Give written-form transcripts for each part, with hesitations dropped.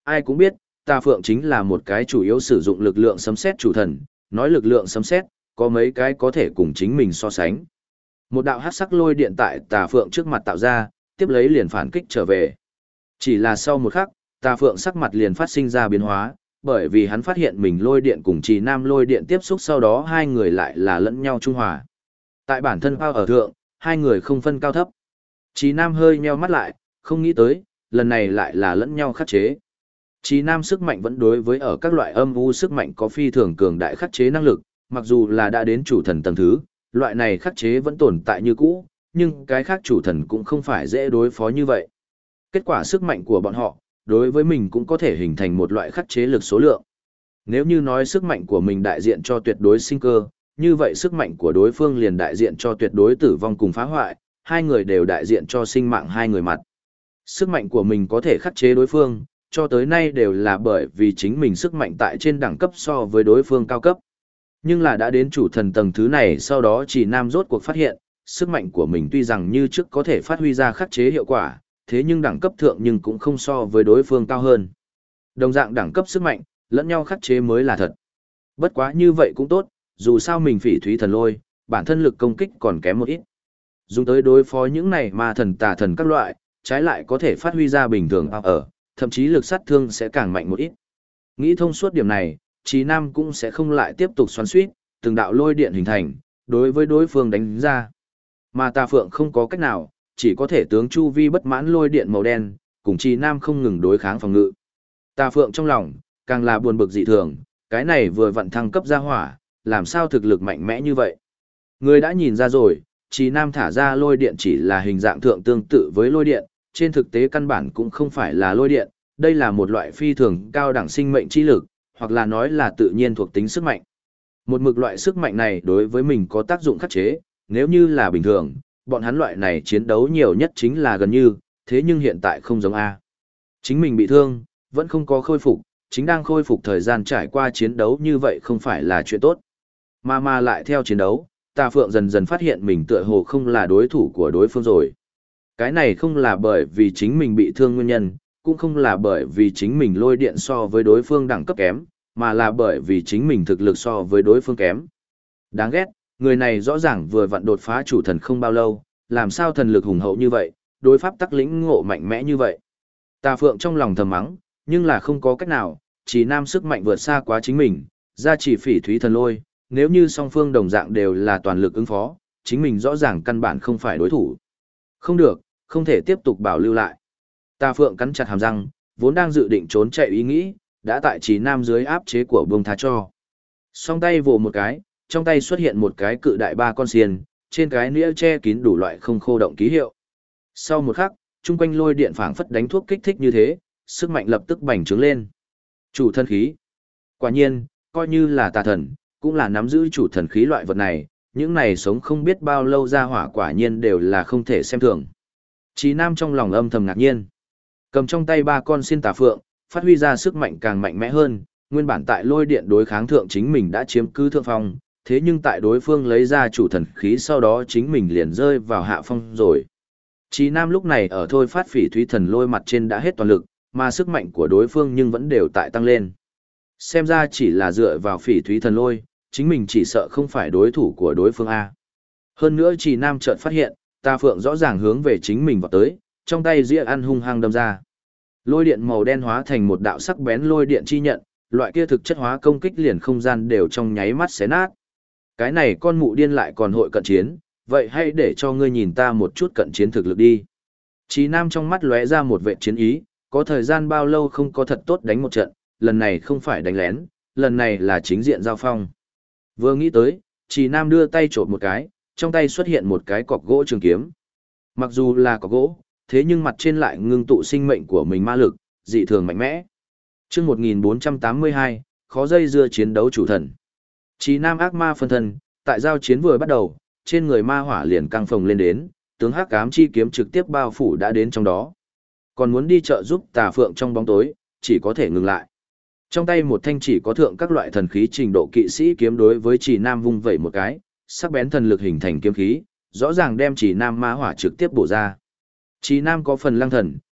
ai cũng biết, Tà Phượng chính là một cái chủ yếu sử dụng lực lượng sấm sét chủ thần, nói lực lượng sấm sét, có mấy cái có thể cùng chính mình so sánh. Một đạo hắc sắc lôi điện tại Tà Phượng trước mặt tạo ra, tiếp lấy liền phản kích trở về. Chỉ là sau một khắc, Tà Phượng sắc mặt liền phát sinh ra biến hóa, bởi vì hắn phát hiện mình lôi điện cùng Trì Nam lôi điện tiếp xúc sau đó hai người lại là lẫn nhau trung hòa. Tại bản thân bao ở thượng, hai người không phân cao thấp. Trì Nam hơi nheo mắt lại, không nghĩ tới, lần này lại là lẫn nhau khắc chế. Trì Nam sức mạnh vẫn đối với ở các loại âm u sức mạnh có phi thường cường đại khắc chế năng lực, mặc dù là đã đến chủ thần tầng thứ, loại này khắc chế vẫn tồn tại như cũ, nhưng cái khác chủ thần cũng không phải dễ đối phó như vậy. Kết quả sức mạnh của bọn họ, đối với mình cũng có thể hình thành một loại khắc chế lực số lượng. Nếu như nói sức mạnh của mình đại diện cho tuyệt đối sinh cơ, như vậy sức mạnh của đối phương liền đại diện cho tuyệt đối tử vong cùng phá hoại, hai người đều đại diện cho sinh mạng hai người mặt. Sức mạnh của mình có thể khắc chế đối phương, cho tới nay đều là bởi vì chính mình sức mạnh tại trên đẳng cấp so với đối phương cao cấp. Nhưng là đã đến chủ thần tầng thứ này sau đó Trì Nam rốt cuộc phát hiện, sức mạnh của mình tuy rằng như trước có thể phát huy ra khắc chế hiệu quả, thế nhưng đẳng cấp thượng nhưng cũng không so với đối phương cao hơn. Đồng dạng đẳng cấp sức mạnh, lẫn nhau khắc chế mới là thật. Bất quá như vậy cũng tốt, dù sao mình phỉ thúy thần lôi, bản thân lực công kích còn kém một ít. Dùng tới đối phó những này ma thần tà thần các loại, trái lại có thể phát huy ra bình thường ở, thậm chí lực sát thương sẽ càng mạnh một ít. Nghĩ thông suốt điểm này, Trì Nam cũng sẽ không lại tiếp tục xoắn xuýt, từng đạo lôi điện hình thành, đối với đối phương đánh ra. Mà Tà Phượng không có cách nào, chỉ có thể tướng chu vi bất mãn lôi điện màu đen, cùng Trì Nam không ngừng đối kháng phòng ngự. Tà Phượng trong lòng, càng là buồn bực dị thường, cái này vừa vặn thăng cấp ra hỏa, làm sao thực lực mạnh mẽ như vậy. Người đã nhìn ra rồi, Trì Nam thả ra lôi điện chỉ là hình dạng thượng tương tự với lôi điện, trên thực tế căn bản cũng không phải là lôi điện, đây là một loại phi thường cao đẳng sinh mệnh chi lực, hoặc là nói là tự nhiên thuộc tính sức mạnh. Một mực loại sức mạnh này đối với mình có tác dụng khắc chế, nếu như là bình thường, bọn hắn loại này chiến đấu nhiều nhất chính là gần như, thế nhưng hiện tại không giống A. Chính mình bị thương, vẫn không có khôi phục, chính đang khôi phục thời gian trải qua chiến đấu như vậy không phải là chuyện tốt. Mà lại theo chiến đấu, Tà Phượng dần dần phát hiện mình tựa hồ không là đối thủ của đối phương rồi. Cái này không là bởi vì chính mình bị thương nguyên nhân, cũng không là bởi vì chính mình lôi điện so với đối phương đẳng cấp kém, mà là bởi vì chính mình thực lực so với đối phương kém. Đáng ghét, người này rõ ràng vừa vặn đột phá chủ thần không bao lâu, làm sao thần lực hùng hậu như vậy, đối pháp tắc lĩnh ngộ mạnh mẽ như vậy. Tà Phượng trong lòng thầm mắng, nhưng là không có cách nào, Trì Nam sức mạnh vượt xa quá chính mình, ra chỉ phỉ thúy thần lôi, nếu như song phương đồng dạng đều là toàn lực ứng phó, chính mình rõ ràng căn bản không phải đối thủ. Không được, không thể tiếp tục bảo lưu lại. Tà Phượng cắn chặt hàm răng, vốn đang dự định trốn chạy ý nghĩ, đã tại Trì Nam dưới áp chế của buông tha cho. Song tay vồ một cái, trong tay xuất hiện một cái cự đại ba con xiên, trên cái nĩa che kín đủ loại không khô động ký hiệu. Sau một khắc, chung quanh lôi điện phảng phất đánh thuốc kích thích như thế, sức mạnh lập tức bành trướng lên. Chủ thần khí. Quả nhiên, coi như là tà thần, cũng là nắm giữ chủ thần khí loại vật này, những này sống không biết bao lâu ra hỏa quả nhiên đều là không thể xem thường. Trì Nam trong lòng âm thầm ngạc nhiên. Cầm trong tay ba con xiên Tà Phượng, phát huy ra sức mạnh càng mạnh mẽ hơn, nguyên bản tại lôi điện đối kháng thượng chính mình đã chiếm cứ thượng phong, thế nhưng tại đối phương lấy ra chủ thần khí sau đó chính mình liền rơi vào hạ phong rồi. Trì Nam lúc này ở thôi phát phỉ thúy thần lôi mặt trên đã hết toàn lực, mà sức mạnh của đối phương nhưng vẫn đều tại tăng lên. Xem ra chỉ là dựa vào phỉ thúy thần lôi, chính mình chỉ sợ không phải đối thủ của đối phương A. Hơn nữa Trì Nam chợt phát hiện, Tà Phượng rõ ràng hướng về chính mình vào tới, trong tay dĩa ăn hung hăng đâm ra. Lôi điện màu đen hóa thành một đạo sắc bén lôi điện chi nhận, loại kia thực chất hóa công kích liền không gian đều trong nháy mắt xé nát. Cái này con mụ điên lại còn hội cận chiến, vậy hãy để cho ngươi nhìn ta một chút cận chiến thực lực đi. Trì Nam trong mắt lóe ra một vệ chiến ý, có thời gian bao lâu không có thật tốt đánh một trận, lần này không phải đánh lén, lần này là chính diện giao phong. Vừa nghĩ tới, Trì Nam đưa tay chộp một cái, trong tay xuất hiện một cái cọc gỗ trường kiếm. Mặc dù là cọc gỗ, thế nhưng mặt trên lại ngưng tụ sinh mệnh của mình ma lực, dị thường mạnh mẽ. Chương 1482, khó dây dưa chiến đấu chủ thần. Trì Nam ác ma phân thân, tại giao chiến vừa bắt đầu, trên người ma hỏa liền căng phồng lên đến, tướng hắc ám chi kiếm trực tiếp bao phủ đã đến trong đó. Còn muốn đi trợ giúp Tà Phượng trong bóng tối, chỉ có thể ngừng lại. Trong tay một thanh chỉ có thượng các loại thần khí trình độ kỵ sĩ kiếm đối với Trì Nam vung vẩy một cái, sắc bén thần lực hình thành kiếm khí, rõ ràng đem Trì Nam ma hỏa trực tiếp bổ ra. Trì Nam có phần lăng thần,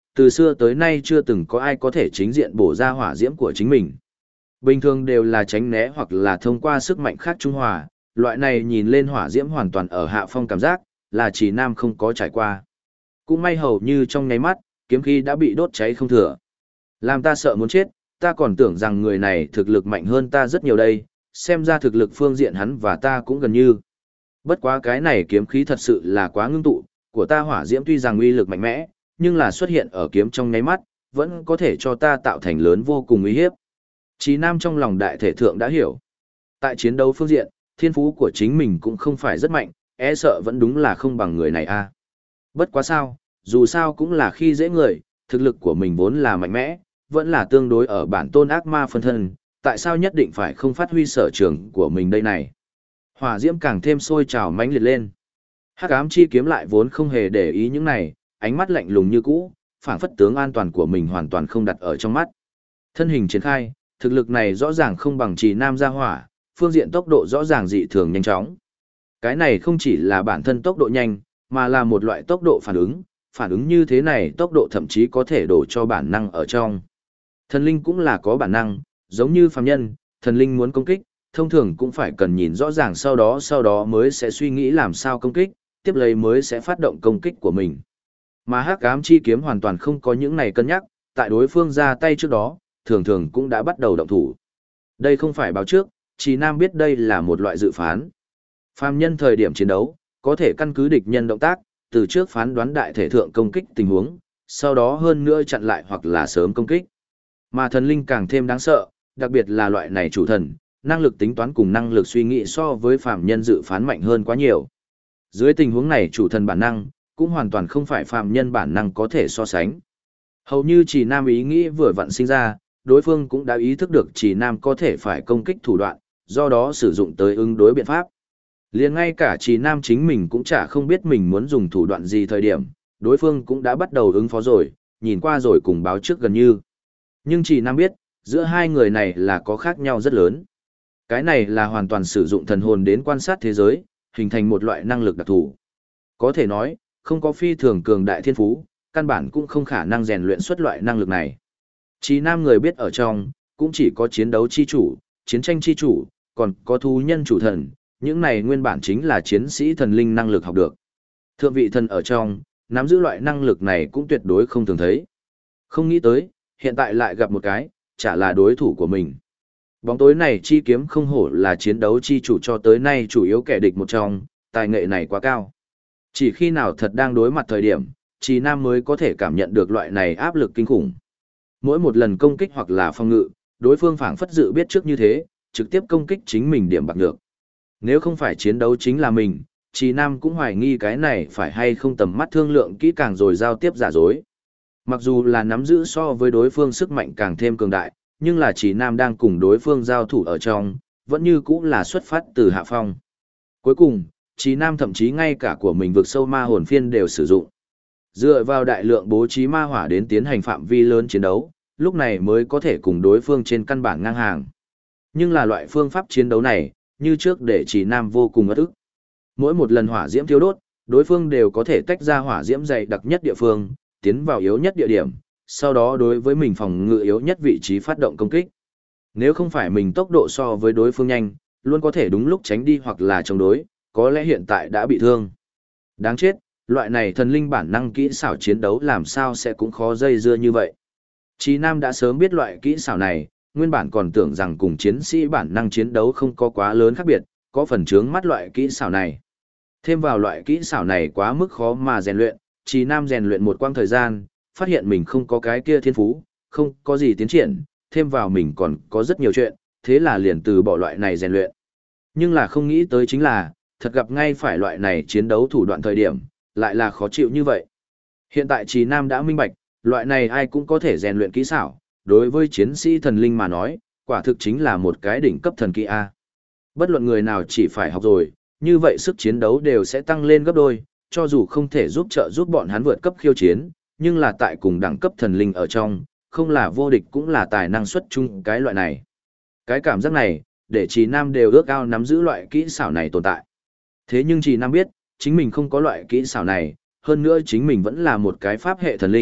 từ xưa tới nay chưa từng có ai có thể chính diện bổ ra hỏa diễm của chính mình. Bình thường đều là tránh né hoặc là thông qua sức mạnh khác trung hòa, loại này nhìn lên hỏa diễm hoàn toàn ở hạ phong cảm giác, là chỉ nam không có trải qua. Cũng may hầu như trong nháy mắt, kiếm khí đã bị đốt cháy không thừa. Làm ta sợ muốn chết, ta còn tưởng rằng người này thực lực mạnh hơn ta rất nhiều đây, xem ra thực lực phương diện hắn và ta cũng gần như. Bất quá cái này kiếm khí thật sự là quá ngưng tụ, của ta hỏa diễm tuy rằng uy lực mạnh mẽ, nhưng là xuất hiện ở kiếm trong nháy mắt, vẫn có thể cho ta tạo thành lớn vô cùng uy hiếp. Chí Nam trong lòng đại thể thượng đã hiểu. Tại chiến đấu phương diện, thiên phú của chính mình cũng không phải rất mạnh, e sợ vẫn đúng là không bằng người này a. Bất quá sao, dù sao cũng là khi dễ người, thực lực của mình vốn là mạnh mẽ, vẫn là tương đối ở bản tôn ác ma phân thân, tại sao nhất định phải không phát huy sở trường của mình đây này. Hỏa diễm càng thêm sôi trào mãnh liệt lên. Hắc ám chi kiếm lại vốn không hề để ý những này, ánh mắt lạnh lùng như cũ, phảng phất tướng an toàn của mình hoàn toàn không đặt ở trong mắt. Thân hình triển khai, thực lực này rõ ràng không bằng Trì Nam gia hỏa, phương diện tốc độ rõ ràng dị thường nhanh chóng. Cái này không chỉ là bản thân tốc độ nhanh, mà là một loại tốc độ phản ứng như thế này tốc độ thậm chí có thể đổ cho bản năng ở trong. Thần linh cũng là có bản năng, giống như phàm nhân, thần linh muốn công kích, thông thường cũng phải cần nhìn rõ ràng sau đó mới sẽ suy nghĩ làm sao công kích, tiếp lấy mới sẽ phát động công kích của mình. Mà Hắc Ám chi kiếm hoàn toàn không có những này cân nhắc, tại đối phương ra tay trước đó, thường thường cũng đã bắt đầu động thủ. Đây không phải báo trước, Trì Nam biết đây là một loại dự phán. Phàm nhân thời điểm chiến đấu, có thể căn cứ địch nhân động tác, từ trước phán đoán đại thể thượng công kích tình huống, sau đó hơn nữa chặn lại hoặc là sớm công kích. Mà thần linh càng thêm đáng sợ, đặc biệt là loại này chủ thần, năng lực tính toán cùng năng lực suy nghĩ so với phàm nhân dự phán mạnh hơn quá nhiều. Dưới tình huống này chủ thần bản năng, cũng hoàn toàn không phải phàm nhân bản năng có thể so sánh. Hầu như Trì Nam ý nghĩ vừa vặn sinh ra, đối phương cũng đã ý thức được Trì Nam có thể phải công kích thủ đoạn, do đó sử dụng tới ứng đối biện pháp. Liền ngay cả Trì Nam chính mình cũng chả không biết mình muốn dùng thủ đoạn gì thời điểm, đối phương cũng đã bắt đầu ứng phó rồi, nhìn qua rồi cùng báo trước gần như. Nhưng Trì Nam biết, giữa hai người này là có khác nhau rất lớn. Cái này là hoàn toàn sử dụng thần hồn đến quan sát thế giới, hình thành một loại năng lực đặc thù. Có thể nói, không có phi thường cường đại thiên phú, căn bản cũng không khả năng rèn luyện xuất loại năng lực này. Trì Nam người biết ở trong, cũng chỉ có chiến đấu chi chủ, chiến tranh chi chủ, còn có thú nhân chủ thần, những này nguyên bản chính là chiến sĩ thần linh năng lực học được. Thượng vị thần ở trong, nắm giữ loại năng lực này cũng tuyệt đối không thường thấy. Không nghĩ tới, hiện tại lại gặp một cái, chả là đối thủ của mình. Bóng tối này chi kiếm không hổ là chiến đấu chi chủ cho tới nay chủ yếu kẻ địch một trong, tài nghệ này quá cao. Chỉ khi nào thật đang đối mặt thời điểm, Trì Nam mới có thể cảm nhận được loại này áp lực kinh khủng. Mỗi một lần công kích hoặc là phòng ngự, đối phương phảng phất dự biết trước như thế, trực tiếp công kích chính mình điểm bạc được. Nếu không phải chiến đấu chính là mình, Trì Nam cũng hoài nghi cái này phải hay không tầm mắt thương lượng kỹ càng rồi giao tiếp giả dối. Mặc dù là nắm giữ so với đối phương sức mạnh càng thêm cường đại, nhưng là Trì Nam đang cùng đối phương giao thủ ở trong, vẫn như cũng là xuất phát từ hạ phong. Cuối cùng, Trì Nam thậm chí ngay cả của mình vực sâu ma hồn phiên đều sử dụng. Dựa vào đại lượng bố trí ma hỏa đến tiến hành phạm vi lớn chiến đấu, lúc này mới có thể cùng đối phương trên căn bản ngang hàng. Nhưng là loại phương pháp chiến đấu này, như trước để Trì Nam vô cùng ất ức. Mỗi một lần hỏa diễm thiêu đốt, đối phương đều có thể tách ra hỏa diễm dày đặc nhất địa phương, tiến vào yếu nhất địa điểm, sau đó đối với mình phòng ngự yếu nhất vị trí phát động công kích. Nếu không phải mình tốc độ so với đối phương nhanh, luôn có thể đúng lúc tránh đi hoặc là chống đối, có lẽ hiện tại đã bị thương. Đáng chết, loại này thần linh bản năng kỹ xảo chiến đấu làm sao sẽ cũng khó dây dưa như vậy. Chí Nam đã sớm biết loại kỹ xảo này, nguyên bản còn tưởng rằng cùng chiến sĩ bản năng chiến đấu không có quá lớn khác biệt, có phần chướng mắt loại kỹ xảo này. Thêm vào loại kỹ xảo này quá mức khó mà rèn luyện, Chí Nam rèn luyện một quãng thời gian, phát hiện mình không có cái kia thiên phú, không có gì tiến triển, thêm vào mình còn có rất nhiều chuyện, thế là liền từ bỏ loại này rèn luyện. Nhưng là không nghĩ tới chính là, thật gặp ngay phải loại này chiến đấu thủ đoạn thời điểm, lại là khó chịu như vậy. Hiện tại Chí Nam đã minh bạch, loại này ai cũng có thể rèn luyện kỹ xảo, đối với chiến sĩ thần linh mà nói, quả thực chính là một cái đỉnh cấp thần kỹ A. Bất luận người nào chỉ phải học rồi, như vậy sức chiến đấu đều sẽ tăng lên gấp đôi, cho dù không thể giúp trợ giúp bọn hắn vượt cấp khiêu chiến, nhưng là tại cùng đẳng cấp thần linh ở trong, không là vô địch cũng là tài năng xuất chung cái loại này. Cái cảm giác này, để Chí Nam đều ước ao nắm giữ loại kỹ xảo này tồn tại. Thế nhưng Chí Nam biết, chính mình không có loại kỹ xảo này, hơn nữa chính mình vẫn là một cái pháp hệ thần linh,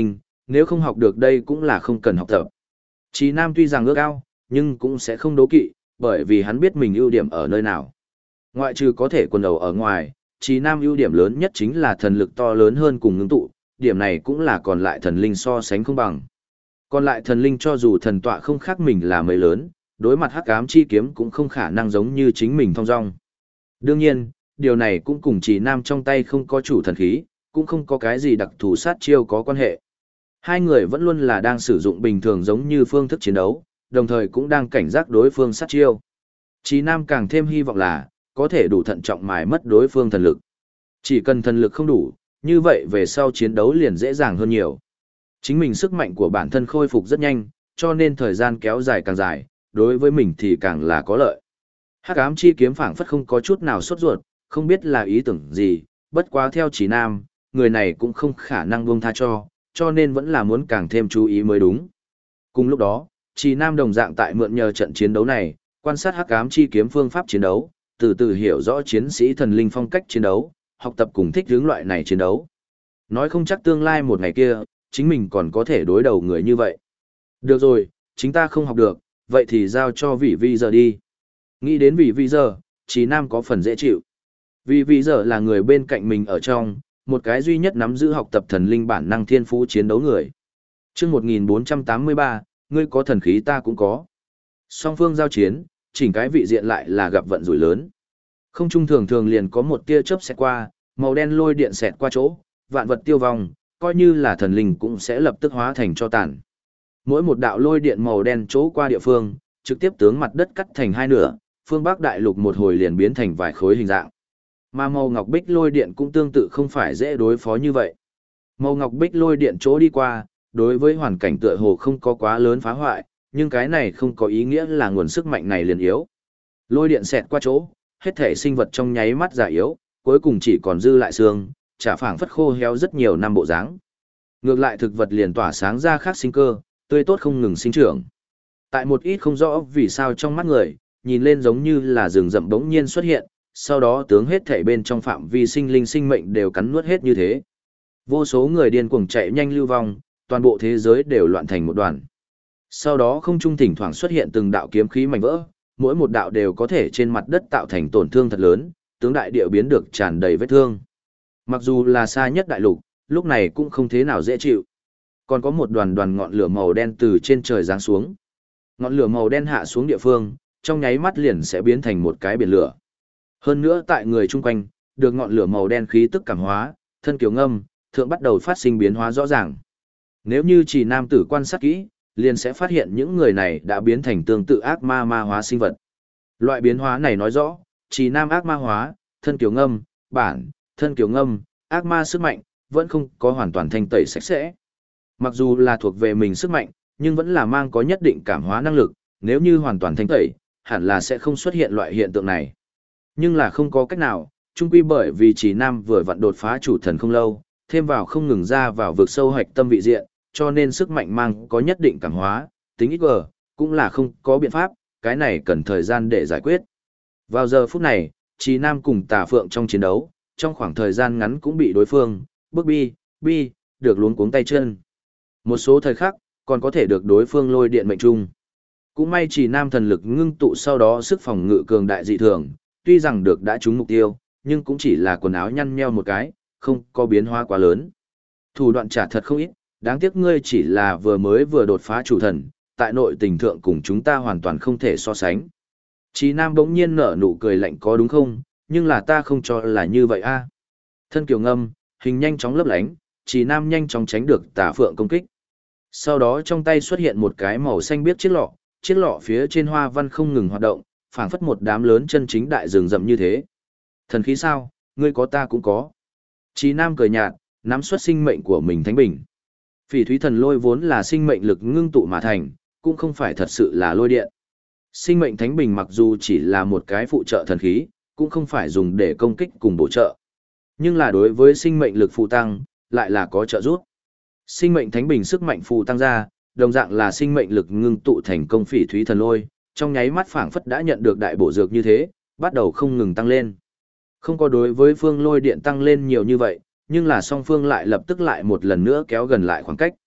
nếu không học được đây cũng là không cần học tập. Chí Nam tuy rằng ước ao, nhưng cũng sẽ không đố kỵ, bởi vì hắn biết mình ưu điểm ở nơi nào. Ngoại trừ có thể quần đầu ở ngoài, Chí Nam ưu điểm lớn nhất chính là thần lực to lớn hơn cùng ngưng tụ, điểm này cũng là còn lại thần linh so sánh không bằng. Còn lại thần linh cho dù thần tọa không khác mình là mấy lớn, đối mặt hắc ám chi kiếm cũng không khả năng giống như chính mình thong dong. Đương nhiên, điều này cũng cùng Chí Nam trong tay không có chủ thần khí, cũng không có cái gì đặc thù sát chiêu có quan hệ. Hai người vẫn luôn là đang sử dụng bình thường giống như phương thức chiến đấu, đồng thời cũng đang cảnh giác đối phương sát chiêu. Chí Nam càng thêm hy vọng là, có thể đủ thận trọng mài mất đối phương thần lực. Chỉ cần thần lực không đủ, như vậy về sau chiến đấu liền dễ dàng hơn nhiều. Chính mình sức mạnh của bản thân khôi phục rất nhanh, cho nên thời gian kéo dài càng dài, đối với mình thì càng là có lợi. Hắc ám chi kiếm phảng phất không có chút nào sốt ruột, không biết là ý tưởng gì, bất quá theo Chí Nam, người này cũng không khả năng buông tha cho nên vẫn là muốn càng thêm chú ý mới đúng. Cùng lúc đó, Chí Nam đồng dạng tại mượn nhờ trận chiến đấu này, quan sát hắc ám chi kiếm phương pháp chiến đấu, từ từ hiểu rõ chiến sĩ thần linh phong cách chiến đấu, học tập cùng thích hướng loại này chiến đấu. Nói không chắc tương lai một ngày kia, chính mình còn có thể đối đầu người như vậy. Được rồi, chính ta không học được, vậy thì giao cho vị vi giờ đi. Nghĩ đến vị vi giờ, Chí Nam có phần dễ chịu. Vị vi giờ là người bên cạnh mình ở trong, một cái duy nhất nắm giữ học tập thần linh bản năng thiên phú chiến đấu người. Chương 1483, ngươi có thần khí ta cũng có. Song phương giao chiến, chỉnh cái vị diện lại là gặp vận rủi lớn. Không trung thường thường liền có một tia chớp xẹt qua, màu đen lôi điện xẹt qua chỗ, vạn vật tiêu vong, coi như là thần linh cũng sẽ lập tức hóa thành tro tàn. Mỗi một đạo lôi điện màu đen chỗ qua địa phương, trực tiếp tướng mặt đất cắt thành hai nửa, phương Bắc đại lục một hồi liền biến thành vài khối hình dạng. Mà màu ngọc bích lôi điện cũng tương tự không phải dễ đối phó như vậy. Màu ngọc bích lôi điện chỗ đi qua, đối với hoàn cảnh tựa hồ không có quá lớn phá hoại, nhưng cái này không có ý nghĩa là nguồn sức mạnh này liền yếu. Lôi điện xẹt qua chỗ, hết thể sinh vật trong nháy mắt già yếu, cuối cùng chỉ còn dư lại xương, chả phảng phất khô héo rất nhiều năm bộ dáng. Ngược lại thực vật liền tỏa sáng ra khác sinh cơ, tươi tốt không ngừng sinh trưởng. Tại một ít không rõ vì sao trong mắt người, nhìn lên giống như là rừng rậm bỗng nhiên xuất hiện, sau đó tướng hết thảy bên trong phạm vi sinh linh sinh mệnh đều cắn nuốt hết như thế. Vô số người điên cuồng chạy nhanh lưu vong, toàn bộ thế giới đều loạn thành một đoàn. Sau đó không trung thỉnh thoảng xuất hiện từng đạo kiếm khí mảnh vỡ, mỗi một đạo đều có thể trên mặt đất tạo thành tổn thương thật lớn, tướng đại địa biến được tràn đầy vết thương. Mặc dù là xa nhất đại lục, lúc này cũng không thế nào dễ chịu. Còn có một đoàn đoàn ngọn lửa màu đen từ trên trời giáng xuống. Ngọn lửa màu đen hạ xuống địa phương, trong nháy mắt liền sẽ biến thành một cái biển lửa. Hơn nữa tại người chung quanh, được ngọn lửa màu đen khí tức cảm hóa, thân kiều ngâm, thượng bắt đầu phát sinh biến hóa rõ ràng. Nếu như chỉ nam tử quan sát kỹ, liền sẽ phát hiện những người này đã biến thành tương tự ác ma ma hóa sinh vật. Loại biến hóa này nói rõ, chỉ nam ác ma hóa, thân kiều ngâm, bản, thân kiều ngâm, ác ma sức mạnh, vẫn không có hoàn toàn thanh tẩy sạch sẽ. Mặc dù là thuộc về mình sức mạnh, nhưng vẫn là mang có nhất định cảm hóa năng lực, nếu như hoàn toàn thanh tẩy, hẳn là sẽ không xuất hiện loại hiện tượng này. Nhưng là không có cách nào, chung quy bởi vì chỉ nam vừa vặn đột phá chủ thần không lâu, thêm vào không ngừng ra vào vực sâu hạch tâm vị diện, cho nên sức mạnh mang có nhất định cảm hóa, tính ít gờ, cũng là không có biện pháp, cái này cần thời gian để giải quyết. Vào giờ phút này, Chí Nam cùng Tà Phượng trong chiến đấu, trong khoảng thời gian ngắn cũng bị đối phương, bức bi, được luống cuống tay chân. Một số thời khắc, còn có thể được đối phương lôi điện mệnh trung. Cũng may Chí Nam thần lực ngưng tụ sau đó sức phòng ngự cường đại dị thường, tuy rằng được đã trúng mục tiêu, nhưng cũng chỉ là quần áo nhăn nheo một cái, không có biến hóa quá lớn. Thủ đoạn trả thật không ít, đáng tiếc ngươi chỉ là vừa đột phá chủ thần, tại nội tình thượng cùng chúng ta hoàn toàn không thể so sánh. Chí Nam bỗng nhiên nở nụ cười lạnh có đúng không, nhưng là ta không cho là như vậy a. Thân kiều ngâm, hình nhanh chóng lấp lánh, Chí Nam nhanh chóng tránh được Tà Phượng công kích. Sau đó trong tay xuất hiện một cái màu xanh biếc chiếc lọ phía trên hoa văn không ngừng hoạt động, phảng phất một đám lớn chân chính đại rừng rậm như thế. Thần khí sao, ngươi có ta cũng có. Chí Nam cười nhạt, nắm xuất sinh mệnh của mình thánh bình. Phỉ thúy thần lôi vốn là sinh mệnh lực ngưng tụ mà thành, cũng không phải thật sự là lôi điện. Sinh mệnh thánh bình mặc dù chỉ là một cái phụ trợ thần khí, cũng không phải dùng để công kích cùng bổ trợ. Nhưng là đối với sinh mệnh lực phụ tăng, lại là có trợ giúp. Sinh mệnh thánh bình sức mạnh phụ tăng ra, đồng dạng là sinh mệnh lực ngưng tụ thành công phỉ thúy thần lôi, trong nháy mắt phảng phất đã nhận được đại bổ dược như thế, bắt đầu không ngừng tăng lên. Không có đối với phương lôi điện tăng lên nhiều như vậy, nhưng là song phương lại lập tức lại một lần nữa kéo gần lại khoảng cách.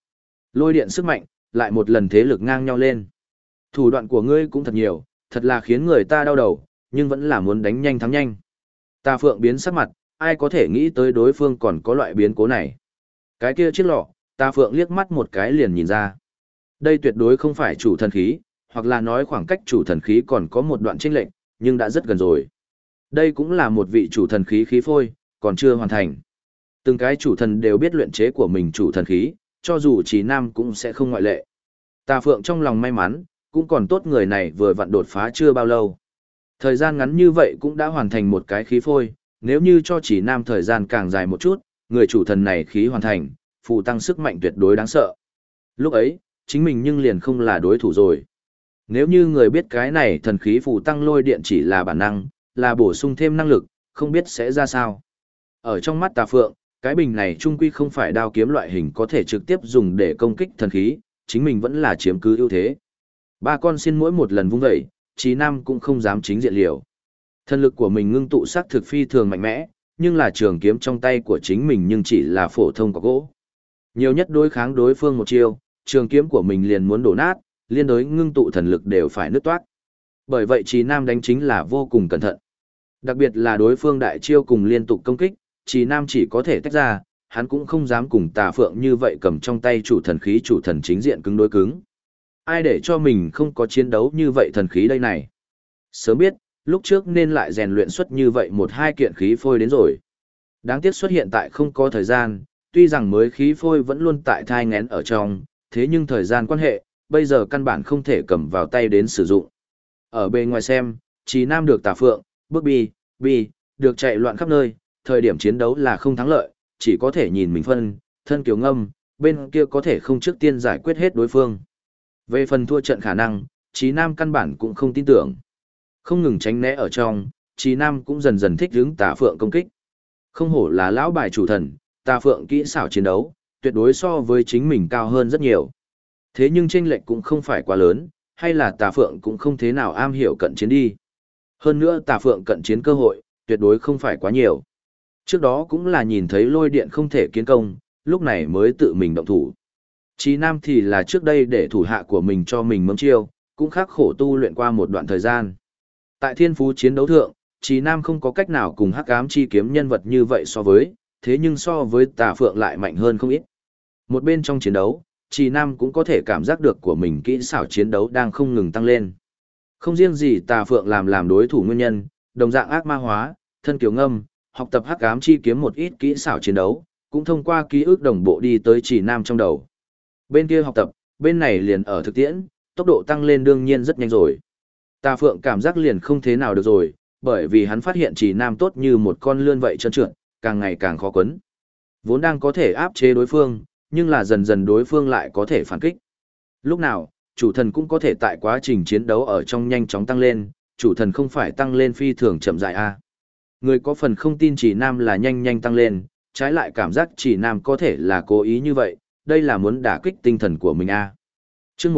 Lôi điện sức mạnh, lại một lần thế lực ngang nhau lên. Thủ đoạn của ngươi cũng thật nhiều, thật là khiến người ta đau đầu, nhưng vẫn là muốn đánh nhanh thắng nhanh. Tà Phượng biến sắc mặt, ai có thể nghĩ tới đối phương còn có loại biến cố này. Cái kia chiếc lọ, Tà Phượng liếc mắt một cái liền nhìn ra. Đây tuyệt đối không phải chủ thần khí, hoặc là nói khoảng cách chủ thần khí còn có một đoạn chênh lệch, nhưng đã rất gần rồi. Đây cũng là một vị chủ thần khí khí phôi, còn chưa hoàn thành. Từng cái chủ thần đều biết luyện chế của mình chủ thần khí, cho dù chỉ nam cũng sẽ không ngoại lệ. Tà Phượng trong lòng may mắn, cũng còn tốt người này vừa vặn đột phá chưa bao lâu. Thời gian ngắn như vậy cũng đã hoàn thành một cái khí phôi, nếu như cho chỉ nam thời gian càng dài một chút, người chủ thần này khí hoàn thành, phụ tăng sức mạnh tuyệt đối đáng sợ. Lúc ấy, chính mình nhưng liền không là đối thủ rồi. Nếu như người biết cái này thần khí phụ tăng lôi điện chỉ là bản năng, là bổ sung thêm năng lực, không biết sẽ ra sao. Ở trong mắt Tà Phượng, cái bình này trung quy không phải đao kiếm loại hình có thể trực tiếp dùng để công kích thần khí, chính mình vẫn là chiếm cứ ưu thế. Ba con xin mỗi một lần vung dậy, Chí Nam cũng không dám chính diện liều. Thần lực của mình ngưng tụ sắc thực phi thường mạnh mẽ, nhưng là trường kiếm trong tay của chính mình nhưng chỉ là phổ thông có gỗ. Nhiều nhất đối kháng đối phương một chiêu, trường kiếm của mình liền muốn đổ nát, liên đối ngưng tụ thần lực đều phải nứt toát. Bởi vậy Chí Nam đánh chính là vô cùng cẩn thận. Đặc biệt là đối phương đại chiêu cùng liên tục công kích, Chí Nam chỉ có thể tách ra, hắn cũng không dám cùng Tà Phượng như vậy cầm trong tay chủ thần khí chủ thần chính diện cứng đối cứng. Ai để cho mình không có chiến đấu như vậy thần khí đây này. Sớm biết, lúc trước nên lại rèn luyện xuất như vậy một hai kiện khí phôi đến rồi. Đáng tiếc xuất hiện tại không có thời gian, tuy rằng mới khí phôi vẫn luôn tại thai ngén ở trong, thế nhưng thời gian quan hệ, bây giờ căn bản không thể cầm vào tay đến sử dụng. Ở bên ngoài xem, Chí Nam được Tà Phượng, bước bi, được chạy loạn khắp nơi, thời điểm chiến đấu là không thắng lợi, chỉ có thể nhìn mình phân, thân kiều ngâm, bên kia có thể không trước tiên giải quyết hết đối phương. Về phần thua trận khả năng, Chí Nam căn bản cũng không tin tưởng. Không ngừng tránh né ở trong, Chí Nam cũng dần dần thích ứng Tà Phượng công kích. Không hổ là lão bài chủ thần, Tà Phượng kỹ xảo chiến đấu, tuyệt đối so với chính mình cao hơn rất nhiều. Thế nhưng chênh lệch cũng không phải quá lớn, hay là Tà Phượng cũng không thế nào am hiểu cận chiến đi. Hơn nữa Tà Phượng cận chiến cơ hội, tuyệt đối không phải quá nhiều. Trước đó cũng là nhìn thấy lôi điện không thể kiến công, lúc này mới tự mình động thủ. Chí Nam thì là trước đây để thủ hạ của mình cho mình mâm chiêu, cũng khắc khổ tu luyện qua một đoạn thời gian. Tại thiên phú chiến đấu thượng, Chí Nam không có cách nào cùng hắc ám chi kiếm nhân vật như vậy so với, thế nhưng so với Tà Phượng lại mạnh hơn không ít. Một bên trong chiến đấu, Chí Nam cũng có thể cảm giác được của mình kỹ xảo chiến đấu đang không ngừng tăng lên. Không riêng gì Tà Phượng làm đối thủ nguyên nhân, đồng dạng ác ma hóa, thân kiều ngâm, học tập hắc ám chi kiếm một ít kỹ xảo chiến đấu, cũng thông qua ký ức đồng bộ đi tới Chí Nam trong đầu. Bên kia học tập, bên này liền ở thực tiễn, tốc độ tăng lên đương nhiên rất nhanh rồi. Tà Phượng cảm giác liền không thế nào được rồi, bởi vì hắn phát hiện Chí Nam tốt như một con lươn vậy trơn trượt, càng ngày càng khó quấn. Vốn đang có thể áp chế đối phương, nhưng là dần dần đối phương lại có thể phản kích. Lúc nào, chủ thần cũng có thể tại quá trình chiến đấu ở trong nhanh chóng tăng lên, chủ thần không phải tăng lên phi thường chậm rãi a. Người có phần không tin Chí Nam là nhanh tăng lên, trái lại cảm giác Chí Nam có thể là cố ý như vậy, đây là muốn đả kích tinh thần của mình a. Chương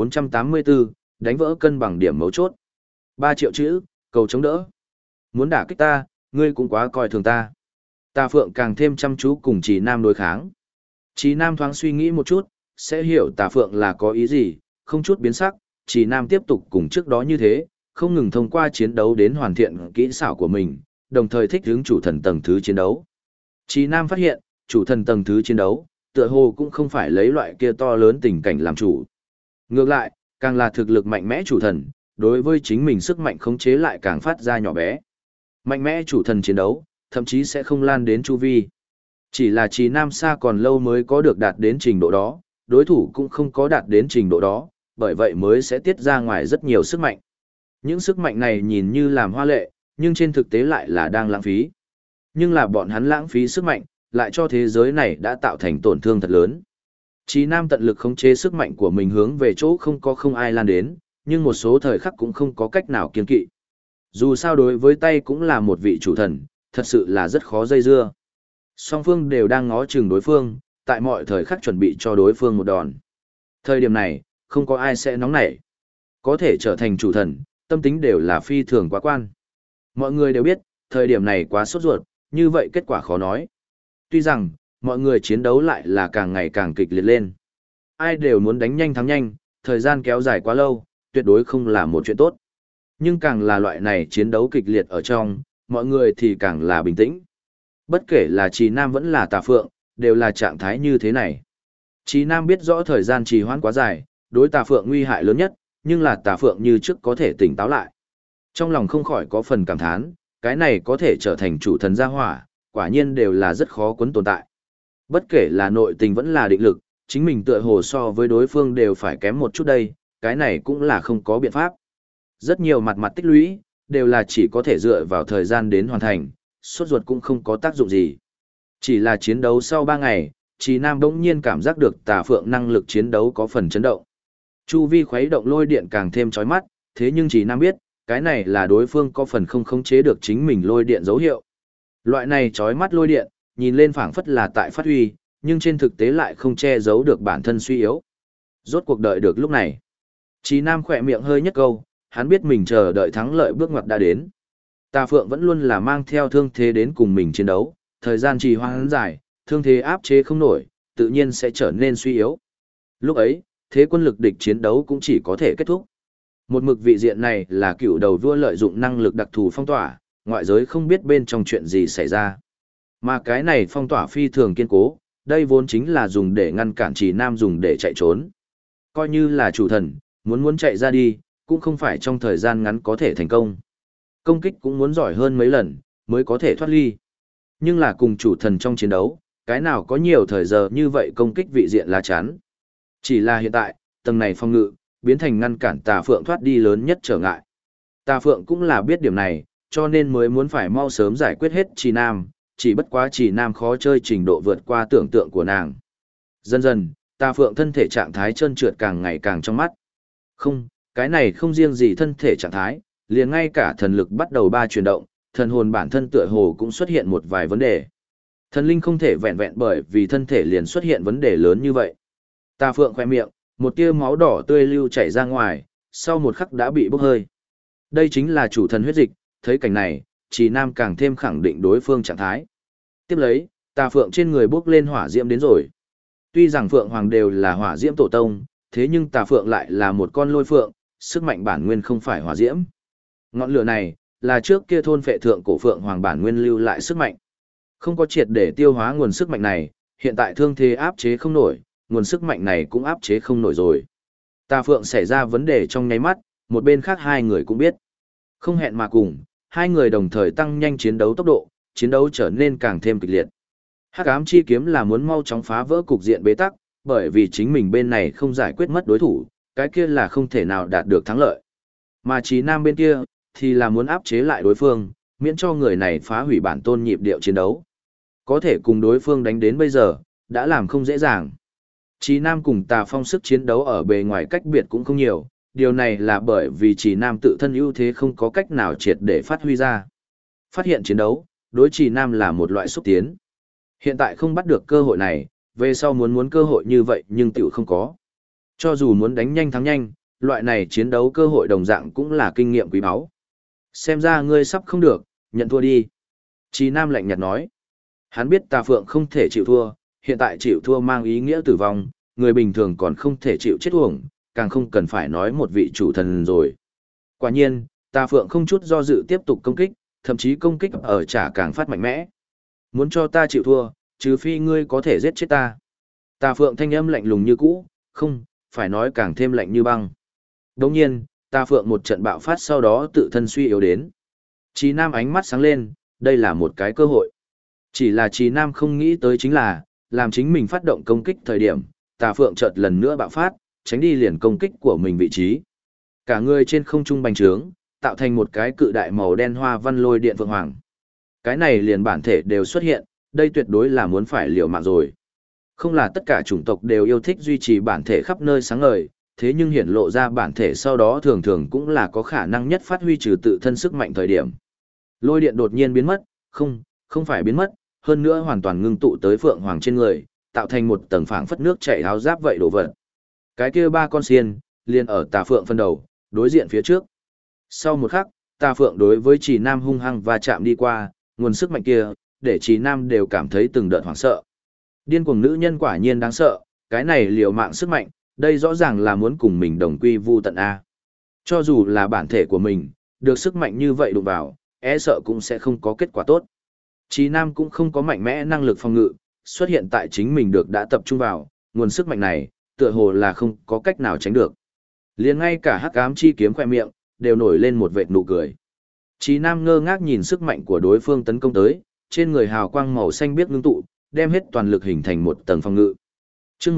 1484, đánh vỡ cân bằng điểm mấu chốt. 3 triệu chữ, cầu chống đỡ. Muốn đả kích ta, ngươi cũng quá coi thường ta. Tà Phượng càng thêm chăm chú cùng Chí Nam đối kháng. Chí Nam thoáng suy nghĩ một chút, sẽ hiểu Tà Phượng là có ý gì, không chút biến sắc, Chí Nam tiếp tục cùng trước đó như thế, không ngừng thông qua chiến đấu đến hoàn thiện kỹ xảo của mình, đồng thời thích ứng chủ thần tầng thứ chiến đấu. Chí Nam phát hiện, chủ thần tầng thứ chiến đấu, tựa hồ cũng không phải lấy loại kia to lớn tình cảnh làm chủ. Ngược lại, càng là thực lực mạnh mẽ chủ thần, đối với chính mình sức mạnh khống chế lại càng phát ra nhỏ bé. Mạnh mẽ chủ thần chiến đấu, thậm chí sẽ không lan đến chu vi. Chỉ là Chí Nam xa còn lâu mới có được đạt đến trình độ đó, đối thủ cũng không có đạt đến trình độ đó, bởi vậy mới sẽ tiết ra ngoài rất nhiều sức mạnh. Những sức mạnh này nhìn như làm hoa lệ, nhưng trên thực tế lại là đang lãng phí. Nhưng là bọn hắn lãng phí sức mạnh, lại cho thế giới này đã tạo thành tổn thương thật lớn. Chí Nam tận lực khống chế sức mạnh của mình hướng về chỗ không ai lan đến, nhưng một số thời khắc cũng không có cách nào kiên kỵ. Dù sao đối với tay cũng là một vị chủ thần, thật sự là rất khó dây dưa. Song phương đều đang ngó chừng đối phương, tại mọi thời khắc chuẩn bị cho đối phương một đòn. Thời điểm này, không có ai sẽ nóng nảy. Có thể trở thành chủ thần, tâm tính đều là phi thường quá quan. Mọi người đều biết, thời điểm này quá sốt ruột, như vậy kết quả khó nói. Tuy rằng, mọi người chiến đấu lại là càng ngày càng kịch liệt lên. ai đều muốn đánh nhanh thắng nhanh, thời gian kéo dài quá lâu, tuyệt đối không là một chuyện tốt. Nhưng càng là loại này chiến đấu kịch liệt ở trong, mọi người thì càng là bình tĩnh. Bất kể là Trì Nam vẫn là Tà Phượng, đều là trạng thái như thế này. Trì Nam biết rõ thời gian trì hoãn quá dài, đối Tà Phượng nguy hại lớn nhất, nhưng là Tà Phượng như trước có thể tỉnh táo lại. Trong lòng không khỏi có phần cảm thán, cái này có thể trở thành chủ thần gia hỏa, quả nhiên đều là rất khó quấn tồn tại. Bất kể là nội tình vẫn là định lực, chính mình tựa hồ so với đối phương đều phải kém một chút đây, cái này cũng là không có biện pháp. Rất nhiều mặt mặt tích lũy, đều là chỉ có thể dựa vào thời gian đến hoàn thành, sốt ruột cũng không có tác dụng gì. Chỉ là chiến đấu sau 3 ngày, Trì Nam bỗng nhiên cảm giác được Tà Phượng năng lực chiến đấu có phần chấn động. Chu vi khuấy động lôi điện càng thêm chói mắt, thế nhưng Trì Nam biết, cái này là đối phương có phần không khống chế được chính mình lôi điện dấu hiệu. Loại này chói mắt lôi điện, nhìn lên phảng phất là tại phát huy, nhưng trên thực tế lại không che giấu được bản thân suy yếu. Rốt cuộc đợi được lúc này. Trì Nam khỏe miệng hơi nhất câu, hắn biết mình chờ đợi thắng lợi bước ngoặt đã đến. Tà Phượng vẫn luôn là mang theo thương thế đến cùng mình chiến đấu, thời gian trì hoãn dài, thương thế áp chế không nổi, tự nhiên sẽ trở nên suy yếu. Lúc ấy, thế quân lực địch chiến đấu cũng chỉ có thể kết thúc. Một mực vị diện này là cựu đầu vua lợi dụng năng lực đặc thù phong tỏa, ngoại giới không biết bên trong chuyện gì xảy ra. Mà cái này phong tỏa phi thường kiên cố, đây vốn chính là dùng để ngăn cản Trì Nam dùng để chạy trốn. Coi như là chủ thần, muốn chạy ra đi, cũng không phải trong thời gian ngắn có thể thành công. Công kích cũng muốn giỏi hơn mấy lần, mới có thể thoát ly. Nhưng là cùng chủ thần trong chiến đấu, cái nào có nhiều thời giờ như vậy công kích vị diện lá chắn. Chỉ là hiện tại, tầng này phong ngự, biến thành ngăn cản Tà Phượng thoát đi lớn nhất trở ngại. Tà Phượng cũng là biết điểm này, cho nên mới muốn phải mau sớm giải quyết hết Trì Nam, chỉ bất quá Trì Nam khó chơi trình độ vượt qua tưởng tượng của nàng. Dần dần, Tà Phượng thân thể trạng thái trơn trượt càng ngày càng trong mắt. Không, cái này không riêng gì thân thể trạng thái, liền ngay cả thần lực bắt đầu ba chuyển động, thần hồn bản thân tựa hồ cũng xuất hiện một vài vấn đề. Thần linh không thể vẹn vẹn bởi vì thân thể liền xuất hiện vấn đề lớn như vậy. Tà Phượng khoe miệng, một tia máu đỏ tươi lưu chảy ra ngoài, sau một khắc đã bị bốc hơi. Đây chính là chủ thần huyết dịch, thấy cảnh này, Trì Nam càng thêm khẳng định đối phương trạng thái. Tiếp lấy, Tà Phượng trên người bốc lên hỏa diễm đến rồi. Tuy rằng Phượng Hoàng đều là hỏa diễm tổ tông, thế nhưng Tà Phượng lại là một con lôi phượng, sức mạnh bản nguyên không phải hỏa diễm. Ngọn lửa này, là trước kia thôn phệ thượng cổ Phượng Hoàng bản nguyên lưu lại sức mạnh. Không có triệt để tiêu hóa nguồn sức mạnh này, hiện tại thương thế áp chế không nổi, nguồn sức mạnh này cũng áp chế không nổi rồi. Tà Phượng xảy ra vấn đề trong nháy mắt, một bên khác hai người cũng biết. Không hẹn mà cùng, hai người đồng thời tăng nhanh chiến đấu tốc độ, chiến đấu trở nên càng thêm kịch liệt. Hắc ám chi kiếm là muốn mau chóng phá vỡ cục diện bế tắc, bởi vì chính mình bên này không giải quyết mất đối thủ, cái kia là không thể nào đạt được thắng lợi. Mà Trì Nam bên kia, thì là muốn áp chế lại đối phương, miễn cho người này phá hủy bản tôn nhịp điệu chiến đấu. Có thể cùng đối phương đánh đến bây giờ, đã làm không dễ dàng. Trì Nam cùng Tà Phong sức chiến đấu ở bề ngoài cách biệt cũng không nhiều, điều này là bởi vì Trì Nam tự thân ưu thế không có cách nào triệt để phát huy ra. Phát hiện chiến đấu, đối Trì Nam là một loại xúc tiến. Hiện tại không bắt được cơ hội này, về sau muốn cơ hội như vậy nhưng tiểu không có. Cho dù muốn đánh nhanh thắng nhanh, loại này chiến đấu cơ hội đồng dạng cũng là kinh nghiệm quý báu. Xem ra ngươi sắp không được, nhận thua đi. Trì Nam lạnh nhạt nói. Hắn biết Tà Phượng không thể chịu thua, hiện tại chịu thua mang ý nghĩa tử vong, người bình thường còn không thể chịu chết uổng, càng không cần phải nói một vị chủ thần rồi. Quả nhiên, Tà Phượng không chút do dự tiếp tục công kích, thậm chí công kích ở trả càng phát mạnh mẽ. Muốn cho ta chịu thua, trừ phi ngươi có thể giết chết ta. Tà Phượng thanh âm lạnh lùng như cũ, không, phải nói càng thêm lạnh như băng. Đồng nhiên, Tà Phượng một trận bạo phát sau đó tự thân suy yếu đến. Trì Nam ánh mắt sáng lên, đây là một cái cơ hội. Chỉ là Trì Nam không nghĩ tới chính là, làm chính mình phát động công kích thời điểm, Tà Phượng chợt lần nữa bạo phát, tránh đi liền công kích của mình vị trí. Cả người trên không trung bành trướng, tạo thành một cái cự đại màu đen hoa văn lôi điện phượng hoàng. Cái này liền bản thể đều xuất hiện, đây tuyệt đối là muốn phải liều mạng rồi. Không là tất cả chủng tộc đều yêu thích duy trì bản thể khắp nơi sáng ngời, thế nhưng hiển lộ ra bản thể sau đó thường thường cũng là có khả năng nhất phát huy trừ tự thân sức mạnh thời điểm. Lôi điện đột nhiên biến mất, không phải biến mất, hơn nữa hoàn toàn ngưng tụ tới phượng hoàng trên người, tạo thành một tầng phảng phất nước chảy áo giáp vậy đổ vật. Cái kia ba con xiên, liền ở Tà Phượng phân đầu, đối diện phía trước. Sau một khắc, Tà Phượng đối với Trì Nam hung hăng và chạm đi qua, nguồn sức mạnh kia, để Trì Nam đều cảm thấy từng đợt hoảng sợ. Điên cuồng nữ nhân quả nhiên đáng sợ, Cái này liều mạng sức mạnh, đây rõ ràng là muốn cùng mình đồng quy vu tận A. Cho dù là bản thể của mình, được sức mạnh như vậy đụng vào, e sợ cũng sẽ không có kết quả tốt. Chí Nam cũng không có mạnh mẽ năng lực phòng ngự, xuất hiện tại chính mình được đã tập trung vào, nguồn sức mạnh này, tựa hồ là không có cách nào tránh được. Liền ngay cả hắc ám chi kiếm khoe miệng, đều nổi lên một vệt nụ cười. Chí Nam ngơ ngác nhìn sức mạnh của đối phương tấn công tới, trên người hào quang màu xanh biếc ngưng tụ, đem hết toàn lực hình thành một tầng phòng ngự. Chương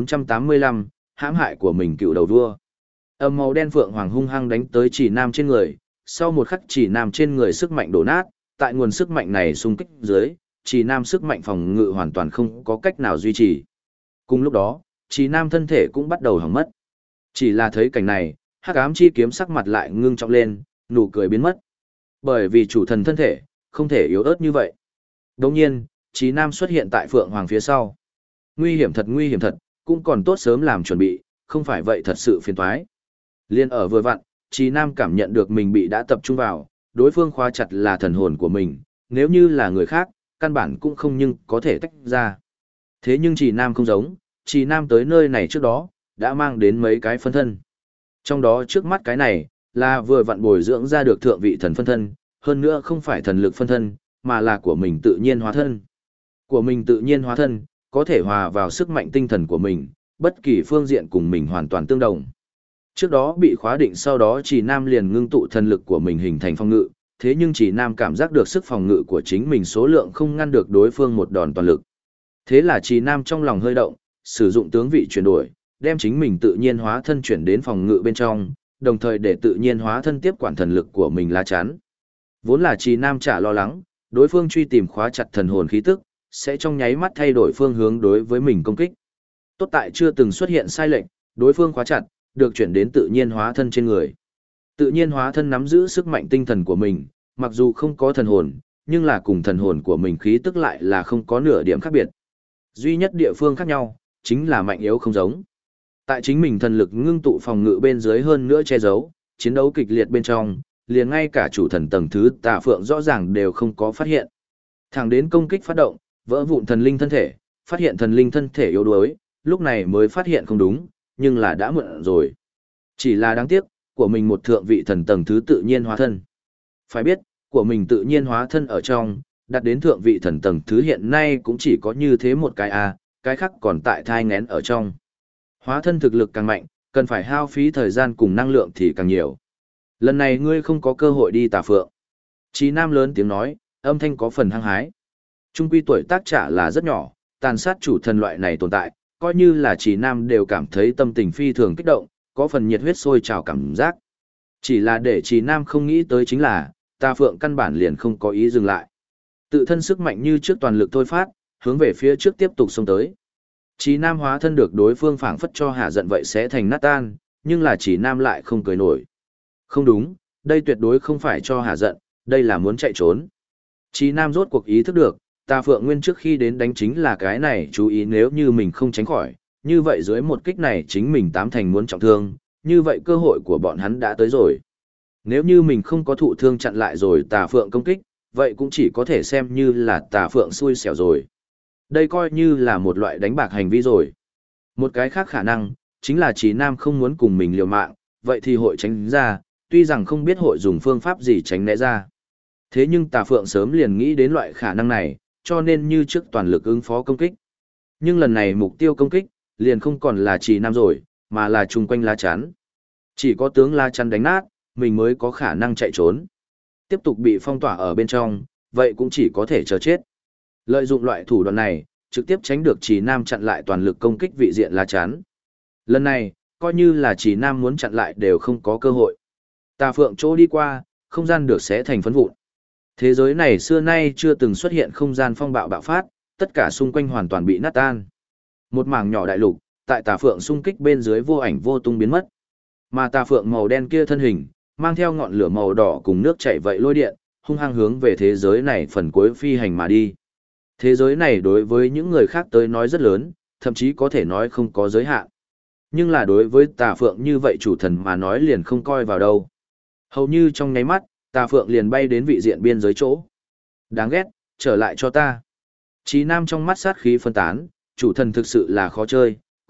1485, hãm hại của mình cựu đầu vua. Âm màu đen phượng hoàng hung hăng đánh tới Chỉ Nam trên người, sau một khắc Chỉ Nam trên người sức mạnh đổ nát, tại nguồn sức mạnh này xung kích dưới, Chỉ Nam sức mạnh phòng ngự hoàn toàn không có cách nào duy trì. Cùng lúc đó, Chỉ Nam thân thể cũng bắt đầu hỏng mất. Chỉ là thấy cảnh này, hắc ám chi kiếm sắc mặt lại ngưng trọng lên, nụ cười biến mất. Bởi vì chủ thần thân thể, không thể yếu ớt như vậy. Đồng nhiên, Chí Nam xuất hiện tại Phượng Hoàng phía sau. Nguy hiểm thật, cũng còn tốt sớm làm chuẩn bị, không phải vậy thật sự phiền toái. Liên ở vừa vặn, Chí Nam cảm nhận được mình bị đã tập trung vào, đối phương khóa chặt là thần hồn của mình, nếu như là người khác, căn bản cũng không nhưng có thể tách ra. Thế nhưng Chí Nam không giống, Chí Nam tới nơi này trước đó, đã mang đến mấy cái phân thân. Trong đó trước mắt cái này, là vừa vặn bồi dưỡng ra được thượng vị thần phân thân, hơn nữa không phải thần lực phân thân, mà là của mình tự nhiên hóa thân. Của mình tự nhiên hóa thân, có thể hòa vào sức mạnh tinh thần của mình, bất kỳ phương diện cùng mình hoàn toàn tương đồng. Trước đó bị khóa định sau đó Chỉ Nam liền ngưng tụ thần lực của mình hình thành phòng ngự, thế nhưng Chỉ Nam cảm giác được sức phòng ngự của chính mình số lượng không ngăn được đối phương một đòn toàn lực. Thế là Chỉ Nam trong lòng hơi động, sử dụng tướng vị chuyển đổi, đem chính mình tự nhiên hóa thân chuyển đến phòng ngự bên trong, đồng thời để tự nhiên hóa thân tiếp quản thần lực của mình lá chắn. Vốn là Chỉ Nam chả lo lắng, đối phương truy tìm khóa chặt thần hồn khí tức, sẽ trong nháy mắt thay đổi phương hướng đối với mình công kích. Tốt tại chưa từng xuất hiện sai lệch, đối phương khóa chặt, được chuyển đến tự nhiên hóa thân trên người. Tự nhiên hóa thân nắm giữ sức mạnh tinh thần của mình, mặc dù không có thần hồn, nhưng là cùng thần hồn của mình khí tức lại là không có nửa điểm khác biệt. Duy nhất địa phương khác nhau, chính là mạnh yếu không giống. Tại chính mình thần lực ngưng tụ phòng ngự bên dưới hơn nữa che giấu, chiến đấu kịch liệt bên trong, liền ngay cả chủ thần tầng thứ Tà Phượng rõ ràng đều không có phát hiện. Thẳng đến công kích phát động, vỡ vụn thần linh thân thể, phát hiện thần linh thân thể yếu đuối, lúc này mới phát hiện không đúng, nhưng là đã muộn rồi. Chỉ là đáng tiếc, của mình một thượng vị thần tầng thứ tự nhiên hóa thân. Phải biết, của mình tự nhiên hóa thân ở trong, đặt đến thượng vị thần tầng thứ hiện nay cũng chỉ có như thế một cái cái khác còn tại thai ngén ở trong. Hóa thân thực lực càng mạnh, cần phải hao phí thời gian cùng năng lượng thì càng nhiều. Lần này ngươi không có cơ hội đi Tà Phượng. Chí Nam lớn tiếng nói, âm thanh có phần hăng hái. Trung quy tuổi tác trả là rất nhỏ, tàn sát chủ thần loại này tồn tại, coi như là Chí Nam đều cảm thấy tâm tình phi thường kích động, có phần nhiệt huyết sôi trào cảm giác. Chỉ là để Chí Nam không nghĩ tới chính là, Tà Phượng căn bản liền không có ý dừng lại. Tự thân sức mạnh như trước toàn lực thôi phát, hướng về phía trước tiếp tục xông tới. Chí Nam hóa thân được đối phương phảng phất cho hạ giận vậy sẽ thành nát tan, nhưng là Chí Nam lại không cười nổi. Không đúng, đây tuyệt đối không phải cho hạ giận, đây là muốn chạy trốn. Chí Nam rốt cuộc ý thức được, Tà Phượng Nguyên trước khi đến đánh chính là cái này chú ý nếu như mình không tránh khỏi, như vậy dưới một kích này chính mình tám thành muốn trọng thương, như vậy cơ hội của bọn hắn đã tới rồi. Nếu như mình không có thụ thương chặn lại rồi Tà Phượng công kích, vậy cũng chỉ có thể xem như là Tà Phượng xui xẻo rồi. Đây coi như là một loại đánh bạc hành vi rồi. Một cái khác khả năng, chính là Chí Nam không muốn cùng mình liều mạng, vậy thì hội tránh ra, tuy rằng không biết hội dùng phương pháp gì tránh né ra. Thế nhưng Tà Phượng sớm liền nghĩ đến loại khả năng này, cho nên như trước toàn lực ứng phó công kích. Nhưng lần này mục tiêu công kích, liền không còn là Chí Nam rồi, mà là chung quanh lá chắn. Chỉ có tướng lá chắn đánh nát, mình mới có khả năng chạy trốn. Tiếp tục bị phong tỏa ở bên trong, vậy cũng chỉ có thể chờ chết. Lợi dụng loại thủ đoạn này, trực tiếp tránh được Chí Nam chặn lại toàn lực công kích vị diện lá chắn. Lần này, coi như là Chí Nam muốn chặn lại đều không có cơ hội. Tà Phượng chỗ đi qua, không gian được xé thành phấn vụn. Thế giới này xưa nay chưa từng xuất hiện không gian phong bạo bạo phát, tất cả xung quanh hoàn toàn bị nát tan. Một mảng nhỏ đại lục, tại Tà Phượng xung kích bên dưới vô ảnh vô tung biến mất. Mà Tà Phượng màu đen kia thân hình, mang theo ngọn lửa màu đỏ cùng nước chảy vậy lôi điện, hung hăng hướng về thế giới này phần cuối phi hành mà đi. Thế giới này đối với những người khác tới nói rất lớn, thậm chí có thể nói không có giới hạn. Nhưng là đối với Tà Phượng như vậy chủ thần mà nói liền không coi vào đâu. Hầu như trong nháy mắt, Tà Phượng liền bay đến vị diện biên giới chỗ. Đáng ghét, trở lại cho ta. Chí Nam trong mắt sát khí phân tán, chủ thần thực sự là khó chơi,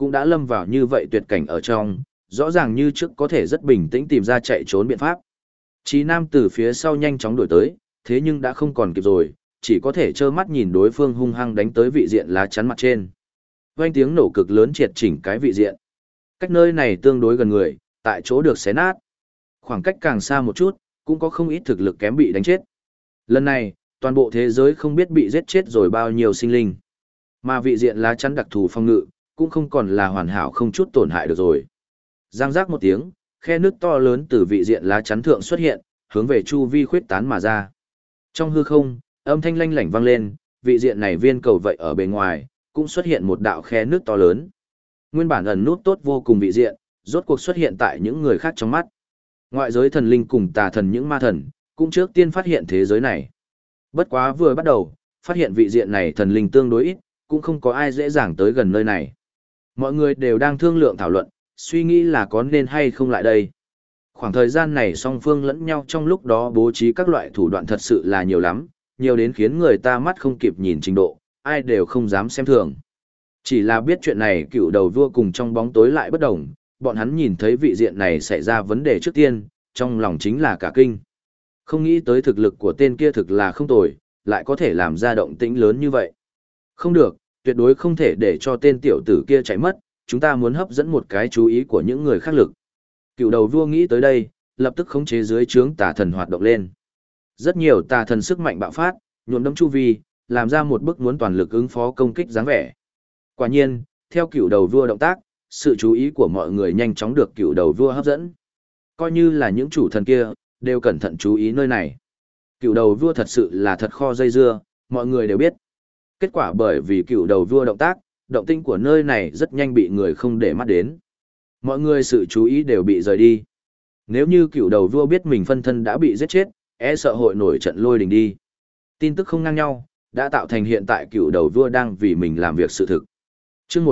cũng đã lâm vào như vậy tuyệt cảnh ở trong, rõ ràng như trước có thể rất bình tĩnh tìm ra chạy trốn biện pháp. Chí Nam từ phía sau nhanh chóng đuổi tới, thế nhưng đã không còn kịp rồi, chỉ có thể trơ mắt nhìn đối phương hung hăng đánh tới vị diện lá chắn mặt trên. Vang tiếng nổ cực lớn triệt chỉnh cái vị diện. Cách nơi này tương đối gần người, tại chỗ được xé nát. Khoảng cách càng xa một chút, cũng có không ít thực lực kém bị đánh chết. Lần này, toàn bộ thế giới không biết bị giết chết rồi bao nhiêu sinh linh. Mà vị diện lá chắn đặc thù phòng ngự, cũng không còn là hoàn hảo không chút tổn hại được rồi. Giang giác một tiếng, khe nước to lớn từ vị diện lá chắn thượng xuất hiện, hướng về chu vi khuyết tán mà ra. Trong hư không, âm thanh lanh lảnh vang lên, vị diện này viên cầu vậy ở bề ngoài, cũng xuất hiện một đạo khe nước to lớn. Nguyên bản ẩn nút tốt vô cùng vị diện, rốt cuộc xuất hiện tại những người khác trong mắt. Ngoại giới thần linh cùng tà thần những ma thần, cũng trước tiên phát hiện thế giới này. Bất quá vừa bắt đầu, phát hiện vị diện này thần linh tương đối ít, cũng không có ai dễ dàng tới gần nơi này. Mọi người đều đang thương lượng thảo luận, suy nghĩ là có nên hay không lại đây. Khoảng thời gian này song phương lẫn nhau trong lúc đó bố trí các loại thủ đoạn thật sự là nhiều lắm, nhiều đến khiến người ta mắt không kịp nhìn trình độ, ai đều không dám xem thường. Chỉ là biết chuyện này cựu đầu vua cùng trong bóng tối lại bất đồng, bọn hắn nhìn thấy vị diện này xảy ra vấn đề trước tiên, trong lòng chính là cả kinh. Không nghĩ tới thực lực của tên kia thực là không tồi, lại có thể làm ra động tĩnh lớn như vậy. Không được, tuyệt đối không thể để cho tên tiểu tử kia chạy mất, chúng ta muốn hấp dẫn một cái chú ý của những người khác lực. Cựu đầu vua nghĩ tới đây, lập tức khống chế dưới trướng tà thần hoạt động lên. Rất nhiều tà thần sức mạnh bạo phát, nhuộm đẫm chu vi, làm ra một bức muốn toàn lực ứng phó công kích dáng vẻ. Quả nhiên, theo cựu đầu vua động tác, sự chú ý của mọi người nhanh chóng được cựu đầu vua hấp dẫn. Coi như là những chủ thần kia, đều cẩn thận chú ý nơi này. Cựu đầu vua thật sự là thật kho dây dưa, mọi người đều biết. Kết quả bởi vì cựu đầu vua động tác, động tĩnh của nơi này rất nhanh bị người không để mắt đến. Mọi người sự chú ý đều bị rời đi. Nếu như cựu đầu vua biết mình phân thân đã bị giết chết, e sợ hội nổi trận lôi đình đi. Tin tức không ngang nhau, đã tạo thành hiện tại cựu đầu vua đang vì mình làm việc sự thực. Chương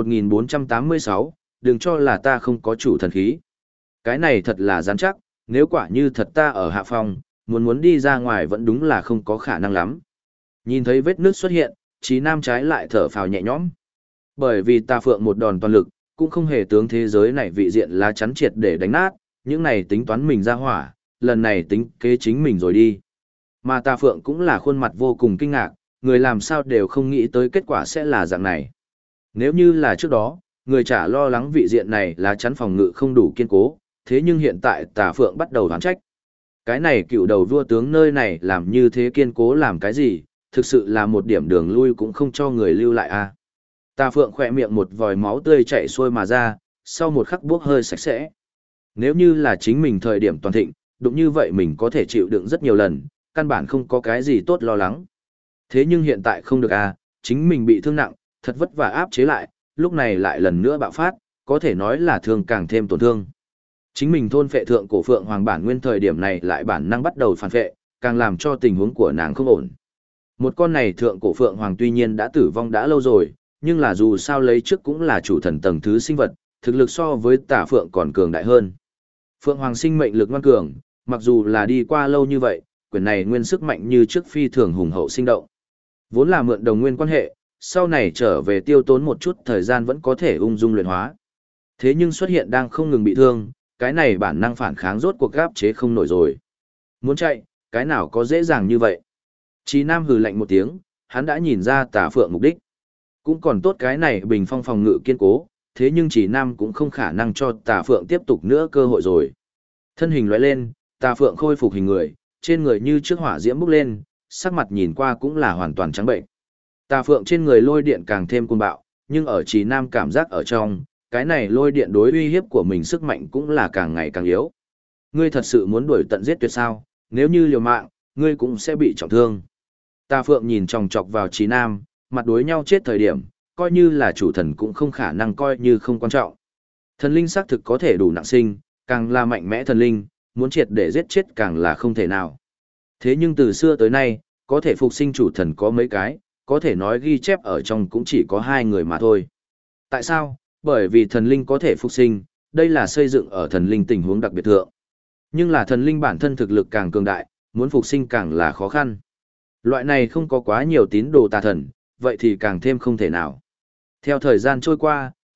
1486, đừng cho là ta không có chủ thần khí. Cái này thật là rắn chắc, nếu quả như thật ta ở hạ phòng, muốn đi ra ngoài vẫn đúng là không có khả năng lắm. Nhìn thấy vết nước xuất hiện, Chí Nam trái lại thở phào nhẹ nhõm. Bởi vì Tà Phượng một đòn toàn lực, cũng không hề tướng thế giới này vị diện lá chắn triệt để đánh nát, những này tính toán mình ra hỏa, lần này tính kế chính mình rồi đi. Mà Tà Phượng cũng là khuôn mặt vô cùng kinh ngạc, người làm sao đều không nghĩ tới kết quả sẽ là dạng này. Nếu như là trước đó, người chả lo lắng vị diện này lá chắn phòng ngự không đủ kiên cố, thế nhưng hiện tại Tà Phượng bắt đầu đoán trách. Cái này cựu đầu vua tướng nơi này làm như thế kiên cố làm cái gì, thực sự là một điểm đường lui cũng không cho người lưu lại a. Tà Phượng khỏe miệng một vòi máu tươi chảy xuôi mà ra, sau một khắc buốc hơi sạch sẽ. Nếu như là chính mình thời điểm toàn thịnh, đúng như vậy mình có thể chịu đựng rất nhiều lần, căn bản không có cái gì tốt lo lắng. Thế nhưng hiện tại không được a, chính mình bị thương nặng, thật vất vả áp chế lại, lúc này lại lần nữa bạo phát, có thể nói là thương càng thêm tổn thương. Chính mình thôn phệ thượng cổ phượng hoàng bản nguyên thời điểm này lại bản năng bắt đầu phản phệ, càng làm cho tình huống của nàng không ổn. Một con này thượng cổ phượng hoàng tuy nhiên đã tử vong đã lâu rồi, nhưng là dù sao lấy trước cũng là chủ thần tầng thứ sinh vật, thực lực so với Tà Phượng còn cường đại hơn. Phượng hoàng sinh mệnh lực ngoan cường, mặc dù là đi qua lâu như vậy, quyền này nguyên sức mạnh như trước phi thường hùng hậu sinh động. Vốn là mượn đồng nguyên quan hệ, sau này trở về tiêu tốn một chút thời gian vẫn có thể ung dung luyện hóa. Thế nhưng xuất hiện đang không ngừng bị thương, cái này bản năng phản kháng rốt cuộc gáp chế không nổi rồi. Muốn chạy, cái nào có dễ dàng như vậy. Chí Nam hừ lạnh một tiếng, hắn đã nhìn ra Tà Phượng mục đích. Cũng còn tốt cái này bình phong phòng ngự kiên cố, thế nhưng Chí Nam cũng không khả năng cho Tà Phượng tiếp tục nữa cơ hội rồi. Thân hình lóe lên, Tà Phượng khôi phục hình người, trên người như trước hỏa diễm bốc lên, sắc mặt nhìn qua cũng là hoàn toàn trắng bệnh. Tà Phượng trên người lôi điện càng thêm cuồng bạo, nhưng ở Chí Nam cảm giác ở trong, cái này lôi điện đối uy hiếp của mình sức mạnh cũng là càng ngày càng yếu. Ngươi thật sự muốn đuổi tận giết tuyệt sao, nếu như liều mạng, ngươi cũng sẽ bị trọng thương. Tà Phượng nhìn chòng chọc vào Chí Nam, mặt đối nhau chết thời điểm, coi như là chủ thần cũng không khả năng coi như không quan trọng. Thần linh xác thực có thể đủ nặng sinh, càng là mạnh mẽ thần linh, muốn triệt để giết chết càng là không thể nào. Thế nhưng từ xưa tới nay, có thể phục sinh chủ thần có mấy cái, có thể nói ghi chép ở trong cũng chỉ có 2 người mà thôi. Tại sao? Bởi vì thần linh có thể phục sinh, đây là xây dựng ở thần linh tình huống đặc biệt thượng. Nhưng là thần linh bản thân thực lực càng cường đại, muốn phục sinh càng là khó khăn. Loại này không có quá nhiều tín đồ tà thần, vậy thì càng thêm không thể nào. Theo thời gian trôi qua,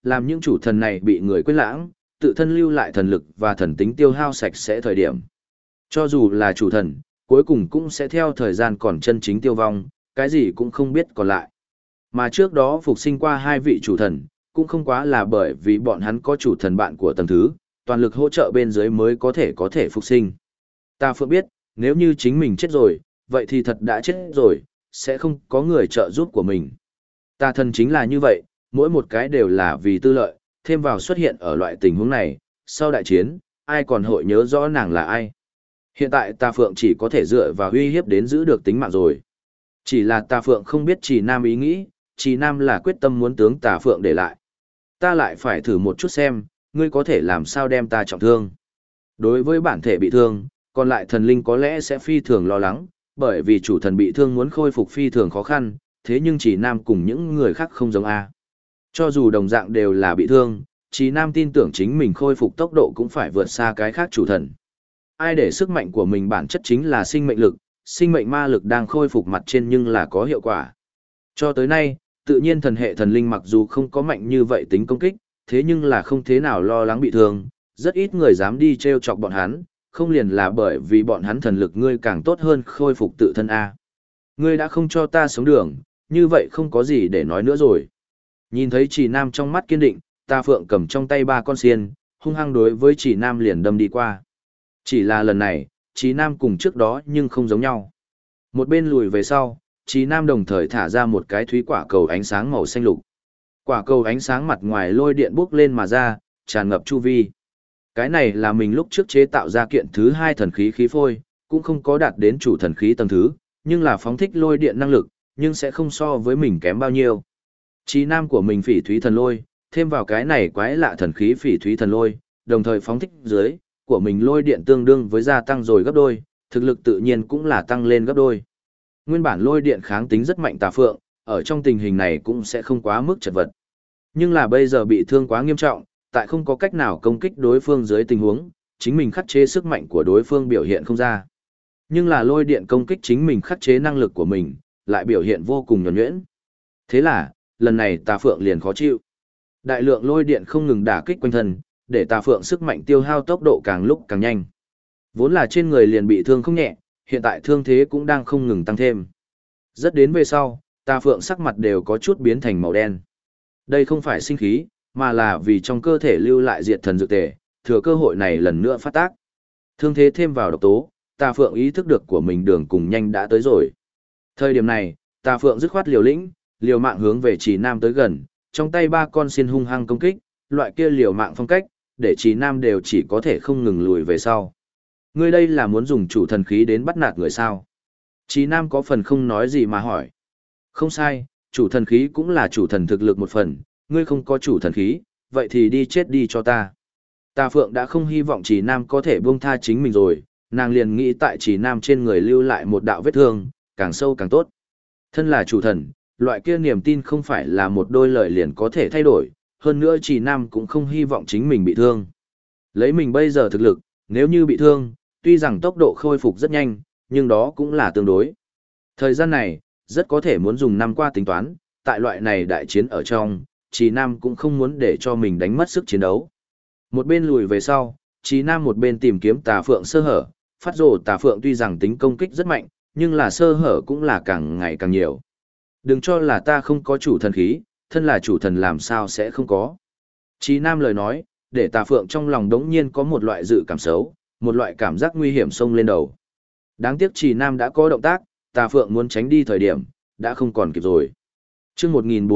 làm những chủ thần này bị người quên lãng, tự thân lưu lại thần lực và thần tính tiêu hao sạch sẽ thời điểm. Cho dù là chủ thần, cuối cùng cũng sẽ theo thời gian còn chân chính tiêu vong, cái gì cũng không biết còn lại. Mà trước đó phục sinh qua hai vị chủ thần, cũng không quá là bởi vì bọn hắn có chủ thần bạn của tầng thứ, toàn lực hỗ trợ bên dưới mới có thể phục sinh. Ta Phượng biết, nếu như chính mình chết rồi, vậy thì thật đã chết rồi, sẽ không có người trợ giúp của mình. Tà thần chính là như vậy, mỗi một cái đều là vì tư lợi, thêm vào xuất hiện ở loại tình huống này, sau đại chiến, ai còn hội nhớ rõ nàng là ai. Hiện tại Tà Phượng chỉ có thể dựa vào uy hiếp đến giữ được tính mạng rồi. Chỉ là Tà Phượng không biết Trì Nam ý nghĩ, Trì Nam là quyết tâm muốn tướng Tà Phượng để lại. Ta lại phải thử một chút xem, ngươi có thể làm sao đem ta trọng thương. Đối với bản thể bị thương, còn lại thần linh có lẽ sẽ phi thường lo lắng, bởi vì chủ thần bị thương muốn khôi phục phi thường khó khăn, thế nhưng Trì Nam cùng những người khác không giống A. Cho dù đồng dạng đều là bị thương, Trì Nam tin tưởng chính mình khôi phục tốc độ cũng phải vượt xa cái khác chủ thần. Ai để sức mạnh của mình bản chất chính là sinh mệnh lực, sinh mệnh ma lực đang khôi phục mặt trên nhưng là có hiệu quả. Cho tới nay, tự nhiên thần hệ thần linh mặc dù không có mạnh như vậy tính công kích, thế nhưng là không thế nào lo lắng bị thương, rất ít người dám đi treo chọc bọn hắn, không liền là bởi vì bọn hắn thần lực ngươi càng tốt hơn khôi phục tự thân A. Ngươi đã không cho ta sống đường, như vậy không có gì để nói nữa rồi. Nhìn thấy Trì Nam trong mắt kiên định, Tà Phượng cầm trong tay 3 con xiên, hung hăng đối với Trì Nam liền đâm đi qua. Chỉ là lần này, Trì Nam cùng trước đó nhưng không giống nhau. Một bên lùi về sau, Trì Nam đồng thời thả ra một cái thúy quả cầu ánh sáng màu xanh lục. Quả cầu ánh sáng mặt ngoài lôi điện bốc lên mà ra, tràn ngập chu vi. Cái này là mình lúc trước chế tạo ra kiện thứ 2 thần khí khí phôi, cũng không có đạt đến chủ thần khí tầng thứ, nhưng là phóng thích lôi điện năng lực, nhưng sẽ không so với mình kém bao nhiêu. Trì Nam của mình phỉ thúy thần lôi, thêm vào cái này quái lạ thần khí phỉ thúy thần lôi, đồng thời phóng thích dưới, của mình lôi điện tương đương với gia tăng rồi gấp đôi, thực lực tự nhiên cũng là tăng lên gấp đôi. Nguyên bản lôi điện kháng tính rất mạnh Tà Phượng, ở trong tình hình này cũng sẽ không quá mức chật vật. Nhưng là bây giờ bị thương quá nghiêm trọng, tại không có cách nào công kích đối phương dưới tình huống, chính mình khắc chế sức mạnh của đối phương biểu hiện không ra. Nhưng là lôi điện công kích chính mình khắc chế năng lực của mình, lại biểu hiện vô cùng nhuần nhuyễn. Thế là, lần này Tà Phượng liền khó chịu. Đại lượng lôi điện không ngừng đả kích quanh thân, để Tà Phượng sức mạnh tiêu hao tốc độ càng lúc càng nhanh. Vốn là trên người liền bị thương không nhẹ, hiện tại thương thế cũng đang không ngừng tăng thêm. Rất đến về sau, Tà Phượng sắc mặt đều có chút biến thành màu đen. Đây không phải sinh khí, mà là vì trong cơ thể lưu lại diệt thần dược tề, thừa cơ hội này lần nữa phát tác. Thương thế thêm vào độc tố, Tà Phượng ý thức được của mình đường cùng nhanh đã tới rồi. Thời điểm này, Tà Phượng dứt khoát liều lĩnh, liều mạng hướng về Trì Nam tới gần, trong tay 3 con xiên hung hăng công kích, loại kia liều mạng phong cách, để Trì Nam đều chỉ có thể không ngừng lùi về sau. Ngươi đây là muốn dùng chủ thần khí đến bắt nạt người sao? Trì Nam có phần không nói gì mà hỏi. Không sai, chủ thần khí cũng là chủ thần thực lực một phần, ngươi không có chủ thần khí, vậy thì đi chết đi cho ta. Tà Phượng đã không hy vọng Trì Nam có thể buông tha chính mình rồi, nàng liền nghĩ tại Trì Nam trên người lưu lại một đạo vết thương, càng sâu càng tốt. Thân là chủ thần, loại kia niềm tin không phải là một đôi lời liền có thể thay đổi, hơn nữa Trì Nam cũng không hy vọng chính mình bị thương. Lấy mình bây giờ thực lực, nếu như bị thương, tuy rằng tốc độ khôi phục rất nhanh, nhưng đó cũng là tương đối. Thời gian này, rất có thể muốn dùng năm qua tính toán, tại loại này đại chiến ở trong, Trì Nam cũng không muốn để cho mình đánh mất sức chiến đấu. Một bên lùi về sau, Trì Nam một bên tìm kiếm Tà Phượng sơ hở, phát rồ Tà Phượng tuy rằng tính công kích rất mạnh, nhưng là sơ hở cũng là càng ngày càng nhiều. Đừng cho là ta không có chủ thần khí, thân là chủ thần làm sao sẽ không có. Trì Nam lời nói, để Tà Phượng trong lòng đống nhiên có một loại dự cảm xấu, một loại cảm giác nguy hiểm xông lên đầu. Đáng tiếc Trì Nam đã có động tác, Tà Phượng muốn tránh đi thời điểm, đã không còn kịp rồi. Chương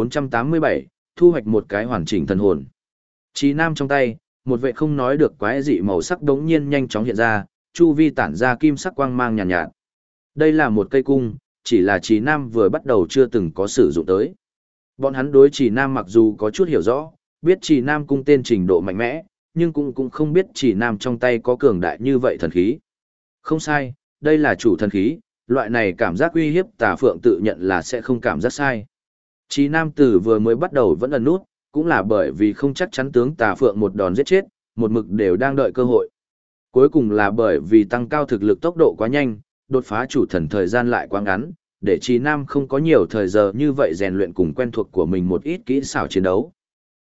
1487, thu hoạch một cái hoàn chỉnh thần hồn. Trì Nam trong tay, một vệ không nói được quái dị màu sắc đống nhiên nhanh chóng hiện ra, chu vi tản ra kim sắc quang mang nhàn nhạt. Đây là một cây cung, chỉ là Trì Nam vừa bắt đầu chưa từng có sử dụng tới. Bọn hắn đối Trì Nam mặc dù có chút hiểu rõ, biết Trì Nam cung tên trình độ mạnh mẽ, nhưng cũng không biết Trì Nam trong tay có cường đại như vậy thần khí. Không sai, đây là chủ thần khí, loại này cảm giác uy hiếp Tà Phượng tự nhận là sẽ không cảm giác sai. Trì Nam từ vừa mới bắt đầu vẫn ẩn nút, cũng là bởi vì không chắc chắn tướng Tà Phượng một đòn giết chết, một mực đều đang đợi cơ hội. Cuối cùng là bởi vì tăng cao thực lực tốc độ quá nhanh, đột phá chủ thần thời gian lại quá ngắn, để Trì Nam không có nhiều thời giờ như vậy rèn luyện cùng quen thuộc của mình một ít kỹ xảo chiến đấu.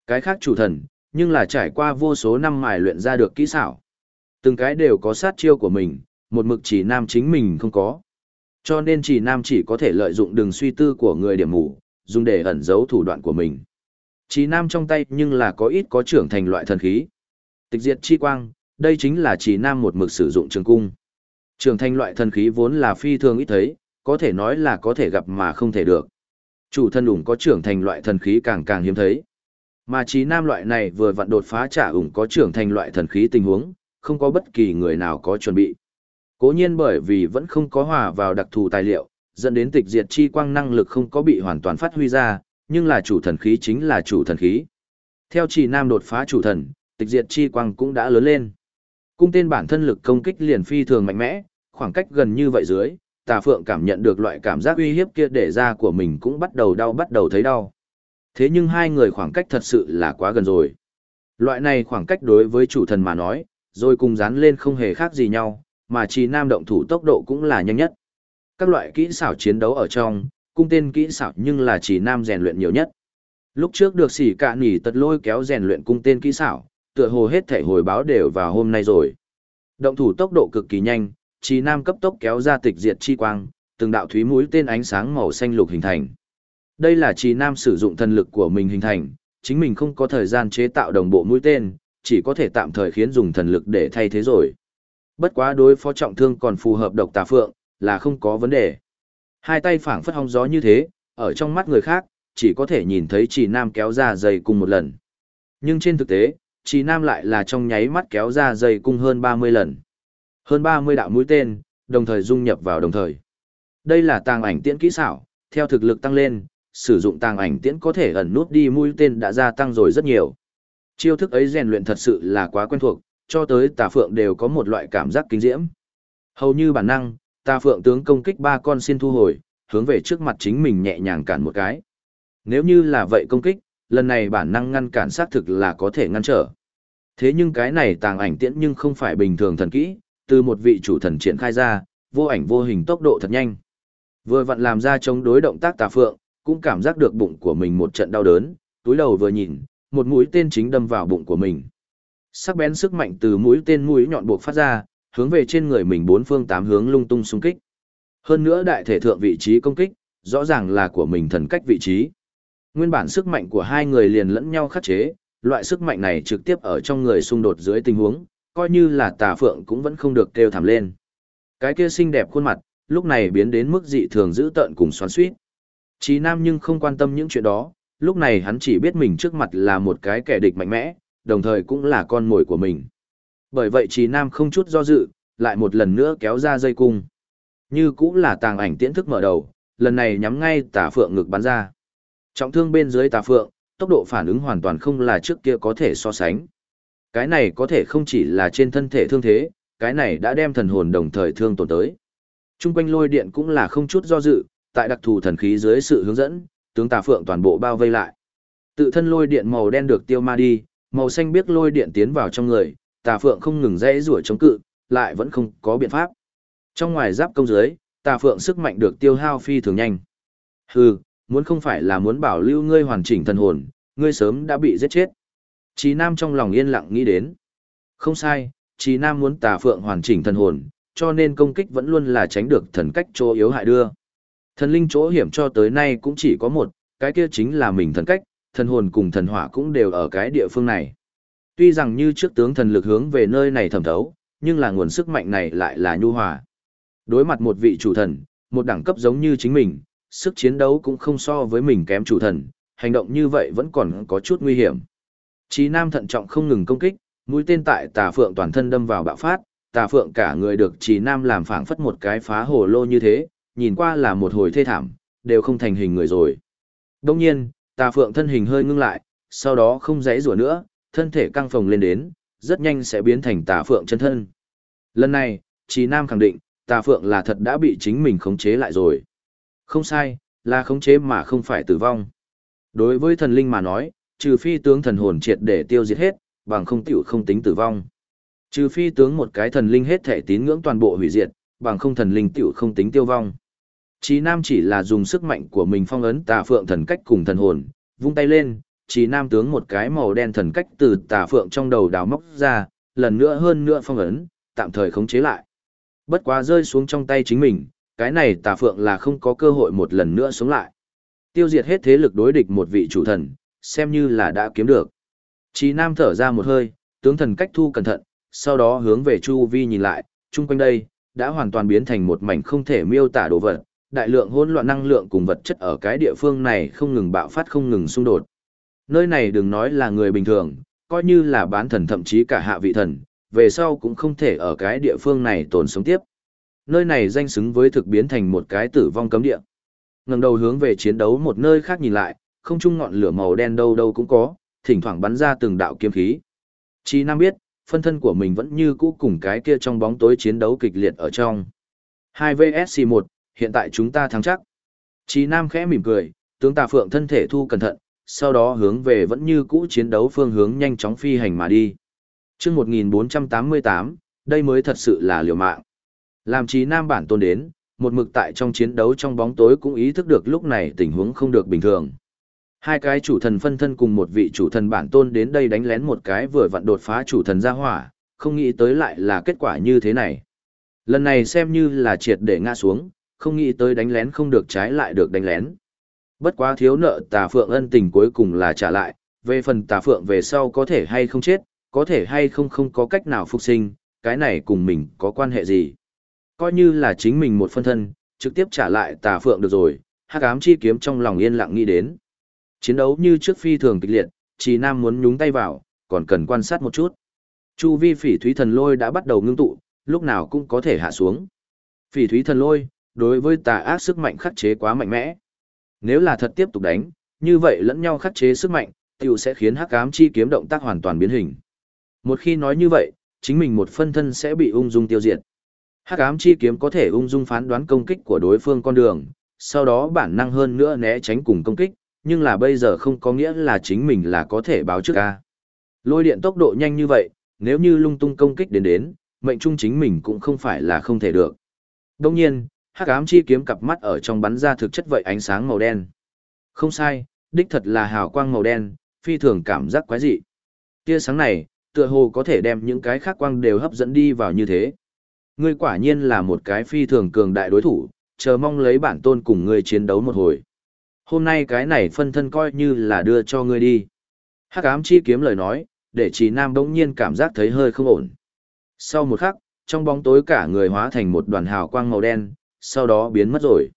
Cái khác chủ thần, nhưng là trải qua vô số năm mài luyện ra được kỹ xảo. Từng cái đều có sát chiêu của mình, một mực chỉ nam chính mình không có. Cho nên chỉ nam chỉ có thể lợi dụng đường suy tư của người điểm mù, dùng để ẩn giấu thủ đoạn của mình. Chỉ nam trong tay nhưng là có ít có trưởng thành loại thần khí. Tịch diệt chi quang, đây chính là chỉ nam một mực sử dụng trường cung. Trưởng thành loại thần khí vốn là phi thường ít thấy, có thể nói là có thể gặp mà không thể được. Chủ thân ủng có trưởng thành loại thần khí càng càng hiếm thấy. Mà trí nam loại này vừa vặn đột phá trả ủng có trưởng thành loại thần khí tình huống, không có bất kỳ người nào có chuẩn bị. Cố nhiên bởi vì vẫn không có hòa vào đặc thù tài liệu, dẫn đến tịch diệt chi quang năng lực không có bị hoàn toàn phát huy ra, nhưng là chủ thần khí chính là chủ thần khí. Theo chỉ nam đột phá chủ thần, tịch diệt chi quang cũng đã lớn lên. Cung tên bản thân lực công kích liền phi thường mạnh mẽ, khoảng cách gần như vậy dưới, Tà Phượng cảm nhận được loại cảm giác uy hiếp kia để ra của mình cũng bắt đầu đau, bắt đầu thấy đau. Thế nhưng hai người khoảng cách thật sự là quá gần rồi. Loại này khoảng cách đối với chủ thần mà nói, rồi cùng dán lên không hề khác gì nhau, mà chỉ nam động thủ tốc độ cũng là nhanh nhất. Các loại kỹ xảo chiến đấu ở trong, cung tên kỹ xảo nhưng là chỉ nam rèn luyện nhiều nhất. Lúc trước được Sỉ Cạ Nỉ tật lôi kéo rèn luyện cung tên kỹ xảo, tựa hồ hết thể hồi báo đều vào hôm nay rồi. Động thủ tốc độ cực kỳ nhanh, chỉ nam cấp tốc kéo ra tịch diệt chi quang, từng đạo thúy mũi tên ánh sáng màu xanh lục hình thành. Đây là chỉ nam sử dụng thần lực của mình hình thành, chính mình không có thời gian chế tạo đồng bộ mũi tên, chỉ có thể tạm thời khiến dùng thần lực để thay thế rồi. Bất quá đối phó trọng thương còn phù hợp độc Tà Phượng, là không có vấn đề. Hai tay phảng phất hong gió như thế, ở trong mắt người khác, chỉ có thể nhìn thấy chỉ nam kéo ra dây cung một lần. Nhưng trên thực tế, chỉ nam lại là trong nháy mắt kéo ra dây cung hơn 30 lần. Hơn 30 đạo mũi tên, đồng thời dung nhập vào đồng thời. Đây là tàng ảnh tiễn kỹ xảo, theo thực lực tăng lên, sử dụng tàng ảnh tiễn có thể ẩn nút đi mũi tên đã gia tăng rồi rất nhiều. Chiêu thức ấy rèn luyện thật sự là quá quen thuộc, cho tới Tà Phượng đều có một loại cảm giác kinh diễm. Hầu như bản năng, Tà Phượng tướng công kích ba con xin thu hồi, hướng về trước mặt chính mình nhẹ nhàng cản một cái. Nếu như là vậy công kích, lần này bản năng ngăn cản xác thực là có thể ngăn trở. Thế nhưng cái này tàng ảnh tiễn nhưng không phải bình thường thần kỹ, từ một vị chủ thần triển khai ra, vô ảnh vô hình tốc độ thật nhanh. Vừa vặn làm ra chống đối động tác Tà Phượng, cũng cảm giác được bụng của mình một trận đau đớn, túi đầu vừa nhìn, một mũi tên chính đâm vào bụng của mình. Sắc bén sức mạnh từ mũi tên mũi nhọn buộc phát ra, hướng về trên người mình bốn phương tám hướng lung tung xung kích. Hơn nữa đại thể thượng vị trí công kích, rõ ràng là của mình thần cách vị trí. Nguyên bản sức mạnh của hai người liền lẫn nhau khắc chế, loại sức mạnh này trực tiếp ở trong người xung đột dưới tình huống, coi như là Tà Phượng cũng vẫn không được kêu thảm lên. Cái kia xinh đẹp khuôn mặt, lúc này biến đến mức dị thường dữ tợn cùng xoắn xuýt. Chí Nam nhưng không quan tâm những chuyện đó, lúc này hắn chỉ biết mình trước mặt là một cái kẻ địch mạnh mẽ, đồng thời cũng là con mồi của mình. Bởi vậy Chí Nam không chút do dự, lại một lần nữa kéo ra dây cung. Như cũng là tàng ảnh tiễn thức mở đầu, lần này nhắm ngay Tà Phượng ngực bắn ra. Trọng thương bên dưới Tà Phượng, tốc độ phản ứng hoàn toàn không là trước kia có thể so sánh. Cái này có thể không chỉ là trên thân thể thương thế, cái này đã đem thần hồn đồng thời thương tổn tới. Trung quanh lôi điện cũng là không chút do dự, tại đặc thù thần khí dưới sự hướng dẫn, tướng Tà Phượng toàn bộ bao vây lại. Tự thân lôi điện màu đen được tiêu ma đi, màu xanh biếc lôi điện tiến vào trong người, Tà Phượng không ngừng rẽ rủa chống cự, lại vẫn không có biện pháp. Trong ngoài giáp công dưới, Tà Phượng sức mạnh được tiêu hao phi thường nhanh. Hừ, muốn không phải là muốn bảo lưu ngươi hoàn chỉnh thần hồn, ngươi sớm đã bị giết chết. Chí Nam trong lòng yên lặng nghĩ đến. Không sai, Chí Nam muốn Tà Phượng hoàn chỉnh thần hồn, cho nên công kích vẫn luôn là tránh được thần cách chỗ yếu hại đưa. Thần linh chỗ hiểm cho tới nay cũng chỉ có một, cái kia chính là mình thần cách, thần hồn cùng thần hỏa cũng đều ở cái địa phương này. Tuy rằng như trước tướng thần lực hướng về nơi này thẩm thấu, nhưng là nguồn sức mạnh này lại là nhu hòa. Đối mặt một vị chủ thần, một đẳng cấp giống như chính mình, sức chiến đấu cũng không so với mình kém chủ thần, hành động như vậy vẫn còn có chút nguy hiểm. Chí Nam thận trọng không ngừng công kích, mũi tên tại Tà Phượng toàn thân đâm vào bạo phát, Tà Phượng cả người được Chí Nam làm phảng phất một cái phá hồ lô như thế, nhìn qua là một hồi thê thảm, đều không thành hình người rồi. Đông nhiên, Tà Phượng thân hình hơi ngưng lại, sau đó không giãy giụa nữa, thân thể căng phồng lên đến, rất nhanh sẽ biến thành Tà Phượng chân thân. Lần này, Chí Nam khẳng định, Tà Phượng là thật đã bị chính mình khống chế lại rồi. Không sai, là khống chế mà không phải tử vong. Đối với thần linh mà nói, trừ phi tướng thần hồn triệt để tiêu diệt hết, bằng không tiểu không tính tử vong. Trừ phi tướng một cái thần linh hết thể tín ngưỡng toàn bộ hủy diệt, bằng không thần linh tiểu không tính tiêu vong. Chí Nam chỉ là dùng sức mạnh của mình phong ấn Tà Phượng thần cách cùng thần hồn, vung tay lên, Trì Nam tướng một cái màu đen thần cách từ tà phượng trong đầu đào móc ra, lần nữa hơn nữa phong ấn, tạm thời khống chế lại. Bất quá rơi xuống trong tay chính mình, cái này tà phượng là không có cơ hội một lần nữa sống lại. Tiêu diệt hết thế lực đối địch một vị chủ thần, xem như là đã kiếm được. Trì Nam thở ra một hơi, tướng thần cách thu cẩn thận, sau đó hướng về chu vi nhìn lại, chung quanh đây, đã hoàn toàn biến thành một mảnh không thể miêu tả đồ vật, đại lượng hỗn loạn năng lượng cùng vật chất ở cái địa phương này không ngừng bạo phát không ngừng xung đột. Nơi này đừng nói là người bình thường, coi như là bán thần thậm chí cả hạ vị thần, về sau cũng không thể ở cái địa phương này tồn sống tiếp. Nơi này danh xứng với thực biến thành một cái tử vong cấm địa. Ngẩng đầu hướng về chiến đấu một nơi khác nhìn lại, không trung ngọn lửa màu đen đâu đâu cũng có, thỉnh thoảng bắn ra từng đạo kiếm khí. Chí Nam biết, phân thân của mình vẫn như cũ cùng cái kia trong bóng tối chiến đấu kịch liệt ở trong. 2 vs 1, hiện tại chúng ta thắng chắc. Chí Nam khẽ mỉm cười, tướng Tà Phượng thân thể thu cẩn thận, sau đó hướng về vẫn như cũ chiến đấu phương hướng nhanh chóng phi hành mà đi. Chương 1488, đây mới thật sự là liều mạng. Làm Chí Nam bản tôn đến, một mực tại trong chiến đấu trong bóng tối cũng ý thức được lúc này tình huống không được bình thường. Hai cái chủ thần phân thân cùng một vị chủ thần bản tôn đến đây đánh lén một cái vừa vặn đột phá chủ thần ra hỏa, không nghĩ tới lại là kết quả như thế này. Lần này xem như là triệt để ngã xuống, không nghĩ tới đánh lén không được trái lại được đánh lén. Bất quá thiếu nợ Tà Phượng ân tình cuối cùng là trả lại, về phần Tà Phượng về sau có thể hay không chết, có thể hay không không có cách nào phục sinh, cái này cùng mình có quan hệ gì. Coi như là chính mình một phân thân, trực tiếp trả lại Tà Phượng được rồi, Hắc Ám Chi Kiếm trong lòng yên lặng nghĩ đến. Chiến đấu như trước phi thường kịch liệt, Trì Nam muốn nhúng tay vào, còn cần quan sát một chút. Chu vi Phỉ Thúy Thần Lôi đã bắt đầu ngưng tụ, lúc nào cũng có thể hạ xuống. Phỉ Thúy Thần Lôi, đối với tà ác sức mạnh khắc chế quá mạnh mẽ. Nếu là thật tiếp tục đánh, như vậy lẫn nhau khắc chế sức mạnh, tiểu sẽ khiến Hắc Ám Chi Kiếm động tác hoàn toàn biến hình. Một khi nói như vậy, chính mình một phân thân sẽ bị ung dung tiêu diệt. Hắc Ám Chi Kiếm có thể ung dung phán đoán công kích của đối phương con đường, sau đó bản năng hơn nữa né tránh cùng công kích, nhưng là bây giờ không có nghĩa là chính mình là có thể báo trước ca. Lôi điện tốc độ nhanh như vậy, nếu như lung tung công kích đến, mệnh trung chính mình cũng không phải là không thể được. Đồng nhiên, Hắc Ám Chi Kiếm cặp mắt ở trong bắn ra thực chất vậy ánh sáng màu đen. Không sai, đích thật là hào quang màu đen, phi thường cảm giác quái dị. Tia sáng này, tựa hồ có thể đem những cái khác quang đều hấp dẫn đi vào như thế. Ngươi quả nhiên là một cái phi thường cường đại đối thủ, chờ mong lấy bản tôn cùng ngươi chiến đấu một hồi. Hôm nay cái này phân thân coi như là đưa cho ngươi đi. Hắc Ám Chi Kiếm lời nói, để Trì Nam bỗng nhiên cảm giác thấy hơi không ổn. Sau một khắc, trong bóng tối cả người hóa thành một đoàn hào quang màu đen, sau đó biến mất rồi.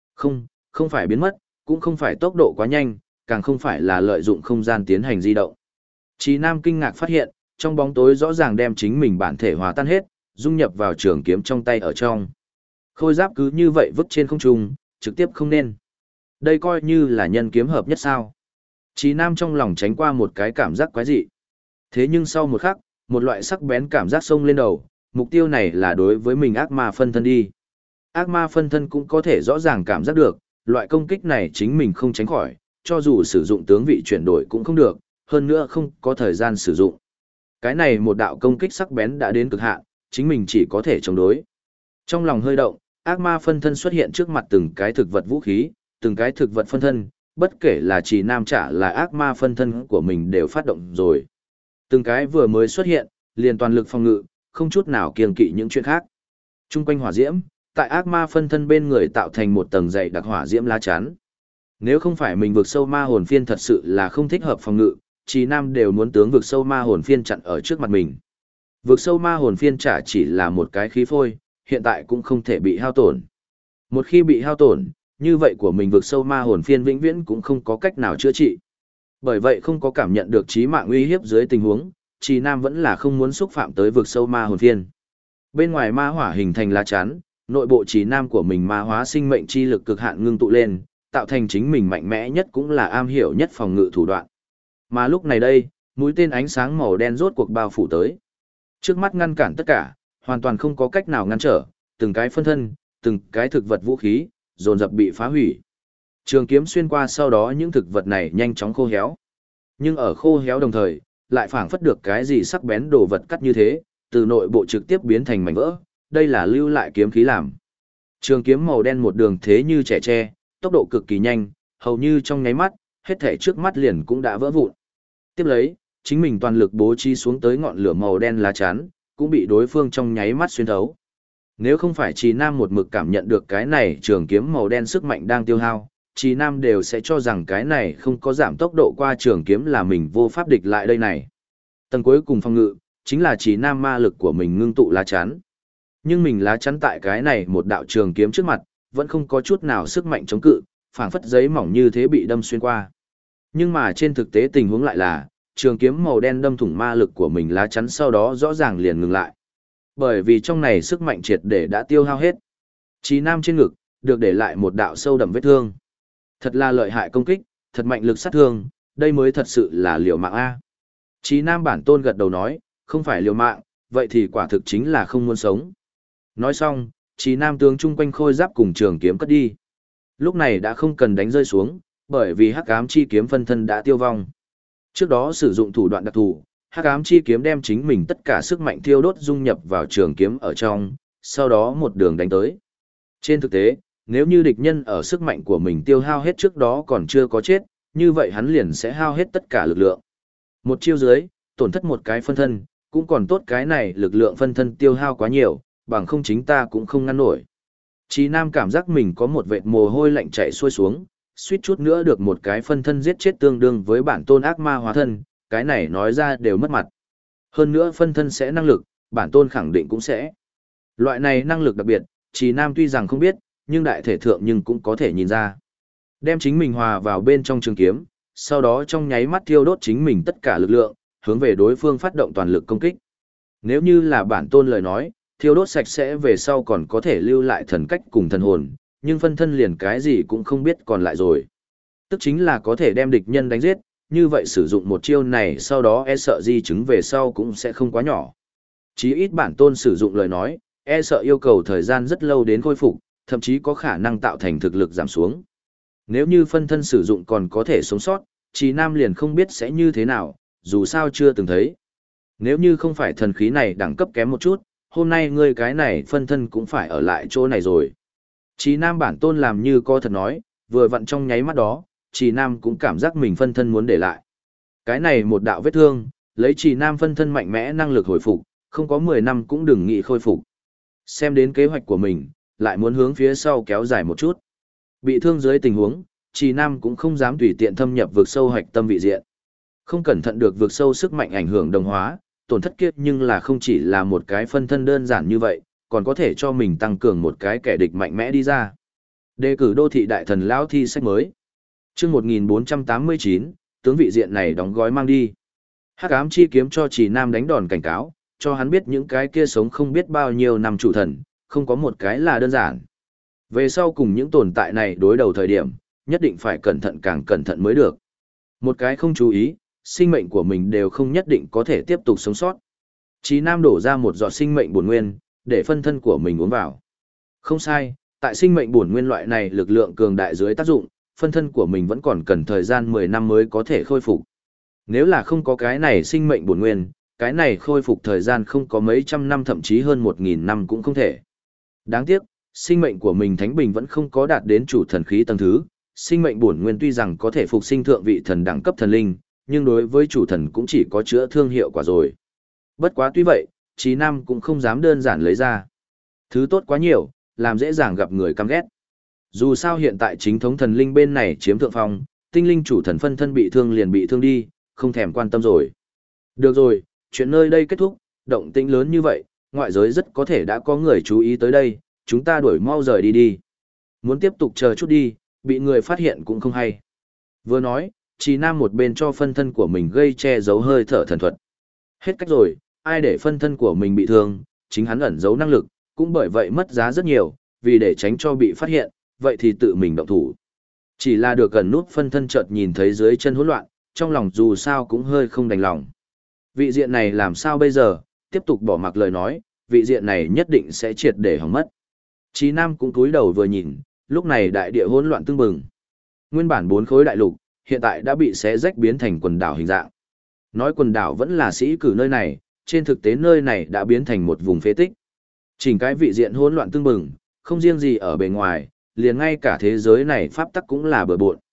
Không phải biến mất, cũng không phải tốc độ quá nhanh, càng không phải là lợi dụng không gian tiến hành di động. Trì Nam kinh ngạc phát hiện, trong bóng tối rõ ràng đem chính mình bản thể hòa tan hết, dung nhập vào trường kiếm trong tay ở trong. Khôi giáp cứ như vậy vứt trên không trung, trực tiếp không nên. Đây coi như là nhân kiếm hợp nhất sao. Trì Nam trong lòng tránh qua một cái cảm giác quái dị. Thế nhưng sau một khắc, một loại sắc bén cảm giác xông lên đầu, mục tiêu này là đối với mình ác ma phân thân đi. Ác ma phân thân cũng có thể rõ ràng cảm giác được, loại công kích này chính mình không tránh khỏi, cho dù sử dụng tướng vị chuyển đổi cũng không được, hơn nữa không có thời gian sử dụng. Cái này một đạo công kích sắc bén đã đến cực hạn, chính mình chỉ có thể chống đối. Trong lòng hơi động, ác ma phân thân xuất hiện trước mặt từng cái thực vật vũ khí, từng cái thực vật phân thân, bất kể là Trì Nam trả là ác ma phân thân của mình đều phát động rồi. Từng cái vừa mới xuất hiện, liền toàn lực phòng ngự, không chút nào kiêng kỵ những chuyện khác. Trung quanh hỏa diễm, tại ác ma phân thân bên người tạo thành một tầng dày đặc hỏa diễm lá chắn. Nếu không phải mình vực sâu ma hồn phiên thật sự là không thích hợp phòng ngự, Trì Nam đều muốn tướng vực sâu ma hồn phiên chặn ở trước mặt mình. Vực sâu ma hồn phiên chả chỉ là một cái khí phôi, hiện tại cũng không thể bị hao tổn. Một khi bị hao tổn, như vậy của mình vực sâu ma hồn phiên vĩnh viễn cũng không có cách nào chữa trị. Bởi vậy không có cảm nhận được chí mạng uy hiếp dưới tình huống, Trì Nam vẫn là không muốn xúc phạm tới vực sâu ma hồn phiên. Bên ngoài ma hỏa hình thành lá chắn, nội bộ Trì Nam của mình ma hóa sinh mệnh chi lực cực hạn ngưng tụ lên, tạo thành chính mình mạnh mẽ nhất cũng là am hiểu nhất phòng ngự thủ đoạn. Mà lúc này đây, mũi tên ánh sáng màu đen rốt cuộc bao phủ tới. Trước mắt ngăn cản tất cả, hoàn toàn không có cách nào ngăn trở, từng cái phân thân, từng cái thực vật vũ khí, dồn dập bị phá hủy. Trường kiếm xuyên qua sau đó những thực vật này nhanh chóng khô héo. Nhưng ở khô héo đồng thời, lại phảng phất được cái gì sắc bén đồ vật cắt như thế, từ nội bộ trực tiếp biến thành mảnh vỡ, đây là lưu lại kiếm khí làm. Trường kiếm màu đen một đường thế như trẻ tre, tốc độ cực kỳ nhanh, hầu như trong nháy mắt, hết thể trước mắt liền cũng đã vỡ vụn. Tiếp lấy, chính mình toàn lực bố trí xuống tới ngọn lửa màu đen lá chắn, cũng bị đối phương trong nháy mắt xuyên thấu. Nếu không phải Trì Nam một mực cảm nhận được cái này trường kiếm màu đen sức mạnh đang tiêu hao, Trì Nam đều sẽ cho rằng cái này không có giảm tốc độ qua trường kiếm là mình vô pháp địch lại đây này. Tầng cuối cùng phòng ngự, chính là Trì Nam ma lực của mình ngưng tụ lá chắn. Nhưng mình lá chắn tại cái này một đạo trường kiếm trước mặt, vẫn không có chút nào sức mạnh chống cự, phảng phất giấy mỏng như thế bị đâm xuyên qua. Nhưng mà trên thực tế tình huống lại là, trường kiếm màu đen đâm thủng ma lực của mình lá chắn sau đó rõ ràng liền ngừng lại. Bởi vì trong này sức mạnh triệt để đã tiêu hao hết. Trì Nam trên ngực, được để lại một đạo sâu đậm vết thương. Thật là lợi hại công kích, thật mạnh lực sát thương, đây mới thật sự là liều mạng A. Trì Nam bản tôn gật đầu nói, không phải liều mạng, vậy thì quả thực chính là không muốn sống. Nói xong, Trì Nam tướng chung quanh khôi giáp cùng trường kiếm cất đi. Lúc này đã không cần đánh rơi xuống, bởi vì hắc ám chi kiếm phân thân đã tiêu vong. Trước đó sử dụng thủ đoạn đặc thù, hắc ám chi kiếm đem chính mình tất cả sức mạnh thiêu đốt dung nhập vào trường kiếm ở trong, sau đó một đường đánh tới. Trên thực tế, nếu như địch nhân ở sức mạnh của mình tiêu hao hết trước đó còn chưa có chết, như vậy hắn liền sẽ hao hết tất cả lực lượng. Một chiêu dưới, tổn thất một cái phân thân, cũng còn tốt cái này lực lượng phân thân tiêu hao quá nhiều, bằng không chính ta cũng không ngăn nổi. Chí Nam cảm giác mình có một vệt mồ hôi lạnh chảy xuôi xuống, suýt chút nữa được một cái phân thân giết chết tương đương với bản tôn ác ma hóa thân, cái này nói ra đều mất mặt. Hơn nữa phân thân sẽ năng lực, bản tôn khẳng định cũng sẽ. Loại này năng lực đặc biệt, Chí Nam tuy rằng không biết, nhưng đại thể thượng nhưng cũng có thể nhìn ra. Đem chính mình hòa vào bên trong trường kiếm, sau đó trong nháy mắt thiêu đốt chính mình tất cả lực lượng, hướng về đối phương phát động toàn lực công kích. Nếu như là bản tôn lời nói, thiêu đốt sạch sẽ về sau còn có thể lưu lại thần cách cùng thần hồn, nhưng phân thân liền cái gì cũng không biết còn lại rồi. Tức chính là có thể đem địch nhân đánh giết, như vậy sử dụng một chiêu này sau đó e sợ di chứng về sau cũng sẽ không quá nhỏ. Chí ít bản tôn sử dụng lời nói, e sợ yêu cầu thời gian rất lâu đến khôi phục, thậm chí có khả năng tạo thành thực lực giảm xuống. Nếu như phân thân sử dụng còn có thể sống sót, Chí Nam liền không biết sẽ như thế nào, dù sao chưa từng thấy. Nếu như không phải thần khí này đẳng cấp kém một chút, hôm nay ngươi cái này phân thân cũng phải ở lại chỗ này rồi. Chí Nam bản tôn làm như có thật nói, vừa vặn trong nháy mắt đó, Chí Nam cũng cảm giác mình phân thân muốn để lại. Cái này một đạo vết thương, lấy Chí Nam phân thân mạnh mẽ năng lực hồi phục, không có 10 năm cũng đừng nghĩ khôi phục. Xem đến kế hoạch của mình, lại muốn hướng phía sau kéo dài một chút. Bị thương dưới tình huống, Chí Nam cũng không dám tùy tiện thâm nhập vực sâu hạch tâm vị diện. Không cẩn thận được vực sâu sức mạnh ảnh hưởng đồng hóa, tổn thất kiếp nhưng là không chỉ là một cái phân thân đơn giản như vậy, còn có thể cho mình tăng cường một cái kẻ địch mạnh mẽ đi ra. Đề cử đô thị đại thần lão thi sách mới. Chương 1489, tướng vị diện này đóng gói mang đi. Hắc ám chi kiếm cho Trì Nam đánh đòn cảnh cáo, cho hắn biết những cái kia sống không biết bao nhiêu năm chủ thần, không có một cái là đơn giản. Về sau cùng những tồn tại này đối đầu thời điểm, nhất định phải cẩn thận càng cẩn thận mới được. Một cái không chú ý, sinh mệnh của mình đều không nhất định có thể tiếp tục sống sót. Chí Nam đổ ra một giọt sinh mệnh bổn nguyên, để phân thân của mình uống vào. Không sai, tại sinh mệnh bổn nguyên loại này lực lượng cường đại dưới tác dụng, phân thân của mình vẫn còn cần thời gian 10 năm mới có thể khôi phục. Nếu là không có cái này sinh mệnh bổn nguyên, cái này khôi phục thời gian không có mấy trăm năm thậm chí hơn 1000 năm cũng không thể. Đáng tiếc, sinh mệnh của mình Thánh Bình vẫn không có đạt đến chủ thần khí tầng thứ, sinh mệnh bổn nguyên tuy rằng có thể phục sinh thượng vị thần đẳng cấp thần linh, nhưng đối với chủ thần cũng chỉ có chữa thương hiệu quả rồi. Bất quá tuy vậy, Chí Nam cũng không dám đơn giản lấy ra. Thứ tốt quá nhiều, làm dễ dàng gặp người căm ghét. Dù sao hiện tại chính thống thần linh bên này chiếm thượng phong, tinh linh chủ thần phân thân bị thương liền bị thương đi, không thèm quan tâm rồi. Được rồi, chuyện nơi đây kết thúc, động tĩnh lớn như vậy, ngoại giới rất có thể đã có người chú ý tới đây, chúng ta đuổi mau rời đi đi. Muốn tiếp tục chờ chút đi, bị người phát hiện cũng không hay. Vừa nói, Chí Nam một bên cho phân thân của mình gây che giấu hơi thở thần thuật. Hết cách rồi, ai để phân thân của mình bị thương, chính hắn ẩn giấu năng lực, cũng bởi vậy mất giá rất nhiều, vì để tránh cho bị phát hiện, vậy thì tự mình động thủ. Chỉ là được gần nút phân thân chợt nhìn thấy dưới chân hỗn loạn, trong lòng dù sao cũng hơi không đành lòng. Vị diện này làm sao bây giờ, tiếp tục bỏ mặc lời nói, vị diện này nhất định sẽ triệt để hỏng mất. Chí Nam cũng cúi đầu vừa nhìn, lúc này đại địa hỗn loạn tưng bừng. Nguyên bản 4 khối đại lục, hiện tại đã bị xé rách biến thành quần đảo hình dạng. Nói quần đảo vẫn là sĩ cử nơi này, trên thực tế nơi này đã biến thành một vùng phế tích. Chỉnh cái vị diện hỗn loạn tưng bừng, không riêng gì ở bề ngoài, liền ngay cả thế giới này pháp tắc cũng là bừa bộn.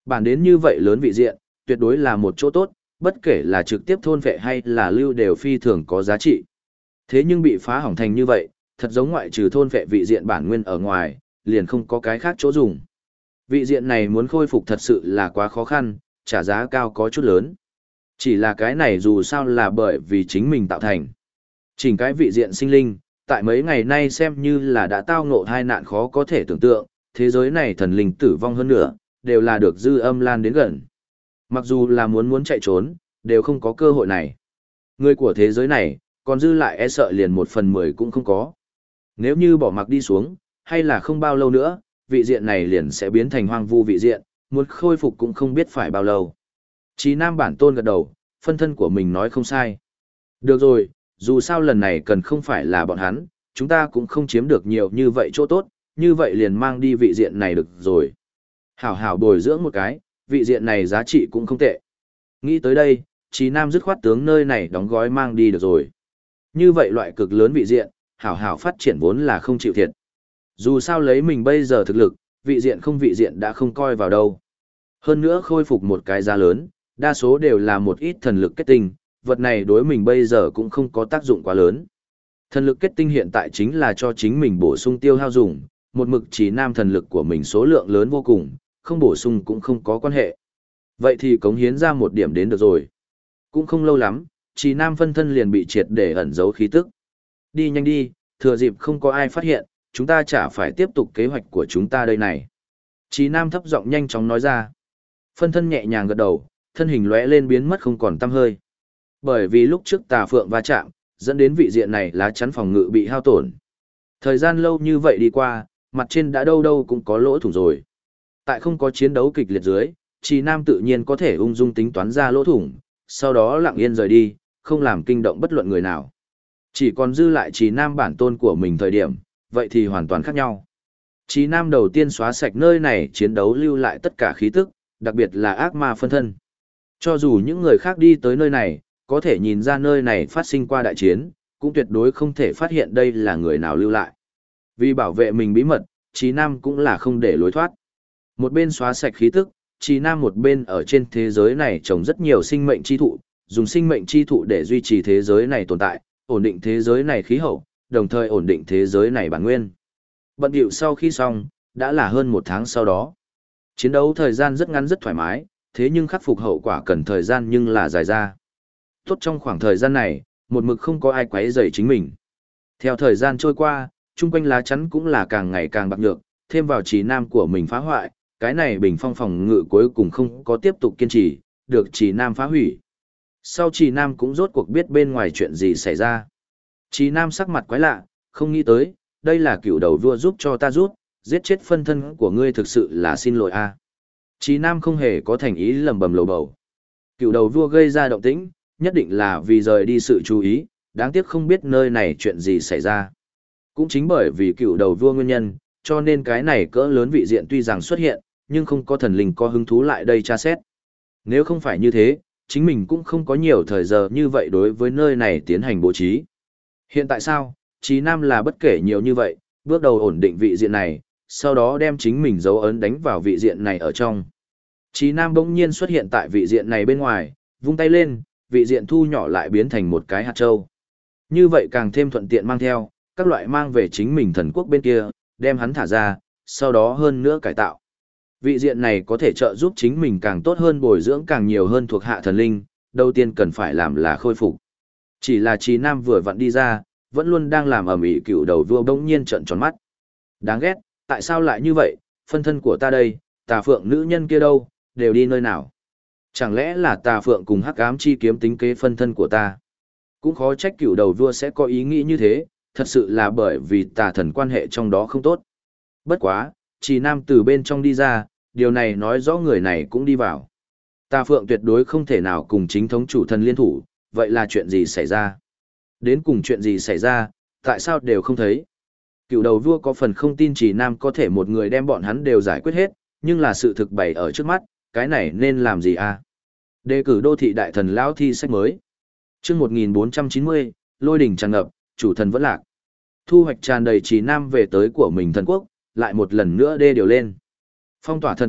Bản đến như vậy lớn vị diện, tuyệt đối là một chỗ tốt, bất kể là trực tiếp thôn vệ hay là lưu đều phi thường có giá trị. Thế nhưng bị phá hỏng thành như vậy, thật giống ngoại trừ thôn vệ vị diện bản nguyên ở ngoài, liền không có cái khác chỗ dùng. Vị diện này muốn khôi phục thật sự là quá khó khăn, trả giá cao có chút lớn. Chỉ là cái này dù sao là bởi vì chính mình tạo thành. Chỉnh cái vị diện sinh linh, tại mấy ngày nay xem như là đã tao ngộ hai nạn khó có thể tưởng tượng, thế giới này thần linh tử vong hơn nữa, đều là được dư âm lan đến gần. Mặc dù là muốn chạy trốn, đều không có cơ hội này. Người của thế giới này, còn dư lại e sợ liền 1/10 cũng không có. Nếu như bỏ mặc đi xuống, hay là không bao lâu nữa, vị diện này liền sẽ biến thành hoang vu vị diện, muốn khôi phục cũng không biết phải bao lâu. Chí Nam bản tôn gật đầu, phân thân của mình nói không sai. Được rồi, dù sao lần này cần không phải là bọn hắn, chúng ta cũng không chiếm được nhiều như vậy chỗ tốt, như vậy liền mang đi vị diện này được rồi. Hảo hảo bồi dưỡng một cái, vị diện này giá trị cũng không tệ. Nghĩ tới đây, Chí Nam dứt khoát tướng nơi này đóng gói mang đi được rồi. Như vậy loại cực lớn vị diện, hảo hảo phát triển vốn là không chịu thiệt. Dù sao lấy mình bây giờ thực lực, vị diện đã không coi vào đâu. Hơn nữa khôi phục một cái giá lớn, đa số đều là một ít thần lực kết tinh, vật này đối mình bây giờ cũng không có tác dụng quá lớn. Thần lực kết tinh hiện tại chính là cho chính mình bổ sung tiêu hao dùng, một mực Chí Nam thần lực của mình số lượng lớn vô cùng, không bổ sung cũng không có quan hệ. Vậy thì cống hiến ra một điểm đến được rồi. Cũng không lâu lắm, Chí Nam phân thân liền bị triệt để ẩn giấu khí tức. Đi nhanh đi, thừa dịp không có ai phát hiện, chúng ta chả phải tiếp tục kế hoạch của chúng ta đây này. Chí Nam thấp giọng nhanh chóng nói ra. Phân thân nhẹ nhàng gật đầu, thân hình lóe lên biến mất không còn tăm hơi. Bởi vì lúc trước tà phượng va chạm, dẫn đến vị diện này lá chắn phòng ngự bị hao tổn. Thời gian lâu như vậy đi qua, mặt trên đã đâu đâu cũng có lỗ thủng rồi. Tại không có chiến đấu kịch liệt dưới, Chí Nam tự nhiên có thể ung dung tính toán ra lỗ thủng, sau đó lặng yên rời đi, không làm kinh động bất luận người nào. Chỉ còn dư lại Chí Nam bản tôn của mình thời điểm, vậy thì hoàn toàn khác nhau. Chí Nam đầu tiên xóa sạch nơi này chiến đấu lưu lại tất cả khí tức, đặc biệt là ác ma phân thân. Cho dù những người khác đi tới nơi này, có thể nhìn ra nơi này phát sinh qua đại chiến, cũng tuyệt đối không thể phát hiện đây là người nào lưu lại. Vì bảo vệ mình bí mật, Chí Nam cũng là không để lối thoát. Một bên xóa sạch khí tức, Chí Nam một bên ở trên thế giới này trồng rất nhiều sinh mệnh chi thụ, dùng sinh mệnh chi thụ để duy trì thế giới này tồn tại, ổn định thế giới này khí hậu, đồng thời ổn định thế giới này bản nguyên. Bận điệu sau khi xong, đã là hơn 1 tháng sau đó. Chiến đấu thời gian rất ngắn rất thoải mái, thế nhưng khắc phục hậu quả cần thời gian nhưng là dài ra. Tốt trong khoảng thời gian này, một mực không có ai quấy rầy chính mình. Theo thời gian trôi qua, chung quanh lá chắn cũng là càng ngày càng bạc nhược, thêm vào Chí Nam của mình phá hoại, cái này bình phong phòng ngự cuối cùng không có tiếp tục kiên trì, được Chí Nam phá hủy. Sau Chí Nam cũng rốt cuộc biết bên ngoài chuyện gì xảy ra. Chí Nam sắc mặt quái lạ, không nghĩ tới, đây là cựu đầu vua giúp cho ta rút, giết chết phân thân của ngươi thực sự là xin lỗi a. Chí Nam không hề có thành ý lẩm bẩm lầu bầu. Cựu đầu vua gây ra động tĩnh, nhất định là vì rời đi sự chú ý, đáng tiếc không biết nơi này chuyện gì xảy ra. Cũng chính bởi vì cựu đầu vua nguyên nhân, cho nên cái này cỡ lớn vị diện tuy rằng xuất hiện, nhưng không có thần linh có hứng thú lại đây tra xét. Nếu không phải như thế, chính mình cũng không có nhiều thời giờ như vậy đối với nơi này tiến hành bố trí. Hiện tại sao, Chí Nam là bất kể nhiều như vậy, bước đầu ổn định vị diện này, sau đó đem chính mình dấu ấn đánh vào vị diện này ở trong. Chí Nam bỗng nhiên xuất hiện tại vị diện này bên ngoài, vung tay lên, vị diện thu nhỏ lại biến thành một cái hạt châu. Như vậy càng thêm thuận tiện mang theo, các loại mang về chính mình thần quốc bên kia, đem hắn thả ra, sau đó hơn nữa cải tạo. Vị diện này có thể trợ giúp chính mình càng tốt hơn bồi dưỡng càng nhiều hơn thuộc hạ thần linh, đầu tiên cần phải làm là khôi phục. Chỉ là Chí Nam vừa vặn đi ra, vẫn luôn đang làm ầm ĩ cựu đầu vua bỗng nhiên trợn tròn mắt. Đáng ghét, tại sao lại như vậy, phân thân của ta đây, tà phượng nữ nhân kia đâu, đều đi nơi nào? Chẳng lẽ là tà phượng cùng hắc ám chi kiếm tính kế phân thân của ta? Cũng khó trách cựu đầu vua sẽ có ý nghĩ như thế, thật sự là bởi vì tà thần quan hệ trong đó không tốt. Bất quá, Chí Nam từ bên trong đi ra, điều này nói rõ người này cũng đi vào. Tà phượng tuyệt đối không thể nào cùng chính thống chủ thần liên thủ, vậy là chuyện gì xảy ra? Đến cùng chuyện gì xảy ra, tại sao đều không thấy? Cựu đầu vua có phần không tin Chí Nam có thể một người đem bọn hắn đều giải quyết hết, nhưng là sự thực bày ở trước mắt, cái này nên làm gì à? Đề cử đô thị đại thần lão thi sách mới. Chương 1490, lôi đỉnh tràn ngập, chủ thần vẫn lạc. Thu hoạch tràn đầy Chí Nam về tới của mình thần quốc, lại một lần nữa đê điều lên. Phong tỏa thần quốc,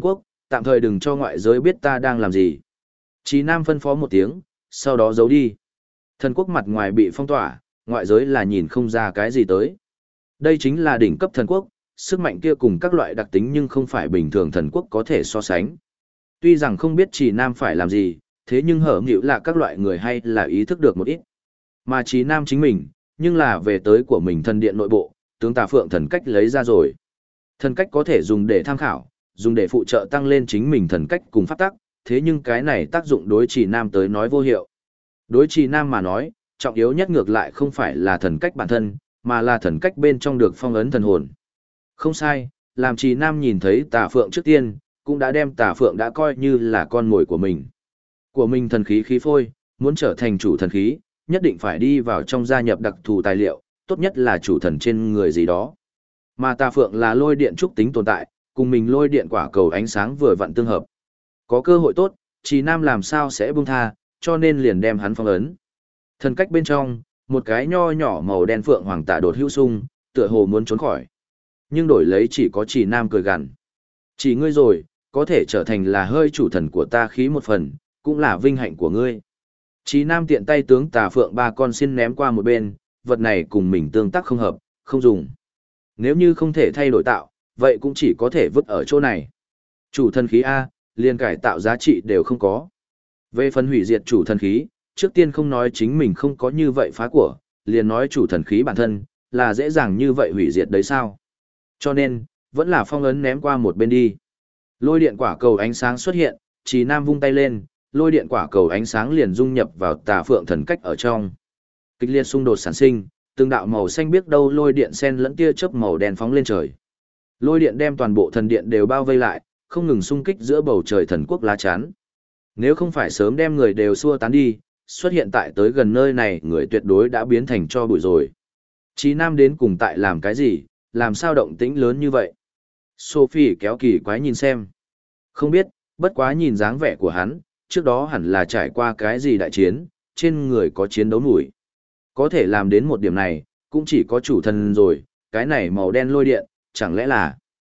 tạm thời đừng cho ngoại giới biết ta đang làm gì. Chí Nam phân phó một tiếng, sau đó giấu đi. Thần quốc mặt ngoài bị phong tỏa, ngoại giới là nhìn không ra cái gì tới. Đây chính là đỉnh cấp thần quốc, sức mạnh kia cùng các loại đặc tính nhưng không phải bình thường thần quốc có thể so sánh. Tuy rằng không biết Chí Nam phải làm gì, thế nhưng hở nghịu là các loại người hay là ý thức được một ít. Mà Chí Nam chính mình, nhưng là về tới của mình thần điện nội bộ, tướng Tà Phượng thần cách lấy ra rồi. Thần cách có thể dùng để tham khảo, dùng để phụ trợ tăng lên chính mình thần cách cùng pháp tắc, thế nhưng cái này tác dụng đối Chí Nam tới nói vô hiệu. Đối Chí Nam mà nói, trọng yếu nhất ngược lại không phải là thần cách bản thân, mà là thần cách bên trong được phong ấn thần hồn. Không sai, làm Chí Nam nhìn thấy Tà Phượng trước tiên, cũng đã đem Tà Phượng đã coi như là con mồi của mình. Của mình thần khí khí phôi, muốn trở thành chủ thần khí, nhất định phải đi vào trong gia nhập đặc thù tài liệu, tốt nhất là chủ thần trên người gì đó. Mà Tà Phượng là lôi điện trúc tính tồn tại, cùng mình lôi điện quả cầu ánh sáng vừa vặn tương hợp. Có cơ hội tốt, Chí Nam làm sao sẽ buông tha, cho nên liền đem hắn phong ấn. Thần cách bên trong, một cái nho nhỏ màu đen phượng hoàng tả đột hữu sung, tựa hồ muốn trốn khỏi. Nhưng đổi lấy chỉ có Chí Nam cười gằn. Chỉ ngươi rồi, có thể trở thành là hơi chủ thần của ta khí một phần, cũng là vinh hạnh của ngươi. Chí Nam tiện tay tướng Tà Phượng ba con xin ném qua một bên, vật này cùng mình tương tác không hợp, không dùng. Nếu như không thể thay đổi tạo, vậy cũng chỉ có thể vứt ở chỗ này. Chủ thần khí A, liền cải tạo giá trị đều không có. Về phần hủy diệt chủ thần khí, trước tiên không nói chính mình không có như vậy phá của, liền nói chủ thần khí bản thân, là dễ dàng như vậy hủy diệt đấy sao. Cho nên, vẫn là phong ấn ném qua một bên đi. Lôi điện quả cầu ánh sáng xuất hiện, Chí Nam vung tay lên, lôi điện quả cầu ánh sáng liền dung nhập vào Tà Phượng thần cách ở trong. Kịch liệt xung đột sản sinh, từng đạo màu xanh biếc đâu lôi điện xen lẫn tia chớp màu đen phóng lên trời. Lôi điện đem toàn bộ thần điện đều bao vây lại, không ngừng xung kích giữa bầu trời thần quốc lá chắn. Nếu không phải sớm đem người đều xua tán đi, xuất hiện tại tới gần nơi này người tuyệt đối đã biến thành tro bụi rồi. Chí Nam đến cùng tại làm cái gì, làm sao động tĩnh lớn như vậy? Sophie kéo kỳ quái nhìn xem. Không biết, bất quá nhìn dáng vẻ của hắn, trước đó hẳn là trải qua cái gì đại chiến, trên người có chiến đấu nổi. Có thể làm đến một điểm này, cũng chỉ có chủ thần rồi, cái này màu đen lôi điện, chẳng lẽ là...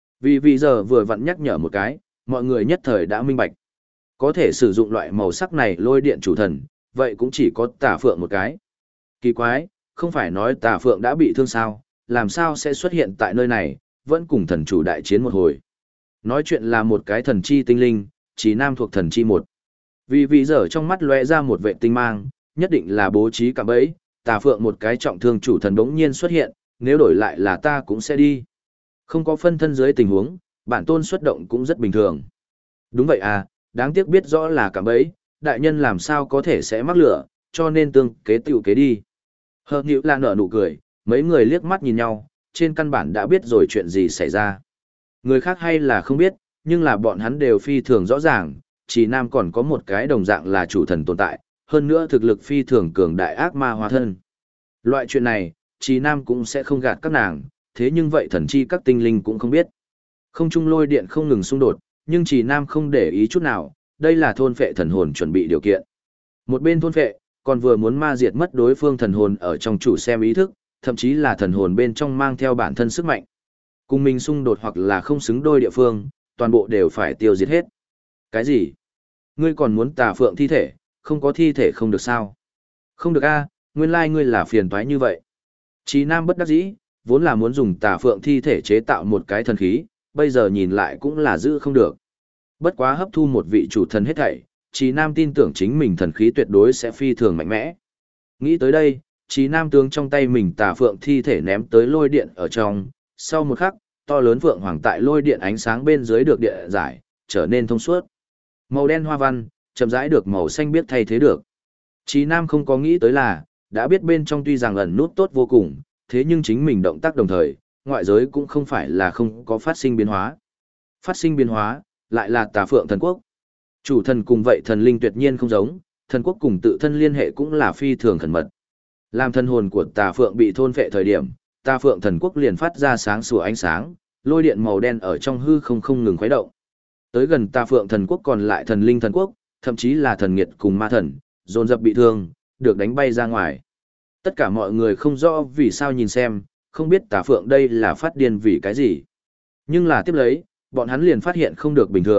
Vì giờ vừa vặn nhắc nhở một cái, mọi người nhất thời đã minh bạch. Có thể sử dụng loại màu sắc này lôi điện chủ thần, vậy cũng chỉ có Tà Phượng một cái. Kỳ quái, không phải nói Tà Phượng đã bị thương sao, làm sao sẽ xuất hiện tại nơi này, vẫn cùng thần chủ đại chiến một hồi. Nói chuyện là một cái thần chi tinh linh, Chí Nam thuộc thần chi một. Vì giờ trong mắt lóe ra một vệ tinh mang, nhất định là bố trí cạm bẫy, Tà Phượng một cái trọng thương chủ thần bỗng nhiên xuất hiện, nếu đổi lại là ta cũng sẽ đi. Không có phân thân dưới tình huống, bản tôn xuất động cũng rất bình thường. Đúng vậy à, đáng tiếc biết rõ là cạm bẫy, đại nhân làm sao có thể sẽ mắc lửa, cho nên tương kế tiểu kế đi. Hợp Nữu là nở nụ cười, mấy người liếc mắt nhìn nhau, trên căn bản đã biết rồi chuyện gì xảy ra. Người khác hay là không biết, nhưng là bọn hắn đều phi thường rõ ràng, Chí Nam còn có một cái đồng dạng là chủ thần tồn tại, hơn nữa thực lực phi thường cường đại ác ma hóa thân. Loại chuyện này, Chí Nam cũng sẽ không gạt các nàng, thế nhưng vậy thần chi các tinh linh cũng không biết. Không trung lôi điện không ngừng xung đột, nhưng Chí Nam không để ý chút nào, đây là thôn phệ thần hồn chuẩn bị điều kiện. Một bên thôn phệ, còn vừa muốn ma diệt mất đối phương thần hồn ở trong chủ xem ý thức, thậm chí là thần hồn bên trong mang theo bản thân sức mạnh. Cùng mình xung đột hoặc là không xứng đôi địa phương, toàn bộ đều phải tiêu diệt hết. Cái gì? Ngươi còn muốn Tà Phượng thi thể, không có thi thể không được sao? Không được a, nguyên lai ngươi là phiền toái như vậy. Chí Nam bất đắc dĩ, vốn là muốn dùng Tà Phượng thi thể chế tạo một cái thần khí, bây giờ nhìn lại cũng là giữ không được. Bất quá hấp thu một vị chủ thần hết thảy, Chí Nam tin tưởng chính mình thần khí tuyệt đối sẽ phi thường mạnh mẽ. Nghĩ tới đây, Chí Nam tướng trong tay mình Tà Phượng thi thể ném tới lôi điện ở trong, sau một khắc, to lớn phượng hoàng tại lôi điện ánh sáng bên dưới được điện giải, trở nên thông suốt. Màu đen hoa văn, chậm rãi được màu xanh biếc thay thế được. Chí Nam không có nghĩ tới là, đã biết bên trong tuy rằng ẩn nút tốt vô cùng, thế nhưng chính mình động tác đồng thời, ngoại giới cũng không phải là không có phát sinh biến hóa. Phát sinh biến hóa, lại là Tà Phượng thần quốc. Chủ thần cùng vậy thần linh tuyệt nhiên không giống, thần quốc cùng tự thân liên hệ cũng là phi thường khẩn mật. Làm thân hồn của Tà Phượng bị thôn phệ thời điểm, Tà Phượng thần quốc liền phát ra sáng sủa ánh sáng, lôi điện màu đen ở trong hư không ngừng khuấy động. Tới gần Tà Phượng thần quốc còn lại thần linh thần quốc, thậm chí là thần nghiệt cùng ma thần, dồn dập bị thương, được đánh bay ra ngoài. Tất cả mọi người không rõ vì sao nhìn xem, không biết Tà Phượng đây là phát điên vì cái gì. Nhưng là tiếp lấy, bọn hắn liền phát hiện không được bình thường,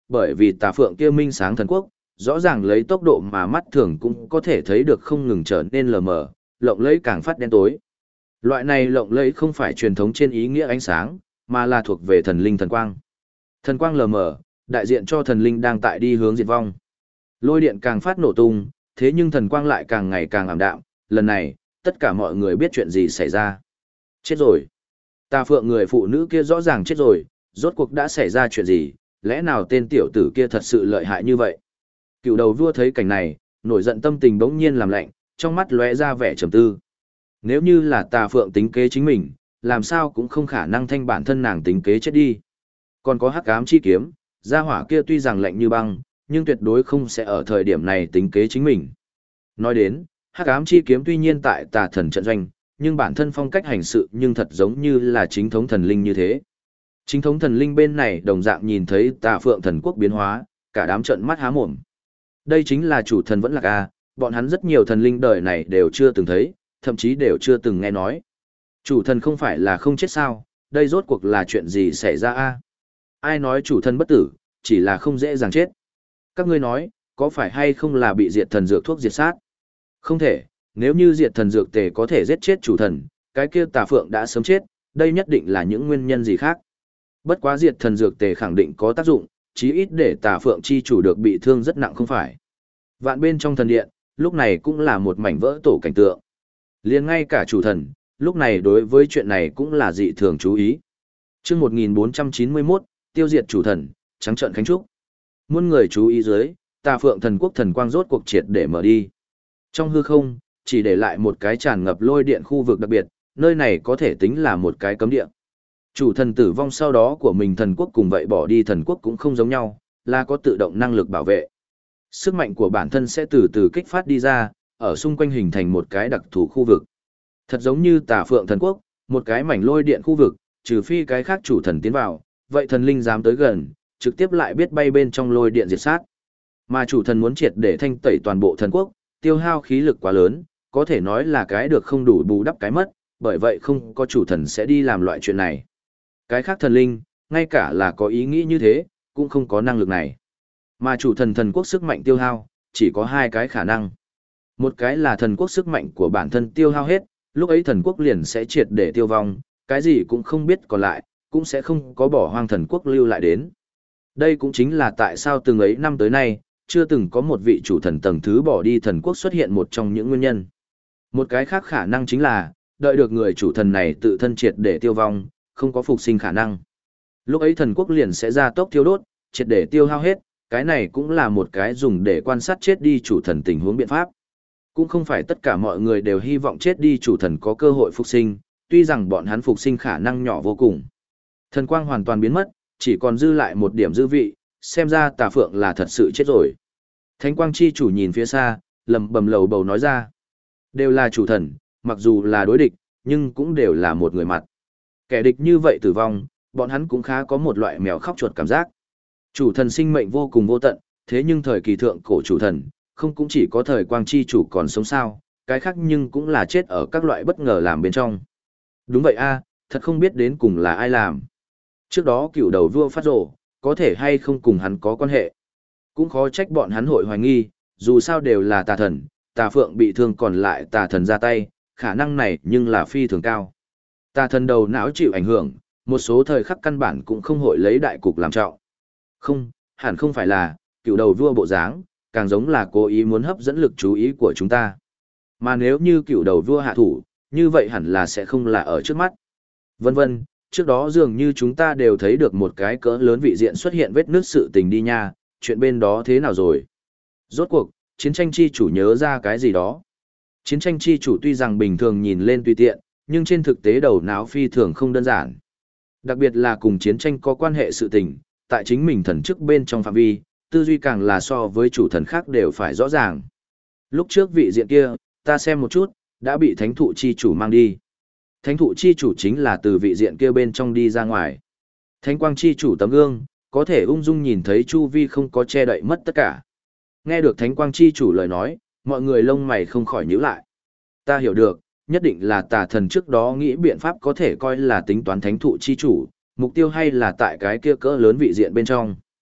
bởi vì tà phượng kia minh sáng thần quốc, rõ ràng lấy tốc độ mà mắt thường cũng có thể thấy được không ngừng trở nên lờ mờ, lộng lẫy càng phát đen tối. Loại này lộng lẫy không phải truyền thống trên ý nghĩa ánh sáng, mà là thuộc về thần linh thần quang. Thần quang lờ mờ, đại diện cho thần linh đang tại đi hướng diệt vong. Lôi điện càng phát nổ tung, thế nhưng thần quang lại càng ngày càng ảm đạm, lần này, tất cả mọi người biết chuyện gì xảy ra. Chết rồi. Tà phượng người phụ nữ kia rõ ràng chết rồi, rốt cuộc đã xảy ra chuyện gì, lẽ nào tên tiểu tử kia thật sự lợi hại như vậy? Cựu đầu vua thấy cảnh này, nổi giận tâm tình bỗng nhiên làm lạnh, trong mắt lóe ra vẻ trầm tư. Nếu như là tà phượng tính kế chính mình, làm sao cũng không khả năng thanh bản thân nàng tính kế chết đi. Còn có hắc ám chi kiếm, gia hỏa kia tuy rằng lạnh như băng, nhưng tuyệt đối không sẽ ở thời điểm này tính kế chính mình. Nói đến, hắc ám chi kiếm tuy nhiên tại tà thần trận doanh, nhưng bản thân phong cách hành sự nhưng thật giống như là chính thống thần linh như thế. Chính thống thần linh bên này đồng dạng nhìn thấy tà phượng thần quốc biến hóa, cả đám trợn mắt há mồm. Đây chính là chủ thần vẫn lạc a, bọn hắn rất nhiều thần linh đời này đều chưa từng thấy, thậm chí đều chưa từng nghe nói. Chủ thần không phải là không chết sao, đây rốt cuộc là chuyện gì xảy ra a? Ai nói chủ thần bất tử, chỉ là không dễ dàng chết. Các ngươi nói, có phải hay không là bị diệt thần dược thuốc diệt sát? Không thể, nếu như diệt thần dược tề có thể giết chết chủ thần, cái kia tà phượng đã sớm chết, đây nhất định là những nguyên nhân gì khác. Bất quá diệt thần dược tề khẳng định có tác dụng, chí ít để tà phượng chi chủ được bị thương rất nặng không phải. Vạn bên trong thần điện, lúc này cũng là một mảnh vỡ tổ cảnh tượng. Liền ngay cả chủ thần, lúc này đối với chuyện này cũng là dị thường chú ý. Chương 1491, tiêu diệt chủ thần, trắng trợn khánh trúc. Muôn người chú ý dưới, tà phượng thần quốc thần quang rốt cuộc triệt để mở đi. Trong hư không, chỉ để lại một cái tràn ngập lôi điện khu vực đặc biệt, nơi này có thể tính là một cái cấm địa. Chủ thần tử vong sau đó của mình thần quốc cùng vậy bỏ đi thần quốc cũng không giống nhau, là có tự động năng lực bảo vệ. Sức mạnh của bản thân sẽ từ từ kích phát đi ra, ở xung quanh hình thành một cái đặc thù khu vực. Thật giống như tà phượng thần quốc, một cái mảnh lôi điện khu vực, trừ phi cái khác chủ thần tiến vào, vậy thần linh dám tới gần, trực tiếp lại biết bay bên trong lôi điện diệt sát. Mà chủ thần muốn triệt để thanh tẩy toàn bộ thần quốc, tiêu hao khí lực quá lớn, có thể nói là cái được không đủ bù đắp cái mất, bởi vậy không có chủ thần sẽ đi làm loại chuyện này. Cái khác thần linh, ngay cả là có ý nghĩ như thế, cũng không có năng lực này. Mà chủ thần thần quốc sức mạnh tiêu hao, chỉ có hai cái khả năng. Một cái là thần quốc sức mạnh của bản thân tiêu hao hết, lúc ấy thần quốc liền sẽ triệt để tiêu vong, cái gì cũng không biết còn lại, cũng sẽ không có bỏ hoang thần quốc lưu lại đến. Đây cũng chính là tại sao từng ấy năm tới nay, chưa từng có một vị chủ thần tầng thứ bỏ đi thần quốc xuất hiện một trong những nguyên nhân. Một cái khác khả năng chính là, đợi được người chủ thần này tự thân triệt để tiêu vong, không có phục sinh khả năng. Lúc ấy thần quốc liền sẽ ra tốc thiêu đốt, triệt để tiêu hao hết, cái này cũng là một cái dùng để quan sát chết đi chủ thần tình huống biện pháp. Cũng không phải tất cả mọi người đều hy vọng chết đi chủ thần có cơ hội phục sinh, tuy rằng bọn hắn phục sinh khả năng nhỏ vô cùng. Thần quang hoàn toàn biến mất, chỉ còn dư lại một điểm dư vị, xem ra tà phượng là thật sự chết rồi. Thánh quang chi chủ nhìn phía xa, lầm bầm lầu bầu nói ra. Đều là chủ thần, mặc dù là đối địch, nhưng cũng đều là một người mặt. Kẻ địch như vậy tử vong, bọn hắn cũng khá có một loại mèo khóc chuột cảm giác. Chủ thần sinh mệnh vô cùng vô tận, thế nhưng thời kỳ thượng cổ chủ thần, không cũng chỉ có thời quang chi chủ còn sống sao, cái khác nhưng cũng là chết ở các loại bất ngờ làm bên trong. Đúng vậy a, thật không biết đến cùng là ai làm. Trước đó cựu đầu vua phát rồ, có thể hay không cùng hắn có quan hệ. Cũng khó trách bọn hắn hội hoài nghi, dù sao đều là tà thần, tà phượng bị thương còn lại tà thần ra tay, khả năng này nhưng là phi thường cao. Tà thần đầu não chịu ảnh hưởng, một số thời khắc căn bản cũng không hội lấy đại cục làm trọng. Không, hẳn không phải là, cựu đầu vua bộ dáng, càng giống là cố ý muốn hấp dẫn lực chú ý của chúng ta. Mà nếu như cựu đầu vua hạ thủ, như vậy hẳn là sẽ không là ở trước mắt. Vân vân, trước đó dường như chúng ta đều thấy được một cái cỡ lớn vị diện xuất hiện vết nứt sự tình đi nha, chuyện bên đó thế nào rồi? Rốt cuộc, chiến tranh chi chủ nhớ ra cái gì đó. Chiến tranh chi chủ tuy rằng bình thường nhìn lên tùy tiện, nhưng trên thực tế đầu não phi thường không đơn giản. Đặc biệt là cùng chiến tranh có quan hệ sự tình, tại chính mình thần chức bên trong phạm vi, tư duy càng là so với chủ thần khác đều phải rõ ràng. Lúc trước vị diện kia, ta xem một chút, đã bị thánh thụ chi chủ mang đi. Thánh thụ chi chủ chính là từ vị diện kia bên trong đi ra ngoài. Thánh quang chi chủ tấm gương, có thể ung dung nhìn thấy chu vi không có che đậy mất tất cả. Nghe được thánh quang chi chủ lời nói, mọi người lông mày không khỏi nhíu lại. Ta hiểu được, nhất định là tà thần trước đó nghĩ biện pháp có thể coi là tính toán thánh thụ chi chủ, mục tiêu hay là tại cái kia cỡ lớn vị diện bên trong.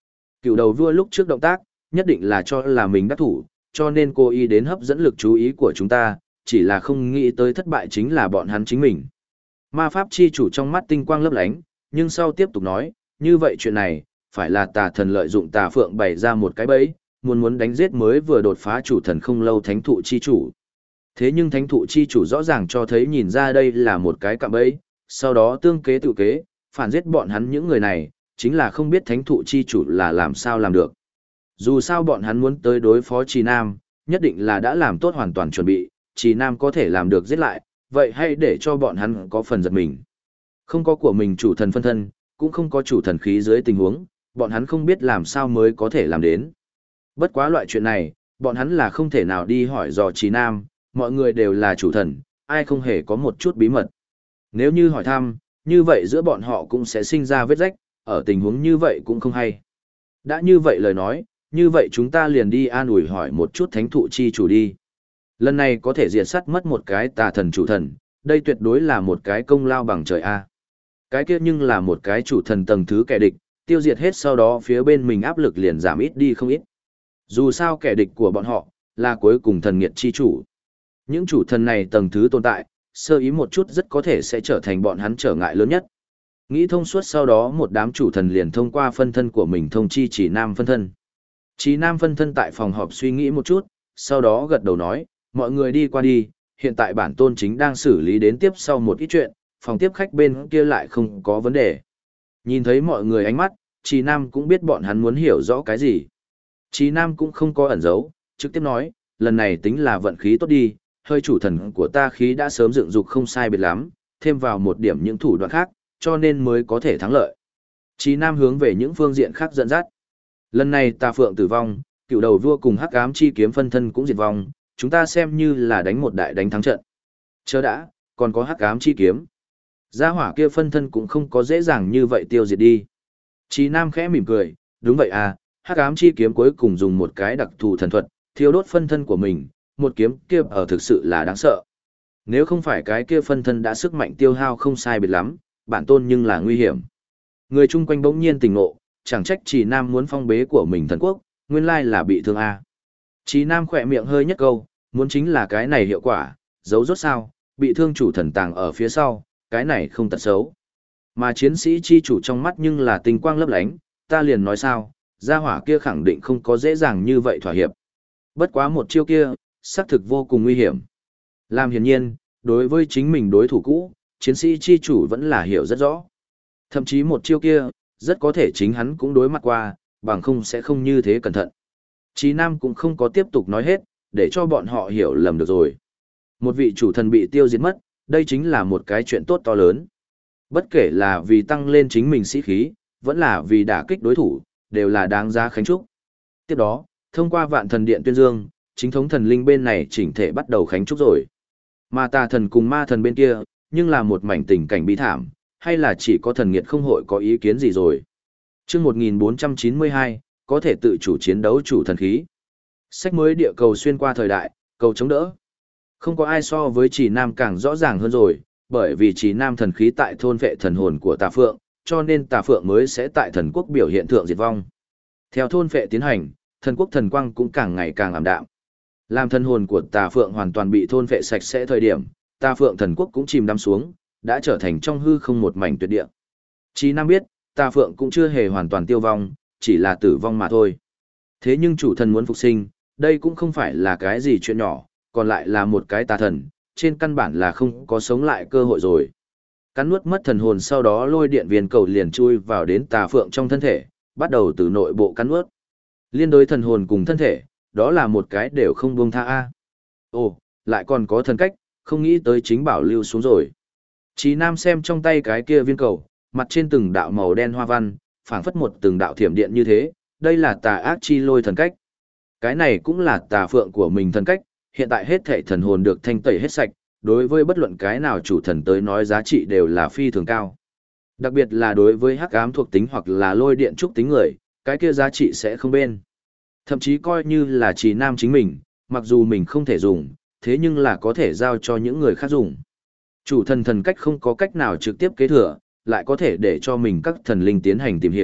Cựu đầu vua lúc trước động tác, nhất định là cho là mình đắc thủ, cho nên cô ý đến hấp dẫn lực chú ý của chúng ta, chỉ là không nghĩ tới thất bại chính là bọn hắn chính mình. Ma pháp chi chủ trong mắt tinh quang lấp lánh, nhưng sau tiếp tục nói, như vậy chuyện này, phải là tà thần lợi dụng tà phượng bày ra một cái bẫy, muốn đánh giết mới vừa đột phá chủ thần không lâu thánh thụ chi chủ. Thế nhưng thánh thụ chi chủ rõ ràng cho thấy nhìn ra đây là một cái cạm bẫy, sau đó tương kế tự kế, phản giết bọn hắn những người này, chính là không biết thánh thụ chi chủ là làm sao làm được. Dù sao bọn hắn muốn tới đối phó Trì Nam, nhất định là đã làm tốt hoàn toàn chuẩn bị, Trì Nam có thể làm được giết lại, vậy hãy để cho bọn hắn có phần giật mình. Không có của mình chủ thần phân thân, cũng không có chủ thần khí dưới tình huống, bọn hắn không biết làm sao mới có thể làm đến. Bất quá loại chuyện này, bọn hắn là không thể nào đi hỏi dò Trì Nam, mọi người đều là chủ thần, ai không hề có một chút bí mật. Nếu như hỏi thăm, như vậy giữa bọn họ cũng sẽ sinh ra vết rách, ở tình huống như vậy cũng không hay. Đã như vậy lời nói, như vậy chúng ta liền đi an ủi hỏi một chút thánh thụ chi chủ đi. Lần này có thể diệt sát mất một cái tà thần chủ thần, đây tuyệt đối là một cái công lao bằng trời A. Cái kia nhưng là một cái chủ thần tầng thứ kẻ địch, tiêu diệt hết sau đó phía bên mình áp lực liền giảm ít đi không ít. Dù sao kẻ địch của bọn họ, là cuối cùng thần nghiệt chi chủ. Những chủ thần này tầng thứ tồn tại, sơ ý một chút rất có thể sẽ trở thành bọn hắn trở ngại lớn nhất. Nghĩ thông suốt sau đó một đám chủ thần liền thông qua phân thân của mình thông chi Chỉ Nam phân thân. Chỉ Nam phân thân tại phòng họp suy nghĩ một chút, sau đó gật đầu nói, mọi người đi qua đi, hiện tại bản tôn chính đang xử lý đến tiếp sau một ít chuyện, phòng tiếp khách bên kia lại không có vấn đề. Nhìn thấy mọi người ánh mắt, Chỉ Nam cũng biết bọn hắn muốn hiểu rõ cái gì. Chỉ Nam cũng không có ẩn giấu, trực tiếp nói, lần này tính là vận khí tốt đi, hơi chủ thần của ta khí đã sớm dựng dục không sai biệt lắm, thêm vào một điểm những thủ đoạn khác, cho nên mới có thể thắng lợi. Chỉ Nam hướng về những phương diện khác dẫn dắt. Lần này Tà Phượng tử vong, cựu đầu vua cùng Hắc Ám chi kiếm phân thân cũng diệt vong, chúng ta xem như là đánh một đại đánh thắng trận. Chớ đã, còn có Hắc Ám chi kiếm. Gia hỏa kia phân thân cũng không có dễ dàng như vậy tiêu diệt đi. Chỉ Nam khẽ mỉm cười, đúng vậy à, Hắc Ám chi kiếm cuối cùng dùng một cái đặc thù thần thuật, thiêu đốt phân thân của mình, một kiếm kia ở thực sự là đáng sợ. Nếu không phải cái kia phân thân đã sức mạnh tiêu hao không sai biệt lắm, bản tôn nhưng là nguy hiểm. Người chung quanh bỗng nhiên tỉnh ngộ, chẳng trách Chỉ Nam muốn phong bế của mình thần quốc, nguyên lai là bị thương a. Chỉ Nam khỏe miệng hơi nhất câu, muốn chính là cái này hiệu quả, giấu rốt sao, bị thương chủ thần tàng ở phía sau, cái này không tật xấu. Mà chiến sĩ chi chủ trong mắt nhưng là tinh quang lấp lánh, ta liền nói sao, gia hỏa kia khẳng định không có dễ dàng như vậy thỏa hiệp. Bất quá một chiêu kia, xác thực vô cùng nguy hiểm. Làm hiển nhiên, đối với chính mình đối thủ cũ, chiến sĩ chi chủ vẫn là hiểu rất rõ. Thậm chí một chiêu kia, rất có thể chính hắn cũng đối mặt qua, bằng không sẽ không như thế cẩn thận. Chí Nam cũng không có tiếp tục nói hết, để cho bọn họ hiểu lầm được rồi. Một vị chủ thần bị tiêu diệt mất, đây chính là một cái chuyện tốt to lớn. Bất kể là vì tăng lên chính mình sĩ khí, vẫn là vì đả kích đối thủ, đều là đáng giá khánh chúc. Tiếp đó, thông qua Vạn Thần Điện tuyên dương, chính thống thần linh bên này chỉnh thể bắt đầu khánh chúc rồi. Mà tà thần cùng ma thần bên kia, nhưng là một mảnh tình cảnh bi thảm, hay là chỉ có thần nghiệt không hội có ý kiến gì rồi. Chương 1492, có thể tự chủ chiến đấu chủ thần khí. Sách mới địa cầu xuyên qua thời đại, cầu chống đỡ. Không có ai so với Chỉ Nam càng rõ ràng hơn rồi, bởi vì Chỉ Nam thần khí tại thôn vệ thần hồn của Tà Phượng, cho nên Tà Phượng mới sẽ tại thần quốc biểu hiện thượng diệt vong. Theo thôn vệ tiến hành, thần quốc thần quang cũng càng ngày càng ảm đạm. Làm thần hồn của Tà Phượng hoàn toàn bị thôn vệ sạch sẽ thời điểm, Tà Phượng thần quốc cũng chìm đắm xuống, đã trở thành trong hư không một mảnh tuyệt địa. Chỉ Nam biết, Tà Phượng cũng chưa hề hoàn toàn tiêu vong, chỉ là tử vong mà thôi. Thế nhưng chủ thần muốn phục sinh, đây cũng không phải là cái gì chuyện nhỏ, còn lại là một cái tà thần, trên căn bản là không có sống lại cơ hội rồi. Cắn nuốt mất thần hồn sau đó lôi điện viên cầu liền chui vào đến Tà Phượng trong thân thể, bắt đầu từ nội bộ cắn nuốt. Liên đối thần hồn cùng thân thể, đó là một cái đều không buông tha a. Ồ, lại còn có thần cách, không nghĩ tới chính bảo lưu xuống rồi. Chí Nam xem trong tay cái kia viên cầu, mặt trên từng đạo màu đen hoa văn, phảng phất một từng đạo thiểm điện như thế, đây là tà ác chi lôi thần cách. Cái này cũng là Tà Phượng của mình thần cách, hiện tại hết thảy thần hồn được thanh tẩy hết sạch, đối với bất luận cái nào chủ thần tới nói giá trị đều là phi thường cao. Đặc biệt là đối với hắc ám thuộc tính hoặc là lôi điện trúc tính người, cái kia giá trị sẽ không bên. Thậm chí coi như là Chí Nam chính mình, mặc dù mình không thể dùng, thế nhưng là có thể giao cho những người khác dùng. Chủ thần thần cách không có cách nào trực tiếp kế thừa, lại có thể để cho mình các thần linh tiến hành tìm hiểu,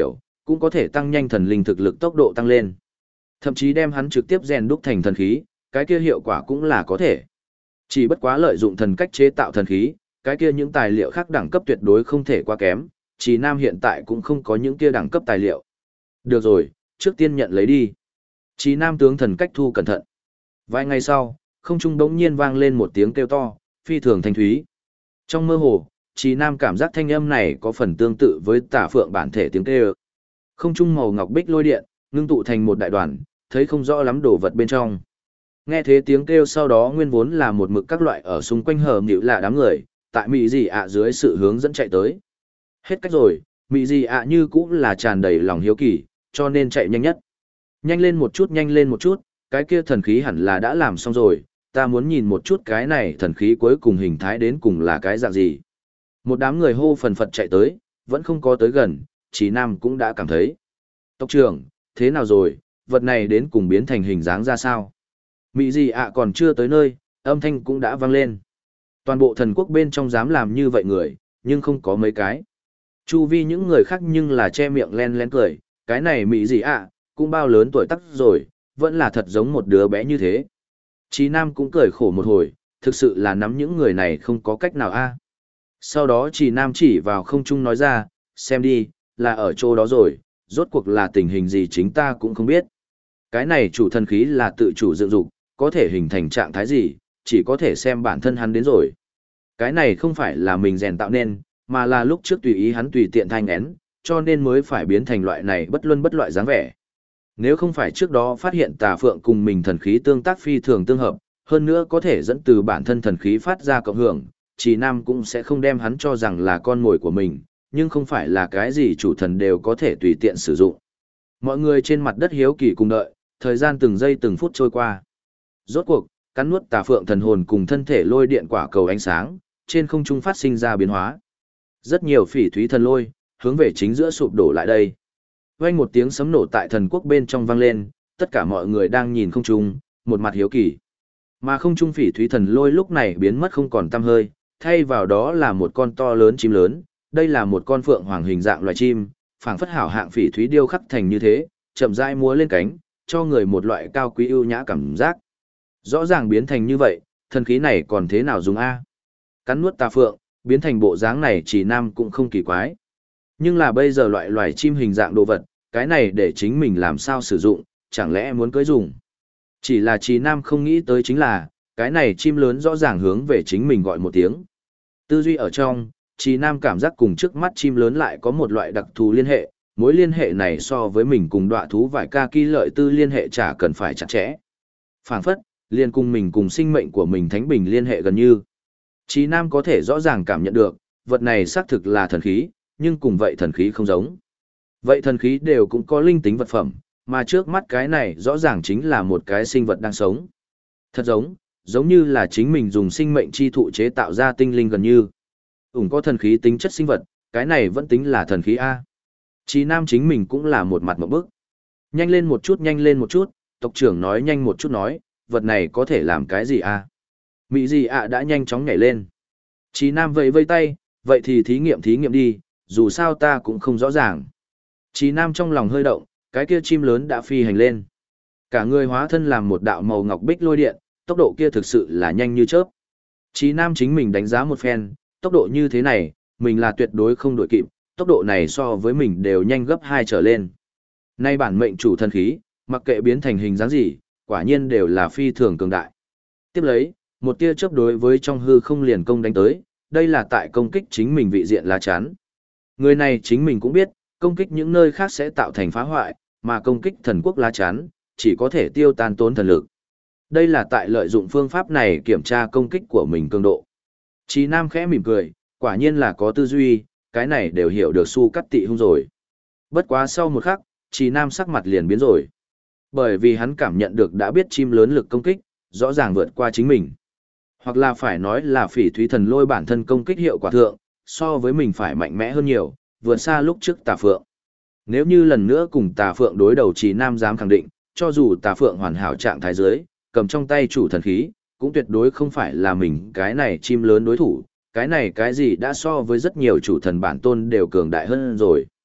cũng có thể tăng nhanh thần linh thực lực tốc độ tăng lên. Thậm chí đem hắn trực tiếp rèn đúc thành thần khí, cái kia hiệu quả cũng là có thể. Chỉ bất quá lợi dụng thần cách chế tạo thần khí, cái kia những tài liệu khác đẳng cấp tuyệt đối không thể quá kém, Trì Nam hiện tại cũng không có những kia đẳng cấp tài liệu. Được rồi, trước tiên nhận lấy đi. Trì Nam tướng thần cách thu cẩn thận. Vài ngày sau, không trung đống nhiên vang lên một tiếng kêu to, phi thường thanh thúy. Trong mơ hồ, Trì Nam cảm giác thanh âm này có phần tương tự với Tả Phượng bản thể tiếng kêu. Không trung màu ngọc bích lôi điện, ngưng tụ thành một đại đoàn, thấy không rõ lắm đồ vật bên trong. Nghe thế tiếng kêu sau đó nguyên vốn là một mực các loại ở xung quanh hờ nhịu là đám người, tại Mị Dị ạ dưới sự hướng dẫn chạy tới. Hết cách rồi, Mị Dị ạ như cũng là tràn đầy lòng hiếu kỳ, cho nên chạy nhanh nhất. Nhanh lên một chút, nhanh lên một chút, cái kia thần khí hẳn là đã làm xong rồi, ta muốn nhìn một chút cái này thần khí cuối cùng hình thái đến cùng là cái dạng gì. Một đám người hô phần phật chạy tới, vẫn không có tới gần, Chí Nam cũng đã cảm thấy. Tộc trưởng, thế nào rồi, vật này đến cùng biến thành hình dáng ra sao? Mị Dị ạ còn chưa tới nơi, âm thanh cũng đã vang lên. Toàn bộ thần quốc bên trong dám làm như vậy người, nhưng không có mấy cái. Chu vi những người khác nhưng là che miệng len lén cười, cái này Mị Dị ạ, cũng bao lớn tuổi tác rồi, vẫn là thật giống một đứa bé như thế. Chí Nam cũng cười khổ một hồi, thực sự là nắm những người này không có cách nào a. Sau đó Chí Nam chỉ vào không trung nói ra, xem đi, là ở chỗ đó rồi, rốt cuộc là tình hình gì chính ta cũng không biết. Cái này chủ thần khí là tự chủ dựng dục, có thể hình thành trạng thái gì, chỉ có thể xem bản thân hắn đến rồi. Cái này không phải là mình rèn tạo nên, mà là lúc trước tùy ý hắn tùy tiện thanh én, cho nên mới phải biến thành loại này bất luân bất loại dáng vẻ. Nếu không phải trước đó phát hiện Tà Phượng cùng mình thần khí tương tác phi thường tương hợp, hơn nữa có thể dẫn từ bản thân thần khí phát ra cộng hưởng, Trì Nam cũng sẽ không đem hắn cho rằng là con mồi của mình, nhưng không phải là cái gì chủ thần đều có thể tùy tiện sử dụng. Mọi người trên mặt đất hiếu kỳ cùng đợi, thời gian từng giây từng phút trôi qua. Rốt cuộc, cắn nuốt Tà Phượng thần hồn cùng thân thể lôi điện quả cầu ánh sáng, trên không trung phát sinh ra biến hóa. Rất nhiều phỉ thúy thần lôi, hướng về chính giữa sụp đổ lại đây. Vang một tiếng sấm nổ tại thần quốc bên trong vang lên, tất cả mọi người đang nhìn không trung, một mặt hiếu kỳ. Mà không trung phỉ thúy thần lôi lúc này biến mất không còn tăm hơi, thay vào đó là một con to lớn chim lớn, đây là một con phượng hoàng hình dạng loài chim, phảng phất hảo hạng phỉ thúy điêu khắc thành như thế, chậm rãi múa lên cánh, cho người một loại cao quý ưu nhã cảm giác. Rõ ràng biến thành như vậy, thần khí này còn thế nào dùng a? Cắn nuốt Tà Phượng, biến thành bộ dáng này Chỉ Nam cũng không kỳ quái. Nhưng là bây giờ loại loài chim hình dạng đồ vật, cái này để chính mình làm sao sử dụng, chẳng lẽ muốn cưới dùng. Chỉ là Chỉ Nam không nghĩ tới chính là, cái này chim lớn rõ ràng hướng về chính mình gọi một tiếng. Tư duy ở trong, Chỉ Nam cảm giác cùng trước mắt chim lớn lại có một loại đặc thù liên hệ, mối liên hệ này so với mình cùng đọa thú vải ca kỳ lợi tư liên hệ chả cần phải chặt chẽ. Phảng phất, liên cùng mình cùng sinh mệnh của mình Thánh Bình liên hệ gần như. Chí Nam có thể rõ ràng cảm nhận được, vật này xác thực là thần khí, nhưng cùng vậy thần khí không giống. Vậy thần khí đều cũng có linh tính vật phẩm, mà trước mắt cái này rõ ràng chính là một cái sinh vật đang sống. Thật giống như là chính mình dùng sinh mệnh chi thụ chế tạo ra tinh linh gần như. Có thần khí tính chất sinh vật, cái này vẫn tính là thần khí A. Chí Nam chính mình cũng là một mặt một bức. Nhanh lên một chút, nhanh lên một chút, tộc trưởng nói nhanh một chút nói, vật này có thể làm cái gì A. Mị Dị ạ đã nhanh chóng nhảy lên. Chí Nam vẫy vây tay, vậy thì thí nghiệm đi, dù sao ta cũng không rõ ràng. Chí Nam trong lòng hơi động, cái kia chim lớn đã phi hành lên. Cả người hóa thân làm một đạo màu ngọc bích lôi điện, tốc độ kia thực sự là nhanh như chớp. Chí Nam chính mình đánh giá một phen, tốc độ như thế này, mình là tuyệt đối không đuổi kịp, tốc độ này so với mình đều nhanh gấp 2 trở lên. Nay bản mệnh chủ thần khí, mặc kệ biến thành hình dáng gì, quả nhiên đều là phi thường cường đại. Tiếp lấy, một tia chớp đối với trong hư không liền công đánh tới, đây là tại công kích chính mình vị diện lá chắn. Người này chính mình cũng biết, công kích những nơi khác sẽ tạo thành phá hoại, mà công kích thần quốc lá chắn, chỉ có thể tiêu tan tốn thần lực. Đây là tại lợi dụng phương pháp này kiểm tra công kích của mình cường độ. Chí Nam khẽ mỉm cười, quả nhiên là có tư duy, cái này đều hiểu được su cắt tị hung rồi. Bất quá sau một khắc, Chí Nam sắc mặt liền biến rồi. Bởi vì hắn cảm nhận được đã biết chim lớn lực công kích, rõ ràng vượt qua chính mình. Hoặc là phải nói là phỉ thúy thần lôi bản thân công kích hiệu quả thượng, so với mình phải mạnh mẽ hơn nhiều, vượt xa lúc trước Tà Phượng. Nếu như lần nữa cùng Tà Phượng đối đầu Chí Nam dám khẳng định, cho dù Tà Phượng hoàn hảo trạng thái dưới, cầm trong tay chủ thần khí, cũng tuyệt đối không phải là mình cái này chim lớn đối thủ, cái này cái gì đã so với rất nhiều chủ thần bản tôn đều cường đại hơn rồi.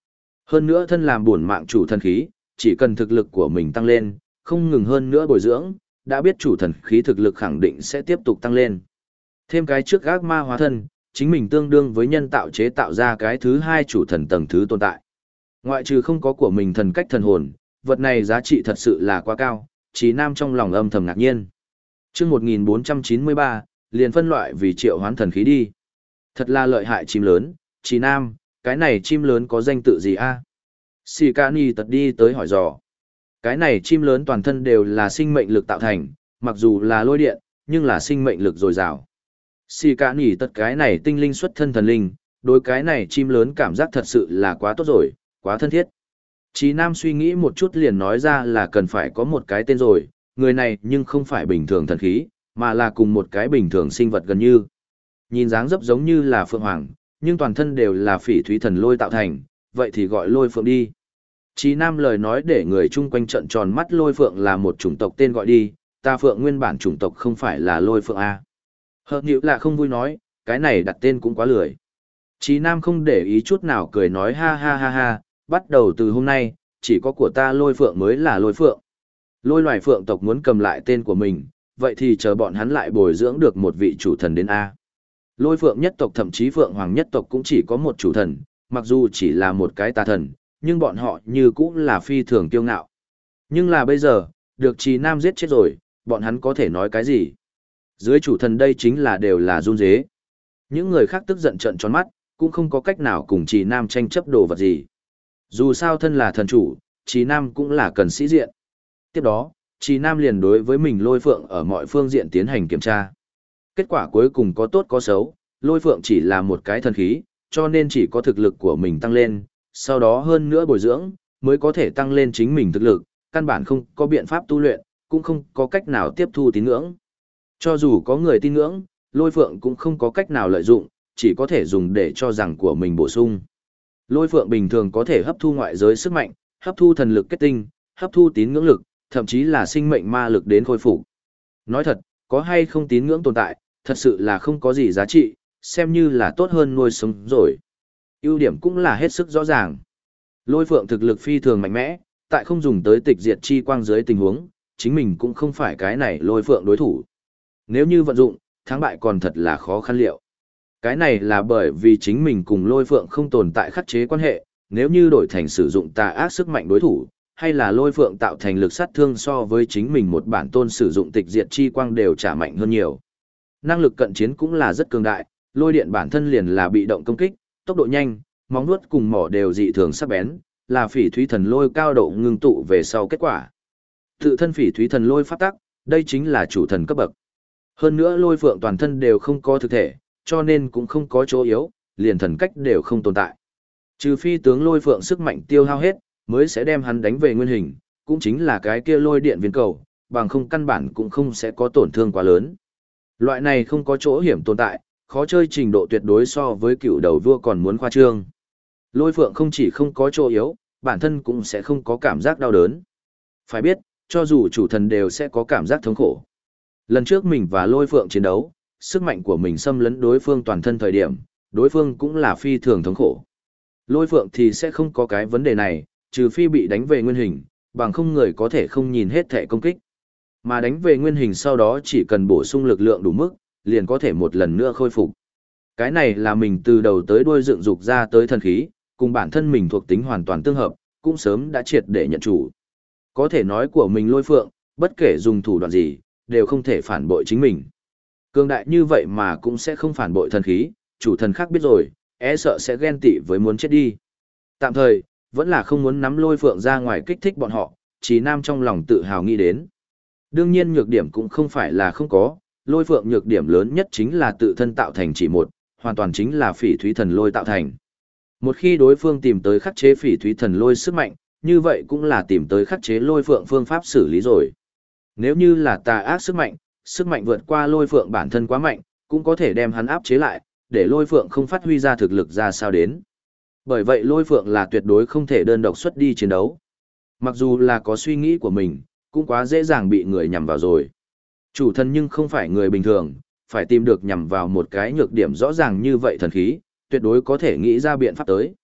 Hơn nữa thân làm bổn mạng chủ thần khí, chỉ cần thực lực của mình tăng lên, không ngừng hơn nữa bồi dưỡng, đã biết chủ thần khí thực lực khẳng định sẽ tiếp tục tăng lên. Thêm cái trước ác ma hóa thân, chính mình tương đương với nhân tạo chế tạo ra cái thứ hai chủ thần tầng thứ tồn tại. Ngoại trừ không có của mình thần cách thần hồn, vật này giá trị thật sự là quá cao, Trí Nam trong lòng âm thầm ngạc nhiên. Chương 1493, liền phân loại vì triệu hoán thần khí đi. Thật là lợi hại chim lớn, Trí Nam, cái này chim lớn có danh tự gì a? Sì Ca Ni tật đi tới hỏi dò. Cái này chim lớn toàn thân đều là sinh mệnh lực tạo thành, mặc dù là lôi điện, nhưng là sinh mệnh lực dồi dào. Sì Ca Ni tật cái này tinh linh xuất thân thần linh, đối cái này chim lớn cảm giác thật sự là quá tốt rồi, quá thân thiết. Chí Nam suy nghĩ một chút liền nói ra là cần phải có một cái tên rồi, người này nhưng không phải bình thường thần khí, mà là cùng một cái bình thường sinh vật gần như. Nhìn dáng dấp giống như là phượng hoàng, nhưng toàn thân đều là phỉ thúy thần lôi tạo thành, vậy thì gọi lôi phượng đi. Chí Nam lời nói để người chung quanh trợn tròn mắt, lôi phượng là một chủng tộc tên gọi đi, ta phượng nguyên bản chủng tộc không phải là lôi phượng A. Hợp nhữ là không vui nói, cái này đặt tên cũng quá lười. Chí Nam không để ý chút nào cười nói ha ha ha ha, bắt đầu từ hôm nay, chỉ có của ta lôi phượng mới là lôi phượng. Lôi loài phượng tộc muốn cầm lại tên của mình, vậy thì chờ bọn hắn lại bồi dưỡng được một vị chủ thần đến A. Lôi phượng nhất tộc thậm chí phượng hoàng nhất tộc cũng chỉ có một chủ thần, mặc dù chỉ là một cái tà thần, nhưng bọn họ như cũng là phi thường kiêu ngạo. Nhưng là bây giờ, được Trì Nam giết chết rồi, bọn hắn có thể nói cái gì? Dưới chủ thần đây chính là đều là run rế. Những người khác tức giận trợn tròn mắt, cũng không có cách nào cùng Trì Nam tranh chấp đồ vật gì. Dù sao thân là thần chủ, Trì Nam cũng là cần sĩ diện. Tiếp đó, Trì Nam liền đối với mình lôi phượng ở mọi phương diện tiến hành kiểm tra. Kết quả cuối cùng có tốt có xấu, lôi phượng chỉ là một cái thần khí, cho nên chỉ có thực lực của mình tăng lên, sau đó hơn nữa bồi dưỡng, mới có thể tăng lên chính mình thực lực, căn bản không có biện pháp tu luyện, cũng không có cách nào tiếp thu tín ngưỡng. Cho dù có người tín ngưỡng, lôi phượng cũng không có cách nào lợi dụng, chỉ có thể dùng để cho rằng của mình bổ sung. Lôi phượng bình thường có thể hấp thu ngoại giới sức mạnh, hấp thu thần lực kết tinh, hấp thu tín ngưỡng lực, thậm chí là sinh mệnh ma lực đến khôi phục. Nói thật, có hay không tín ngưỡng tồn tại, thật sự là không có gì giá trị, xem như là tốt hơn nuôi sống rồi. Ưu điểm cũng là hết sức rõ ràng. Lôi phượng thực lực phi thường mạnh mẽ, tại không dùng tới tịch diệt chi quang dưới tình huống, chính mình cũng không phải cái này lôi phượng đối thủ. Nếu như vận dụng, thắng bại còn thật là khó khăn liệu. Cái này là bởi vì chính mình cùng lôi phượng không tồn tại khắc chế quan hệ, nếu như đổi thành sử dụng tà ác sức mạnh đối thủ, hay là lôi phượng tạo thành lực sát thương so với chính mình một bản tôn sử dụng tịch diệt chi quang đều trả mạnh hơn nhiều. Năng lực cận chiến cũng là rất cường đại, lôi điện bản thân liền là bị động công kích, tốc độ nhanh, móng vuốt cùng mỏ đều dị thường sắc bén, là phỉ thúy thần lôi cao độ ngưng tụ về sau kết quả. Tự thân phỉ thúy thần lôi phát tắc, đây chính là chủ thần cấp bậc. Hơn nữa lôi phượng toàn thân đều không có thực thể, cho nên cũng không có chỗ yếu, liền thần cách đều không tồn tại. Trừ phi tướng lôi phượng sức mạnh tiêu hao hết, mới sẽ đem hắn đánh về nguyên hình, cũng chính là cái kia lôi điện viên cầu, bằng không căn bản cũng không sẽ có tổn thương quá lớn. Loại này không có chỗ hiểm tồn tại, khó chơi trình độ tuyệt đối so với cựu đầu vua còn muốn khoa trương. Lôi phượng không chỉ không có chỗ yếu, bản thân cũng sẽ không có cảm giác đau đớn. Phải biết, cho dù chủ thần đều sẽ có cảm giác thống khổ. Lần trước mình và lôi phượng chiến đấu, sức mạnh của mình xâm lấn đối phương toàn thân thời điểm, đối phương cũng là phi thường thống khổ. Lôi phượng thì sẽ không có cái vấn đề này, trừ phi bị đánh về nguyên hình, bằng không người có thể không nhìn hết thể công kích. Mà đánh về nguyên hình sau đó chỉ cần bổ sung lực lượng đủ mức, liền có thể một lần nữa khôi phục. Cái này là mình từ đầu tới đuôi dựng dục ra tới thần khí, cùng bản thân mình thuộc tính hoàn toàn tương hợp, cũng sớm đã triệt để nhận chủ. Có thể nói của mình lôi phượng, bất kể dùng thủ đoạn gì, đều không thể phản bội chính mình. Cường đại như vậy mà cũng sẽ không phản bội thần khí, chủ thần khác biết rồi, e sợ sẽ ghen tị với muốn chết đi. Tạm thời, vẫn là không muốn nắm lôi phượng ra ngoài kích thích bọn họ, Chí Nam trong lòng tự hào nghĩ đến. Đương nhiên nhược điểm cũng không phải là không có, lôi phượng nhược điểm lớn nhất chính là tự thân tạo thành chỉ một, hoàn toàn chính là phỉ thúy thần lôi tạo thành. Một khi đối phương tìm tới khắc chế phỉ thúy thần lôi sức mạnh, như vậy cũng là tìm tới khắc chế lôi phượng phương pháp xử lý rồi. Nếu như là tà ác sức mạnh vượt qua lôi phượng bản thân quá mạnh, cũng có thể đem hắn áp chế lại, để lôi phượng không phát huy ra thực lực ra sao đến. Bởi vậy lôi phượng là tuyệt đối không thể đơn độc xuất đi chiến đấu. Mặc dù là có suy nghĩ của mình, cũng quá dễ dàng bị người nhằm vào rồi. Chủ thần nhưng không phải người bình thường, phải tìm được nhằm vào một cái nhược điểm rõ ràng như vậy thần khí, tuyệt đối có thể nghĩ ra biện pháp tới.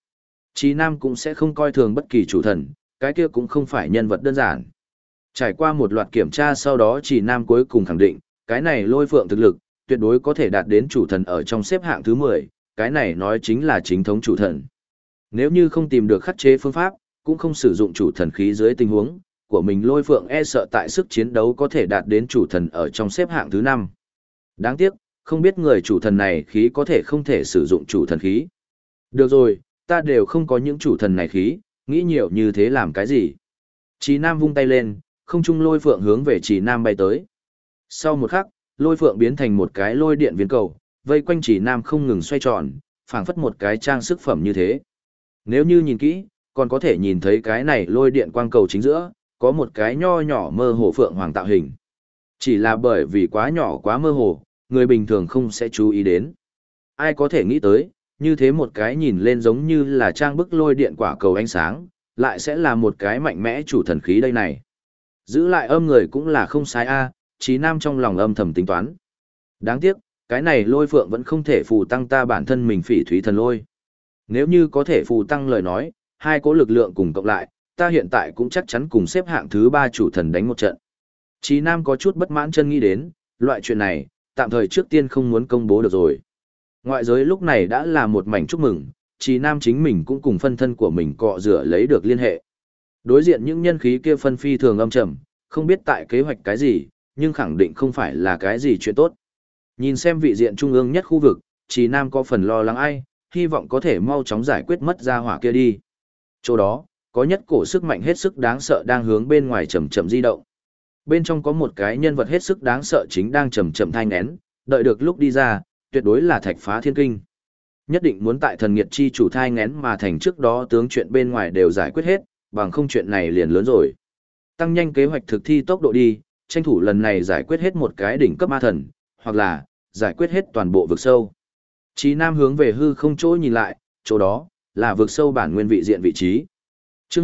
Trí Nam cũng sẽ không coi thường bất kỳ chủ thần, cái kia cũng không phải nhân vật đơn giản. Trải qua một loạt kiểm tra sau đó Trí Nam cuối cùng khẳng định, cái này lôi phượng thực lực, tuyệt đối có thể đạt đến chủ thần ở trong xếp hạng thứ 10, cái này nói chính là chính thống chủ thần. Nếu như không tìm được khắc chế phương pháp, cũng không sử dụng chủ thần khí dưới tình huống của mình, lôi phượng e sợ tại sức chiến đấu có thể đạt đến chủ thần ở trong xếp hạng thứ 5. Đáng tiếc, không biết người chủ thần này khí có thể không thể sử dụng chủ thần khí. Được rồi, ta đều không có những chủ thần này khí, nghĩ nhiều như thế làm cái gì. Trí Nam vung tay lên, không trung lôi phượng hướng về Trí Nam bay tới. Sau một khắc, lôi phượng biến thành một cái lôi điện viên cầu, vây quanh Trí Nam không ngừng xoay tròn, phảng phất một cái trang sức phẩm như thế. Nếu như nhìn kỹ, còn có thể nhìn thấy cái này lôi điện quang cầu chính giữa, có một cái nho nhỏ mơ hồ phượng hoàng tạo hình. Chỉ là bởi vì quá nhỏ quá mơ hồ, người bình thường không sẽ chú ý đến. Ai có thể nghĩ tới, như thế một cái nhìn lên giống như là trang bức lôi điện quả cầu ánh sáng, lại sẽ là một cái mạnh mẽ chủ thần khí đây này. Giữ lại âm người cũng là không sai a, Trí Nam trong lòng âm thầm tính toán. Đáng tiếc, cái này lôi phượng vẫn không thể phù tăng ta bản thân mình phỉ thúy thần lôi. Nếu như có thể phù tăng lời nói, hai cỗ lực lượng cùng cộng lại, ta hiện tại cũng chắc chắn cùng xếp hạng thứ 3 chủ thần đánh một trận. Trí Nam có chút bất mãn chân nghĩ đến, loại chuyện này, tạm thời trước tiên không muốn công bố được rồi. Ngoại giới lúc này đã là một mảnh chúc mừng, Trí Nam chính mình cũng cùng phân thân của mình cọ rửa lấy được liên hệ. Đối diện những nhân khí kia phân phi thường âm trầm, không biết tại kế hoạch cái gì, nhưng khẳng định không phải là cái gì chuyện tốt. Nhìn xem vị diện trung ương nhất khu vực, Trí Nam có phần lo lắng ai, hy vọng có thể mau chóng giải quyết mất ra hỏa kia đi. Chỗ đó, có nhất cổ sức mạnh hết sức đáng sợ đang hướng bên ngoài chậm chậm di động. Bên trong có một cái nhân vật hết sức đáng sợ chính đang chậm chậm thai nghén, đợi được lúc đi ra, tuyệt đối là thạch phá thiên kinh. Nhất định muốn tại thần nghiệt chi chủ thai nghén mà thành trước đó tướng chuyện bên ngoài đều giải quyết hết, bằng không chuyện này liền lớn rồi. Tăng nhanh kế hoạch thực thi tốc độ đi, tranh thủ lần này giải quyết hết một cái đỉnh cấp ma thần, hoặc là giải quyết hết toàn bộ vực sâu. Trí Nam hướng về hư không chỗ nhìn lại, chỗ đó là vực sâu bản nguyên vị diện vị trí. Chương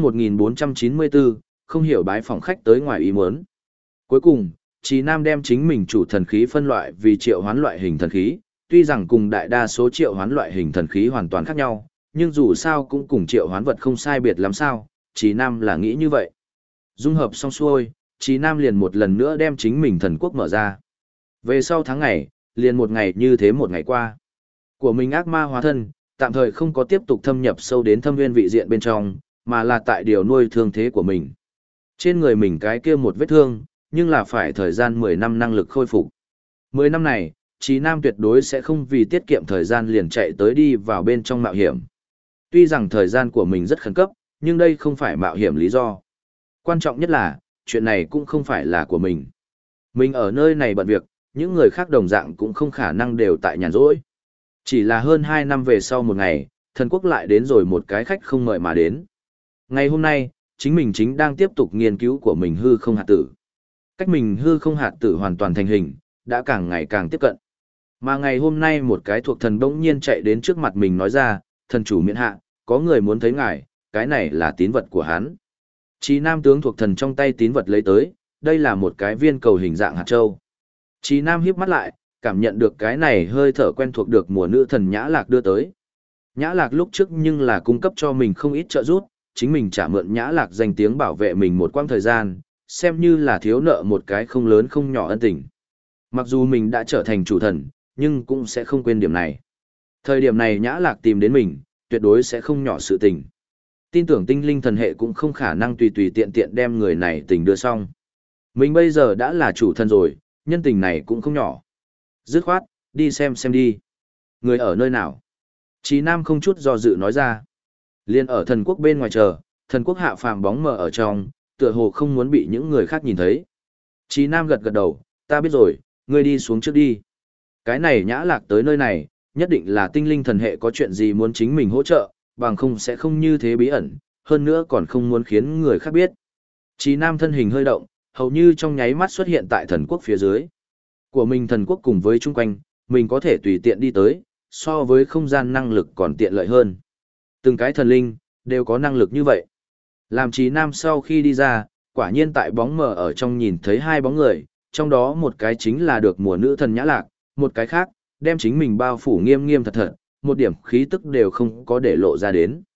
1494, không hiểu bái phỏng khách tới ngoài ý muốn. Cuối cùng, Trí Nam đem chính mình chủ thần khí phân loại vì triệu hoán loại hình thần khí, tuy rằng cùng đại đa số triệu hoán loại hình thần khí hoàn toàn khác nhau, nhưng dù sao cũng cùng triệu hoán vật không sai biệt lắm sao, Trí Nam là nghĩ như vậy. Dung hợp xong xuôi, Trí Nam liền một lần nữa đem chính mình thần quốc mở ra. Về sau tháng ngày, liền một ngày như thế một ngày qua. Của mình ác ma hóa thân, tạm thời không có tiếp tục thâm nhập sâu đến thâm nguyên vị diện bên trong, mà là tại điều nuôi thương thế của mình. Trên người mình cái kia một vết thương, nhưng là phải thời gian 10 năm năng lực khôi phục. 10 năm này, Trí Nam tuyệt đối sẽ không vì tiết kiệm thời gian liền chạy tới đi vào bên trong mạo hiểm. Tuy rằng thời gian của mình rất khẩn cấp, nhưng đây không phải mạo hiểm lý do. Quan trọng nhất là, chuyện này cũng không phải là của mình. Mình ở nơi này bận việc, những người khác đồng dạng cũng không khả năng đều tại nhàn rỗi. Chỉ là hơn 2 năm về sau một ngày, thần quốc lại đến rồi một cái khách không mời mà đến. Ngày hôm nay, chính mình chính đang tiếp tục nghiên cứu của mình hư không hạt tử. Cách mình hư không hạt tử hoàn toàn thành hình, đã càng ngày càng tiếp cận. Mà ngày hôm nay một cái thuộc thần bỗng nhiên chạy đến trước mặt mình nói ra, thần chủ miễn hạ, có người muốn thấy ngài, cái này là tín vật của hắn. Trí Nam tướng thuộc thần trong tay tín vật lấy tới, đây là một cái viên cầu hình dạng hạt châu. Trí Nam híp mắt lại, cảm nhận được cái này hơi thở quen thuộc được mùa nữ thần Nhã Lạc đưa tới. Nhã Lạc lúc trước nhưng là cung cấp cho mình không ít trợ giúp, chính mình trả mượn Nhã Lạc danh tiếng bảo vệ mình một quãng thời gian, xem như là thiếu nợ một cái không lớn không nhỏ ân tình. Mặc dù mình đã trở thành chủ thần, nhưng cũng sẽ không quên điểm này. Thời điểm này Nhã Lạc tìm đến mình, tuyệt đối sẽ không nhỏ sự tình. Tin tưởng tinh linh thần hệ cũng không khả năng tùy tùy tiện tiện đem người này tình đưa xong. Mình bây giờ đã là chủ thần rồi, nhân tình này cũng không nhỏ. Dứt khoát, đi xem đi. Người ở nơi nào? Trí Nam không chút do dự nói ra. Liên ở thần quốc bên ngoài chờ, thần quốc hạ phàm bóng mờ ở trong, tựa hồ không muốn bị những người khác nhìn thấy. Trí Nam gật gật đầu, ta biết rồi, ngươi đi xuống trước đi. Cái này Nhã Lạc tới nơi này, nhất định là tinh linh thần hệ có chuyện gì muốn chính mình hỗ trợ, bằng không sẽ không như thế bí ẩn, hơn nữa còn không muốn khiến người khác biết. Trí Nam thân hình hơi động, hầu như trong nháy mắt xuất hiện tại thần quốc phía dưới. Của mình thần quốc cùng với chung quanh, mình có thể tùy tiện đi tới, so với không gian năng lực còn tiện lợi hơn. Từng cái thần linh, đều có năng lực như vậy. Làm Trí Nam sau khi đi ra, quả nhiên tại bóng mờ ở trong nhìn thấy hai bóng người, trong đó một cái chính là được mùa nữ thần Nhã Lạc, một cái khác, đem chính mình bao phủ nghiêm nghiêm thật thật, một điểm khí tức đều không có để lộ ra đến.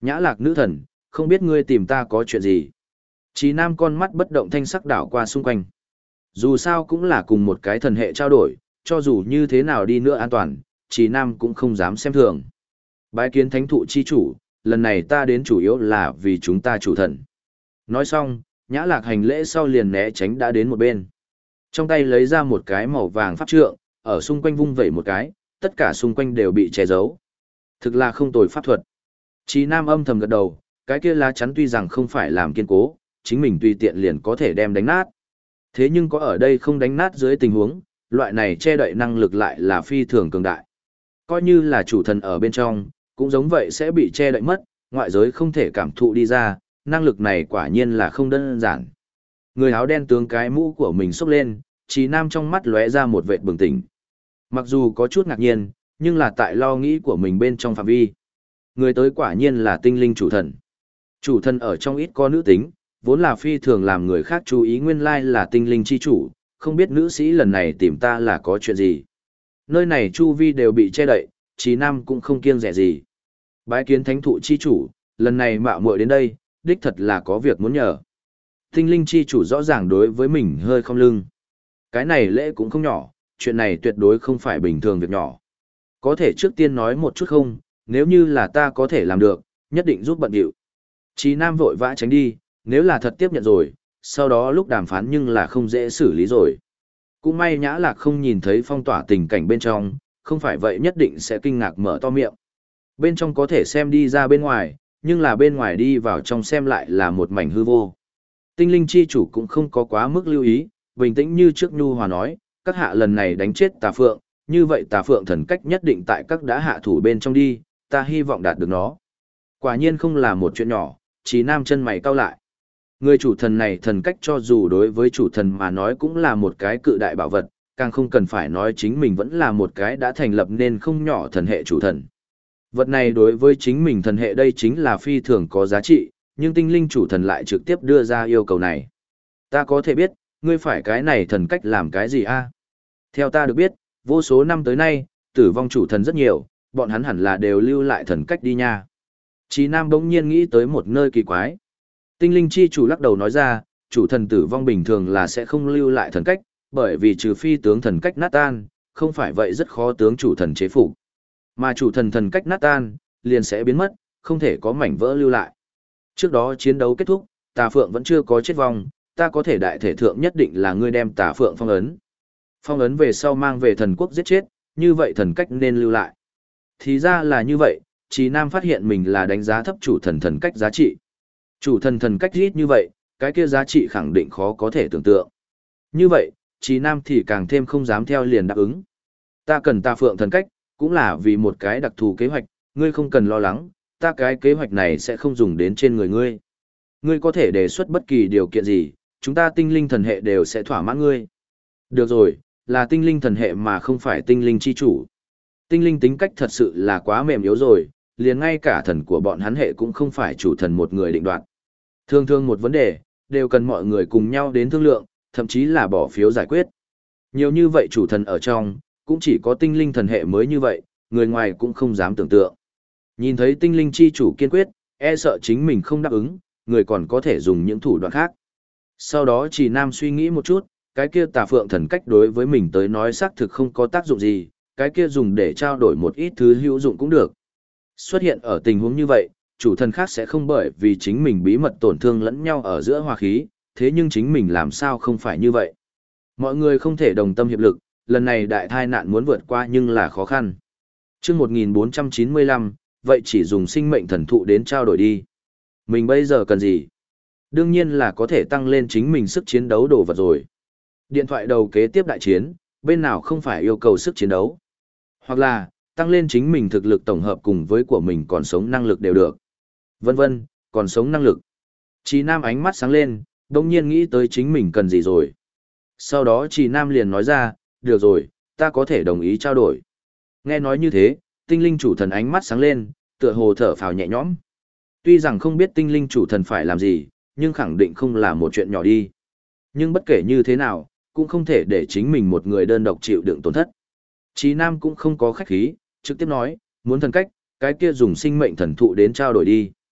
Nhã Lạc nữ thần, không biết ngươi tìm ta có chuyện gì. Trí Nam con mắt bất động thanh sắc đảo qua xung quanh. Dù sao cũng là cùng một cái thần hệ trao đổi, cho dù như thế nào đi nữa an toàn, Trí Nam cũng không dám xem thường. Bái kiến thánh thụ chi chủ, lần này ta đến chủ yếu là vì chúng ta chủ thần. Nói xong, Nhã Lạc hành lễ sau liền né tránh đã đến một bên. Trong tay lấy ra một cái màu vàng pháp trượng, ở xung quanh vung vẩy một cái, tất cả xung quanh đều bị che giấu. Thực là không tồi pháp thuật. Trí Nam âm thầm gật đầu, cái kia lá chắn tuy rằng không phải làm kiên cố, chính mình tùy tiện liền có thể đem đánh nát. Thế nhưng có ở đây không đánh nát dưới tình huống, loại này che đậy năng lực lại là phi thường cường đại. Coi như là chủ thần ở bên trong, cũng giống vậy sẽ bị che đậy mất, ngoại giới không thể cảm thụ đi ra, năng lực này quả nhiên là không đơn giản. Người áo đen tướng cái mũ của mình xốc lên, Trí Nam trong mắt lóe ra một vệt bừng tỉnh. Mặc dù có chút ngạc nhiên, nhưng là tại lo nghĩ của mình bên trong phạm vi. Người tới quả nhiên là tinh linh chủ thần. Chủ thần ở trong ít có nữ tính, vốn là phi thường làm người khác chú ý, nguyên lai là tinh linh chi chủ, không biết nữ sĩ lần này tìm ta là có chuyện gì. Nơi này chu vi đều bị che đậy, Trí Nam cũng không kiêng dè gì. Bái kiến thánh thụ chi chủ, lần này mạo muội đến đây, đích thật là có việc muốn nhờ. Tinh linh chi chủ rõ ràng đối với mình hơi không lưng. Cái này lễ cũng không nhỏ, chuyện này tuyệt đối không phải bình thường việc nhỏ. Có thể trước tiên nói một chút không, nếu như là ta có thể làm được, nhất định giúp bận điệu. Trí Nam vội vã tránh đi, nếu là thật tiếp nhận rồi, sau đó lúc đàm phán nhưng là không dễ xử lý rồi. Cũng may Nhã Lạc không nhìn thấy phong tỏa tình cảnh bên trong, không phải vậy nhất định sẽ kinh ngạc mở to miệng. Bên trong có thể xem đi ra bên ngoài, nhưng là bên ngoài đi vào trong xem lại là một mảnh hư vô. Tinh linh chi chủ cũng không có quá mức lưu ý, bình tĩnh như trước nhu hòa nói, các hạ lần này đánh chết Tà Phượng, như vậy Tà Phượng thần cách nhất định tại các đã hạ thủ bên trong đi, ta hy vọng đạt được nó. Quả nhiên không là một chuyện nhỏ, Trí Nam chân mày cau lại. Người chủ thần này thần cách cho dù đối với chủ thần mà nói cũng là một cái cự đại bảo vật, càng không cần phải nói chính mình vẫn là một cái đã thành lập nên không nhỏ thần hệ chủ thần. Vật này đối với chính mình thần hệ đây chính là phi thường có giá trị, nhưng tinh linh chủ thần lại trực tiếp đưa ra yêu cầu này. Ta có thể biết, ngươi phải cái này thần cách làm cái gì a? Theo ta được biết, vô số năm tới nay, tử vong chủ thần rất nhiều, bọn hắn hẳn là đều lưu lại thần cách đi nha. Trí Nam bỗng nhiên nghĩ tới một nơi kỳ quái. Tinh linh chi chủ lắc đầu nói ra, chủ thần tử vong bình thường là sẽ không lưu lại thần cách, bởi vì trừ phi tướng thần cách nát tan, không phải vậy rất khó tướng chủ thần chế phục. Mà chủ thần thần cách nát tan, liền sẽ biến mất, không thể có mảnh vỡ lưu lại. Trước đó chiến đấu kết thúc, Tà Phượng vẫn chưa có chết vong, ta có thể đại thể thượng nhất định là ngươi đem Tà Phượng phong ấn. Phong ấn về sau mang về thần quốc giết chết, như vậy thần cách nên lưu lại. Thì ra là như vậy, Trí Nam phát hiện mình là đánh giá thấp chủ thần thần cách giá trị. Chủ thần thần cách ít như vậy, cái kia giá trị khẳng định khó có thể tưởng tượng. Như vậy, Trí Nam thì càng thêm không dám theo liền đáp ứng. Ta cần Tà Phượng thần cách, cũng là vì một cái đặc thù kế hoạch, ngươi không cần lo lắng, ta cái kế hoạch này sẽ không dùng đến trên người ngươi. Ngươi có thể đề xuất bất kỳ điều kiện gì, chúng ta tinh linh thần hệ đều sẽ thỏa mãn ngươi. Được rồi, là tinh linh thần hệ mà không phải tinh linh chi chủ. Tinh linh tính cách thật sự là quá mềm yếu rồi, liền ngay cả thần của bọn hắn hệ cũng không phải chủ thần một người định đoạt. Thường thường một vấn đề, đều cần mọi người cùng nhau đến thương lượng, thậm chí là bỏ phiếu giải quyết. Nhiều như vậy chủ thần ở trong, cũng chỉ có tinh linh thần hệ mới như vậy, người ngoài cũng không dám tưởng tượng. Nhìn thấy tinh linh chi chủ kiên quyết, e sợ chính mình không đáp ứng, người còn có thể dùng những thủ đoạn khác. Sau đó Chỉ Nam suy nghĩ một chút, cái kia Tà Phượng thần cách đối với mình tới nói xác thực không có tác dụng gì, cái kia dùng để trao đổi một ít thứ hữu dụng cũng được. Xuất hiện ở tình huống như vậy, chủ thần khác sẽ không bởi vì chính mình bí mật tổn thương lẫn nhau ở giữa hòa khí, thế nhưng chính mình làm sao không phải như vậy. Mọi người không thể đồng tâm hiệp lực, lần này đại tai nạn muốn vượt qua nhưng là khó khăn. Trước 1495, vậy chỉ dùng sinh mệnh thần thụ đến trao đổi đi. Mình bây giờ cần gì? Đương nhiên là có thể tăng lên chính mình sức chiến đấu đồ vật rồi. Điện thoại đầu kế tiếp đại chiến, bên nào không phải yêu cầu sức chiến đấu. Hoặc là, tăng lên chính mình thực lực tổng hợp cùng với của mình còn sống năng lực đều được. Vân vân, còn sống năng lực. Chí Nam ánh mắt sáng lên, đồng nhiên nghĩ tới chính mình cần gì rồi. Sau đó Chí Nam liền nói ra, được rồi, ta có thể đồng ý trao đổi. Nghe nói như thế, tinh linh chủ thần ánh mắt sáng lên, tựa hồ thở phào nhẹ nhõm. Tuy rằng không biết tinh linh chủ thần phải làm gì, nhưng khẳng định không là một chuyện nhỏ đi. Nhưng bất kể như thế nào, cũng không thể để chính mình một người đơn độc chịu đựng tổn thất. Chí Nam cũng không có khách khí, trực tiếp nói, muốn thần cách, cái kia dùng sinh mệnh thần thụ đến trao đổi đi.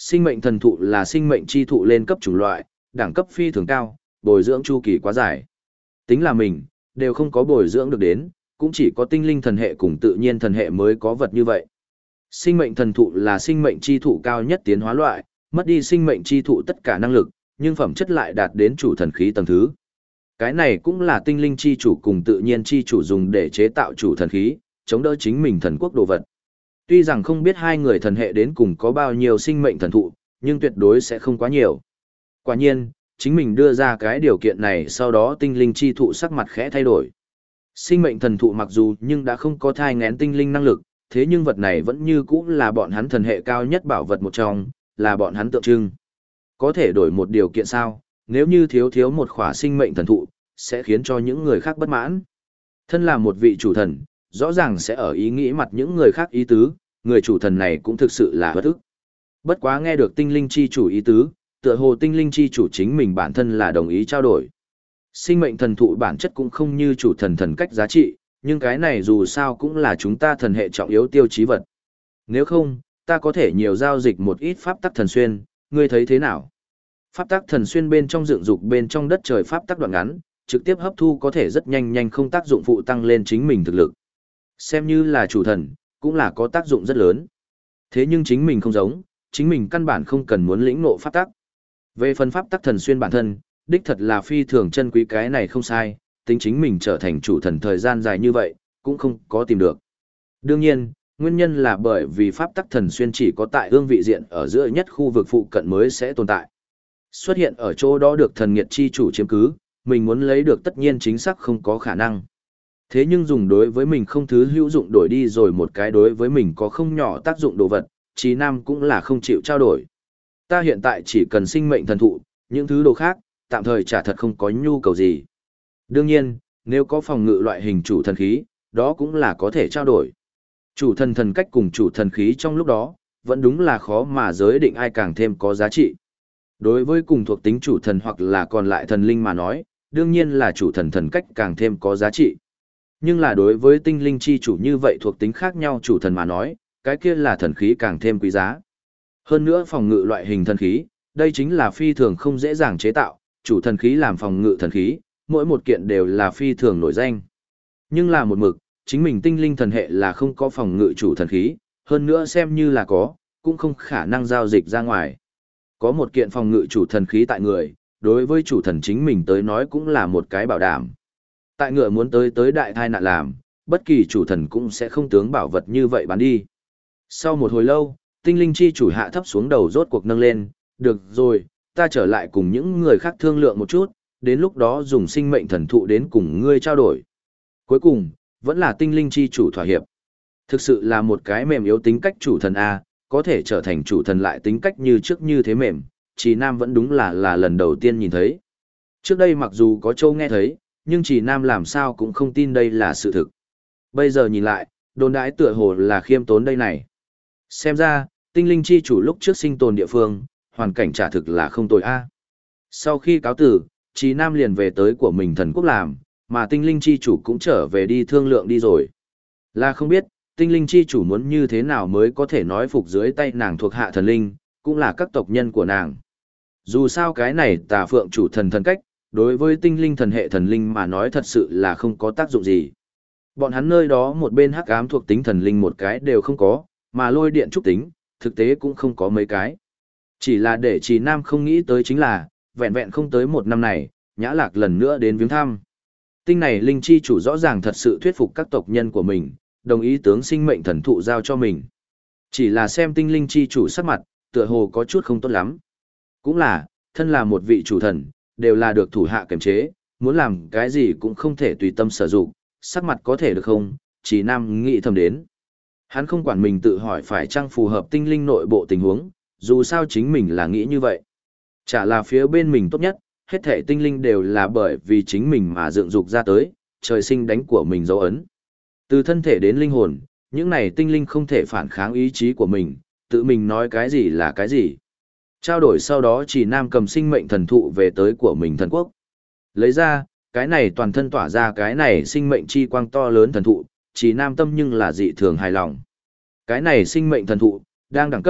Sinh mệnh thần thụ là sinh mệnh chi thụ lên cấp chủng loại, đẳng cấp phi thường cao, bồi dưỡng chu kỳ quá dài. Tính là mình, đều không có bồi dưỡng được đến, cũng chỉ có tinh linh thần hệ cùng tự nhiên thần hệ mới có vật như vậy. Sinh mệnh thần thụ là sinh mệnh chi thụ cao nhất tiến hóa loại, mất đi sinh mệnh chi thụ tất cả năng lực, nhưng phẩm chất lại đạt đến chủ thần khí tầng thứ. Cái này cũng là tinh linh chi chủ cùng tự nhiên chi chủ dùng để chế tạo chủ thần khí, chống đỡ chính mình thần quốc đồ vật. Tuy rằng không biết hai người thần hệ đến cùng có bao nhiêu sinh mệnh thần thụ, nhưng tuyệt đối sẽ không quá nhiều. Quả nhiên, chính mình đưa ra cái điều kiện này sau đó tinh linh chi thụ sắc mặt khẽ thay đổi. Sinh mệnh thần thụ mặc dù nhưng đã không có thai ngén tinh linh năng lực, thế nhưng vật này vẫn như cũ là bọn hắn thần hệ cao nhất bảo vật một trong, là bọn hắn tượng trưng. Có thể đổi một điều kiện sao, nếu như thiếu một khỏa sinh mệnh thần thụ, sẽ khiến cho những người khác bất mãn. Thân là một vị chủ thần, rõ ràng sẽ ở ý nghĩ mặt những người khác ý tứ, người chủ thần này cũng thực sự là bất ức. Bất quá nghe được tinh linh chi chủ ý tứ, tựa hồ tinh linh chi chủ chính mình bản thân là đồng ý trao đổi. Sinh mệnh thần thụ bản chất cũng không như chủ thần thần cách giá trị, nhưng cái này dù sao cũng là chúng ta thần hệ trọng yếu tiêu chí vật. Nếu không, ta có thể nhiều giao dịch một ít pháp tắc thần xuyên, ngươi thấy thế nào? Pháp tắc thần xuyên bên trong dựng dục bên trong đất trời pháp tắc đoạn ngắn, trực tiếp hấp thu có thể rất nhanh không tác dụng phụ tăng lên chính mình thực lực. Xem như là chủ thần, cũng là có tác dụng rất lớn. Thế nhưng chính mình không giống, chính mình căn bản không cần muốn lĩnh ngộ pháp tắc. Về phần pháp tắc thần xuyên bản thân, đích thật là phi thường chân quý, cái này không sai, tính chính mình trở thành chủ thần thời gian dài như vậy, cũng không có tìm được. Đương nhiên, nguyên nhân là bởi vì pháp tắc thần xuyên chỉ có tại ương vị diện ở giữa nhất khu vực phụ cận mới sẽ tồn tại. Xuất hiện ở chỗ đó được thần nghiệt chi chủ chiếm cứ, mình muốn lấy được tất nhiên chính xác không có khả năng. Thế nhưng dùng đối với mình không thứ hữu dụng đổi đi rồi một cái đối với mình có không nhỏ tác dụng đồ vật, Chí Nam cũng là không chịu trao đổi. Ta hiện tại chỉ cần sinh mệnh thần thụ, những thứ đồ khác, tạm thời chả thật không có nhu cầu gì. Đương nhiên, nếu có phòng ngự loại hình chủ thần khí, đó cũng là có thể trao đổi. Chủ thần thần cách cùng chủ thần khí trong lúc đó, vẫn đúng là khó mà giới định ai càng thêm có giá trị. Đối với cùng thuộc tính chủ thần hoặc là còn lại thần linh mà nói, đương nhiên là chủ thần thần cách càng thêm có giá trị. Nhưng là đối với tinh linh chi chủ như vậy thuộc tính khác nhau chủ thần mà nói, cái kia là thần khí càng thêm quý giá. Hơn nữa phòng ngự loại hình thần khí, đây chính là phi thường không dễ dàng chế tạo, chủ thần khí làm phòng ngự thần khí, mỗi một kiện đều là phi thường nổi danh. Nhưng là một mực, chính mình tinh linh thần hệ là không có phòng ngự chủ thần khí, hơn nữa xem như là có, cũng không khả năng giao dịch ra ngoài. Có một kiện phòng ngự chủ thần khí tại người, đối với chủ thần chính mình tới nói cũng là một cái bảo đảm. Tại ngựa muốn tới đại thai nạn làm, bất kỳ chủ thần cũng sẽ không tướng bảo vật như vậy bán đi. Sau một hồi lâu, tinh linh chi chủ hạ thấp xuống đầu rốt cuộc nâng lên, được rồi, ta trở lại cùng những người khác thương lượng một chút, đến lúc đó dùng sinh mệnh thần thụ đến cùng ngươi trao đổi. Cuối cùng, vẫn là tinh linh chi chủ thỏa hiệp. Thực sự là một cái mềm yếu tính cách chủ thần A, có thể trở thành chủ thần lại tính cách như trước như thế mềm, Trì Nam vẫn đúng là lần đầu tiên nhìn thấy. Trước đây mặc dù có châu nghe thấy, nhưng Trì Nam làm sao cũng không tin đây là sự thực. Bây giờ nhìn lại, đồn đãi tựa hồ là khiêm tốn đây này. Xem ra, tinh linh chi chủ lúc trước sinh tồn địa phương, hoàn cảnh trả thực là không tồi a. Sau khi cáo tử, Trì Nam liền về tới của mình thần quốc làm, mà tinh linh chi chủ cũng trở về đi thương lượng đi rồi. Là không biết, tinh linh chi chủ muốn như thế nào mới có thể nói phục dưới tay nàng thuộc hạ thần linh, cũng là các tộc nhân của nàng. Dù sao cái này tà phượng chủ thần thần cách, đối với tinh linh thần hệ thần linh mà nói thật sự là không có tác dụng gì. Bọn hắn nơi đó một bên hắc ám thuộc tính thần linh một cái đều không có, mà lôi điện trúc tính, thực tế cũng không có mấy cái. Chỉ là để Trì Nam không nghĩ tới chính là, vẹn vẹn không tới một năm này, Nhã Lạc lần nữa đến viếng thăm. Tinh này linh chi chủ rõ ràng thật sự thuyết phục các tộc nhân của mình, đồng ý tướng sinh mệnh thần thụ giao cho mình. Chỉ là xem tinh linh chi chủ sắc mặt, tựa hồ có chút không tốt lắm. Cũng là, thân là một vị chủ thần, đều là được thủ hạ kiềm chế, muốn làm cái gì cũng không thể tùy tâm sử dụng, sắc mặt có thể được không, Trì Nam nghĩ thầm đến. Hắn không quản mình tự hỏi phải chăng phù hợp tinh linh nội bộ tình huống, dù sao chính mình là nghĩ như vậy. Chả là phía bên mình tốt nhất, hết thể tinh linh đều là bởi vì chính mình mà dựng dục ra tới, trời sinh đánh của mình dấu ấn. Từ thân thể đến linh hồn, những này tinh linh không thể phản kháng ý chí của mình, tự mình nói cái gì là cái gì. Trao đổi sau đó Trì Nam cầm sinh mệnh thần thụ về tới của mình thần quốc. Lấy ra, cái này toàn thân tỏa ra cái này sinh mệnh chi quang to lớn thần thụ, Trì Nam tâm nhưng là dị thường hài lòng. Cái này sinh mệnh thần thụ, đang đẳng cấp,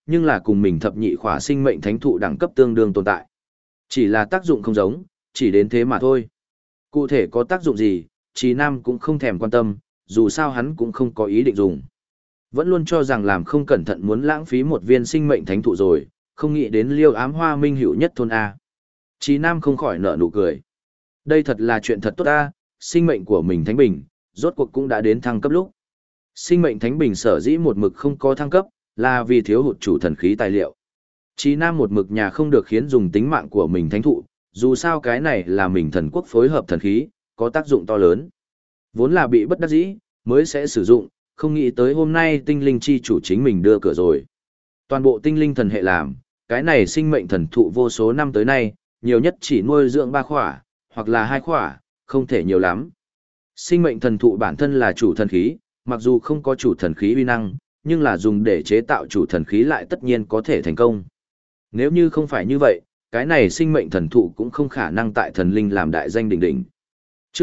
nhưng là cùng mình thập nhị khỏa sinh mệnh thánh thụ đẳng cấp tương đương tồn tại. Chỉ là tác dụng không giống, chỉ đến thế mà thôi. Cụ thể có tác dụng gì, Trì Nam cũng không thèm quan tâm, dù sao hắn cũng không có ý định dùng. Vẫn luôn cho rằng làm không cẩn thận muốn lãng phí một viên sinh mệnh thánh thụ rồi, không nghĩ đến Liêu Ám Hoa minh hữu nhất thôn A. Trì Nam không khỏi nở nụ cười. Đây thật là chuyện thật tốt A, sinh mệnh của mình thánh bình, rốt cuộc cũng đã đến thăng cấp lúc. Sinh mệnh thánh bình sở dĩ một mực không có thăng cấp, là vì thiếu hụt chủ thần khí tài liệu. Trì Nam một mực nhà không được khiến dùng tính mạng của mình thánh thụ, dù sao cái này là mình thần quốc phối hợp thần khí, có tác dụng to lớn. Vốn là bị bất đắc dĩ, mới sẽ sử dụng, không nghĩ tới hôm nay tinh linh chi chủ chính mình đưa cửa rồi. Toàn bộ tinh linh thần hệ làm, cái này sinh mệnh thần thụ vô số năm tới nay, nhiều nhất chỉ nuôi dưỡng 3 khỏa, hoặc là 2 khỏa, không thể nhiều lắm. Sinh mệnh thần thụ bản thân là chủ thần khí, mặc dù không có chủ thần khí uy năng, nhưng là dùng để chế tạo chủ thần khí lại tất nhiên có thể thành công. Nếu như không phải như vậy, cái này sinh mệnh thần thụ cũng không khả năng tại thần linh làm đại danh đỉnh đỉnh. Chương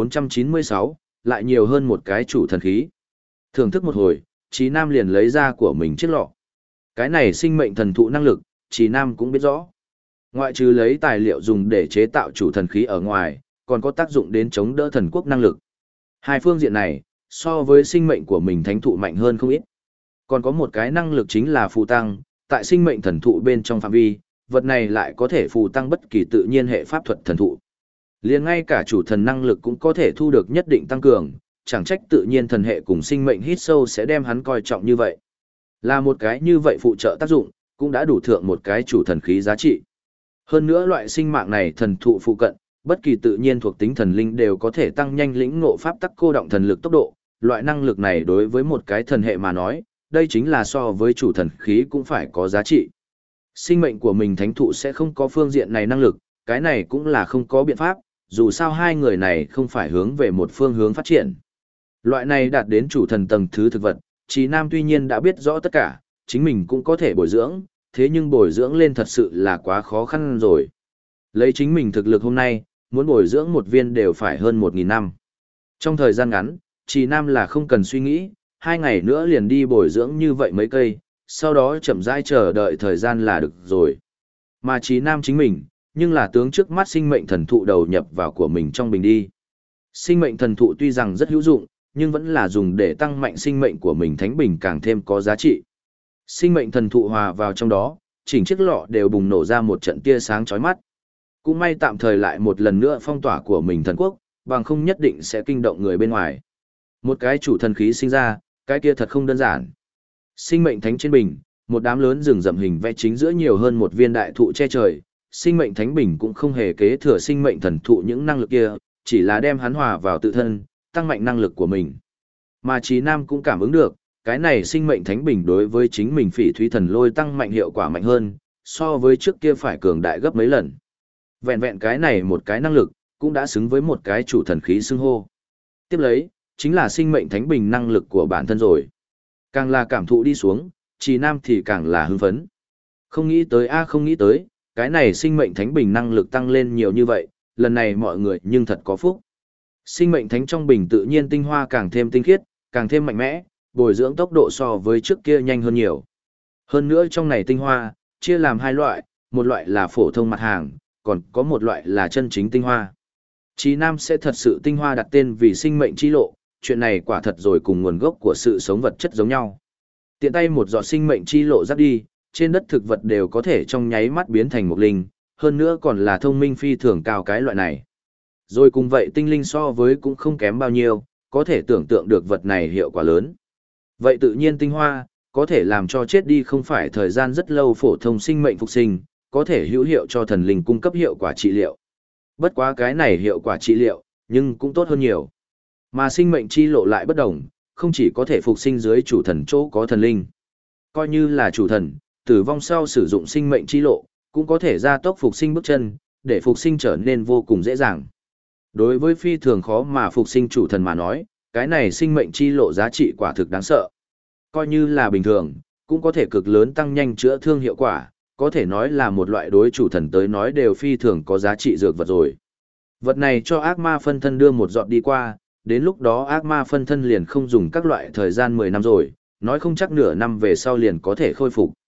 1496, lại nhiều hơn một cái chủ thần khí. Thưởng thức một hồi, Trí Nam liền lấy ra của mình chiếc lọ. Cái này sinh mệnh thần thụ năng lực, Trí Nam cũng biết rõ. Ngoại trừ lấy tài liệu dùng để chế tạo chủ thần khí ở ngoài, còn có tác dụng đến chống đỡ thần quốc năng lực. Hai phương diện này, so với sinh mệnh của mình thánh thụ mạnh hơn không ít. Còn có một cái năng lực chính là phù tăng, tại sinh mệnh thần thụ bên trong phạm vi, vật này lại có thể phù tăng bất kỳ tự nhiên hệ pháp thuật thần thụ. Liền ngay cả chủ thần năng lực cũng có thể thu được nhất định tăng cường, chẳng trách tự nhiên thần hệ cùng sinh mệnh hít sâu sẽ đem hắn coi trọng như vậy. Là một cái như vậy phụ trợ tác dụng, cũng đã đủ thượng một cái chủ thần khí giá trị. Hơn nữa loại sinh mạng này thần thụ phụ cận, bất kỳ tự nhiên thuộc tính thần linh đều có thể tăng nhanh lĩnh ngộ pháp tắc cô động thần lực tốc độ, loại năng lực này đối với một cái thần hệ mà nói, đây chính là so với chủ thần khí cũng phải có giá trị. Sinh mệnh của mình thánh thụ sẽ không có phương diện này năng lực, cái này cũng là không có biện pháp, dù sao hai người này không phải hướng về một phương hướng phát triển. Loại này đạt đến chủ thần tầng thứ thực vật, Trí Nam tuy nhiên đã biết rõ tất cả, chính mình cũng có thể bồi dưỡng, thế nhưng bồi dưỡng lên thật sự là quá khó khăn rồi. Lấy chính mình thực lực hôm nay, muốn bồi dưỡng một viên đều phải hơn 1.000 năm. Trong thời gian ngắn, Trí Nam là không cần suy nghĩ, 2 ngày nữa liền đi bồi dưỡng như vậy mấy cây, sau đó chậm rãi chờ đợi thời gian là được rồi. Mà Trí Nam chính mình, nhưng là tướng trước mắt sinh mệnh thần thụ đầu nhập vào của mình trong bình đi. Sinh mệnh thần thụ tuy rằng rất hữu dụng, nhưng vẫn là dùng để tăng mạnh sinh mệnh của mình thánh bình càng thêm có giá trị. Sinh mệnh thần thụ hòa vào trong đó, chỉnh chiếc lọ đều bùng nổ ra một trận tia sáng chói mắt. Cũng may tạm thời lại một lần nữa phong tỏa của mình thần quốc, bằng không nhất định sẽ kinh động người bên ngoài. Một cái chủ thần khí sinh ra, cái kia thật không đơn giản. Sinh mệnh thánh trên bình, một đám lớn rừng rậm hình vẽ chính giữa nhiều hơn một viên đại thụ che trời, sinh mệnh thánh bình cũng không hề kế thừa sinh mệnh thần thụ những năng lực kia, chỉ là đem hắn hòa vào tự thân, tăng mạnh năng lực của mình. Mà Trí Nam cũng cảm ứng được, cái này sinh mệnh thánh bình đối với chính mình phỉ thúy thần lôi tăng mạnh hiệu quả mạnh hơn, so với trước kia phải cường đại gấp mấy lần. Vẹn vẹn cái này một cái năng lực, cũng đã xứng với một cái chủ thần khí xưng hô. Tiếp lấy, chính là sinh mệnh thánh bình năng lực của bản thân rồi. Càng là cảm thụ đi xuống, Trí Nam thì càng là hưng phấn. Không nghĩ tới không nghĩ tới, cái này sinh mệnh thánh bình năng lực tăng lên nhiều như vậy, lần này mọi người nhưng thật có phúc. Sinh mệnh thánh trong bình tự nhiên tinh hoa càng thêm tinh khiết, càng thêm mạnh mẽ, bồi dưỡng tốc độ so với trước kia nhanh hơn nhiều. Hơn nữa trong này tinh hoa, chia làm 2 loại, một loại là phổ thông mặt hàng, còn có một loại là chân chính tinh hoa. Trí Nam sẽ thật sự tinh hoa đặt tên vì sinh mệnh chi lộ, chuyện này quả thật rồi cùng nguồn gốc của sự sống vật chất giống nhau. Tiện tay một giọt sinh mệnh chi lộ dắt đi, trên đất thực vật đều có thể trong nháy mắt biến thành một linh, hơn nữa còn là thông minh phi thường cao cái loại này. Rồi cùng vậy tinh linh so với cũng không kém bao nhiêu, có thể tưởng tượng được vật này hiệu quả lớn. Vậy tự nhiên tinh hoa, có thể làm cho chết đi không phải thời gian rất lâu phổ thông sinh mệnh phục sinh, có thể hữu hiệu cho thần linh cung cấp hiệu quả trị liệu. Bất quá cái này hiệu quả trị liệu, nhưng cũng tốt hơn nhiều. Mà sinh mệnh chi lộ lại bất đồng, không chỉ có thể phục sinh dưới chủ thần chỗ có thần linh. Coi như là chủ thần, tử vong sau sử dụng sinh mệnh chi lộ, cũng có thể gia tốc phục sinh bước chân, để phục sinh trở nên vô cùng dễ dàng. Đối với phi thường khó mà phục sinh chủ thần mà nói, cái này sinh mệnh chi lộ giá trị quả thực đáng sợ. Coi như là bình thường, cũng có thể cực lớn tăng nhanh chữa thương hiệu quả, có thể nói là một loại đối chủ thần tới nói đều phi thường có giá trị dược vật rồi. Vật này cho ác ma phân thân đưa một giọt đi qua, đến lúc đó ác ma phân thân liền không dùng các loại thời gian 10 năm rồi, nói không chắc nửa năm về sau liền có thể khôi phục.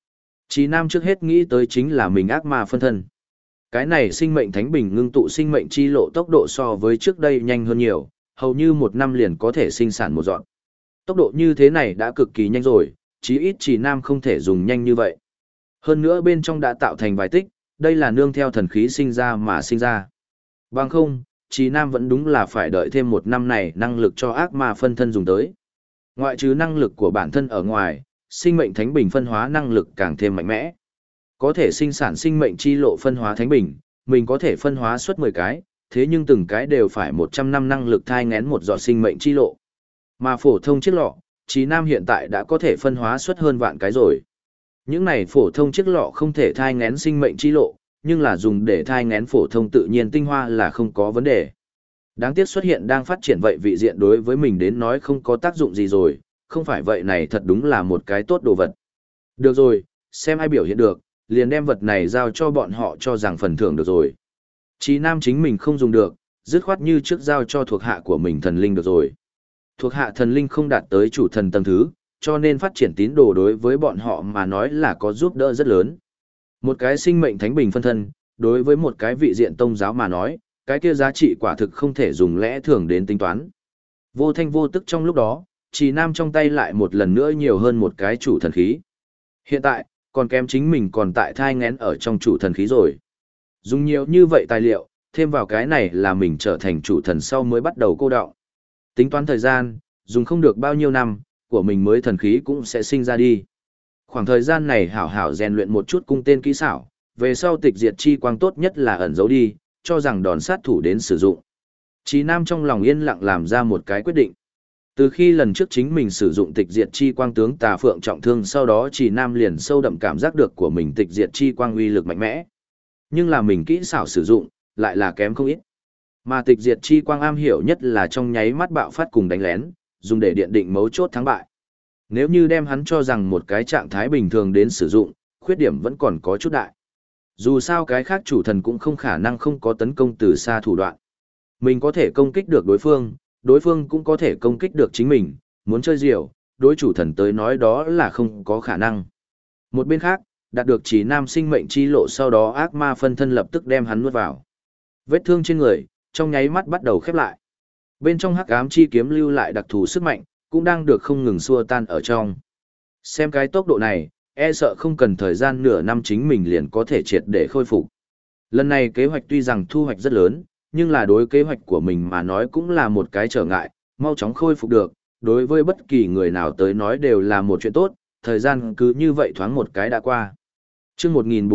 Chí Nam trước hết nghĩ tới chính là mình ác ma phân thân. Cái này sinh mệnh thánh bình ngưng tụ sinh mệnh chi lộ tốc độ so với trước đây nhanh hơn nhiều, hầu như 1 năm liền có thể sinh sản một dọn. Tốc độ như thế này đã cực kỳ nhanh rồi, chí ít Chí Nam không thể dùng nhanh như vậy. Hơn nữa bên trong đã tạo thành vài tích, đây là nương theo thần khí sinh ra mà sinh ra. Bằng không, Chí Nam vẫn đúng là phải đợi thêm 1 năm này năng lực cho ác ma phân thân dùng tới. Ngoại trừ năng lực của bản thân ở ngoài, sinh mệnh thánh bình phân hóa năng lực càng thêm mạnh mẽ. Có thể sinh sản sinh mệnh chi lộ phân hóa thánh bình, mình có thể phân hóa suốt 10 cái, thế nhưng từng cái đều phải 100 năm năng lực thai ngén một giọt sinh mệnh chi lộ. Mà phổ thông chiếc lọ, Chí Nam hiện tại đã có thể phân hóa suốt hơn vạn cái rồi. Những này phổ thông chiếc lọ không thể thai ngén sinh mệnh chi lộ, nhưng là dùng để thai ngén phổ thông tự nhiên tinh hoa là không có vấn đề. Đáng tiếc xuất hiện đang phát triển vậy vị diện đối với mình đến nói không có tác dụng gì rồi, không phải vậy này thật đúng là một cái tốt đồ vật. Được rồi, xem ai biểu hiện được, liền đem vật này giao cho bọn họ cho rằng phần thưởng được rồi. Chí Nam chính mình không dùng được, dứt khoát như trước giao cho thuộc hạ của mình thần linh được rồi. Thuộc hạ thần linh không đạt tới chủ thần tầng thứ, cho nên phát triển tín đồ đối với bọn họ mà nói là có giúp đỡ rất lớn. Một cái sinh mệnh thánh bình phân thân, đối với một cái vị diện tông giáo mà nói, cái kia giá trị quả thực không thể dùng lẽ thường đến tính toán. Vô thanh vô tức trong lúc đó, Chí Nam trong tay lại một lần nữa nhiều hơn một cái chủ thần khí. Hiện tại, còn kém chính mình còn tại thai ngén ở trong chủ thần khí rồi. Dùng nhiều như vậy tài liệu, thêm vào cái này là mình trở thành chủ thần sau mới bắt đầu cô đọng. Tính toán thời gian, dùng không được bao nhiêu năm, của mình mới thần khí cũng sẽ sinh ra đi. Khoảng thời gian này hảo hảo rèn luyện một chút cung tên kỹ xảo, về sau tịch diệt chi quang tốt nhất là ẩn giấu đi, cho rằng đòn sát thủ đến sử dụng. Chí Nam trong lòng yên lặng làm ra một cái quyết định. Từ khi lần trước chính mình sử dụng tịch diệt chi quang tướng Tà Phượng trọng thương, sau đó Chí Nam liền sâu đậm cảm giác được của mình tịch diệt chi quang uy lực mạnh mẽ. Nhưng là mình kỹ xảo sử dụng, lại là kém không ít. Mà tịch diệt chi quang am hiểu nhất là trong nháy mắt bạo phát cùng đánh lén, dùng để điện định mấu chốt thắng bại. Nếu như đem hắn cho rằng một cái trạng thái bình thường đến sử dụng, khuyết điểm vẫn còn có chút đại. Dù sao cái khác chủ thần cũng không khả năng không có tấn công từ xa thủ đoạn. Mình có thể công kích được đối phương cũng có thể công kích được chính mình, muốn chơi diều, đối chủ thần tới nói đó là không có khả năng. Một bên khác, đạt được Chí Nam sinh mệnh chi lộ sau đó ác ma phân thân lập tức đem hắn nuốt vào. Vết thương trên người, trong nháy mắt bắt đầu khép lại. Bên trong hắc ám chi kiếm lưu lại đặc thù sức mạnh, cũng đang được không ngừng xua tan ở trong. Xem cái tốc độ này, e sợ không cần thời gian nửa năm chính mình liền có thể triệt để khôi phục. Lần này kế hoạch tuy rằng thu hoạch rất lớn, nhưng là đối kế hoạch của mình mà nói cũng là một cái trở ngại, mau chóng khôi phục được, đối với bất kỳ người nào tới nói đều là một chuyện tốt, thời gian cứ như vậy thoáng một cái đã qua. Chương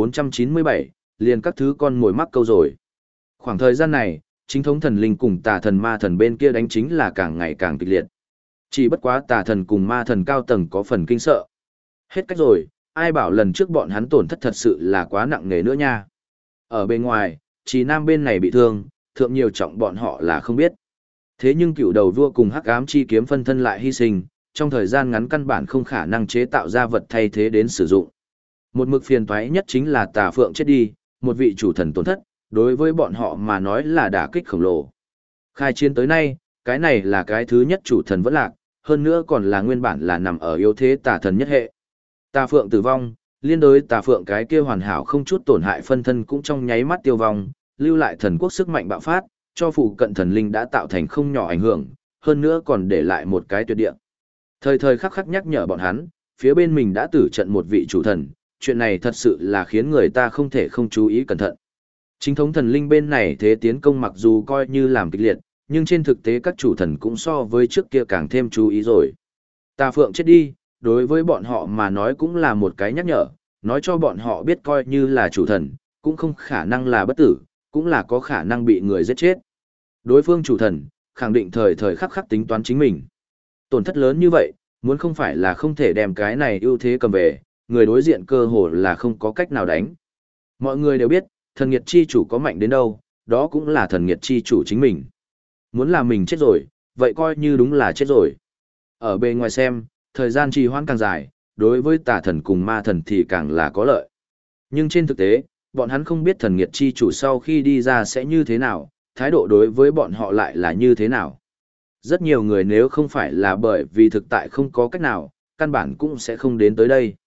1497, liền các thứ con mồi mắc câu rồi. Khoảng thời gian này, chính thống thần linh cùng tà thần ma thần bên kia đánh chính là càng ngày càng kịch liệt. Chỉ bất quá tà thần cùng ma thần cao tầng có phần kinh sợ. Hết cách rồi, ai bảo lần trước bọn hắn tổn thất thật sự là quá nặng nề nữa nha. Ở bên ngoài, Chí Nam bên này bị thương, thượng nhiều trọng bọn họ là không biết. Thế nhưng cựu đầu vua cùng hắc ám chi kiếm phân thân lại hy sinh, trong thời gian ngắn căn bản không khả năng chế tạo ra vật thay thế đến sử dụng. Một mực phiền toái nhất chính là Tà Phượng chết đi, một vị chủ thần tổn thất, đối với bọn họ mà nói là đả kích khổng lồ. Khai chiến tới nay, cái này là cái thứ nhất chủ thần vẫn lạc, hơn nữa còn là nguyên bản là nằm ở yếu thế tà thần nhất hệ. Tà Phượng tử vong, liên đối Tà Phượng cái kia hoàn hảo không chút tổn hại phân thân cũng trong nháy mắt tiêu vong, lưu lại thần quốc sức mạnh bạo phát, cho phụ cận thần linh đã tạo thành không nhỏ ảnh hưởng, hơn nữa còn để lại một cái tuyệt địa. Thời thời khắc khắc nhắc nhở bọn hắn, phía bên mình đã tử trận một vị chủ thần, chuyện này thật sự là khiến người ta không thể không chú ý cẩn thận. Chính thống thần linh bên này thế tiến công mặc dù coi như làm kịch liệt, nhưng trên thực tế các chủ thần cũng so với trước kia càng thêm chú ý rồi. Tà Phượng chết đi, đối với bọn họ mà nói cũng là một cái nhắc nhở, nói cho bọn họ biết coi như là chủ thần, cũng không khả năng là bất tử, cũng là có khả năng bị người giết chết. Đối phương chủ thần, khẳng định thời thời khắc khắc tính toán chính mình. Tổn thất lớn như vậy, muốn không phải là không thể đem cái này ưu thế cầm về, người đối diện cơ hồ là không có cách nào đánh. Mọi người đều biết, thần nghiệt chi chủ có mạnh đến đâu, đó cũng là thần nghiệt chi chủ chính mình. Muốn là mình chết rồi, vậy coi như đúng là chết rồi. Ở bề ngoài xem, thời gian trì hoãn càng dài, đối với tà thần cùng ma thần thì càng là có lợi. Nhưng trên thực tế, bọn hắn không biết thần nghiệt chi chủ sau khi đi ra sẽ như thế nào, thái độ đối với bọn họ lại là như thế nào. Rất nhiều người nếu không phải là bởi vì thực tại không có cách nào, căn bản cũng sẽ không đến tới đây.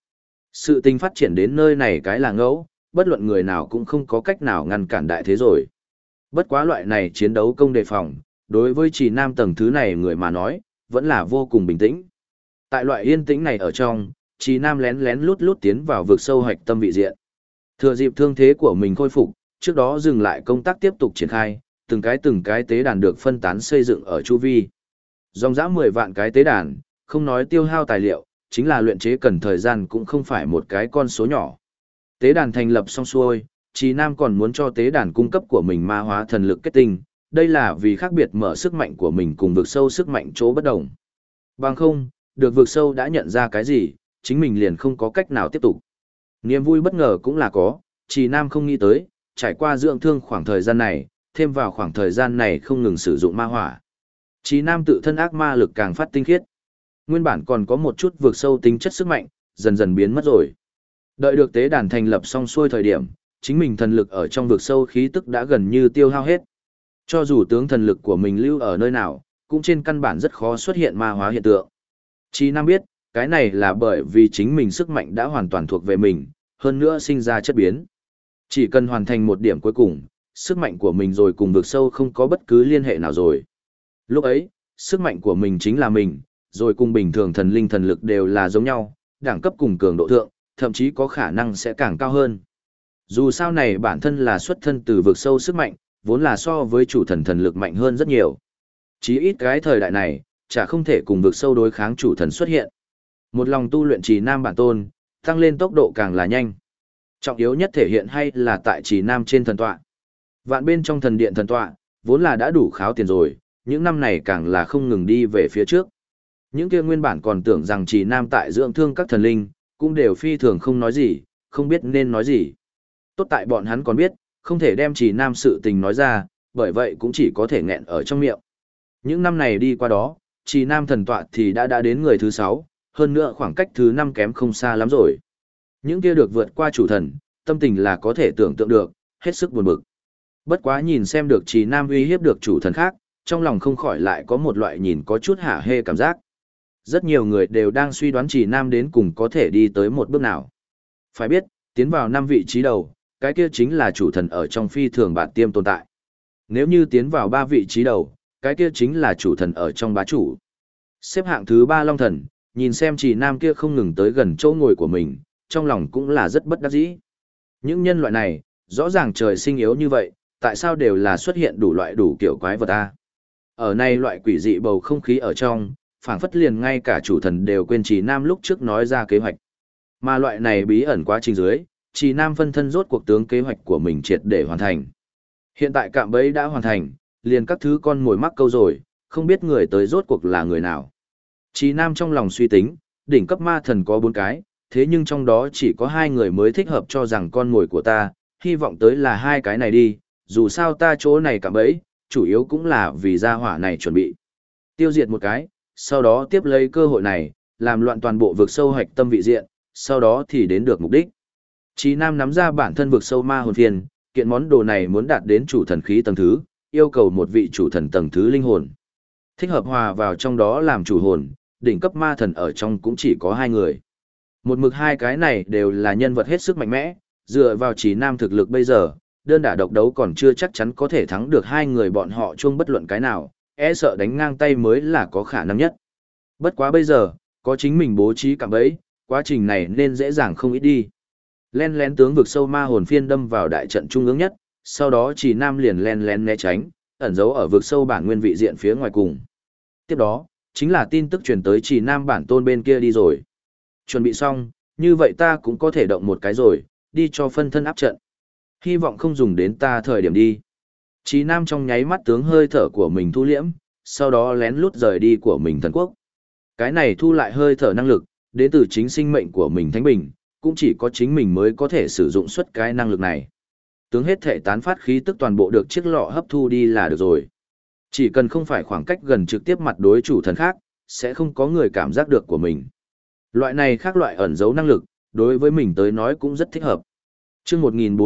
Sự tình phát triển đến nơi này cái là ngẫu, bất luận người nào cũng không có cách nào ngăn cản đại thế rồi. Bất quá loại này chiến đấu công đề phòng, đối với Trì Nam tầng thứ này người mà nói, vẫn là vô cùng bình tĩnh. Tại loại yên tĩnh này ở trong, Trì Nam lén lén lút lút tiến vào vực sâu hạch tâm vị diện. Thừa dịp thương thế của mình khôi phục, trước đó dừng lại công tác tiếp tục triển khai, từng cái tế đàn được phân tán xây dựng ở chu vi. Dòng dã 10 vạn cái tế đàn, không nói tiêu hao tài liệu, chính là luyện chế cần thời gian cũng không phải một cái con số nhỏ. Tế đàn thành lập xong xuôi, Trì Nam còn muốn cho tế đàn cung cấp của mình ma hóa thần lực kết tinh, đây là vì khác biệt mở sức mạnh của mình cùng vực sâu sức mạnh chỗ bất đồng. Bằng không, được vực sâu đã nhận ra cái gì, chính mình liền không có cách nào tiếp tục. Niềm vui bất ngờ cũng là có, Trì Nam không nghĩ tới, trải qua dưỡng thương khoảng thời gian này, thêm vào khoảng thời gian này không ngừng sử dụng ma hỏa. Trì Nam tự thân ác ma lực càng phát tinh khiết. Nguyên bản còn có một chút vượt sâu tính chất sức mạnh, dần dần biến mất rồi. Đợi được tế đàn thành lập xong xuôi thời điểm, chính mình thần lực ở trong vực sâu khí tức đã gần như tiêu hao hết. Cho dù tướng thần lực của mình lưu ở nơi nào, cũng trên căn bản rất khó xuất hiện ma hóa hiện tượng. Trì Nam biết, cái này là bởi vì chính mình sức mạnh đã hoàn toàn thuộc về mình, hơn nữa sinh ra chất biến. Chỉ cần hoàn thành một điểm cuối cùng, sức mạnh của mình rồi cùng vực sâu không có bất cứ liên hệ nào rồi. Lúc ấy, sức mạnh của mình chính là mình, rồi cùng bình thường thần linh thần lực đều là giống nhau, đẳng cấp cùng cường độ thượng, thậm chí có khả năng sẽ càng cao hơn. Dù sao này bản thân là xuất thân từ vực sâu sức mạnh, vốn là so với chủ thần thần lực mạnh hơn rất nhiều. Chí ít cái thời đại này, chả không thể cùng vực sâu đối kháng chủ thần xuất hiện. Một lòng tu luyện Trì Nam bản tôn, tăng lên tốc độ càng là nhanh. Trọng yếu nhất thể hiện hay là tại Trì Nam trên thần tọa. Vạn bên trong thần điện thần tọa, vốn là đã đủ kháo tiền rồi, những năm này càng là không ngừng đi về phía trước. Những kia nguyên bản còn tưởng rằng Trì Nam tại dưỡng thương các thần linh, cũng đều phi thường không nói gì, không biết nên nói gì. Tốt tại bọn hắn còn biết, không thể đem Trì Nam sự tình nói ra, bởi vậy cũng chỉ có thể nghẹn ở trong miệng. Những năm này đi qua đó, Trì Nam thần tọa thì đã đến người thứ 6, hơn nữa khoảng cách thứ 5 kém không xa lắm rồi. Những kia được vượt qua chủ thần, tâm tình là có thể tưởng tượng được, hết sức buồn bực. Bất quá nhìn xem được Trì Nam uy hiếp được chủ thần khác, trong lòng không khỏi lại có một loại nhìn có chút hả hê cảm giác. Rất nhiều người đều đang suy đoán Trì Nam đến cùng có thể đi tới một bước nào. Phải biết, tiến vào 5 vị trí đầu, cái kia chính là chủ thần ở trong phi thường bản tiêm tồn tại. Nếu như tiến vào 3 vị trí đầu, cái kia chính là chủ thần ở trong bá chủ. Xếp hạng thứ 3 Long Thần, nhìn xem Trì Nam kia không ngừng tới gần chỗ ngồi của mình, trong lòng cũng là rất bất đắc dĩ. Những nhân loại này, rõ ràng trời sinh yếu như vậy, tại sao đều là xuất hiện đủ loại đủ kiểu quái vật a? Ở này loại quỷ dị bầu không khí ở trong, phảng phất liền ngay cả chủ thần đều quên Trì Nam lúc trước nói ra kế hoạch. Mà loại này bí ẩn quá trình dưới, Trì Nam phân thân rốt cuộc tướng kế hoạch của mình triệt để hoàn thành. Hiện tại cạm bẫy đã hoàn thành, liền các thứ con mồi mắc câu rồi, không biết người tới rốt cuộc là người nào. Trì Nam trong lòng suy tính, đỉnh cấp ma thần có 4 cái, thế nhưng trong đó chỉ có 2 người mới thích hợp cho rằng con mồi của ta, hy vọng tới là 2 cái này đi, dù sao ta chỗ này cạm bẫy, chủ yếu cũng là vì gia hỏa này chuẩn bị. Tiêu diệt một cái, sau đó tiếp lấy cơ hội này, làm loạn toàn bộ vực sâu hạch tâm vị diện, sau đó thì đến được mục đích. Trì Nam nắm ra bản thân vực sâu ma hồn phiền, kiện món đồ này muốn đạt đến chủ thần khí tầng thứ, yêu cầu một vị chủ thần tầng thứ linh hồn. Thích hợp hòa vào trong đó làm chủ hồn, đỉnh cấp ma thần ở trong cũng chỉ có 2 người. Một mực 2 cái này đều là nhân vật hết sức mạnh mẽ, dựa vào Trì Nam thực lực bây giờ, đơn đả độc đấu còn chưa chắc chắn có thể thắng được 2 người bọn họ chung bất luận cái nào, e sợ đánh ngang tay mới là có khả năng nhất. Bất quá bây giờ, có chính mình bố trí cạm bẫy, quá trình này nên dễ dàng không ít đi. Len lén tướng vực sâu ma hồn phiên đâm vào đại trận trung ương nhất, sau đó Trì Nam liền len lén né tránh, ẩn giấu ở vực sâu bản nguyên vị diện phía ngoài cùng. Tiếp đó, chính là tin tức truyền tới Trì Nam bản tôn bên kia đi rồi. Chuẩn bị xong, như vậy ta cũng có thể động một cái rồi, đi cho phân thân áp trận. Hy vọng không dùng đến ta thời điểm đi. Trì Nam trong nháy mắt tướng hơi thở của mình thu liễm, sau đó lén lút rời đi của mình thần quốc. Cái này thu lại hơi thở năng lực, đến từ chính sinh mệnh của mình Thánh Bình, cũng chỉ có chính mình mới có thể sử dụng xuất cái năng lực này. Tướng hết thể tán phát khí tức toàn bộ được chiếc lọ hấp thu đi là được rồi. Chỉ cần không phải khoảng cách gần trực tiếp mặt đối chủ thần khác, sẽ không có người cảm giác được của mình. Loại này khác loại ẩn giấu năng lực, đối với mình tới nói cũng rất thích hợp. Chương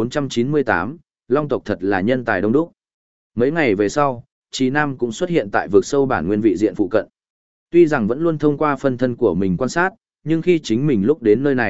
1498, Long tộc thật là nhân tài đông đúc. Mấy ngày về sau, Trì Nam cũng xuất hiện tại vực sâu bản nguyên vị diện phụ cận. Tuy rằng vẫn luôn thông qua phân thân của mình quan sát, nhưng khi chính mình lúc đến nơi này,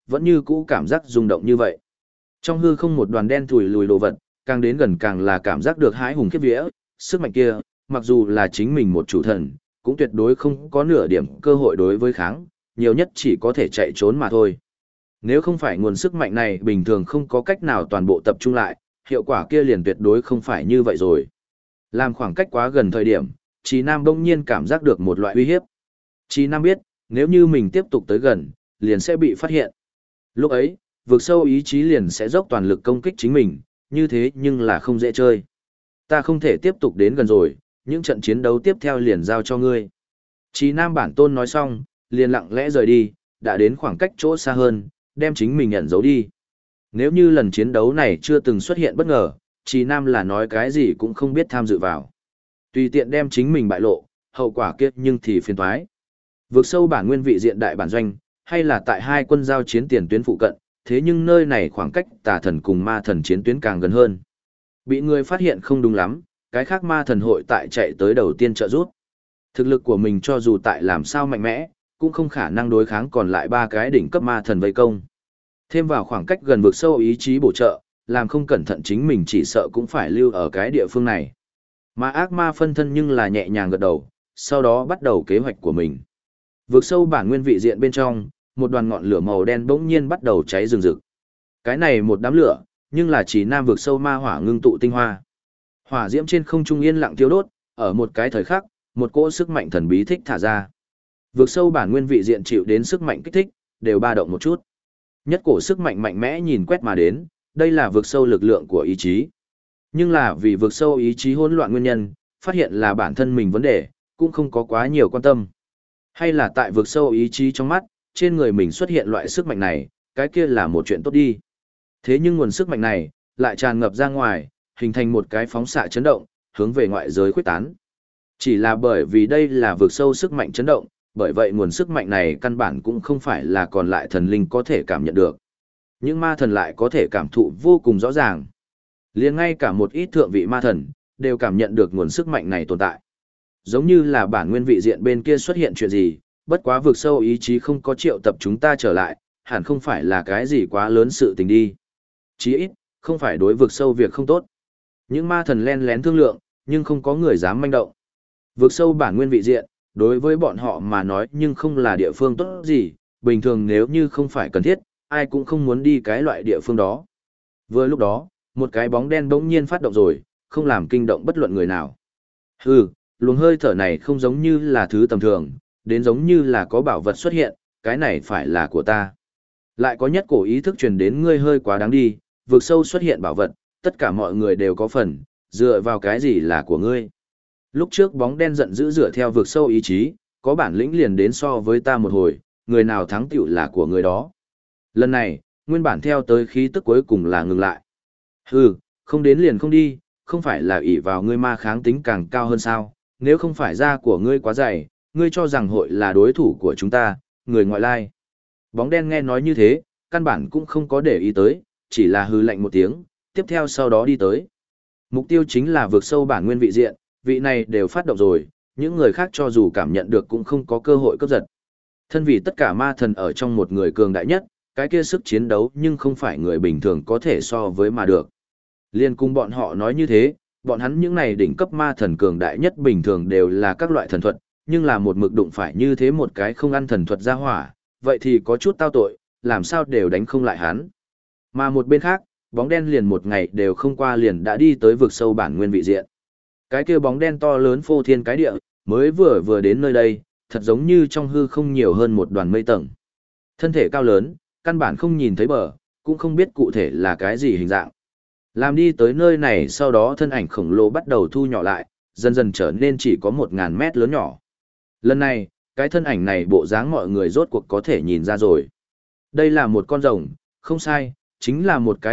vẫn như cũ cảm giác rung động như vậy. Trong hư không một đoàn đen thùi lùi đồ vật, càng đến gần càng là cảm giác được hãi hùng khiếp vía, sức mạnh kia, mặc dù là chính mình một chủ thần, cũng tuyệt đối không có nửa điểm cơ hội đối với kháng, nhiều nhất chỉ có thể chạy trốn mà thôi. Nếu không phải nguồn sức mạnh này bình thường không có cách nào toàn bộ tập trung lại, hiệu quả kia liền tuyệt đối không phải như vậy rồi. Làm khoảng cách quá gần thời điểm, Trí Nam đông nhiên cảm giác được một loại uy hiếp. Trí Nam biết, nếu như mình tiếp tục tới gần, liền sẽ bị phát hiện. Lúc ấy, vực sâu ý chí liền sẽ dốc toàn lực công kích chính mình, như thế nhưng là không dễ chơi. Ta không thể tiếp tục đến gần rồi, những trận chiến đấu tiếp theo liền giao cho ngươi. Trí Nam bản tôn nói xong, liền lặng lẽ rời đi, đã đến khoảng cách chỗ xa hơn, đem chính mình ẩn giấu đi. Nếu như lần chiến đấu này chưa từng xuất hiện bất ngờ, Trí Nam là nói cái gì cũng không biết tham dự vào. Tùy tiện đem chính mình bại lộ, hậu quả kiếp nhưng thì phiền toái. Vượt sâu bản nguyên vị diện đại bản doanh, hay là tại hai quân giao chiến tiền tuyến phụ cận, thế nhưng nơi này khoảng cách tà thần cùng ma thần chiến tuyến càng gần hơn. Bị người phát hiện không đúng lắm, cái khác ma thần hội tại chạy tới đầu tiên trợ giúp. Thực lực của mình cho dù tại làm sao mạnh mẽ, cũng không khả năng đối kháng còn lại ba cái đỉnh cấp ma thần vây công. Thêm vào khoảng cách gần vực sâu ý chí bổ trợ, làm không cẩn thận chính mình chỉ sợ cũng phải lưu ở cái địa phương này. Mà ác ma phân thân nhưng là nhẹ nhàng gật đầu, sau đó bắt đầu kế hoạch của mình. Vực sâu bản nguyên vị diện bên trong, một đoàn ngọn lửa màu đen bỗng nhiên bắt đầu cháy rừng rực. Cái này một đám lửa, nhưng là chỉ nam vực sâu ma hỏa ngưng tụ tinh hoa. Hỏa diễm trên không trung yên lặng thiêu đốt, ở một cái thời khắc, một cỗ sức mạnh thần bí thích thả ra. Vực sâu bản nguyên vị diện chịu đến sức mạnh kích thích, đều ba động một chút. Nhất cổ sức mạnh mạnh mẽ nhìn quét mà đến, đây là vực sâu lực lượng của ý chí. Nhưng là vì vực sâu ý chí hỗn loạn nguyên nhân, phát hiện là bản thân mình vấn đề, cũng không có quá nhiều quan tâm. Hay là tại vực sâu ý chí trong mắt, trên người mình xuất hiện loại sức mạnh này, cái kia là một chuyện tốt đi. Thế nhưng nguồn sức mạnh này, lại tràn ngập ra ngoài, hình thành một cái phóng xạ chấn động, hướng về ngoại giới khuếch tán. Chỉ là bởi vì đây là vực sâu sức mạnh chấn động, bởi vậy nguồn sức mạnh này căn bản cũng không phải là còn lại thần linh có thể cảm nhận được. Những ma thần lại có thể cảm thụ vô cùng rõ ràng. Liền ngay cả một ít thượng vị ma thần, đều cảm nhận được nguồn sức mạnh này tồn tại. Giống như là bản nguyên vị diện bên kia xuất hiện chuyện gì, bất quá vực sâu ý chí không có triệu tập chúng ta trở lại, hẳn không phải là cái gì quá lớn sự tình đi. Chí ít, không phải đối vực sâu việc không tốt. Những ma thần len lén thương lượng, nhưng không có người dám manh động. Vực sâu bản nguyên vị diện, đối với bọn họ mà nói nhưng không là địa phương tốt gì, bình thường nếu như không phải cần thiết, ai cũng không muốn đi cái loại địa phương đó. Vừa lúc đó, một cái bóng đen bỗng nhiên phát động rồi, không làm kinh động bất luận người nào. Hừ, luồng hơi thở này không giống như là thứ tầm thường, đến giống như là có bảo vật xuất hiện, cái này phải là của ta. Lại có nhất cổ ý thức truyền đến ngươi hơi quá đáng đi, vực sâu xuất hiện bảo vật, tất cả mọi người đều có phần, dựa vào cái gì là của ngươi. Lúc trước bóng đen giận dữ dựa theo vực sâu ý chí, có bản lĩnh liền đến so với ta một hồi, người nào thắng tiểu là của người đó. Lần này, nguyên bản theo tới khí tức cuối cùng là ngừng lại. Hừ, không đến liền không đi, không phải là ỷ vào ngươi ma kháng tính càng cao hơn sao, nếu không phải da của ngươi quá dày, ngươi cho rằng hội là đối thủ của chúng ta, người ngoại lai. Bóng đen nghe nói như thế, căn bản cũng không có để ý tới, chỉ là hừ lạnh một tiếng, tiếp theo sau đó đi tới. Mục tiêu chính là vượt sâu bản nguyên vị diện, vị này đều phát động rồi, những người khác cho dù cảm nhận được cũng không có cơ hội cướp giật. Thân vì tất cả ma thần ở trong một người cường đại nhất, cái kia sức chiến đấu nhưng không phải người bình thường có thể so với mà được. Liên cung bọn họ nói như thế, bọn hắn những này đỉnh cấp ma thần cường đại nhất bình thường đều là các loại thần thuật, nhưng là một mực đụng phải như thế một cái không ăn thần thuật ra hỏa, vậy thì có chút tao tội, làm sao đều đánh không lại hắn. Mà một bên khác, bóng đen liền một ngày đều không qua liền đã đi tới vực sâu bản nguyên vị diện. Cái kia bóng đen to lớn phô thiên cái địa, mới vừa đến nơi đây, thật giống như trong hư không nhiều hơn một đoàn mây tầng. Thân thể cao lớn, căn bản không nhìn thấy bờ, cũng không biết cụ thể là cái gì hình dạng. Làm đi tới nơi này sau đó thân ảnh khổng lồ bắt đầu thu nhỏ lại, dần dần trở nên chỉ có 1000 mét lớn nhỏ. Lần này, cái thân ảnh này bộ dáng mọi người rốt cuộc có thể nhìn ra rồi. Đây là một con rồng, không sai, chính là một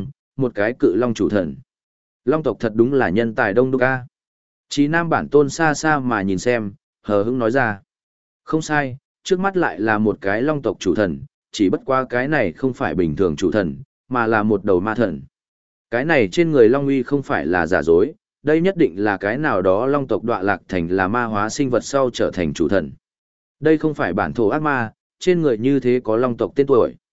cái cự long chủ thần. Long tộc thật đúng là nhân tài đông đúc a. Chí Nam bản tôn xa xa mà nhìn xem, hờ hững nói ra. Không sai, trước mắt lại là một cái long tộc chủ thần, chỉ bất qua cái này không phải bình thường chủ thần, mà là một đầu ma thần. Cái này trên người long uy không phải là giả dối, đây nhất định là cái nào đó long tộc đọa lạc thành là ma hóa sinh vật sau trở thành chủ thần. Đây không phải bản thổ ác ma, trên người như thế có long tộc tên tuổi.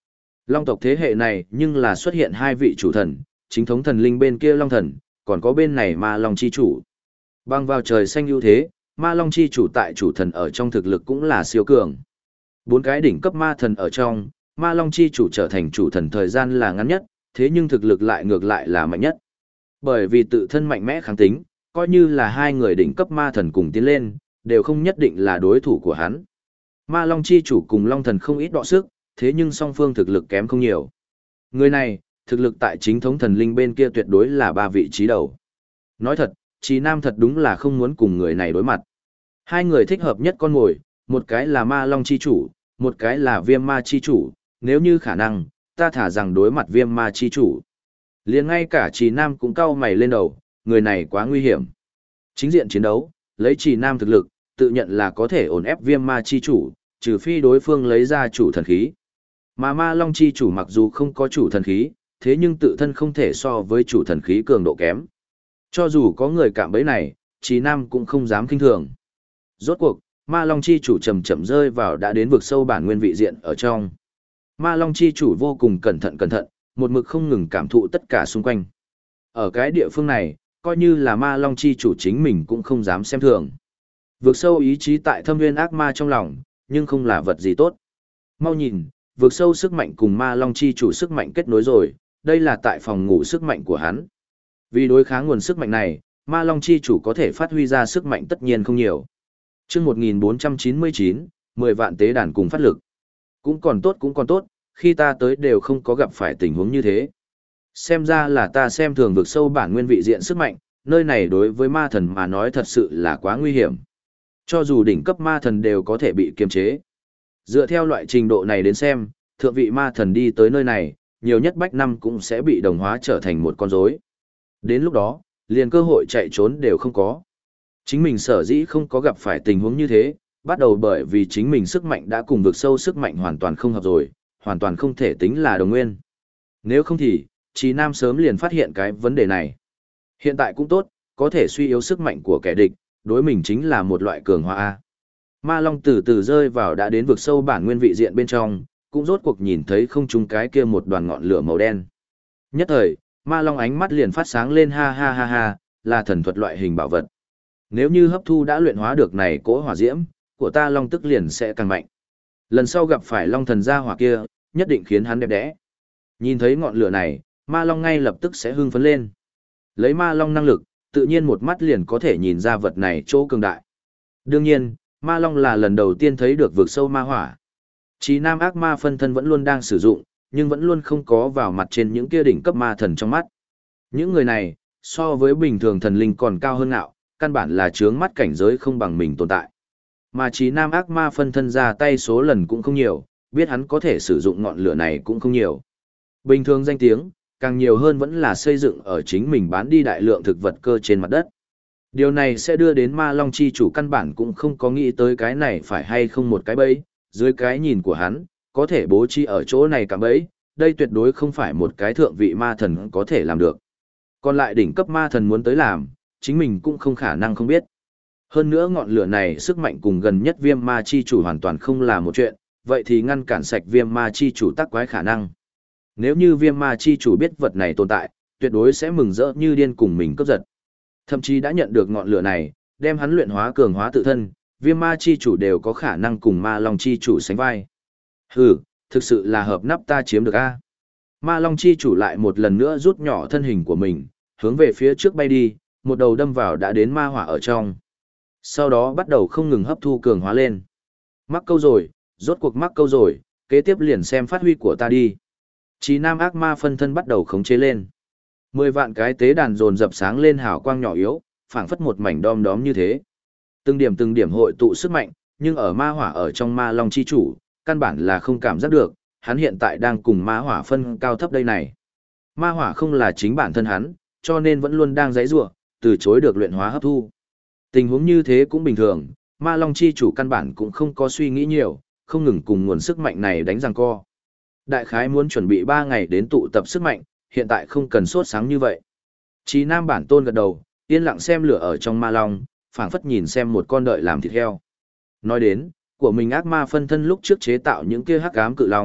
Long tộc thế hệ này nhưng là xuất hiện hai vị chủ thần, chính thống thần linh bên kia Long thần, còn có bên này Ma Long chi chủ. Băng vào trời xanh ưu thế, Ma Long chi chủ tại chủ thần ở trong thực lực cũng là siêu cường. Bốn cái đỉnh cấp ma thần ở trong, Ma Long chi chủ trở thành chủ thần thời gian là ngắn nhất, thế nhưng thực lực lại ngược lại là mạnh nhất. Bởi vì tự thân mạnh mẽ kháng tính, coi như là hai người đỉnh cấp ma thần cùng tiến lên, đều không nhất định là đối thủ của hắn. Ma Long chi chủ cùng Long thần không ít đọ sức, thế nhưng song phương thực lực kém không nhiều. Người này, thực lực tại chính thống thần linh bên kia tuyệt đối là ba vị trí đầu. Nói thật, Trí Nam thật đúng là không muốn cùng người này đối mặt. Hai người thích hợp nhất con mồi, một cái là Ma Long chi chủ, một cái là Viêm Ma chi chủ, nếu như khả năng, ta thả rằng đối mặt Viêm Ma chi chủ. Liền ngay cả Trí Nam cũng cau mày lên đầu, người này quá nguy hiểm. Chính diện chiến đấu, lấy Trí Nam thực lực, tự nhận là có thể ổn ép Viêm Ma chi chủ, trừ phi đối phương lấy ra chủ thần khí. Mà Ma Long chi chủ mặc dù không có chủ thần khí, thế nhưng tự thân không thể so với chủ thần khí cường độ kém. Cho dù có người cạm bẫy này, Trí Nam cũng không dám kinh thường. Rốt cuộc, Ma Long chi chủ chậm chậm rơi vào đã đến vực sâu bản nguyên vị diện ở trong. Ma Long chi chủ vô cùng cẩn thận, một mực không ngừng cảm thụ tất cả xung quanh. Ở cái địa phương này, coi như là Ma Long chi chủ chính mình cũng không dám xem thường. Vực sâu ý chí tại thâm nguyên ác ma trong lòng, nhưng không là vật gì tốt. Mau nhìn, vực sâu sức mạnh cùng Ma Long chi chủ sức mạnh kết nối rồi, đây là tại phòng ngủ sức mạnh của hắn. Vì đối kháng nguồn sức mạnh này, Ma Long chi chủ có thể phát huy ra sức mạnh tất nhiên không nhiều. Chương 1499, 10 vạn tế đàn cùng phát lực. Cũng còn tốt, khi ta tới đều không có gặp phải tình huống như thế. Xem ra là ta xem thường vực sâu bản nguyên vị diện sức mạnh, nơi này đối với ma thần mà nói thật sự là quá nguy hiểm. Cho dù đỉnh cấp ma thần đều có thể bị kiềm chế. Dựa theo loại trình độ này đến xem, thượng vị ma thần đi tới nơi này, nhiều nhất bách năm cũng sẽ bị đồng hóa trở thành một con rối. Đến lúc đó, liền cơ hội chạy trốn đều không có. Chính mình sở dĩ không có gặp phải tình huống như thế, bắt đầu bởi vì chính mình sức mạnh đã cùng vực sâu sức mạnh hoàn toàn không hợp rồi, hoàn toàn không thể tính là đồng nguyên. Nếu không thì, Trí Nam sớm liền phát hiện cái vấn đề này. Hiện tại cũng tốt, có thể suy yếu sức mạnh của kẻ địch, đối mình chính là một loại cường hóa. Ma Long từ từ rơi vào đã đến vực sâu bản nguyên vị diện bên trong, cũng rốt cuộc nhìn thấy không trung cái kia một đoàn ngọn lửa màu đen. Nhất thời, Ma Long ánh mắt liền phát sáng lên, ha ha ha ha, là thần thuật loại hình bảo vật. Nếu như hấp thu đã luyện hóa được này cỗ hỏa diễm, của ta Long tức liền sẽ càng mạnh. Lần sau gặp phải Long thần gia hỏa kia, nhất định khiến hắn đẹp đẽ. Nhìn thấy ngọn lửa này, Ma Long ngay lập tức sẽ hưng phấn lên. Lấy Ma Long năng lực, tự nhiên một mắt liền có thể nhìn ra vật này chỗ cường đại. Đương nhiên, Ma Long là lần đầu tiên thấy được vực sâu ma hỏa. Trí Nam ác ma phân thân vẫn luôn đang sử dụng, nhưng vẫn luôn không có vào mặt trên những kia đỉnh cấp ma thần trong mắt. Những người này, so với bình thường thần linh còn cao hơn ngạo, căn bản là chướng mắt cảnh giới không bằng mình tồn tại. Mà Trí Nam ác ma phân thân ra tay số lần cũng không nhiều, biết hắn có thể sử dụng ngọn lửa này cũng không nhiều. Bình thường danh tiếng, càng nhiều hơn vẫn là xây dựng ở chính mình bán đi đại lượng thực vật cơ trên mặt đất. Điều này sẽ đưa đến Ma Long chi chủ căn bản cũng không có nghĩ tới cái này phải hay không một cái bẫy, dưới cái nhìn của hắn, có thể bố trí ở chỗ này cả bẫy, đây tuyệt đối không phải một cái thượng vị ma thần có thể làm được. Còn lại đỉnh cấp ma thần muốn tới làm, chính mình cũng không khả năng không biết. Hơn nữa ngọn lửa này sức mạnh cùng gần nhất Viêm Ma chi chủ hoàn toàn không là một chuyện, vậy thì ngăn cản sạch Viêm Ma chi chủ tác quái khả năng. Nếu như Viêm Ma chi chủ biết vật này tồn tại, tuyệt đối sẽ mừng rỡ như điên cùng mình cướp giật. Thậm chí đã nhận được ngọn lửa này, đem hắn luyện hóa cường hóa tự thân, Viêm Ma chi chủ đều có khả năng cùng Ma Long chi chủ sánh vai. Hừ, thực sự là hợp nắp ta chiếm được a. Ma Long chi chủ lại một lần nữa rút nhỏ thân hình của mình, hướng về phía trước bay đi, một đầu đâm vào đã đến ma hỏa ở trong. Sau đó bắt đầu không ngừng hấp thu cường hóa lên. Mắc câu rồi, rốt cuộc mắc câu rồi, kế tiếp liền xem phát huy của ta đi. Trí Nam ác ma phân thân bắt đầu khống chế lên. 10 vạn cái tế đàn dồn dập sáng lên hào quang nhỏ yếu, phảng phất một mảnh đom đóm như thế. Từng điểm hội tụ sức mạnh, nhưng ở ma hỏa ở trong Ma Long chi chủ, căn bản là không cảm giác được, hắn hiện tại đang cùng ma hỏa phân cao thấp đây này. Ma hỏa không là chính bản thân hắn, cho nên vẫn luôn đang giãy giụa, từ chối được luyện hóa hấp thu. Tình huống như thế cũng bình thường, Ma Long chi chủ căn bản cũng không có suy nghĩ nhiều, không ngừng cùng nguồn sức mạnh này đánh giằng co. Đại khái muốn chuẩn bị 3 ngày đến tụ tập sức mạnh, hiện tại không cần sốt sáng như vậy. Trí Nam bản tôn gật đầu, yên lặng xem lửa ở trong Ma Long, phảng phất nhìn xem một con đợi làm thịt heo. Nói đến, của mình ác ma phân thân lúc trước chế tạo những kia hắc ám cự long,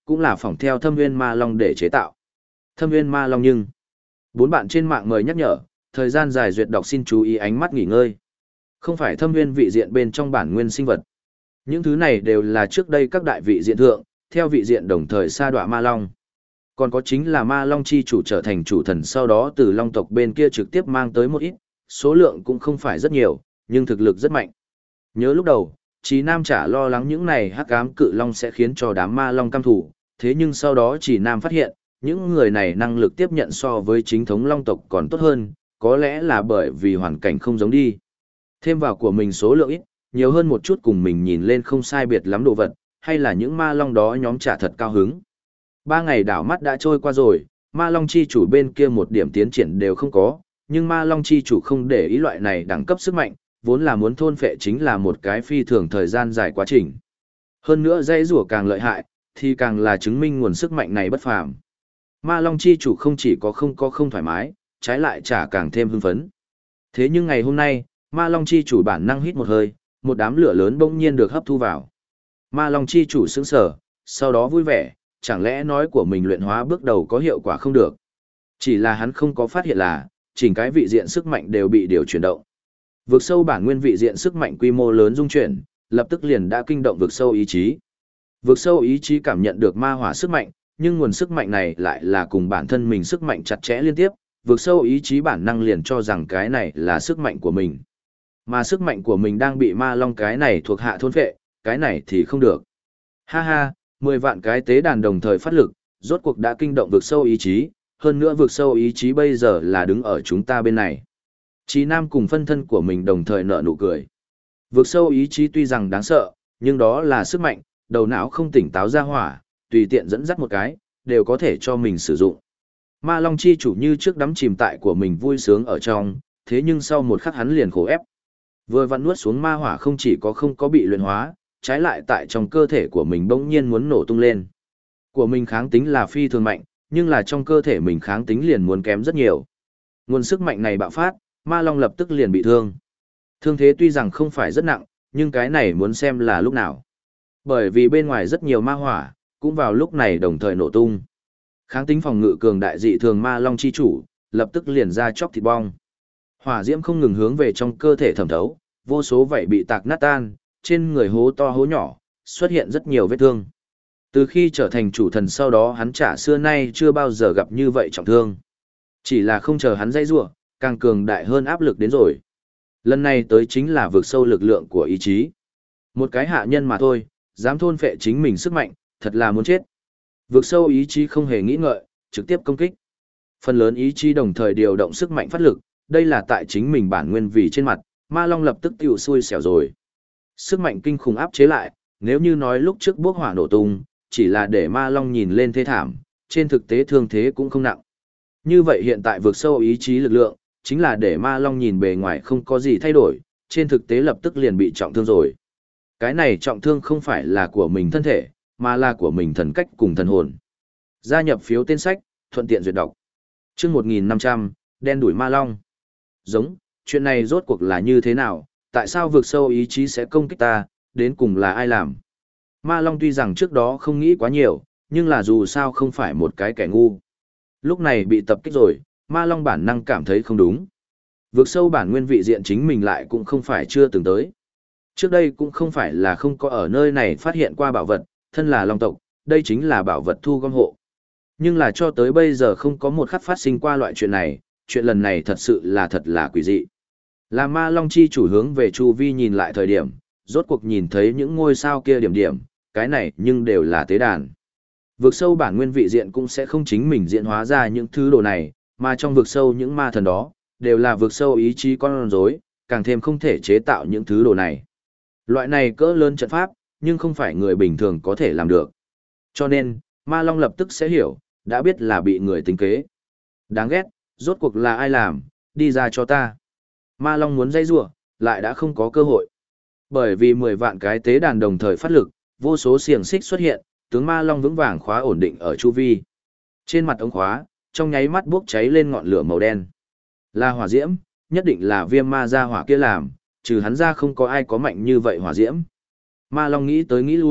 cũng là phỏng theo Thâm Nguyên Ma Long để chế tạo. Thâm Nguyên Ma Long nhưng, bốn bạn trên mạng mời nhắc nhở, thời gian dài duyệt đọc xin chú ý ánh mắt nghỉ ngơi. Không phải Thâm Nguyên vị diện bên trong bản nguyên sinh vật. Những thứ này đều là trước đây các đại vị diện thượng, theo vị diện đồng thời sa đọa Ma Long. Còn có chính là Ma Long chi chủ trở thành chủ thần sau đó từ Long tộc bên kia trực tiếp mang tới một ít, số lượng cũng không phải rất nhiều, nhưng thực lực rất mạnh. Nhớ lúc đầu, Chí Nam chả lo lắng những này hắc ám cự long sẽ khiến cho đám Ma Long căm thủ, thế nhưng sau đó Chí Nam phát hiện, những người này năng lực tiếp nhận so với chính thống Long tộc còn tốt hơn, có lẽ là bởi vì hoàn cảnh không giống đi. Thêm vào của mình số lượng ít, nhiều hơn một chút cùng mình nhìn lên không sai biệt lắm đồ vật, hay là những Ma Long đó nhóm trả thật cao hứng. 3 ngày đảo mắt đã trôi qua rồi, Ma Long chi chủ bên kia một điểm tiến triển đều không có, nhưng Ma Long chi chủ không để ý loại này đẳng cấp sức mạnh, vốn là muốn thôn phệ chính là một cái phi thường thời gian dài quá trình. Hơn nữa dãy rủa càng lợi hại, thì càng là chứng minh nguồn sức mạnh này bất phàm. Ma Long chi chủ không chỉ có không thoải mái, trái lại chả càng thêm hưng phấn. Thế nhưng ngày hôm nay, Ma Long chi chủ bản năng hít một hơi, một đám lửa lớn bỗng nhiên được hấp thu vào. Ma Long chi chủ sững sờ, sau đó vui vẻ, chẳng lẽ nói của mình luyện hóa bước đầu có hiệu quả không được. Chỉ là hắn không có phát hiện là, chỉnh cái vị diện sức mạnh đều bị điều chuyển động. Vực sâu bản nguyên vị diện sức mạnh quy mô lớn dung chuyển, lập tức liền đã kinh động vực sâu ý chí. Vực sâu ý chí cảm nhận được ma hỏa sức mạnh, nhưng nguồn sức mạnh này lại là cùng bản thân mình sức mạnh chặt chẽ liên tiếp, vực sâu ý chí bản năng liền cho rằng cái này là sức mạnh của mình. Mà sức mạnh của mình đang bị ma long cái này thuộc hạ thôn phệ, cái này thì không được. Ha ha, 10 vạn cái tế đàn đồng thời phát lực, rốt cuộc đã kinh động vực sâu ý chí, hơn nữa vực sâu ý chí bây giờ là đứng ở chúng ta bên này. Chí Nam cùng phân thân của mình đồng thời nở nụ cười. Vực sâu ý chí tuy rằng đáng sợ, nhưng đó là sức mạnh, đầu não không tỉnh táo ra hỏa, tùy tiện dẫn dắt một cái, đều có thể cho mình sử dụng. Ma Long chi chủ như trước đắm chìm tại của mình vui sướng ở trong, thế nhưng sau một khắc hắn liền khổ ép. Vừa vặn nuốt xuống ma hỏa không chỉ có không có bị luyện hóa, trái lại tại trong cơ thể của mình bỗng nhiên muốn nổ tung lên. Của mình kháng tính là phi thường mạnh, nhưng là trong cơ thể mình kháng tính liền muốn kém rất nhiều. Nguồn sức mạnh này bạo phát, Ma Long lập tức liền bị thương. Thương thế tuy rằng không phải rất nặng, nhưng cái này muốn xem là lúc nào. Bởi vì bên ngoài rất nhiều ma hỏa, cũng vào lúc này đồng thời nổ tung. Kháng tính phòng ngự cường đại dị thường Ma Long chi chủ, lập tức liền ra chóc thịt bong. Hỏa diễm không ngừng hướng về trong cơ thể thẩm thấu, vô số vảy bị tạc nát tan, trên người hố to hố nhỏ, xuất hiện rất nhiều vết thương. Từ khi trở thành chủ thần sau đó hắn chả xưa nay chưa bao giờ gặp như vậy trọng thương. Chỉ là không chờ hắn dây rủa, càng cường đại hơn áp lực đến rồi. Lần này tới chính là vượt sâu lực lượng của ý chí. Một cái hạ nhân mà thôi, dám thôn phệ chính mình sức mạnh, thật là muốn chết. Vượt sâu ý chí không hề nghĩ ngợi, trực tiếp công kích. Phần lớn ý chí đồng thời điều động sức mạnh phát lực, đây là tại chính mình bản nguyên vì trên mặt, Ma Long lập tức tiểu xui xẻo rồi. Sức mạnh kinh khủng áp chế lại, nếu như nói lúc trước bốc hỏa nổ tung, chỉ là để Ma Long nhìn lên thê thảm, trên thực tế thương thế cũng không nặng. Như vậy hiện tại vượt sâu ý chí lực lượng, chính là để Ma Long nhìn bề ngoài không có gì thay đổi, trên thực tế lập tức liền bị trọng thương rồi. Cái này trọng thương không phải là của mình thân thể, mà là của mình thần cách cùng thần hồn. Gia nhập phiếu tên sách, thuận tiện duyệt đọc. Chương 1500, đen đuổi Ma Long. Giống, chuyện này rốt cuộc là như thế nào, tại sao vượt sâu ý chí sẽ công kích ta, đến cùng là ai làm? Ma Long tuy rằng trước đó không nghĩ quá nhiều, nhưng là dù sao không phải một cái kẻ ngu. Lúc này bị tập kích rồi, Ma Long bản năng cảm thấy không đúng. Vượt sâu bản nguyên vị diện chính mình lại cũng không phải chưa từng tới. Trước đây cũng không phải là không có ở nơi này phát hiện qua bảo vật, thân là Long tộc, đây chính là bảo vật thu gom hộ. Nhưng là cho tới bây giờ không có một khắc phát sinh qua loại chuyện này, chuyện lần này thật sự là quỷ dị. Là Ma Long chi chủ hướng về chu vi nhìn lại thời điểm, rốt cuộc nhìn thấy những ngôi sao kia điểm điểm, cái này nhưng đều là tế đàn. Vực sâu bản nguyên vị diện cũng sẽ không chính mình diễn hóa ra những thứ đồ này, mà trong vực sâu những ma thần đó, đều là vực sâu ý chí con rối, càng thêm không thể chế tạo những thứ đồ này. Loại này cỡ lớn trận pháp, nhưng không phải người bình thường có thể làm được. Cho nên, Ma Long lập tức sẽ hiểu, đã biết là bị người tính kế. Đáng ghét, rốt cuộc là ai làm, đi ra cho ta. Ma Long muốn dây rủa, lại đã không có cơ hội. Bởi vì 10 vạn cái tế đàn đồng thời phát lực, vô số xiềng xích xuất hiện, tướng Ma Long vững vàng khóa ổn định ở chu vi. Trên mặt ống khóa, trong nháy mắt bốc cháy lên ngọn lửa màu đen. Là hỏa diễm, nhất định là viêm ma gia hỏa kia làm, trừ hắn ra không có ai có mạnh như vậy hỏa diễm. Ma Long nghĩ tới nghĩ lui,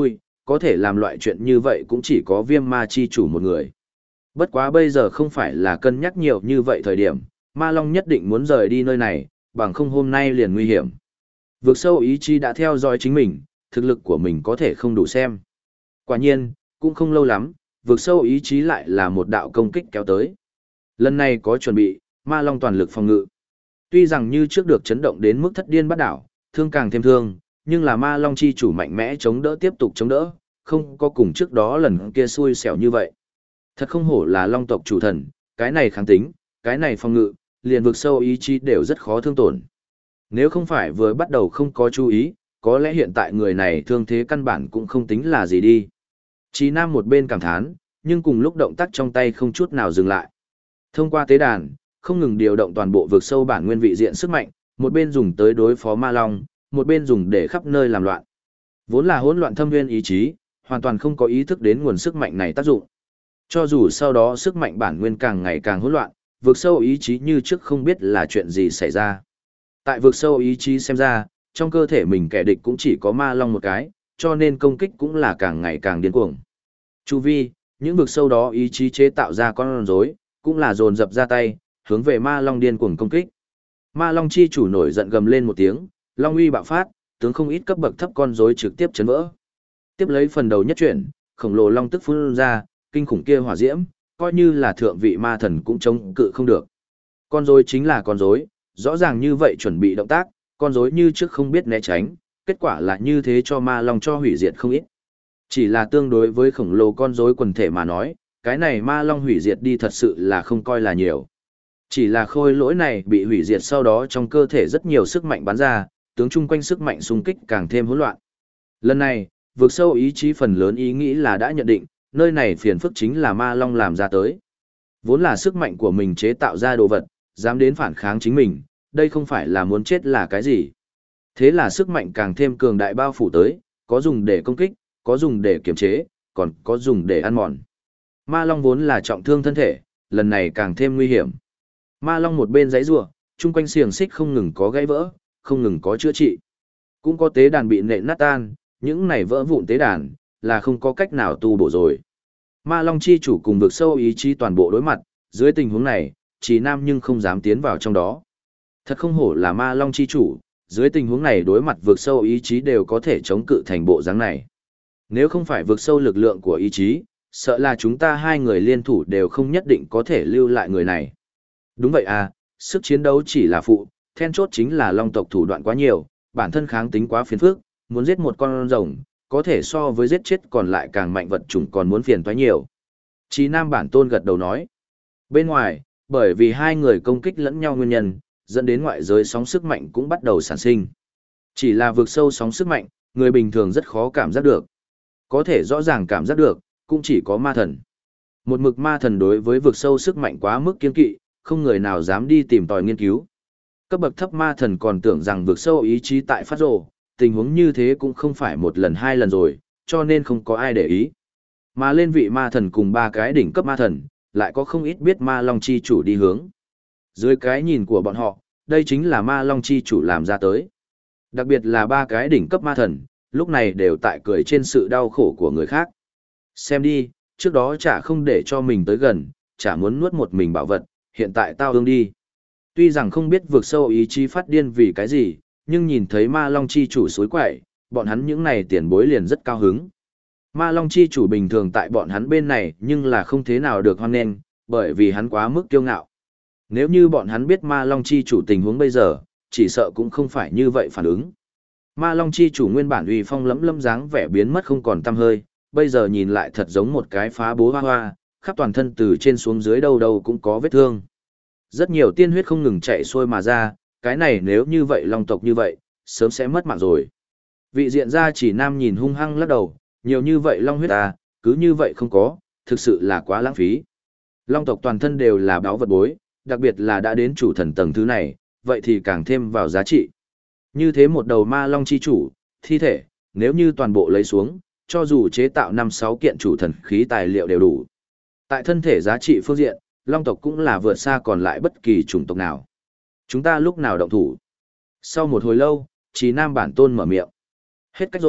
có thể làm loại chuyện như vậy cũng chỉ có Viêm Ma chi chủ một người. Bất quá bây giờ không phải là cân nhắc nhiều như vậy thời điểm, Ma Long nhất định muốn rời đi nơi này, bằng không hôm nay liền nguy hiểm. Vực sâu ý chí đã theo dõi chính mình, thực lực của mình có thể không đủ xem. Quả nhiên, cũng không lâu lắm, vực sâu ý chí lại là một đạo công kích kéo tới. Lần này có chuẩn bị, Ma Long toàn lực phòng ngự. Tuy rằng như trước được chấn động đến mức thất điên bắt đảo, thương càng thêm thương, nhưng là Ma Long chi chủ mạnh mẽ chống đỡ tiếp tục chống đỡ, không có cùng trước đó lần kia xui xẻo như vậy. Thật không hổ là Long tộc chủ thần, cái này kháng tính, cái này phòng ngự, liền vực sâu ý chí đều rất khó thương tổn. Nếu không phải vừa bắt đầu không có chú ý, có lẽ hiện tại người này thương thế căn bản cũng không tính là gì đi. Chí Nam một bên cảm thán, nhưng cùng lúc động tác trong tay không chút nào dừng lại. Thông qua tế đàn, không ngừng điều động toàn bộ vực sâu bản nguyên vị diện sức mạnh, một bên dùng tới đối phó Ma Long, một bên dùng để khắp nơi làm loạn. Vốn là hỗn loạn thâm nguyên ý chí, hoàn toàn không có ý thức đến nguồn sức mạnh này tác dụng. Cho dù sau đó sức mạnh bản nguyên càng ngày càng hỗn loạn, vực sâu ý chí như trước không biết là chuyện gì xảy ra. Tại vực sâu ý chí xem ra, trong cơ thể mình kẻ địch cũng chỉ có Ma Long một cái, cho nên công kích cũng là càng ngày càng điên cuồng. Chu vi, những vực sâu đó ý chí chế tạo ra con rối, cũng là dồn dập ra tay, hướng về Ma Long điên cuồng công kích. Ma Long chi chủ nổi giận gầm lên một tiếng, Long uy bạo phát, tướng không ít cấp bậc thấp con rối trực tiếp chấn vỡ. Tiếp lấy phần đầu nhất chuyển, khổng lồ long tức phun ra, kinh khủng kia hỏa diễm, coi như là thượng vị ma thần cũng chống cự không được. Con rối chính là con rối, rõ ràng như vậy chuẩn bị động tác, con rối như trước không biết né tránh, kết quả là như thế cho Ma Long cho hủy diệt không ít. Chỉ là tương đối với khổng lồ con rối quần thể mà nói, cái này Ma Long hủy diệt đi thật sự là không coi là nhiều. Chỉ là khôi lỗi này bị hủy diệt sau đó trong cơ thể rất nhiều sức mạnh bắn ra, tướng chung quanh sức mạnh xung kích càng thêm hỗn loạn. Lần này, vượt sâu ý chí phần lớn ý nghĩ là đã nhận định, nơi này phiền phức chính là Ma Long làm ra tới. Vốn là sức mạnh của mình chế tạo ra đồ vật, dám đến phản kháng chính mình, đây không phải là muốn chết là cái gì. Thế là sức mạnh càng thêm cường đại bao phủ tới, có dùng để công kích, có dùng để kiềm chế, còn có dùng để ăn mòn. Ma Long vốn là trọng thương thân thể, lần này càng thêm nguy hiểm. Ma Long một bên giãy giụa, chung quanh xiềng xích không ngừng có gãy vỡ, không ngừng có chữa trị. Cũng có tế đàn bị nện nát tan, những này vỡ vụn tế đàn, là không có cách nào tu bổ rồi. Ma Long chi chủ cùng vực sâu ý chí toàn bộ đối mặt, dưới tình huống này, Chí Nam nhưng không dám tiến vào trong đó. Thật không hổ là Ma Long chi chủ, dưới tình huống này đối mặt vực sâu ý chí đều có thể chống cự thành bộ dáng này. Nếu không phải vực sâu lực lượng của ý chí, sợ là chúng ta hai người liên thủ đều không nhất định có thể lưu lại người này. Đúng vậy à, sức chiến đấu chỉ là phụ, then chốt chính là Long tộc thủ đoạn quá nhiều, bản thân kháng tính quá phiền phức, muốn giết một con rồng, có thể so với giết chết còn lại càng mạnh vật chủng còn muốn phiền toái nhiều. Chí Nam bản tôn gật đầu nói. Bên ngoài, bởi vì hai người công kích lẫn nhau nguyên nhân, dẫn đến ngoại giới sóng sức mạnh cũng bắt đầu sản sinh. Chỉ là vượt sâu sóng sức mạnh, người bình thường rất khó cảm giác được. Có thể rõ ràng cảm giác được, cũng chỉ có ma thần. Một mực ma thần đối với vượt sâu sức mạnh quá mức kiên kỵ, không người nào dám đi tìm tòi nghiên cứu. Cấp bậc thấp ma thần còn tưởng rằng vượt sâu ý chí tại phát rồ, tình huống như thế cũng không phải một lần hai lần rồi, cho nên không có ai để ý. Mà lên vị ma thần cùng ba cái đỉnh cấp ma thần, lại có không ít biết ma long chi chủ đi hướng. Dưới cái nhìn của bọn họ, đây chính là ma long chi chủ làm ra tới. Đặc biệt là ba cái đỉnh cấp ma thần, lúc này đều tại cười trên sự đau khổ của người khác. Xem đi, trước đó chả không để cho mình tới gần, chả muốn nuốt một mình bảo vật, hiện tại tao hương đi. Tuy rằng không biết vượt sâu ý chí phát điên vì cái gì, nhưng nhìn thấy ma long chi chủ suối quậy, bọn hắn những này tiền bối liền rất cao hứng. Ma long chi chủ bình thường tại bọn hắn bên này nhưng là không thế nào được hoan nghênh, bởi vì hắn quá mức kiêu ngạo. Nếu như bọn hắn biết ma long chi chủ tình huống bây giờ, chỉ sợ cũng không phải như vậy phản ứng. Ma long chi chủ nguyên bản uy phong lẫm lẫm dáng vẻ biến mất không còn tăm hơi, bây giờ nhìn lại thật giống một cái phá bố hoa hoa, khắp toàn thân từ trên xuống dưới đâu đâu cũng có vết thương. Rất nhiều tiên huyết không ngừng chạy xuôi mà ra, cái này nếu như vậy long tộc như vậy, sớm sẽ mất mạng rồi. Vị diện gia chỉ nam nhìn hung hăng lắc đầu, nhiều như vậy long huyết à, cứ như vậy không có, thực sự là quá lãng phí. Long tộc toàn thân đều là báu vật bối, đặc biệt là đã đến chủ thần tầng thứ này, vậy thì càng thêm vào giá trị. Như thế một đầu ma long chi chủ, thi thể, nếu như toàn bộ lấy xuống, cho dù chế tạo 5-6 kiện chủ thần khí tài liệu đều đủ. Tại thân thể giá trị phương diện, long tộc cũng là vượt xa còn lại bất kỳ chủng tộc nào. Chúng ta lúc nào động thủ? Sau một hồi lâu, Chí Nam bản tôn mở miệng. Hết cách rồi,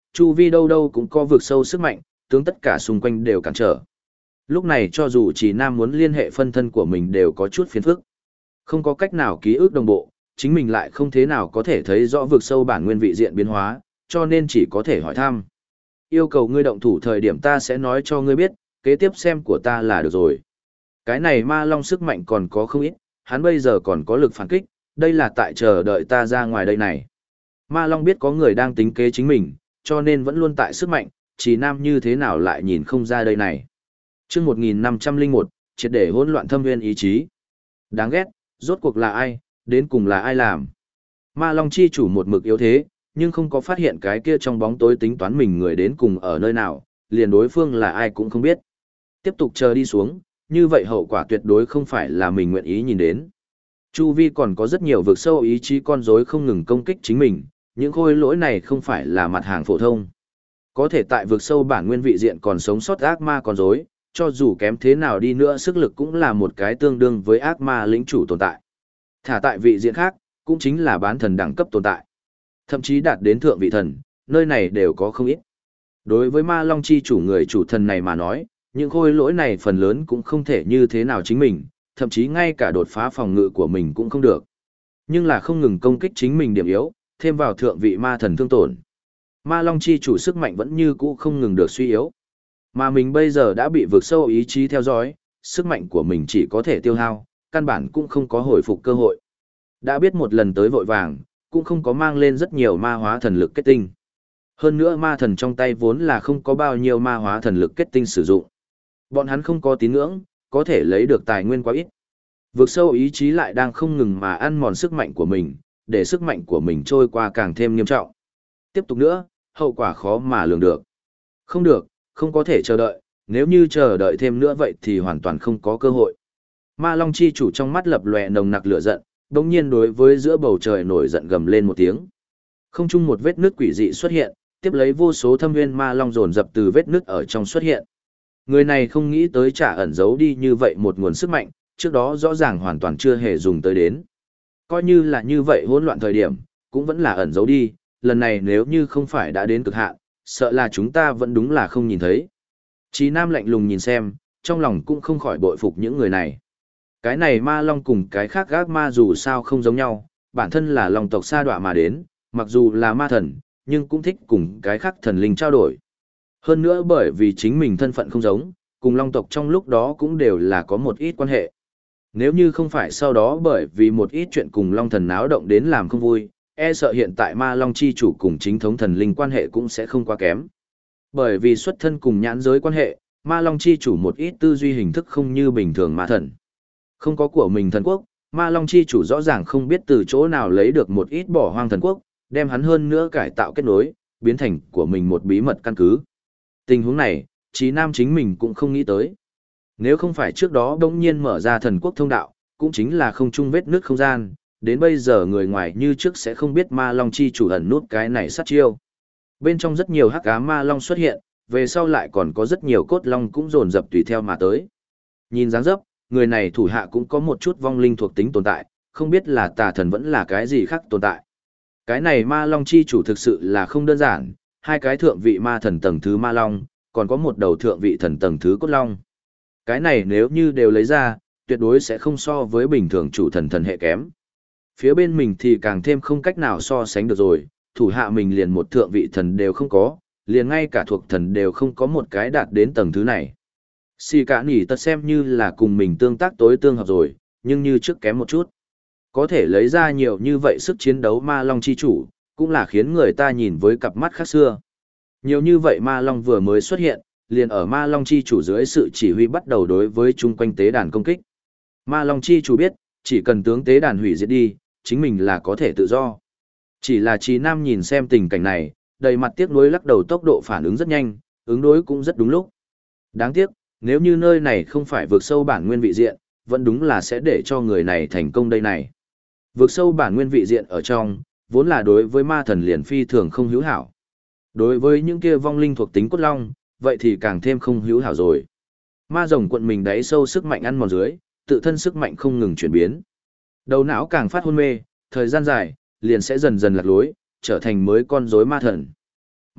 chu vi đâu đâu cũng có vực sâu sức mạnh, tướng tất cả xung quanh đều cản trở. Lúc này cho dù Trì Nam muốn liên hệ phân thân của mình đều có chút phiền phức. Không có cách nào ký ức đồng bộ, chính mình lại không thế nào có thể thấy rõ vực sâu bản nguyên vị diện biến hóa, cho nên chỉ có thể hỏi thăm. Yêu cầu ngươi động thủ thời điểm ta sẽ nói cho ngươi biết, kế tiếp xem của ta là được rồi. Cái này ma long sức mạnh còn có không ít, hắn bây giờ còn có lực phản kích, đây là tại chờ đợi ta ra ngoài đây này. Ma long biết có người đang tính kế chính mình, cho nên vẫn luôn tại sức mạnh, Trì Nam như thế nào lại nhìn không ra đây này. Chương 1501, triệt để hỗn loạn thâm viên ý chí. Đáng ghét, rốt cuộc là ai, đến cùng là ai làm. Ma long chi chủ một mực yếu thế, nhưng không có phát hiện cái kia trong bóng tối tính toán mình người đến cùng ở nơi nào, liền đối phương là ai cũng không biết. Tiếp tục chờ đi xuống, như vậy hậu quả tuyệt đối không phải là mình nguyện ý nhìn đến. Chu vi còn có rất nhiều vực sâu ý chí con rối không ngừng công kích chính mình, những khôi lỗi này không phải là mặt hàng phổ thông. Có thể tại vực sâu bản nguyên vị diện còn sống sót ác ma con rối, cho dù kém thế nào đi nữa sức lực cũng là một cái tương đương với ác ma lĩnh chủ tồn tại. Thả tại vị diện khác, cũng chính là bán thần đẳng cấp tồn tại. Thậm chí đạt đến thượng vị thần, nơi này đều có không ít. Đối với ma long chi chủ người chủ thần này mà nói, những khôi lỗi này phần lớn cũng không thể như thế nào chính mình, thậm chí ngay cả đột phá phòng ngự của mình cũng không được. Nhưng là không ngừng công kích chính mình điểm yếu, thêm vào thượng vị ma thần thương tổn. Ma long chi chủ sức mạnh vẫn như cũ không ngừng được suy yếu. Mà mình bây giờ đã bị vượt sâu ý chí theo dõi, sức mạnh của mình chỉ có thể tiêu hao, căn bản cũng không có hồi phục cơ hội. Đã biết một lần tới vội vàng, cũng không có mang lên rất nhiều ma hóa thần lực kết tinh. Hơn nữa ma thần trong tay vốn là không có bao nhiêu ma hóa thần lực kết tinh sử dụng. Bọn hắn không có tín ngưỡng, có thể lấy được tài nguyên quá ít. Vượt sâu ý chí lại đang không ngừng mà ăn mòn sức mạnh của mình, để sức mạnh của mình trôi qua càng thêm nghiêm trọng. Tiếp tục nữa, hậu quả khó mà lường được. Không được, không có thể chờ đợi, nếu như chờ đợi thêm nữa vậy thì hoàn toàn không có cơ hội. Ma Long chi chủ trong mắt lập lòe nồng nặc lửa giận, đột nhiên đối với giữa bầu trời nổi giận gầm lên một tiếng. Không trung một vết nứt quỷ dị xuất hiện, tiếp lấy vô số thâm nguyên ma long dồn dập từ vết nứt ở trong xuất hiện. Người này không nghĩ tới trả ẩn giấu đi như vậy một nguồn sức mạnh, trước đó rõ ràng hoàn toàn chưa hề dùng tới đến. Coi như là như vậy hỗn loạn thời điểm, cũng vẫn là ẩn giấu đi, lần này nếu như không phải đã đến cực hạn, sợ là chúng ta vẫn đúng là không nhìn thấy. Chí Nam lạnh lùng nhìn xem, trong lòng cũng không khỏi bội phục những người này. Cái này ma long cùng cái khác gác ma dù sao không giống nhau, bản thân là long tộc sa đọa mà đến, mặc dù là ma thần, nhưng cũng thích cùng cái khác thần linh trao đổi. Hơn nữa bởi vì chính mình thân phận không giống, cùng long tộc trong lúc đó cũng đều là có một ít quan hệ. Nếu như không phải sau đó bởi vì một ít chuyện cùng long thần náo động đến làm không vui, e sợ hiện tại ma long chi chủ cùng chính thống thần linh quan hệ cũng sẽ không quá kém. Bởi vì xuất thân cùng nhãn giới quan hệ, ma long chi chủ một ít tư duy hình thức không như bình thường ma thần. Không có của mình thần quốc, ma long chi chủ rõ ràng không biết từ chỗ nào lấy được một ít bỏ hoang thần quốc, đem hắn hơn nữa cải tạo kết nối, biến thành của mình một bí mật căn cứ. Tình huống này, Chí Nam chính mình cũng không nghĩ tới. Nếu không phải trước đó đống nhiên mở ra thần quốc thông đạo, cũng chính là không chung vết nước không gian, đến bây giờ người ngoài như trước sẽ không biết ma long chi chủ ẩn nút cái này sát chiêu. Bên trong rất nhiều hắc ám ma long xuất hiện, về sau lại còn có rất nhiều cốt long cũng dồn dập tùy theo mà tới. Nhìn dáng dấp, người này thủ hạ cũng có một chút vong linh thuộc tính tồn tại, không biết là tà thần vẫn là cái gì khác tồn tại. Cái này ma long chi chủ thực sự là không đơn giản, hai cái thượng vị ma thần tầng thứ ma long, còn có một đầu thượng vị thần tầng thứ cốt long. Cái này nếu như đều lấy ra, tuyệt đối sẽ không so với bình thường chủ thần thần hệ kém. Phía bên mình thì càng thêm không cách nào so sánh được rồi, thủ hạ mình liền một thượng vị thần đều không có, liền ngay cả thuộc thần đều không có một cái đạt đến tầng thứ này. Xì cả nỉ tật xem như là cùng mình tương tác tối tương hợp rồi, nhưng như trước kém một chút. Có thể lấy ra nhiều như vậy sức chiến đấu ma long chi chủ, cũng là khiến người ta nhìn với cặp mắt khác xưa. Nhiều như vậy ma long vừa mới xuất hiện, liền ở ma long chi chủ dưới sự chỉ huy bắt đầu đối với chung quanh tế đàn công kích. Ma long chi chủ biết, chỉ cần tướng tế đàn hủy diệt đi, chính mình là có thể tự do. Chỉ là Chí Nam nhìn xem tình cảnh này, đầy mặt tiếc nuối lắc đầu, tốc độ phản ứng rất nhanh, ứng đối cũng rất đúng lúc. Đáng tiếc, nếu như nơi này không phải vượt sâu bản nguyên vị diện, vẫn đúng là sẽ để cho người này thành công đây này. Vượt sâu bản nguyên vị diện ở trong, vốn là đối với ma thần liền phi thường không hữu hảo. Đối với những kia vong linh thuộc tính cốt long, vậy thì càng thêm không hữu hảo rồi. Ma rồng quận mình đáy sâu sức mạnh ăn mòn dưới, tự thân sức mạnh không ngừng chuyển biến. Đầu não càng phát hôn mê, thời gian dài, liền sẽ dần dần lạc lối, trở thành mới con rối ma thần.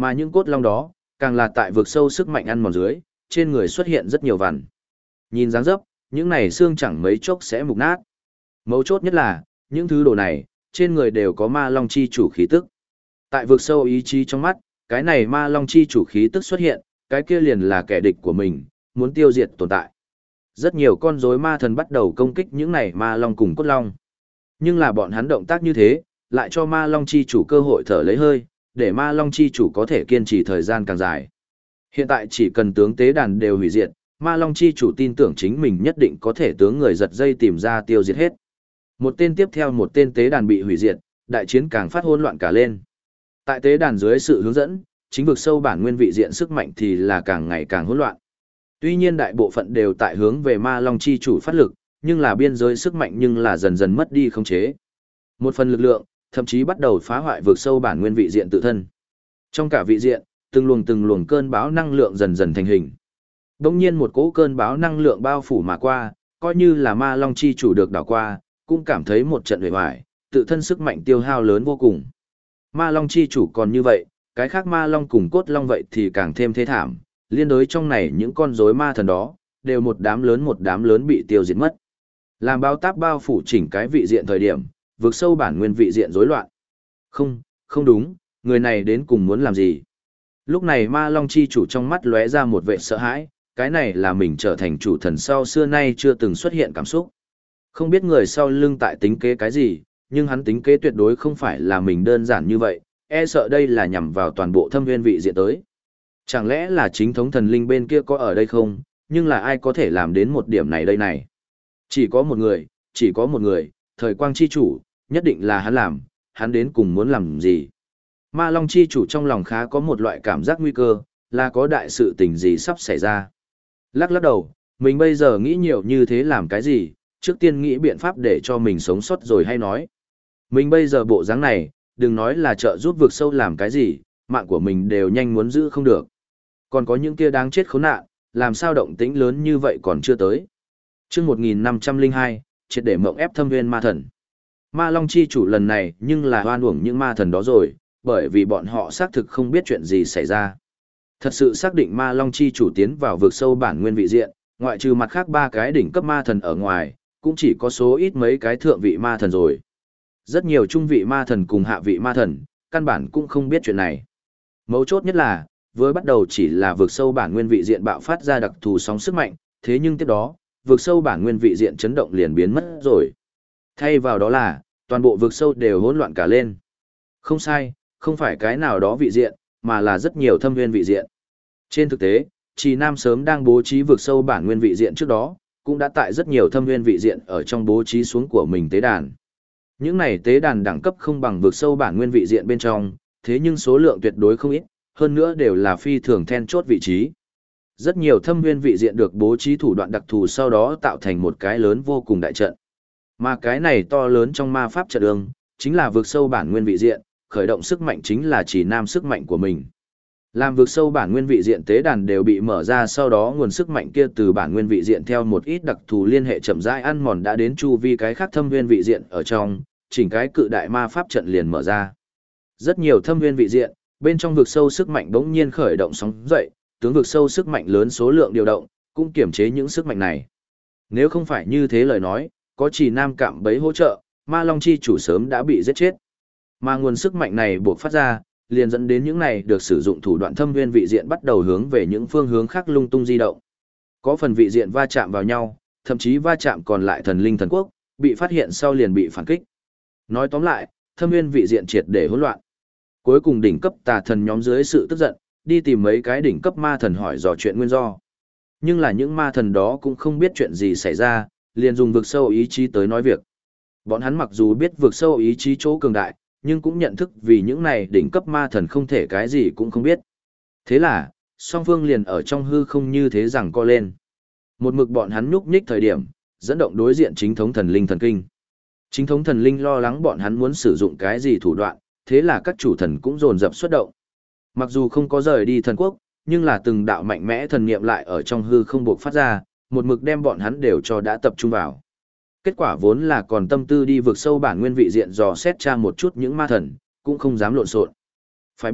Mà những cốt long đó, càng là tại vực sâu sức mạnh ăn mòn dưới, trên người xuất hiện rất nhiều vằn. Nhìn dáng dấp, những này xương chẳng mấy chốc sẽ mục nát. Mấu chốt nhất là, những thứ đồ này, trên người đều có ma long chi chủ khí tức. Tại vực sâu ý chí trong mắt, cái này ma long chi chủ khí tức xuất hiện, cái kia liền là kẻ địch của mình, muốn tiêu diệt tồn tại. Rất nhiều con rối ma thần bắt đầu công kích những này ma long cùng cốt long. Nhưng là bọn hắn động tác như thế, lại cho ma long chi chủ cơ hội thở lấy hơi, để ma long chi chủ có thể kiên trì thời gian càng dài. Hiện tại chỉ cần tướng tế đàn đều hủy diệt, ma long chi chủ tin tưởng chính mình nhất định có thể tướng người giật dây tìm ra tiêu diệt hết. Một tên tiếp theo một tên tế đàn bị hủy diệt, đại chiến càng phát hỗn loạn cả lên. Tại tế đàn dưới sự hướng dẫn, chính vực sâu bản nguyên vị diện sức mạnh thì là càng ngày càng hỗn loạn. Tuy nhiên đại bộ phận đều tại hướng về ma long chi chủ phát lực, nhưng là biên giới sức mạnh nhưng là dần dần mất đi khống chế. Một phần lực lượng, thậm chí bắt đầu phá hoại vực sâu bản nguyên vị diện tự thân. Trong cả vị diện, từng luồng cơn bão năng lượng dần dần thành hình. Đột nhiên một cỗ cơn bão năng lượng bao phủ mà qua, coi như là ma long chi chủ được đảo qua, cũng cảm thấy một trận uể oải, tự thân sức mạnh tiêu hao lớn vô cùng. Ma long chi chủ còn như vậy, cái khác ma long cùng cốt long vậy thì càng thêm thê thảm, liên đối trong này những con rối ma thần đó, đều một đám lớn bị tiêu diệt mất. Làm bao táp bao phủ chỉnh cái vị diện thời điểm, vượt sâu bản nguyên vị diện rối loạn. Không đúng, người này đến cùng muốn làm gì? Lúc này ma long chi chủ trong mắt lóe ra một vẻ sợ hãi, cái này là mình trở thành chủ thần sau xưa nay chưa từng xuất hiện cảm xúc. Không biết người sau lưng tại tính kế cái gì, nhưng hắn tính kế tuyệt đối không phải là mình đơn giản như vậy, e sợ đây là nhằm vào toàn bộ thâm viên vị diện tới. Chẳng lẽ là chính thống thần linh bên kia có ở đây không, nhưng là ai có thể làm đến một điểm này đây này? Chỉ có một người, thời quang chi chủ, nhất định là hắn làm, hắn đến cùng muốn làm gì? Ma long chi chủ trong lòng khá có một loại cảm giác nguy cơ, là có đại sự tình gì sắp xảy ra. Lắc lắc đầu, mình bây giờ nghĩ nhiều như thế làm cái gì, trước tiên nghĩ biện pháp để cho mình sống sót rồi hay nói. Mình bây giờ bộ dáng này, đừng nói là trợ giúp vực sâu làm cái gì, mạng của mình đều nhanh muốn giữ không được. Còn có những kia đáng chết khốn nạn, làm sao động tĩnh lớn như vậy còn chưa tới. Chương 1502, triệt để mộng ép thâm nguyên ma thần. Ma long chi chủ lần này nhưng là oan uổng những ma thần đó rồi, bởi vì bọn họ xác thực không biết chuyện gì xảy ra. Thật sự xác định ma long chi chủ tiến vào vực sâu bản nguyên vị diện, ngoại trừ mặt khác ba cái đỉnh cấp ma thần ở ngoài, cũng chỉ có số ít mấy cái thượng vị ma thần rồi. Rất nhiều trung vị ma thần cùng hạ vị ma thần, căn bản cũng không biết chuyện này. Mấu chốt nhất là, với bắt đầu chỉ là vực sâu bản nguyên vị diện bạo phát ra đặc thù sóng sức mạnh, thế nhưng tiếp đó, vực sâu bản nguyên vị diện chấn động liền biến mất rồi. Thay vào đó là, toàn bộ vực sâu đều hỗn loạn cả lên. Không sai, không phải cái nào đó vị diện, mà là rất nhiều thâm nguyên vị diện. Trên thực tế, Trì Nam sớm đang bố trí vực sâu bản nguyên vị diện trước đó, cũng đã tại rất nhiều thâm nguyên vị diện ở trong bố trí xuống của mình tế đàn. Những này tế đàn đẳng cấp không bằng vực sâu bản nguyên vị diện bên trong, thế nhưng số lượng tuyệt đối không ít, hơn nữa đều là phi thường then chốt vị trí. Rất nhiều thâm nguyên vị diện được bố trí thủ đoạn đặc thù sau đó tạo thành một cái lớn vô cùng đại trận. Mà cái này to lớn trong ma pháp trận đường, chính là vực sâu bản nguyên vị diện, khởi động sức mạnh chính là Trì Nam sức mạnh của mình. Làm vực sâu bản nguyên vị diện tế đàn đều bị mở ra sau đó nguồn sức mạnh kia từ bản nguyên vị diện theo một ít đặc thù liên hệ chậm rãi ăn mòn đã đến chu vi cái khác thâm nguyên vị diện ở trong, chỉnh cái cự đại ma pháp trận liền mở ra. Rất nhiều thâm nguyên vị diện, bên trong vực sâu sức mạnh bỗng nhiên khởi động sóng dậy, tướng vực sâu sức mạnh lớn số lượng điều động, cũng kiểm chế những sức mạnh này. Nếu không phải như thế lời nói, có Trì Nam cạm bẫy hỗ trợ, Ma Long chi chủ sớm đã bị giết chết. Mà nguồn sức mạnh này buộc phát ra, liền dẫn đến những này được sử dụng thủ đoạn thâm nguyên vị diện bắt đầu hướng về những phương hướng khác lung tung di động. Có phần vị diện va chạm vào nhau, thậm chí va chạm còn lại thần linh thần quốc, bị phát hiện sau liền bị phản kích. Nói tóm lại, thâm nguyên vị diện triệt để hỗn loạn. Cuối cùng đỉnh cấp tà thần nhóm dưới sự tức giận, đi tìm mấy cái đỉnh cấp ma thần hỏi dò chuyện nguyên do. Nhưng là những ma thần đó cũng không biết chuyện gì xảy ra, liền dùng vực sâu ý chí tới nói việc. Bọn hắn mặc dù biết vực sâu ý chí chỗ cường đại, nhưng cũng nhận thức vì những này đỉnh cấp ma thần không thể cái gì cũng không biết. Thế là, song phương liền ở trong hư không như thế rằng co lên. Một mực bọn hắn nhúc nhích thời điểm, dẫn động đối diện chính thống thần linh thần kinh. Chính thống thần linh lo lắng bọn hắn muốn sử dụng cái gì thủ đoạn, thế là các chủ thần cũng dồn dập xuất động. Mặc dù không có rời đi thần quốc, nhưng là từng đạo mạnh mẽ thần niệm lại ở trong hư không buộc phát ra, một mực đem bọn hắn đều cho đã tập trung vào. Kết quả vốn là còn tâm tư đi vực sâu bản nguyên vị diện dò xét tra một chút những ma thần, cũng không dám lộn xộn. Phải biết,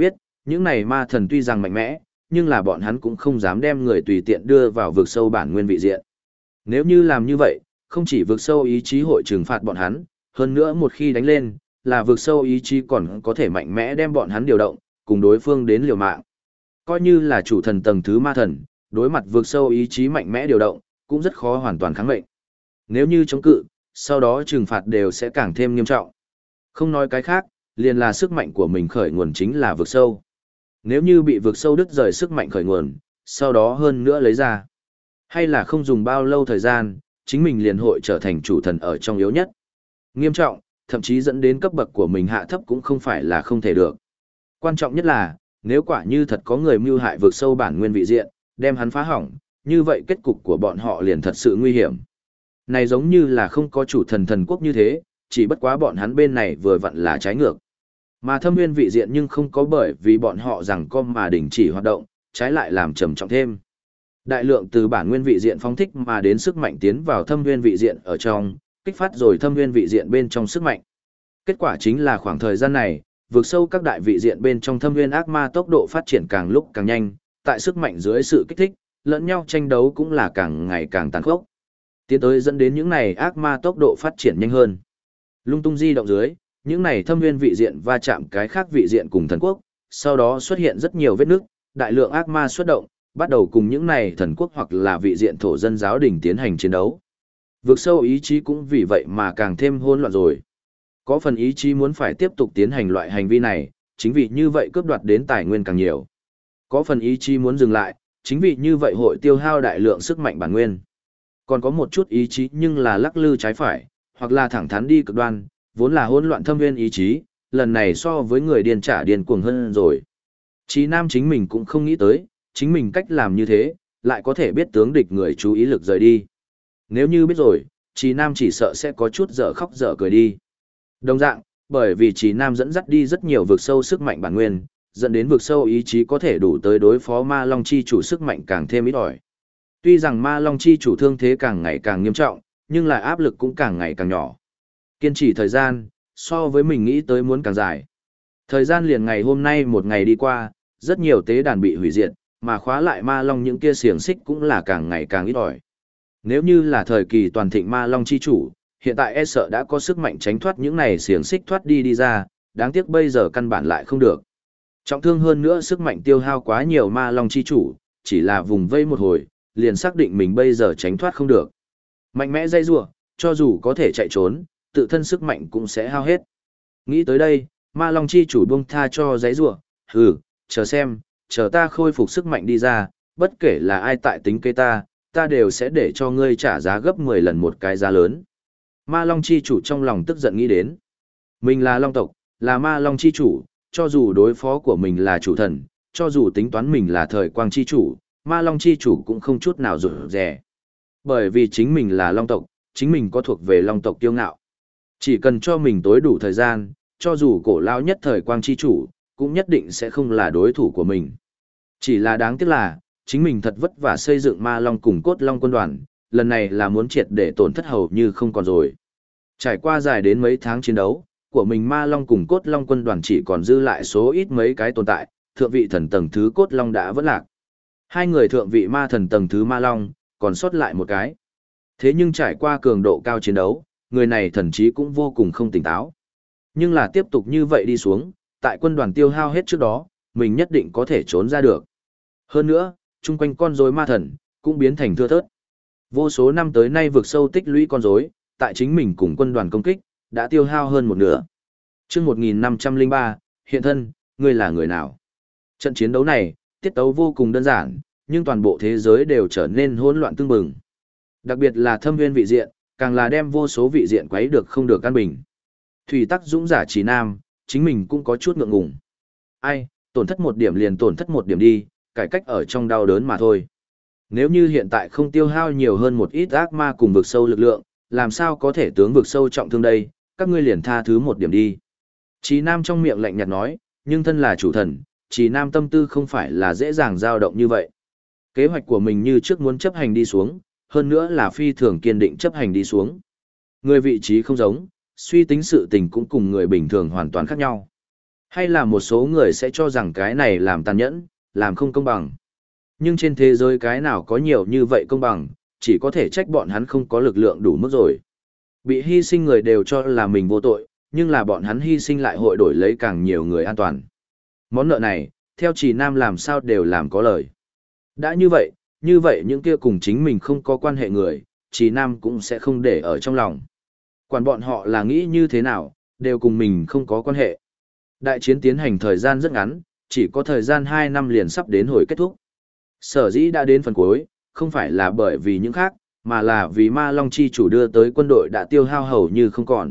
Những này ma thần tuy rằng mạnh mẽ, nhưng là bọn hắn cũng không dám đem người tùy tiện đưa vào vực sâu bản nguyên vị diện. Nếu như làm như vậy, không chỉ vực sâu ý chí hội trừng phạt bọn hắn, hơn nữa một khi đánh lên, là vực sâu ý chí còn có thể mạnh mẽ đem bọn hắn điều động, cùng đối phương đến liều mạng. Coi như là chủ thần tầng thứ ma thần, đối mặt vực sâu ý chí mạnh mẽ điều động, cũng rất khó hoàn toàn kháng mệnh. Nếu như chống cự, sau đó trừng phạt đều sẽ càng thêm nghiêm trọng. Không nói cái khác, liền là sức mạnh của mình khởi nguồn chính là vực sâu. Nếu như bị vực sâu đứt rời sức mạnh khởi nguồn, sau đó hơn nữa lấy ra, hay là không dùng bao lâu thời gian, chính mình liền hội trở thành chủ thần ở trong yếu nhất. Nghiêm trọng, thậm chí dẫn đến cấp bậc của mình hạ thấp cũng không phải là không thể được. Quan trọng nhất là, nếu quả như thật có người mưu hại vực sâu bản nguyên vị diện, đem hắn phá hỏng, như vậy kết cục của bọn họ liền thật sự nguy hiểm. Này giống như là không có chủ thần thần quốc như thế, chỉ bất quá bọn hắn bên này vừa vặn là trái ngược. Mà thâm nguyên vị diện nhưng không có bởi vì bọn họ rằng co mà đình chỉ hoạt động, trái lại làm trầm trọng thêm. Đại lượng từ bản nguyên vị diện phóng thích mà đến sức mạnh tiến vào thâm nguyên vị diện ở trong, kích phát rồi thâm nguyên vị diện bên trong sức mạnh. Kết quả chính là khoảng thời gian này, vượt sâu các đại vị diện bên trong thâm nguyên ác ma tốc độ phát triển càng lúc càng nhanh, tại sức mạnh dưới sự kích thích, lẫn nhau tranh đấu cũng là càng ngày càng tàn khốc. Tiến tới dẫn đến những này ác ma tốc độ phát triển nhanh hơn. Lung tung di động dưới, những này thâm nguyên vị diện va chạm cái khác vị diện cùng thần quốc, sau đó xuất hiện rất nhiều vết nứt, đại lượng ác ma xuất động, bắt đầu cùng những này thần quốc hoặc là vị diện thổ dân giáo đình tiến hành chiến đấu. Vượt sâu ý chí cũng vì vậy mà càng thêm hỗn loạn rồi. Có phần ý chí muốn phải tiếp tục tiến hành loại hành vi này, chính vì như vậy cướp đoạt đến tài nguyên càng nhiều. Có phần ý chí muốn dừng lại, chính vì như vậy hội tiêu hao đại lượng sức mạnh bản nguyên. Còn có một chút ý chí nhưng là lắc lư trái phải, hoặc là thẳng thắn đi cực đoan, vốn là hỗn loạn thâm nguyên ý chí, lần này so với người điên trả điên cuồng hơn rồi. Chí Nam chính mình cũng không nghĩ tới, chính mình cách làm như thế, lại có thể biết tướng địch người chú ý lực rời đi. Nếu như biết rồi, Chí Nam chỉ sợ sẽ có chút dở khóc dở cười đi. Đồng dạng, bởi vì Chí Nam dẫn dắt đi rất nhiều vực sâu sức mạnh bản nguyên, dẫn đến vực sâu ý chí có thể đủ tới đối phó Ma Long chi chủ sức mạnh càng thêm ít ỏi. Tuy rằng Ma Long chi chủ thương thế càng ngày càng nghiêm trọng, nhưng lại áp lực cũng càng ngày càng nhỏ. Kiên trì thời gian, so với mình nghĩ tới muốn càng dài. Thời gian liền ngày hôm nay một ngày đi qua, rất nhiều tế đàn bị hủy diệt, mà khóa lại Ma Long những kia xiềng xích cũng là càng ngày càng ít ỏi. Nếu như là thời kỳ toàn thịnh Ma Long chi chủ, hiện tại e sợ đã có sức mạnh tránh thoát những này xiềng xích thoát đi ra, đáng tiếc bây giờ căn bản lại không được. Trọng thương hơn nữa sức mạnh tiêu hao quá nhiều Ma Long chi chủ, chỉ là vùng vây một hồi, liền xác định mình bây giờ tránh thoát không được. Mạnh mẽ dây rủa, cho dù có thể chạy trốn, tự thân sức mạnh cũng sẽ hao hết. Nghĩ tới đây, Ma Long chi chủ buông tha cho giấy rủa, chờ xem, chờ ta khôi phục sức mạnh đi ra, bất kể là ai tại tính kế ta đều sẽ để cho ngươi trả giá gấp 10 lần một cái giá lớn. Ma Long chi chủ trong lòng tức giận nghĩ đến. Mình là Long tộc, là Ma Long chi chủ, cho dù đối phó của mình là chủ thần, cho dù tính toán mình là thời quang chi chủ, Ma Long chi chủ cũng không chút nào rụt rè. Bởi vì chính mình là Long tộc, chính mình có thuộc về Long tộc kiêu ngạo. Chỉ cần cho mình tối đủ thời gian, cho dù cổ lao nhất thời quang chi chủ, cũng nhất định sẽ không là đối thủ của mình. Chỉ là đáng tiếc là, chính mình thật vất vả xây dựng Ma Long cùng Cốt Long quân đoàn, lần này là muốn triệt để tổn thất hầu như không còn rồi. Trải qua dài đến mấy tháng chiến đấu, của mình Ma Long cùng Cốt Long quân đoàn chỉ còn dư lại số ít mấy cái tồn tại, thượng vị thần tầng thứ Cốt Long đã vỡ lạc. Hai người thượng vị ma thần tầng thứ Ma Long, còn sót lại một cái. Thế nhưng trải qua cường độ cao chiến đấu, người này thần chí cũng vô cùng không tỉnh táo. Nhưng là tiếp tục như vậy đi xuống, tại quân đoàn tiêu hao hết trước đó, mình nhất định có thể trốn ra được. Hơn nữa, chung quanh con rối ma thần, cũng biến thành thưa thớt. Vô số năm tới nay vượt sâu tích lũy con rối, tại chính mình cùng quân đoàn công kích, đã tiêu hao hơn một nửa. Trước 1503, hiện thân, ngươi là người nào? Trận chiến đấu này, tiết tấu vô cùng đơn giản, nhưng toàn bộ thế giới đều trở nên hỗn loạn tương bừng. Đặc biệt là thâm nguyên vị diện, càng là đem vô số vị diện quấy được không được căn bình. Thủy Tắc Dũng giả Chí Nam, chính mình cũng có chút ngượng ngùng. Ai, tổn thất một điểm liền tổn thất một điểm đi, cải cách ở trong đau đớn mà thôi. Nếu như hiện tại không tiêu hao nhiều hơn một ít ác ma cùng vực sâu lực lượng, làm sao có thể tướng vực sâu trọng thương đây, các ngươi liền tha thứ một điểm đi. Chí Nam trong miệng lạnh nhạt nói, nhưng thân là chủ thần, Chí Nam tâm tư không phải là dễ dàng dao động như vậy. Kế hoạch của mình như trước muốn chấp hành đi xuống, hơn nữa là phi thường kiên định chấp hành đi xuống. Người vị trí không giống, suy tính sự tình cũng cùng người bình thường hoàn toàn khác nhau. Hay là một số người sẽ cho rằng cái này làm tàn nhẫn, làm không công bằng. Nhưng trên thế giới cái nào có nhiều như vậy công bằng, chỉ có thể trách bọn hắn không có lực lượng đủ mức rồi. Bị hy sinh người đều cho là mình vô tội, nhưng là bọn hắn hy sinh lại hội đổi lấy càng nhiều người an toàn. Món nợ này, theo Trì Nam làm sao đều làm có lời. Đã như vậy những kia cùng chính mình không có quan hệ người, Trì Nam cũng sẽ không để ở trong lòng. Quản bọn họ là nghĩ như thế nào, đều cùng mình không có quan hệ. Đại chiến tiến hành thời gian rất ngắn, chỉ có thời gian 2 năm liền sắp đến hồi kết thúc. Sở dĩ đã đến phần cuối, không phải là bởi vì những khác, mà là vì Ma Long Chi chủ đưa tới quân đội đã tiêu hao hầu như không còn.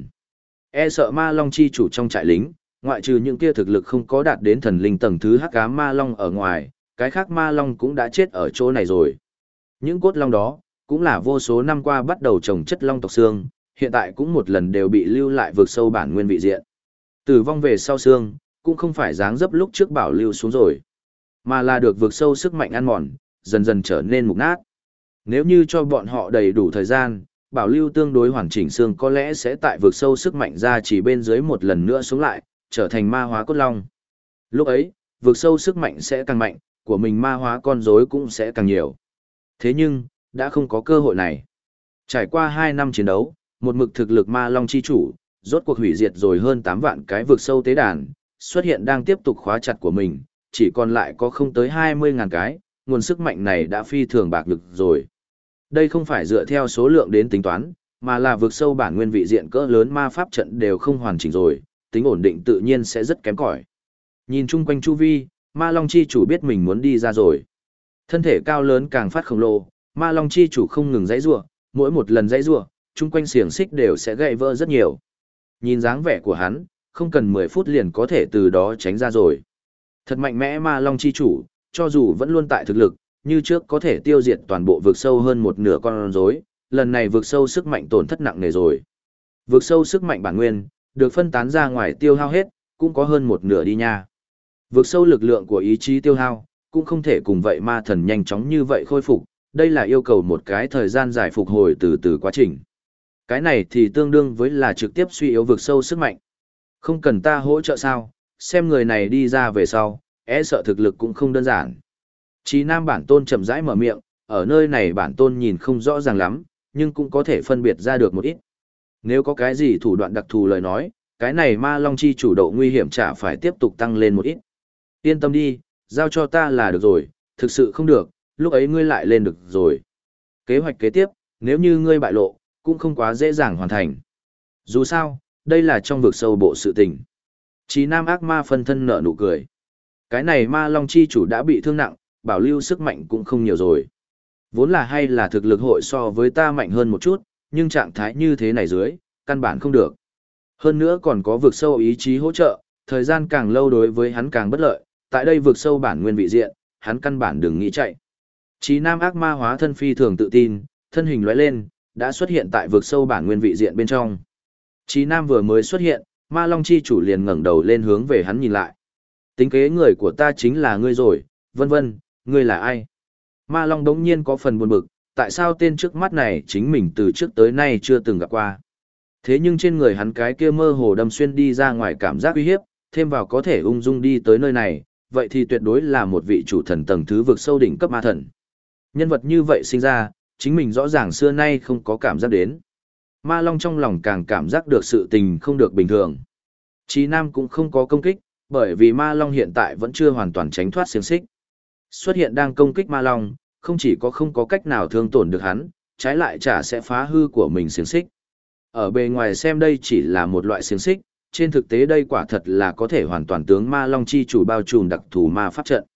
E sợ Ma Long Chi chủ trong trại lính, ngoại trừ những kia thực lực không có đạt đến thần linh tầng thứ hắc ám Ma Long ở ngoài, cái khác Ma Long cũng đã chết ở chỗ này rồi. Những cốt long đó, cũng là vô số năm qua bắt đầu trồng chất long tộc xương, hiện tại cũng một lần đều bị lưu lại vượt sâu bản nguyên vị diện. Tử vong về sau xương, cũng không phải dáng dấp lúc trước bảo lưu xuống rồi, mà là được vượt sâu sức mạnh ăn mòn, dần dần trở nên mục nát. Nếu như cho bọn họ đầy đủ thời gian, bảo lưu tương đối hoàn chỉnh xương có lẽ sẽ tại vượt sâu sức mạnh ra chỉ bên dưới một lần nữa xuống lại, trở thành ma hóa cốt long. Lúc ấy, vượt sâu sức mạnh sẽ càng mạnh, của mình ma hóa con rối cũng sẽ càng nhiều. Thế nhưng, đã không có cơ hội này. Trải qua 2 năm chiến đấu, một mực thực lực ma long chi chủ, rốt cuộc hủy diệt rồi hơn 8 vạn cái vượt sâu tế đàn, xuất hiện đang tiếp tục khóa chặt của mình, chỉ còn lại có không tới 20.000 cái, nguồn sức mạnh này đã phi thường bạc lực rồi. Đây không phải dựa theo số lượng đến tính toán, mà là vượt sâu bản nguyên vị diện cỡ lớn ma pháp trận đều không hoàn chỉnh rồi, tính ổn định tự nhiên sẽ rất kém cỏi. Nhìn chung quanh chu vi, ma long chi chủ biết mình muốn đi ra rồi. Thân thể cao lớn càng phát khổng lồ, ma long chi chủ không ngừng giãy giụa, mỗi một lần giãy giụa, chung quanh xiềng xích đều sẽ gãy vỡ rất nhiều. Nhìn dáng vẻ của hắn, không cần 10 phút liền có thể từ đó tránh ra rồi. Thật mạnh mẽ ma long chi chủ, cho dù vẫn luôn tại thực lực, như trước có thể tiêu diệt toàn bộ vực sâu hơn một nửa con rối, lần này vực sâu sức mạnh tổn thất nặng nề rồi. Vực sâu sức mạnh bản nguyên, được phân tán ra ngoài tiêu hao hết, cũng có hơn một nửa đi nha. Vực sâu lực lượng của ý chí tiêu hao, cũng không thể cùng vậy ma thần nhanh chóng như vậy khôi phục, đây là yêu cầu một cái thời gian dài phục hồi từ từ quá trình. Cái này thì tương đương với là trực tiếp suy yếu vực sâu sức mạnh. Không cần ta hỗ trợ sao, xem người này đi ra về sau, sợ thực lực cũng không đơn giản. Chí Nam bản tôn chậm rãi mở miệng, ở nơi này bản tôn nhìn không rõ ràng lắm, nhưng cũng có thể phân biệt ra được một ít. Nếu có cái gì thủ đoạn đặc thù lời nói, cái này ma long chi chủ độ nguy hiểm chả phải tiếp tục tăng lên một ít. Yên tâm đi, giao cho ta là được rồi, thực sự không được, lúc ấy ngươi lại lên được rồi. Kế hoạch kế tiếp, nếu như ngươi bại lộ, cũng không quá dễ dàng hoàn thành. Dù sao, đây là trong vực sâu bộ sự tình. Chí Nam ác ma phân thân nở nụ cười. Cái này ma long chi chủ đã bị thương nặng, bảo lưu sức mạnh cũng không nhiều rồi. Vốn là hay là thực lực hội so với ta mạnh hơn một chút, nhưng trạng thái như thế này dưới, căn bản không được. Hơn nữa còn có vực sâu ý chí hỗ trợ, thời gian càng lâu đối với hắn càng bất lợi, tại đây vực sâu bản nguyên vị diện, hắn căn bản đừng nghĩ chạy. Chí Nam ác ma hóa thân phi thường tự tin, thân hình lóe lên, đã xuất hiện tại vực sâu bản nguyên vị diện bên trong. Chí Nam vừa mới xuất hiện, ma long chi chủ liền ngẩng đầu lên hướng về hắn nhìn lại. Tính kế người của ta chính là ngươi rồi, vân vân, ngươi là ai? Ma long đống nhiên có phần buồn bực, tại sao tên trước mắt này chính mình từ trước tới nay chưa từng gặp qua. Thế nhưng trên người hắn cái kia mơ hồ đâm xuyên đi ra ngoài cảm giác uy hiếp, thêm vào có thể ung dung đi tới nơi này, vậy thì tuyệt đối là một vị chủ thần tầng thứ vực sâu đỉnh cấp ma thần. Nhân vật như vậy sinh ra, chính mình rõ ràng xưa nay không có cảm giác đến. Ma long trong lòng càng cảm giác được sự tình không được bình thường. Chí Nam cũng không có công kích, bởi vì ma long hiện tại vẫn chưa hoàn toàn tránh thoát xiềng xích. Xuất hiện đang công kích ma long, không chỉ có không có cách nào thương tổn được hắn, trái lại chả sẽ phá hư của mình xiềng xích. Ở bề ngoài xem đây chỉ là một loại xiềng xích, trên thực tế đây quả thật là có thể hoàn toàn tướng ma long chi chủ bao trùm đặc thù ma pháp trận.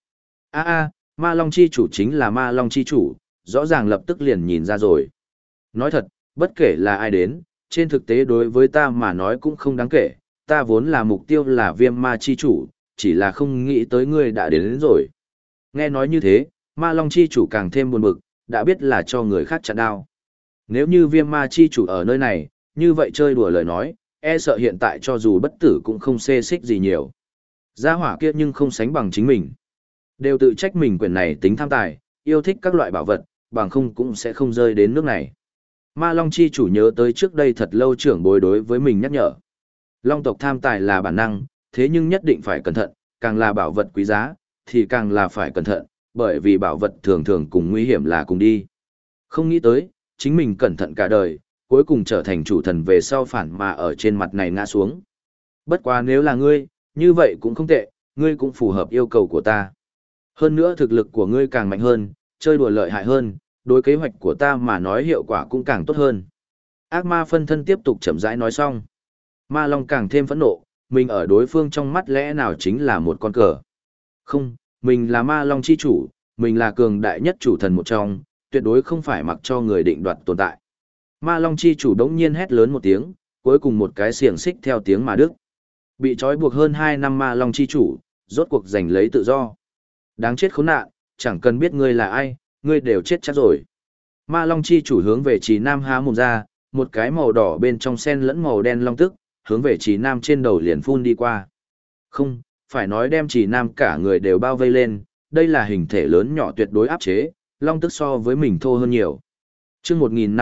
Ma long chi chủ chính là ma long chi chủ, rõ ràng lập tức liền nhìn ra rồi. Nói thật, bất kể là ai đến, trên thực tế đối với ta mà nói cũng không đáng kể, ta vốn là mục tiêu là viêm ma chi chủ, chỉ là không nghĩ tới ngươi đã đến rồi. Nghe nói như thế, ma long chi chủ càng thêm buồn bực, đã biết là cho người khác chặn đao. Nếu như viêm ma chi chủ ở nơi này, như vậy chơi đùa lời nói, e sợ hiện tại cho dù bất tử cũng không xê xích gì nhiều. Gia hỏa kia nhưng không sánh bằng chính mình. Đều tự trách mình quyền này tính tham tài, yêu thích các loại bảo vật, bằng không cũng sẽ không rơi đến nước này. Ma long chi chủ nhớ tới trước đây thật lâu trưởng bối đối với mình nhắc nhở. Long tộc tham tài là bản năng, thế nhưng nhất định phải cẩn thận, càng là bảo vật quý giá, thì càng là phải cẩn thận, bởi vì bảo vật thường thường cùng nguy hiểm là cùng đi. Không nghĩ tới, chính mình cẩn thận cả đời, cuối cùng trở thành chủ thần về sau phản mà ở trên mặt này ngã xuống. Bất quá nếu là ngươi, như vậy cũng không tệ, ngươi cũng phù hợp yêu cầu của ta. Hơn nữa thực lực của ngươi càng mạnh hơn, chơi đùa lợi hại hơn, đối kế hoạch của ta mà nói hiệu quả cũng càng tốt hơn. Ác ma phân thân tiếp tục chậm rãi nói xong. Ma Long càng thêm phẫn nộ, mình ở đối phương trong mắt lẽ nào chính là một con cờ. Không, mình là Ma Long chi chủ, mình là cường đại nhất chủ thần một trong, tuyệt đối không phải mặc cho người định đoạt tồn tại. Ma Long chi chủ đống nhiên hét lớn một tiếng, cuối cùng một cái xiềng xích theo tiếng mà đứt. Bị trói buộc hơn 2 năm Ma Long chi chủ, rốt cuộc giành lấy tự do. Đáng chết khốn nạn, chẳng cần biết ngươi là ai, ngươi đều chết chắc rồi. Ma Long chi chủ hướng về Trì Nam há mồm ra, một cái màu đỏ bên trong sen lẫn màu đen long tức, hướng về Trì Nam trên đầu liền phun đi qua. Không, phải nói đem Trì Nam cả người đều bao vây lên, đây là hình thể lớn nhỏ tuyệt đối áp chế, long tức so với mình thô hơn nhiều. Chương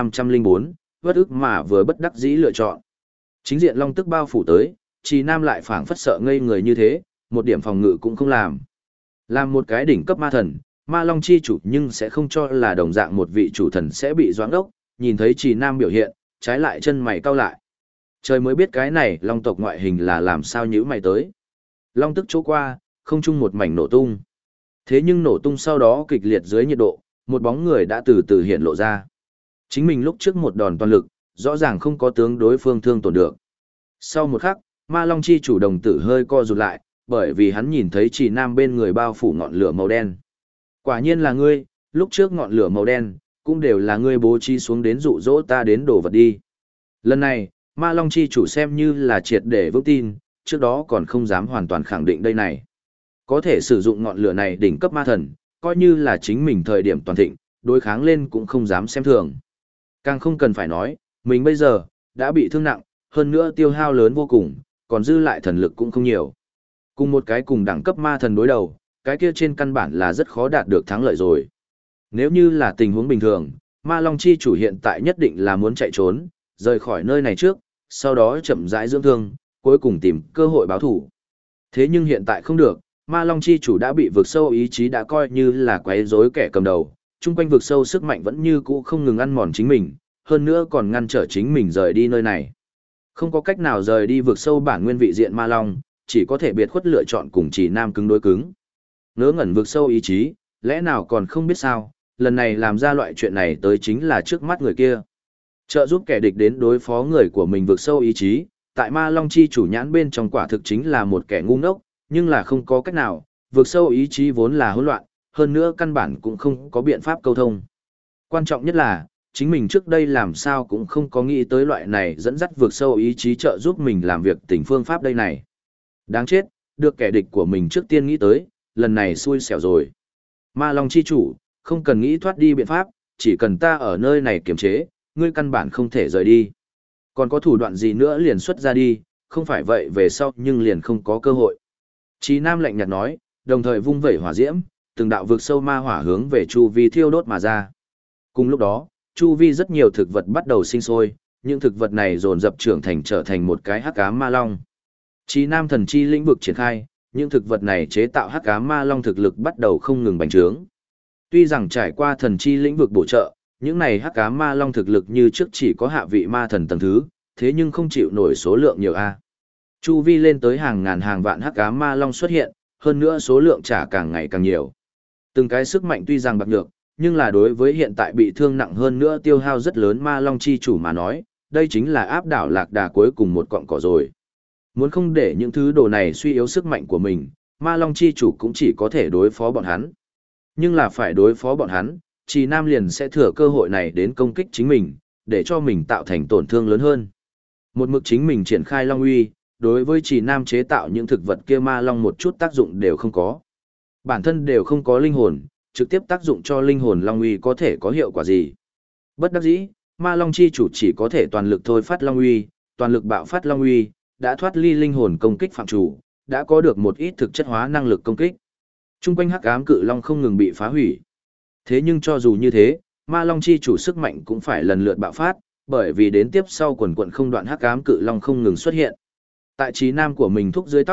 1504, bất ức mà vừa bất đắc dĩ lựa chọn. Chính diện long tức bao phủ tới, Trì Nam lại phảng phất sợ ngây người như thế, một điểm phòng ngự cũng không làm. Làm một cái đỉnh cấp ma thần, Ma Long chi chủ nhưng sẽ không cho là đồng dạng một vị chủ thần sẽ bị doãn ốc, nhìn thấy Trì Nam biểu hiện, trái lại chân mày cau lại. Trời mới biết cái này long tộc ngoại hình là làm sao nhữ mày tới. Long tức chỗ qua, không chung một mảnh nổ tung. Thế nhưng nổ tung sau đó kịch liệt dưới nhiệt độ, một bóng người đã từ từ hiện lộ ra. Chính mình lúc trước một đòn toàn lực, rõ ràng không có tướng đối phương thương tổn được. Sau một khắc, Ma Long chi chủ đồng tử hơi co rụt lại, bởi vì hắn nhìn thấy Trì Nam bên người bao phủ ngọn lửa màu đen. Quả nhiên là ngươi, lúc trước ngọn lửa màu đen, cũng đều là ngươi bố trí xuống đến dụ dỗ ta đến đổ vật đi. Lần này, Ma Long chi chủ xem như là triệt để vững tin, trước đó còn không dám hoàn toàn khẳng định đây này. Có thể sử dụng ngọn lửa này đỉnh cấp ma thần, coi như là chính mình thời điểm toàn thịnh, đối kháng lên cũng không dám xem thường. Càng không cần phải nói, mình bây giờ, đã bị thương nặng, hơn nữa tiêu hao lớn vô cùng, còn dư lại thần lực cũng không nhiều. Cùng một cái cùng đẳng cấp ma thần đối đầu, cái kia trên căn bản là rất khó đạt được thắng lợi rồi. Nếu như là tình huống bình thường, Ma Long chi chủ hiện tại nhất định là muốn chạy trốn, rời khỏi nơi này trước, sau đó chậm rãi dưỡng thương, cuối cùng tìm cơ hội báo thủ. Thế nhưng hiện tại không được, Ma Long chi chủ đã bị vực sâu ý chí đã coi như là quấy rối kẻ cầm đầu, chung quanh vực sâu sức mạnh vẫn như cũ không ngừng ăn mòn chính mình, hơn nữa còn ngăn trở chính mình rời đi nơi này. Không có cách nào rời đi vực sâu bản nguyên vị diện Ma Long, chỉ có thể biệt khuất lựa chọn cùng Trì Nam cứng đối cứng. Ngớ ngẩn vực sâu ý chí, lẽ nào còn không biết sao, lần này làm ra loại chuyện này tới chính là trước mắt người kia. Trợ giúp kẻ địch đến đối phó người của mình vực sâu ý chí, tại Ma Long chi chủ nhãn bên trong quả thực chính là một kẻ ngu ngốc, nhưng là không có cách nào, vực sâu ý chí vốn là hỗn loạn, hơn nữa căn bản cũng không có biện pháp câu thông. Quan trọng nhất là, chính mình trước đây làm sao cũng không có nghĩ tới loại này dẫn dắt vực sâu ý chí trợ giúp mình làm việc tình phương pháp đây này. Đáng chết, được kẻ địch của mình trước tiên nghĩ tới, lần này xui xẻo rồi. Ma Long chi chủ, không cần nghĩ thoát đi biện pháp, chỉ cần ta ở nơi này kiềm chế, ngươi căn bản không thể rời đi. Còn có thủ đoạn gì nữa liền xuất ra đi, không phải vậy về sau nhưng liền không có cơ hội. Trì Nam lạnh nhạt nói, đồng thời vung vẩy hỏa diễm, từng đạo vực sâu ma hỏa hướng về chu vi thiêu đốt mà ra. Cùng lúc đó, chu vi rất nhiều thực vật bắt đầu sinh sôi, những thực vật này dồn dập trưởng thành trở thành một cái hắc ám ma long. Trì Nam thần chi lĩnh vực triển khai, những thực vật này chế tạo hắc ám ma long thực lực bắt đầu không ngừng bành trướng. Tuy rằng trải qua thần chi lĩnh vực bổ trợ, những này hắc ám ma long thực lực như trước chỉ có hạ vị ma thần tầng thứ, thế nhưng không chịu nổi số lượng nhiều a. Chu vi lên tới hàng ngàn hàng vạn hắc ám ma long xuất hiện, hơn nữa số lượng trả càng ngày càng nhiều. Từng cái sức mạnh tuy rằng bạc nhược, nhưng là đối với hiện tại bị thương nặng hơn nữa tiêu hao rất lớn ma long chi chủ mà nói, đây chính là áp đảo lạc đà cuối cùng một cọng cỏ rồi. Muốn không để những thứ đồ này suy yếu sức mạnh của mình, ma long chi chủ cũng chỉ có thể đối phó bọn hắn. Nhưng là phải đối phó bọn hắn, Trì Nam liền sẽ thừa cơ hội này đến công kích chính mình, để cho mình tạo thành tổn thương lớn hơn. Một mực chính mình triển khai long uy, đối với Trì Nam chế tạo những thực vật kia ma long một chút tác dụng đều không có. Bản thân đều không có linh hồn, trực tiếp tác dụng cho linh hồn long uy có thể có hiệu quả gì. Bất đắc dĩ, ma long chi chủ chỉ có thể toàn lực thôi phát long uy, toàn lực bạo phát long uy, đã thoát ly linh hồn công kích phạm chủ, đã có được một ít thực chất hóa năng lực công kích. Trung quanh hắc ám cự long không ngừng bị phá hủy. Thế nhưng cho dù như thế, ma long chi chủ sức mạnh cũng phải lần lượt bạo phát, bởi vì đến tiếp sau quần quận không đoạn hắc ám cự long không ngừng xuất hiện. Tại Trì Nam của mình thúc dưới tóc,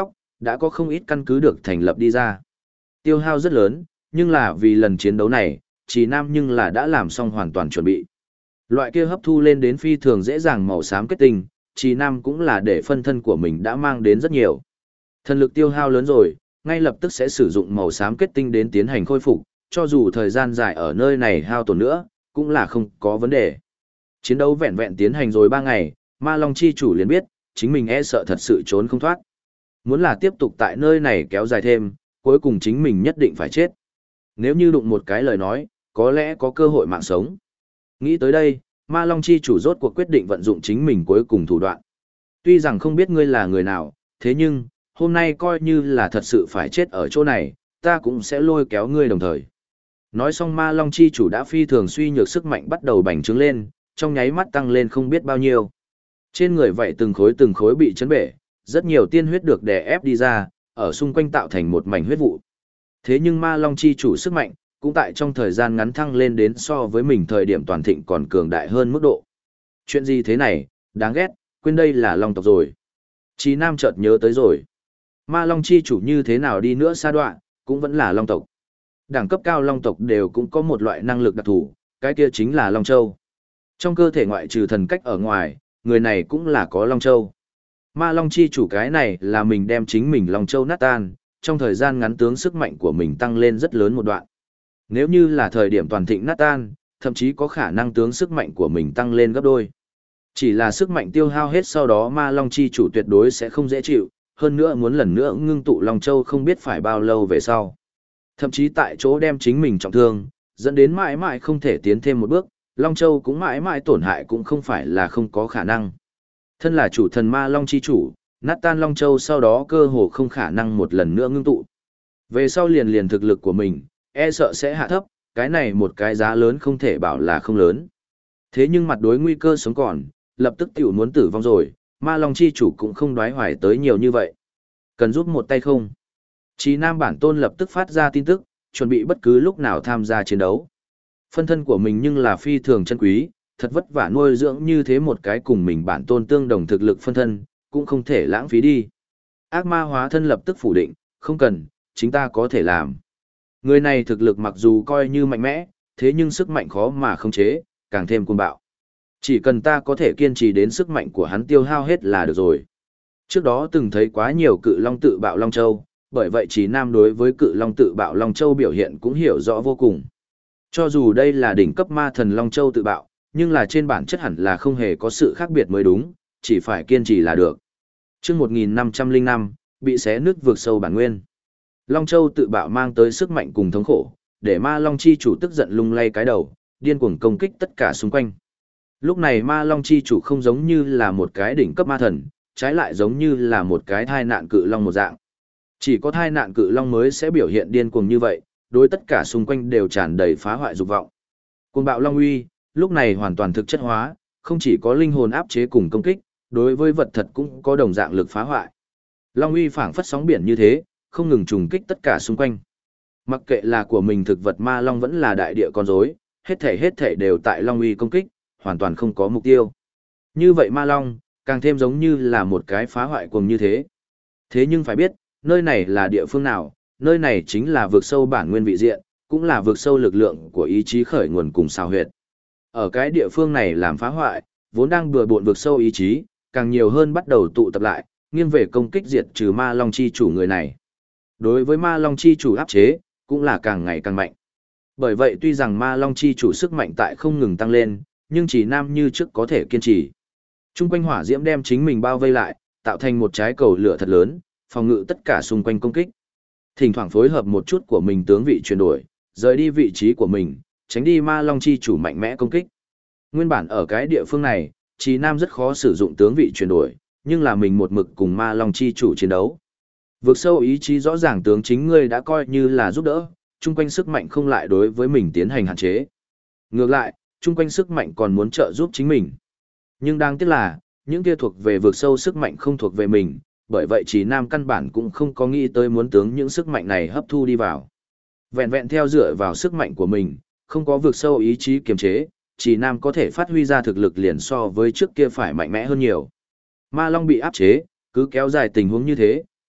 đã có không ít căn cứ được thành lập đi ra. Tiêu hao rất lớn, nhưng là vì lần chiến đấu này, Trì Nam nhưng là đã làm xong hoàn toàn chuẩn bị. Loại kia hấp thu lên đến phi thường dễ dàng màu xám kết tinh, Trì Nam cũng là để phân thân của mình đã mang đến rất nhiều. Thần lực tiêu hao lớn rồi, ngay lập tức sẽ sử dụng màu xám kết tinh đến tiến hành khôi phục, cho dù thời gian dài ở nơi này hao tổn nữa, cũng là không có vấn đề. Chiến đấu vẹn vẹn tiến hành rồi 3 ngày, Ma Long chi chủ liền biết, chính mình e sợ thật sự trốn không thoát. Muốn là tiếp tục tại nơi này kéo dài thêm, cuối cùng chính mình nhất định phải chết. Nếu như đụng một cái lời nói, có lẽ có cơ hội mạng sống. Nghĩ tới đây, Ma Long chi chủ rốt cuộc quyết định vận dụng chính mình cuối cùng thủ đoạn. Tuy rằng không biết ngươi là người nào, thế nhưng, hôm nay coi như là thật sự phải chết ở chỗ này, ta cũng sẽ lôi kéo ngươi đồng thời. Nói xong Ma Long chi chủ đã phi thường suy nhược sức mạnh bắt đầu bành trướng lên, trong nháy mắt tăng lên không biết bao nhiêu. Trên người vậy từng khối bị chấn bể, rất nhiều tiên huyết được đè ép đi ra, ở xung quanh tạo thành một mảnh huyết vụ. Thế nhưng Ma Long chi chủ sức mạnh, cũng tại trong thời gian ngắn thăng lên đến so với mình thời điểm toàn thịnh còn cường đại hơn mức độ. Chuyện gì thế này, đáng ghét, quên đây là Long tộc rồi. Chí Nam chợt nhớ tới rồi. Ma Long chi chủ như thế nào đi nữa sa đoạn, cũng vẫn là Long tộc. Đẳng cấp cao Long tộc đều cũng có một loại năng lực đặc thù, cái kia chính là Long Châu. Trong cơ thể ngoại trừ thần cách ở ngoài, người này cũng là có Long Châu. Ma Long chi chủ cái này là mình đem chính mình Long Châu nát tan, trong thời gian ngắn tướng sức mạnh của mình tăng lên rất lớn một đoạn. Nếu như là thời điểm toàn thịnh nát tan, thậm chí có khả năng tướng sức mạnh của mình tăng lên gấp đôi. Chỉ là sức mạnh tiêu hao hết sau đó Ma Long chi chủ tuyệt đối sẽ không dễ chịu, hơn nữa muốn lần nữa ngưng tụ Long Châu không biết phải bao lâu về sau. Thậm chí tại chỗ đem chính mình trọng thương, dẫn đến mãi mãi không thể tiến thêm một bước, Long Châu cũng mãi mãi tổn hại cũng không phải là không có khả năng. Thân là chủ thần Ma Long chi chủ, nát tan Long Châu sau đó cơ hồ không khả năng một lần nữa ngưng tụ. Về sau liền thực lực của mình, e sợ sẽ hạ thấp, cái này một cái giá lớn không thể bảo là không lớn. Thế nhưng mặt đối nguy cơ sống còn, lập tức tiểu muốn tử vong rồi, Ma Long chi chủ cũng không đoái hoài tới nhiều như vậy. Cần giúp một tay không? Chí Nam bản tôn lập tức phát ra tin tức, chuẩn bị bất cứ lúc nào tham gia chiến đấu. Phân thân của mình nhưng là phi thường chân quý, thật vất vả nuôi dưỡng như thế một cái cùng mình bản tôn tương đồng thực lực phân thân, cũng không thể lãng phí đi. Ác ma hóa thân lập tức phủ định, không cần, chính ta có thể làm. Người này thực lực mặc dù coi như mạnh mẽ, thế nhưng sức mạnh khó mà khống chế, càng thêm cuồng bạo. Chỉ cần ta có thể kiên trì đến sức mạnh của hắn tiêu hao hết là được rồi. Trước đó từng thấy quá nhiều cự long tự bạo Long Châu, bởi vậy Chí Nam đối với cự long tự bạo Long Châu biểu hiện cũng hiểu rõ vô cùng. Cho dù đây là đỉnh cấp ma thần Long Châu tự bạo, nhưng là trên bản chất hẳn là không hề có sự khác biệt mới đúng, chỉ phải kiên trì là được. Chương 1505, bị xé nứt vượt sâu bản nguyên. Long Châu tự bạo mang tới sức mạnh cùng thống khổ, để Ma Long chi chủ tức giận lung lay cái đầu, điên cuồng công kích tất cả xung quanh. Lúc này Ma Long chi chủ không giống như là một cái đỉnh cấp ma thần, trái lại giống như là một cái thai nạn cự long một dạng. Chỉ có thai nạn cự long mới sẽ biểu hiện điên cuồng như vậy, đối tất cả xung quanh đều tràn đầy phá hoại dục vọng. Cuồng bạo long uy, lúc này hoàn toàn thực chất hóa, không chỉ có linh hồn áp chế cùng công kích, đối với vật thật cũng có đồng dạng lực phá hoại. Long uy phảng phất sóng biển như thế, không ngừng trùng kích tất cả xung quanh. Mặc kệ là của mình thực vật ma long vẫn là đại địa con rối, hết thảy đều tại long uy công kích, hoàn toàn không có mục tiêu. Như vậy ma long, càng thêm giống như là một cái phá hoại cuồng như thế. Thế nhưng phải biết, nơi này là địa phương nào, nơi này chính là vực sâu bản nguyên vị diện, cũng là vực sâu lực lượng của ý chí khởi nguồn cùng xào huyệt. Ở cái địa phương này làm phá hoại, vốn đang bừa bộn vực sâu ý chí, càng nhiều hơn bắt đầu tụ tập lại, nghiêng về công kích diệt trừ Ma Long chi chủ người này. Đối với Ma Long chi chủ áp chế, cũng là càng ngày càng mạnh. Bởi vậy tuy rằng Ma Long chi chủ sức mạnh tại không ngừng tăng lên, nhưng chỉ Nam như trước có thể kiên trì. Trung quanh hỏa diễm đem chính mình bao vây lại, tạo thành một trái cầu lửa thật lớn, phòng ngự tất cả xung quanh công kích. Thỉnh thoảng phối hợp một chút của mình tướng vị chuyển đổi, rời đi vị trí của mình, tránh đi Ma Long chi chủ mạnh mẽ công kích. Nguyên bản ở cái địa phương này, Chí Nam rất khó sử dụng tướng vị chuyển đổi, nhưng là mình một mực cùng Ma Long chi chủ chiến đấu. Vượt sâu ý chí rõ ràng tướng chính ngươi đã coi như là giúp đỡ, chung quanh sức mạnh không lại đối với mình tiến hành hạn chế. Ngược lại, chung quanh sức mạnh còn muốn trợ giúp chính mình. Nhưng đáng tiếc là, những kia thuộc về vượt sâu sức mạnh không thuộc về mình, bởi vậy Chí Nam căn bản cũng không có nghĩ tới muốn tướng những sức mạnh này hấp thu đi vào. Vẹn vẹn theo dựa vào sức mạnh của mình, không có vượt sâu ý chí kiềm chế, Chí Nam có thể phát huy ra thực lực liền so với trước kia phải mạnh mẽ hơn nhiều. Ma Long bị áp chế, cứ kéo dài tình huống như thế,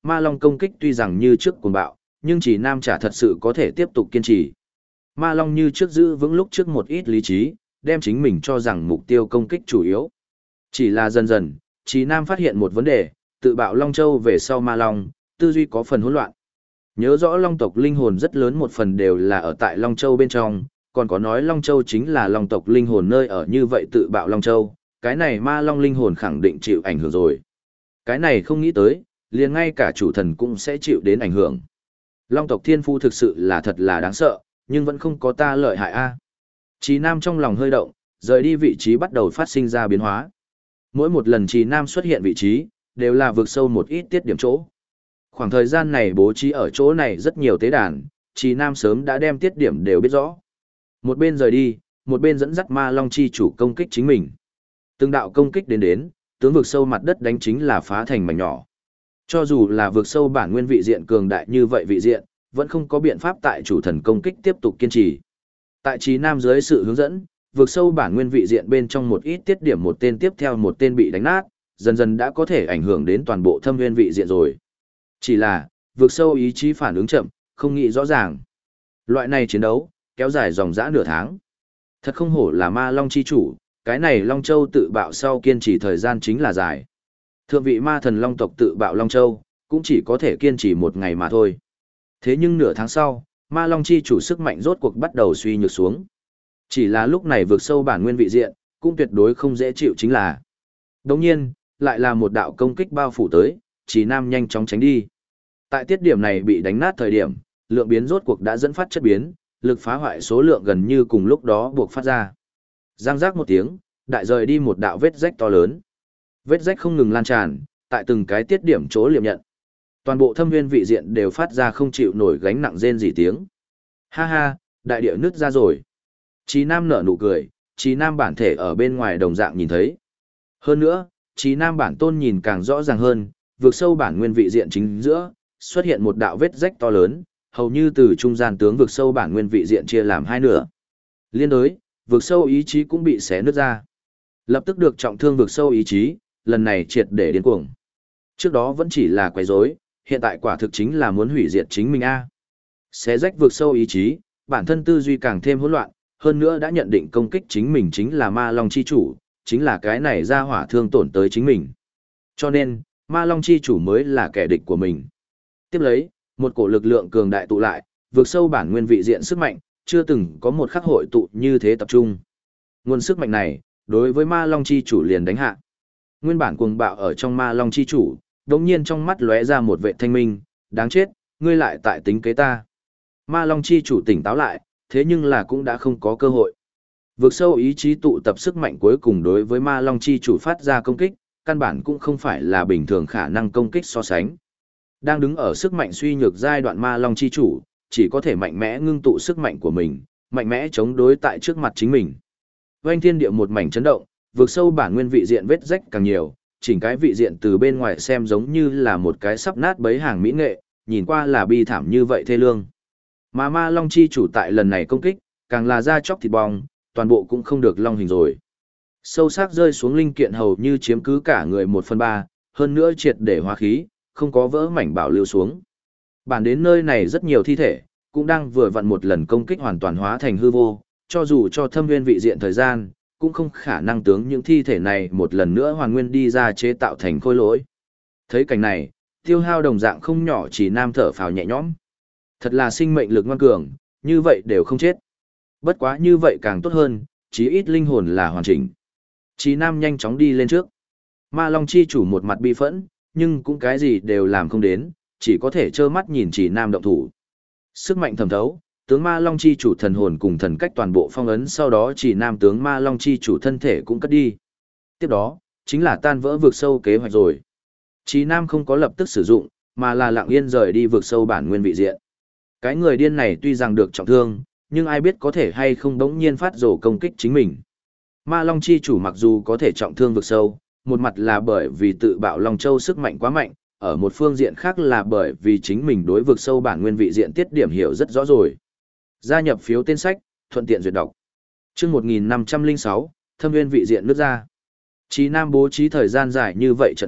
Ma Long công kích tuy rằng như trước cuồng bạo, nhưng chỉ Nam chả thật sự có thể tiếp tục kiên trì. Ma Long như trước giữ vững lúc trước một ít lý trí, đem chính mình cho rằng mục tiêu công kích chủ yếu. Chỉ là dần dần, Chỉ Nam phát hiện một vấn đề, tự bạo Long Châu về sau Ma Long, tư duy có phần hỗn loạn. Nhớ rõ Long tộc linh hồn rất lớn một phần đều là ở tại Long Châu bên trong, còn có nói Long Châu chính là Long tộc linh hồn nơi ở như vậy tự bạo Long Châu, cái này Ma Long linh hồn khẳng định chịu ảnh hưởng rồi. Cái này không nghĩ tới, liền ngay cả chủ thần cũng sẽ chịu đến ảnh hưởng. Long tộc thiên phu thực sự là thật là đáng sợ, nhưng vẫn không có ta lợi hại a. Chí Nam trong lòng hơi động, rời đi vị trí bắt đầu phát sinh ra biến hóa. Mỗi một lần Chí Nam xuất hiện vị trí, đều là vượt sâu một ít tiết điểm chỗ. Khoảng thời gian này bố trí ở chỗ này rất nhiều tế đàn, Chí Nam sớm đã đem tiết điểm đều biết rõ. Một bên rời đi, một bên dẫn dắt Ma Long chi chủ công kích chính mình. Từng đạo công kích đến, tướng vực sâu mặt đất đánh chính là phá thành mảnh nhỏ. Cho dù là vực sâu bản nguyên vị diện cường đại như vậy vị diện, vẫn không có biện pháp tại chủ thần công kích tiếp tục kiên trì. Tại Chí Nam dưới sự hướng dẫn, vực sâu bản nguyên vị diện bên trong một ít tiết điểm một tên tiếp theo một tên bị đánh nát, dần dần đã có thể ảnh hưởng đến toàn bộ thâm nguyên vị diện rồi. Chỉ là, vực sâu ý chí phản ứng chậm, không nghĩ rõ ràng. Loại này chiến đấu, kéo dài dòng dã nửa tháng. Thật không hổ là Ma Long chi chủ, cái này Long Châu tự bạo sau kiên trì thời gian chính là dài. Thượng vị ma thần Long tộc tự bạo Long Châu, cũng chỉ có thể kiên trì một ngày mà thôi. Thế nhưng nửa tháng sau, Ma Long chi chủ sức mạnh rốt cuộc bắt đầu suy nhược xuống. Chỉ là lúc này vượt sâu bản nguyên vị diện, cũng tuyệt đối không dễ chịu chính là. Đồng nhiên, lại là một đạo công kích bao phủ tới, Chí Nam nhanh chóng tránh đi. Tại tiết điểm này bị đánh nát thời điểm, lượng biến rốt cuộc đã dẫn phát chất biến, lực phá hoại số lượng gần như cùng lúc đó buộc phát ra. Giang giác một tiếng, đại rời đi một đạo vết rách to lớn. Vết rách không ngừng lan tràn, tại từng cái tiết điểm chỗ liệm nhận. Toàn bộ thâm nguyên vị diện đều phát ra không chịu nổi gánh nặng rên rỉ tiếng. Ha ha, đại địa nứt ra rồi. Chí Nam nở nụ cười, Chí Nam bản thể ở bên ngoài đồng dạng nhìn thấy. Hơn nữa, Chí Nam bản tôn nhìn càng rõ ràng hơn, vượt sâu bản nguyên vị diện chính giữa, xuất hiện một đạo vết rách to lớn, hầu như từ trung gian tướng vượt sâu bản nguyên vị diện chia làm hai nửa. Liên đối, vượt sâu ý chí cũng bị xé nứt ra. Lập tức được trọng thương vượt sâu ý chí, lần này triệt để điên cuồng. Trước đó vẫn chỉ là quấy rối, hiện tại quả thực chính là muốn hủy diệt chính mình a. Xé rách vượt sâu ý chí, bản thân tư duy càng thêm hỗn loạn, hơn nữa đã nhận định công kích chính mình chính là Ma Long chi chủ, chính là cái này ra hỏa thương tổn tới chính mình. Cho nên, Ma Long chi chủ mới là kẻ địch của mình. Tiếp lấy, một cổ lực lượng cường đại tụ lại, vượt sâu bản nguyên vị diện sức mạnh, chưa từng có một khắc hội tụ như thế tập trung. Nguồn sức mạnh này, đối với Ma Long chi chủ liền đánh hạ. Nguyên bản cuồng bạo ở trong Ma Long chi chủ, đột nhiên trong mắt lóe ra một vệ thanh minh, đáng chết, ngươi lại tại tính kế ta. Ma Long chi chủ tỉnh táo lại, thế nhưng là cũng đã không có cơ hội. Vượt sâu ý chí tụ tập sức mạnh cuối cùng đối với Ma Long chi chủ phát ra công kích, căn bản cũng không phải là bình thường khả năng công kích so sánh. Đang đứng ở sức mạnh suy nhược giai đoạn Ma Long chi chủ, chỉ có thể mạnh mẽ ngưng tụ sức mạnh của mình, mạnh mẽ chống đối tại trước mặt chính mình. Oanh thiên địa một mảnh chấn động, vượt sâu bản nguyên vị diện vết rách càng nhiều, chỉnh cái vị diện từ bên ngoài xem giống như là một cái sắp nát bấy hàng mỹ nghệ, nhìn qua là bi thảm như vậy thê lương. Mà Ma Long chi chủ tại lần này công kích, càng là da chóc thịt bong, toàn bộ cũng không được long hình rồi. Sâu sắc rơi xuống linh kiện hầu như chiếm cứ cả người 1/3, hơn nữa triệt để hóa khí, không có vỡ mảnh bảo lưu xuống. Bản đến nơi này rất nhiều thi thể, cũng đang vừa vặn một lần công kích hoàn toàn hóa thành hư vô, cho dù cho thâm nguyên vị diện thời gian, cũng không khả năng tướng những thi thể này một lần nữa hoàn nguyên đi ra chế tạo thành khôi lỗi. Thấy cảnh này, tiêu hao đồng dạng không nhỏ chỉ nam thở phào nhẹ nhõm. Thật là sinh mệnh lực ngoan cường, như vậy đều không chết. Bất quá như vậy càng tốt hơn, chí ít linh hồn là hoàn chỉnh. Chí nam nhanh chóng đi lên trước. Ma Long chi chủ một mặt bi phẫn, nhưng cũng cái gì đều làm không đến, chỉ có thể trơ mắt nhìn chỉ nam động thủ. Sức mạnh thẩm thấu, tướng Ma Long chi chủ thần hồn cùng thần cách toàn bộ phong ấn, sau đó chỉ nam tướng Ma Long chi chủ thân thể cũng cất đi. Tiếp đó, chính là tan vỡ vực sâu kế hoạch rồi. Chỉ nam không có lập tức sử dụng, mà là lặng yên rời đi vực sâu bản nguyên vị diện. Cái người điên này tuy rằng được trọng thương, nhưng ai biết có thể hay không đống nhiên phát rồ công kích chính mình. Ma Long chi chủ mặc dù có thể trọng thương vực sâu, một mặt là bởi vì tự bạo Long Châu sức mạnh quá mạnh, ở một phương diện khác là bởi vì chính mình đối vực sâu bản nguyên vị diện tiết điểm hiểu rất rõ rồi. Gia nhập phiếu tên sách, thuận tiện duyệt đọc. Chương 1506, Thâm Nguyên vị diện nứt ra. Chí Nam bố trí thời gian dài như vậy trận pháp,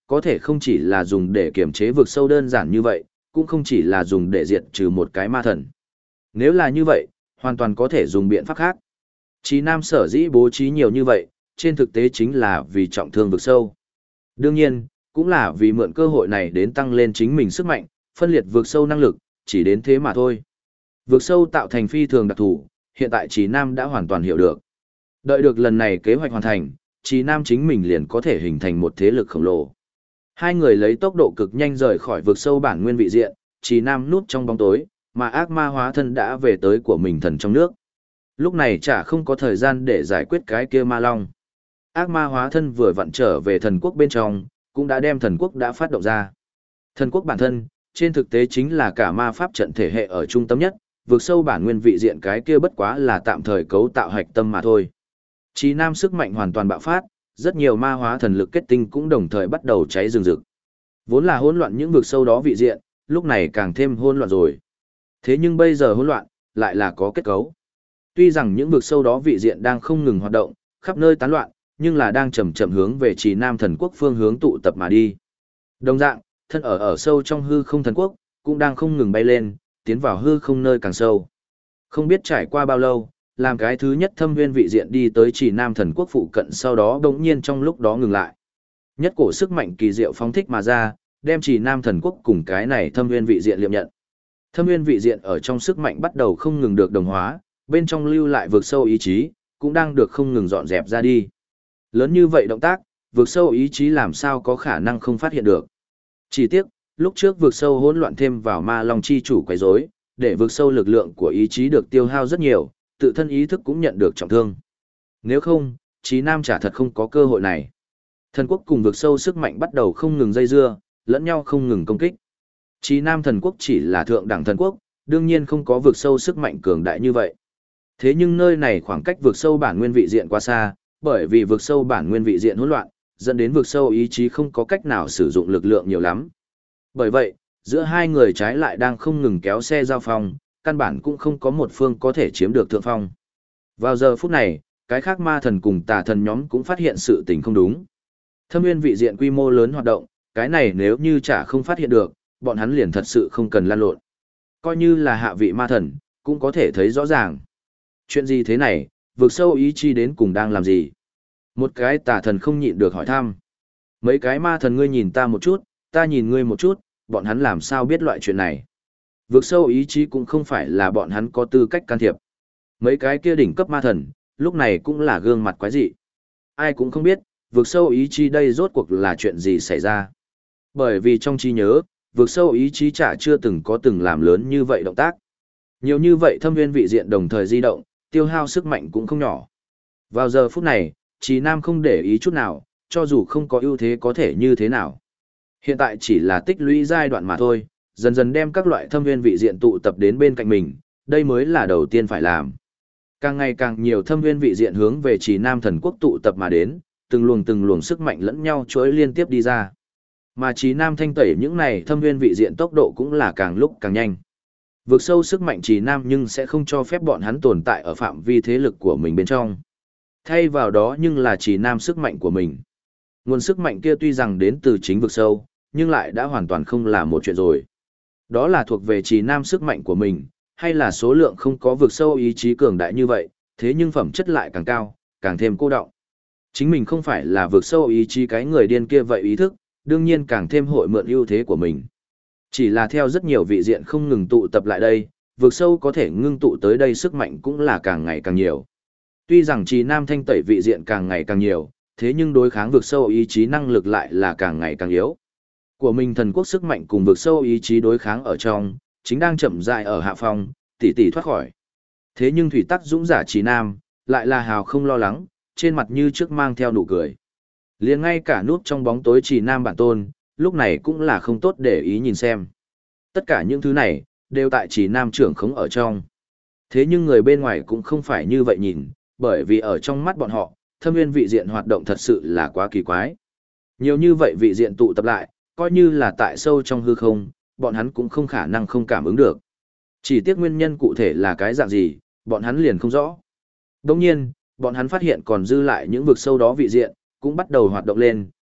có thể không chỉ là dùng để kiểm chế vực sâu đơn giản như vậy, cũng không chỉ là dùng để diệt trừ một cái ma thần. Nếu là như vậy, hoàn toàn có thể dùng biện pháp khác. Chí Nam sở dĩ bố trí nhiều như vậy, trên thực tế chính là vì trọng thương vực sâu. Đương nhiên, cũng là vì mượn cơ hội này đến tăng lên chính mình sức mạnh, phân liệt vực sâu năng lực, chỉ đến thế mà thôi. Vực sâu tạo thành phi thường đặc thù, hiện tại Chí Nam đã hoàn toàn hiểu được. Đợi được lần này kế hoạch hoàn thành, Chí Nam chính mình liền có thể hình thành một thế lực khổng lồ. Hai người lấy tốc độ cực nhanh rời khỏi vực sâu bản nguyên vị diện, Chí Nam núp trong bóng tối, mà ác ma hóa thân đã về tới của mình thần trong nước. Lúc này chả không có thời gian để giải quyết cái kia ma long. Ác ma hóa thân vừa vặn trở về thần quốc bên trong, cũng đã đem thần quốc đã phát động ra. Thần quốc bản thân, trên thực tế chính là cả ma pháp trận thể hệ ở trung tâm nhất, vượt sâu bản nguyên vị diện cái kia bất quá là tạm thời cấu tạo hạch tâm mà thôi. Chí Nam sức mạnh hoàn toàn bạo phát, rất nhiều ma hóa thần lực kết tinh cũng đồng thời bắt đầu cháy rừng rực. Vốn là hỗn loạn những vực sâu đó vị diện, lúc này càng thêm hỗn loạn rồi. Thế nhưng bây giờ hỗn loạn, lại là có kết cấu. Tuy rằng những vực sâu đó vị diện đang không ngừng hoạt động, khắp nơi tán loạn, nhưng là đang chậm chậm hướng về Chí Nam thần quốc phương hướng tụ tập mà đi. Đồng dạng, thân ở sâu trong hư không thần quốc, cũng đang không ngừng bay lên, tiến vào hư không nơi càng sâu. Không biết trải qua bao lâu, làm cái thứ nhất thâm viên vị diện đi tới Chí Nam thần quốc phụ cận, sau đó đột nhiên trong lúc đó ngừng lại. Nhất cổ sức mạnh kỳ diệu phóng thích mà ra, đem Chí Nam thần quốc cùng cái này thâm viên vị diện liệm nhận. Thâm viên vị diện ở trong sức mạnh bắt đầu không ngừng được đồng hóa, bên trong lưu lại vực sâu ý chí, cũng đang được không ngừng dọn dẹp ra đi. Lớn như vậy động tác, vực sâu ý chí làm sao có khả năng không phát hiện được. Chỉ tiếc, lúc trước vực sâu hỗn loạn thêm vào ma long chi chủ quấy rối, để vực sâu lực lượng của ý chí được tiêu hao rất nhiều, tự thân ý thức cũng nhận được trọng thương. Nếu không, Chí Nam chả thật không có cơ hội này. Thần quốc cùng vực sâu sức mạnh bắt đầu không ngừng dây dưa, lẫn nhau không ngừng công kích. Chí Nam thần quốc chỉ là thượng đẳng thần quốc, đương nhiên không có vực sâu sức mạnh cường đại như vậy. Thế nhưng nơi này khoảng cách vực sâu bản nguyên vị diện quá xa, bởi vì vực sâu bản nguyên vị diện hỗn loạn, dẫn đến vực sâu ý chí không có cách nào sử dụng lực lượng nhiều lắm. Bởi vậy, giữa hai người trái lại đang không ngừng kéo xe giao phong, căn bản cũng không có một phương có thể chiếm được thượng phong. Vào giờ phút này, cái khác ma thần cùng tà thần nhóm cũng phát hiện sự tình không đúng. Thâm nguyên vị diện quy mô lớn hoạt động, cái này nếu như chả không phát hiện được, bọn hắn liền thật sự không cần lan lộn. Coi như là hạ vị ma thần, cũng có thể thấy rõ ràng. Chuyện gì thế này, vực sâu ý chí đến cùng đang làm gì? Một cái tà thần không nhịn được hỏi thăm. Mấy cái ma thần ngươi nhìn ta một chút, ta nhìn ngươi một chút, bọn hắn làm sao biết loại chuyện này? Vực sâu ý chí cũng không phải là bọn hắn có tư cách can thiệp. Mấy cái kia đỉnh cấp ma thần, lúc này cũng là gương mặt quái dị. Ai cũng không biết, vực sâu ý chí đây rốt cuộc là chuyện gì xảy ra. Bởi vì trong trí nhớ, vực sâu ý chí chả chưa từng làm lớn như vậy động tác. Nhiều như vậy thâm viên vị diện đồng thời di động, tiêu hao sức mạnh cũng không nhỏ. Vào giờ phút này, Chí Nam không để ý chút nào, cho dù không có ưu thế có thể như thế nào. Hiện tại chỉ là tích lũy giai đoạn mà thôi, dần dần đem các loại thâm viên vị diện tụ tập đến bên cạnh mình, đây mới là đầu tiên phải làm. Càng ngày càng nhiều thâm viên vị diện hướng về Chí Nam thần quốc tụ tập mà đến, từng luồng sức mạnh lẫn nhau chuỗi liên tiếp đi ra. Mà Chí Nam thanh tẩy những này thâm viên vị diện tốc độ cũng là càng lúc càng nhanh. Vượt sâu sức mạnh Chí Nam nhưng sẽ không cho phép bọn hắn tồn tại ở phạm vi thế lực của mình bên trong. Thay vào đó nhưng là Chí Nam sức mạnh của mình. Nguồn sức mạnh kia tuy rằng đến từ chính vực sâu, nhưng lại đã hoàn toàn không là một chuyện rồi. Đó là thuộc về Chí Nam sức mạnh của mình, hay là số lượng không có vực sâu ý chí cường đại như vậy, thế nhưng phẩm chất lại càng cao, càng thêm cô đọng. Chính mình không phải là vực sâu ý chí cái người điên kia vậy ý thức, đương nhiên càng thêm hội mượn ưu thế của mình. Chỉ là theo rất nhiều vị diện không ngừng tụ tập lại đây, vực sâu có thể ngưng tụ tới đây sức mạnh cũng là càng ngày càng nhiều. Tuy rằng Chí Nam thanh tẩy vị diện càng ngày càng nhiều, thế nhưng đối kháng vực sâu ý chí năng lực lại là càng ngày càng yếu. Của mình thần quốc sức mạnh cùng vực sâu ý chí đối kháng ở trong, chính đang chậm rãi ở hạ phong, tỉ tỉ thoát khỏi. Thế nhưng thủy tắc dũng giả Chí Nam, lại là hào không lo lắng, trên mặt như trước mang theo nụ cười. Liền ngay cả núp trong bóng tối Chí Nam bản tôn, lúc này cũng là không tốt để ý nhìn xem. Tất cả những thứ này, đều tại Chí Nam trưởng khống ở trong. Thế nhưng người bên ngoài cũng không phải như vậy nhìn, bởi vì ở trong mắt bọn họ, thâm nguyên vị diện hoạt động thật sự là quá kỳ quái. Nhiều như vậy vị diện tụ tập lại, coi như là tại sâu trong hư không, bọn hắn cũng không khả năng không cảm ứng được. Chỉ tiếc nguyên nhân cụ thể là cái dạng gì, bọn hắn liền không rõ. Đồng nhiên, bọn hắn phát hiện còn dư lại những vực sâu đó vị diện, cũng bắt đầu hoạt động lên,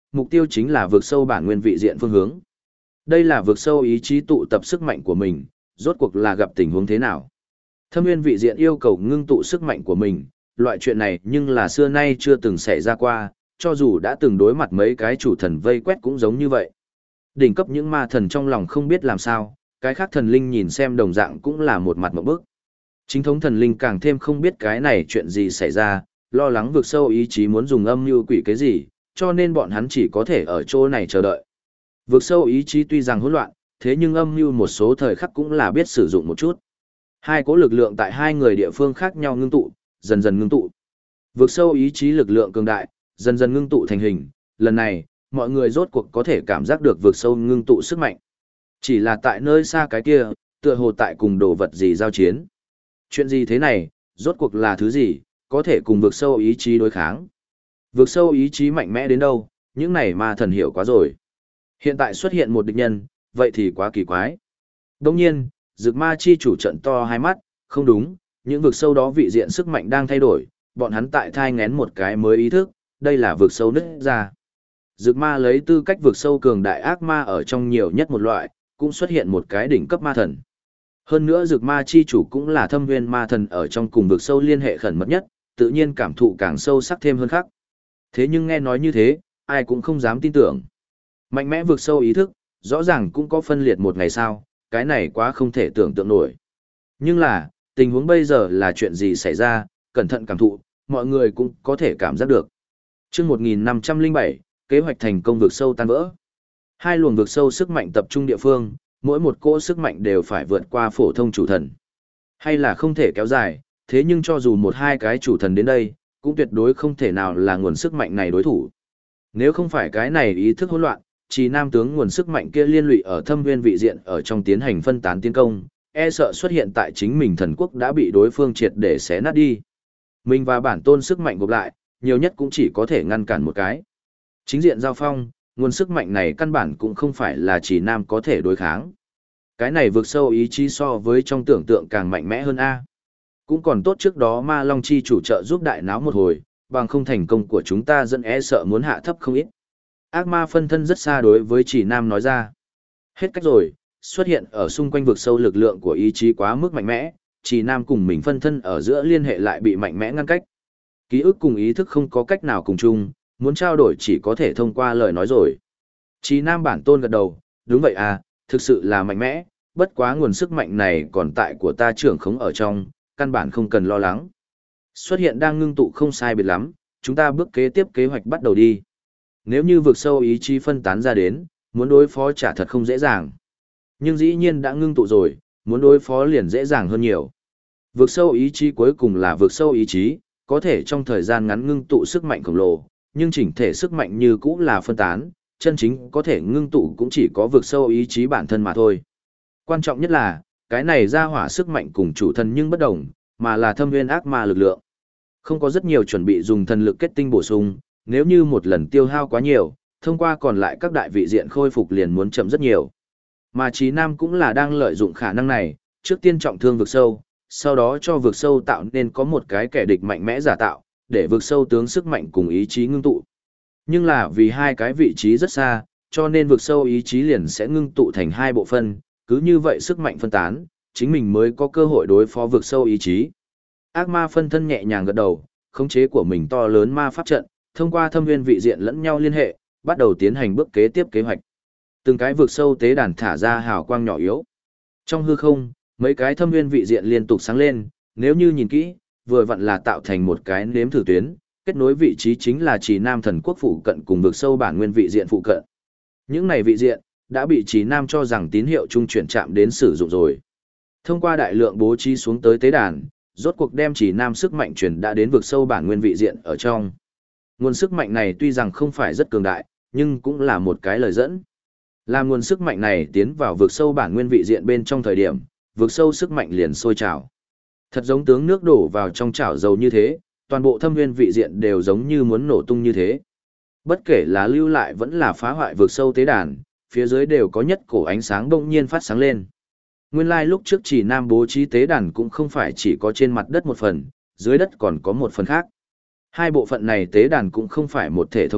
mục tiêu chính là vực sâu bản nguyên vị diện phương hướng. Đây là vực sâu ý chí tụ tập sức mạnh của mình, rốt cuộc là gặp tình huống thế nào. Thâm nguyên vị diện yêu cầu ngưng tụ sức mạnh của mình, loại chuyện này nhưng là xưa nay chưa từng xảy ra qua, cho dù đã từng đối mặt mấy cái chủ thần vây quét cũng giống như vậy. Đỉnh cấp những ma thần trong lòng không biết làm sao, cái khác thần linh nhìn xem đồng dạng cũng là một mặt một bức. Chính thống thần linh càng thêm không biết cái này chuyện gì xảy ra, lo lắng vực sâu ý chí muốn dùng âm mưu quỷ cái gì, cho nên bọn hắn chỉ có thể ở chỗ này chờ đợi. Vực sâu ý chí tuy rằng hỗn loạn, thế nhưng âm mưu một số thời khắc cũng là biết sử dụng một chút. Hai cỗ lực lượng tại hai người địa phương khác nhau ngưng tụ, dần dần ngưng tụ. Vực sâu ý chí lực lượng cường đại, dần dần ngưng tụ thành hình, lần này, mọi người rốt cuộc có thể cảm giác được vực sâu ngưng tụ sức mạnh. Chỉ là tại nơi xa cái kia, tựa hồ tại cùng đồ vật gì giao chiến. Chuyện gì thế này, rốt cuộc là thứ gì, có thể cùng vực sâu ý chí đối kháng. Vực sâu ý chí mạnh mẽ đến đâu, những này ma thần hiểu quá rồi. Hiện tại xuất hiện một địch nhân, vậy thì quá kỳ quái. Đồng nhiên, Dực Ma chi chủ trận to hai mắt, không đúng, những vực sâu đó vị diện sức mạnh đang thay đổi, bọn hắn tại thai ngén một cái mới ý thức, đây là vực sâu nứt ra. Dực Ma lấy tư cách vực sâu cường đại ác ma ở trong nhiều nhất một loại, cũng xuất hiện một cái đỉnh cấp ma thần. Hơn nữa Dực Ma chi chủ cũng là thâm nguyên ma thần ở trong cùng vực sâu liên hệ khẩn mật nhất, tự nhiên cảm thụ càng sâu sắc thêm hơn khác. Thế nhưng nghe nói như thế, ai cũng không dám tin tưởng. Mạnh mẽ vực sâu ý thức, rõ ràng cũng có phân liệt một ngày sau, cái này quá không thể tưởng tượng nổi. Nhưng là, tình huống bây giờ là chuyện gì xảy ra, cẩn thận cảm thụ, mọi người cũng có thể cảm giác được. Chương 1507, kế hoạch thành công vực sâu tan vỡ. Hai luồng vực sâu sức mạnh tập trung địa phương, mỗi một cỗ sức mạnh đều phải vượt qua phổ thông chủ thần. Hay là không thể kéo dài, thế nhưng cho dù một hai cái chủ thần đến đây, cũng tuyệt đối không thể nào là nguồn sức mạnh này đối thủ. Nếu không phải cái này ý thức hỗn loạn, chỉ nam tướng nguồn sức mạnh kia liên lụy ở thâm nguyên vị diện ở trong tiến hành phân tán tiến công, e sợ xuất hiện tại chính mình thần quốc đã bị đối phương triệt để xé nát đi. Mình và bản tôn sức mạnh gộp lại, nhiều nhất cũng chỉ có thể ngăn cản một cái. Chính diện giao phong, nguồn sức mạnh này căn bản cũng không phải là chỉ nam có thể đối kháng. Cái này vượt sâu ý chí so với trong tưởng tượng càng mạnh mẽ hơn A. Cũng còn tốt trước đó ma long chi chủ trợ giúp đại náo một hồi, bằng không thành công của chúng ta dẫn e sợ muốn hạ thấp không ít. Ác ma phân thân rất xa đối với chỉ nam nói ra. Hết cách rồi, xuất hiện ở xung quanh vực sâu lực lượng của ý chí quá mức mạnh mẽ, chỉ nam cùng mình phân thân ở giữa liên hệ lại bị mạnh mẽ ngăn cách. Ký ức cùng ý thức không có cách nào cùng chung, muốn trao đổi chỉ có thể thông qua lời nói rồi. Chỉ nam bản tôn gật đầu, đúng vậy à, thực sự là mạnh mẽ, bất quá nguồn sức mạnh này còn tại của ta trưởng khống ở trong, căn bản không cần lo lắng. Xuất hiện đang ngưng tụ không sai biệt lắm, chúng ta bước kế tiếp kế hoạch bắt đầu đi. Nếu như vực sâu ý chí phân tán ra đến, muốn đối phó chả thật không dễ dàng. Nhưng dĩ nhiên đã ngưng tụ rồi, muốn đối phó liền dễ dàng hơn nhiều. Vực sâu ý chí cuối cùng là vực sâu ý chí, có thể trong thời gian ngắn ngưng tụ sức mạnh khổng lồ, nhưng chỉnh thể sức mạnh như cũ là phân tán, chân chính có thể ngưng tụ cũng chỉ có vực sâu ý chí bản thân mà thôi. Quan trọng nhất là, cái này ra hỏa sức mạnh cùng chủ thần nhưng bất đồng, mà là thâm nguyên ác ma lực lượng. Không có rất nhiều chuẩn bị dùng thần lực kết tinh bổ sung, nếu như một lần tiêu hao quá nhiều, thông qua còn lại các đại vị diện khôi phục liền muốn chậm rất nhiều. Mà Chí Nam cũng là đang lợi dụng khả năng này, trước tiên trọng thương vực sâu, sau đó cho vực sâu tạo nên có một cái kẻ địch mạnh mẽ giả tạo, để vực sâu tướng sức mạnh cùng ý chí ngưng tụ. Nhưng là vì hai cái vị trí rất xa, cho nên vực sâu ý chí liền sẽ ngưng tụ thành hai bộ phân, cứ như vậy sức mạnh phân tán, chính mình mới có cơ hội đối phó vực sâu ý chí. Ác ma phân thân nhẹ nhàng gật đầu, khống chế của mình to lớn ma pháp trận, thông qua thâm nguyên vị diện lẫn nhau liên hệ, bắt đầu tiến hành bước kế tiếp kế hoạch. Từng cái vực sâu tế đàn thả ra hào quang nhỏ yếu. Trong hư không, mấy cái thâm nguyên vị diện liên tục sáng lên, nếu như nhìn kỹ, vừa vặn là tạo thành một cái nếm thử tuyến, kết nối vị trí chính là Chỉ Nam thần quốc phụ cận cùng vực sâu bản nguyên vị diện phụ cận. Những này vị diện đã bị Chỉ Nam cho rằng tín hiệu trung chuyển chạm đến sử dụng rồi. Thông qua đại lượng bố trí xuống tới tế đàn, rốt cuộc đem Chỉ Nam sức mạnh truyền đã đến vực sâu bản nguyên vị diện ở trong. Nguồn sức mạnh này tuy rằng không phải rất cường đại, nhưng cũng là một cái lời dẫn. Làm nguồn sức mạnh này tiến vào vực sâu bản nguyên vị diện bên trong thời điểm, vực sâu sức mạnh liền sôi trào. Thật giống tướng nước đổ vào trong chảo dầu như thế, toàn bộ thâm nguyên vị diện đều giống như muốn nổ tung như thế. Bất kể là lưu lại vẫn là phá hoại vực sâu tế đàn, phía dưới đều có nhất cổ ánh sáng bỗng nhiên phát sáng lên. Nguyên lai lúc trước Chỉ Nam bố trí tế đàn cũng không phải chỉ có trên mặt đất một phần, dưới đất còn có một phần khác. Hai bộ phận này tế đàn cũng không phải một thể thống nhất,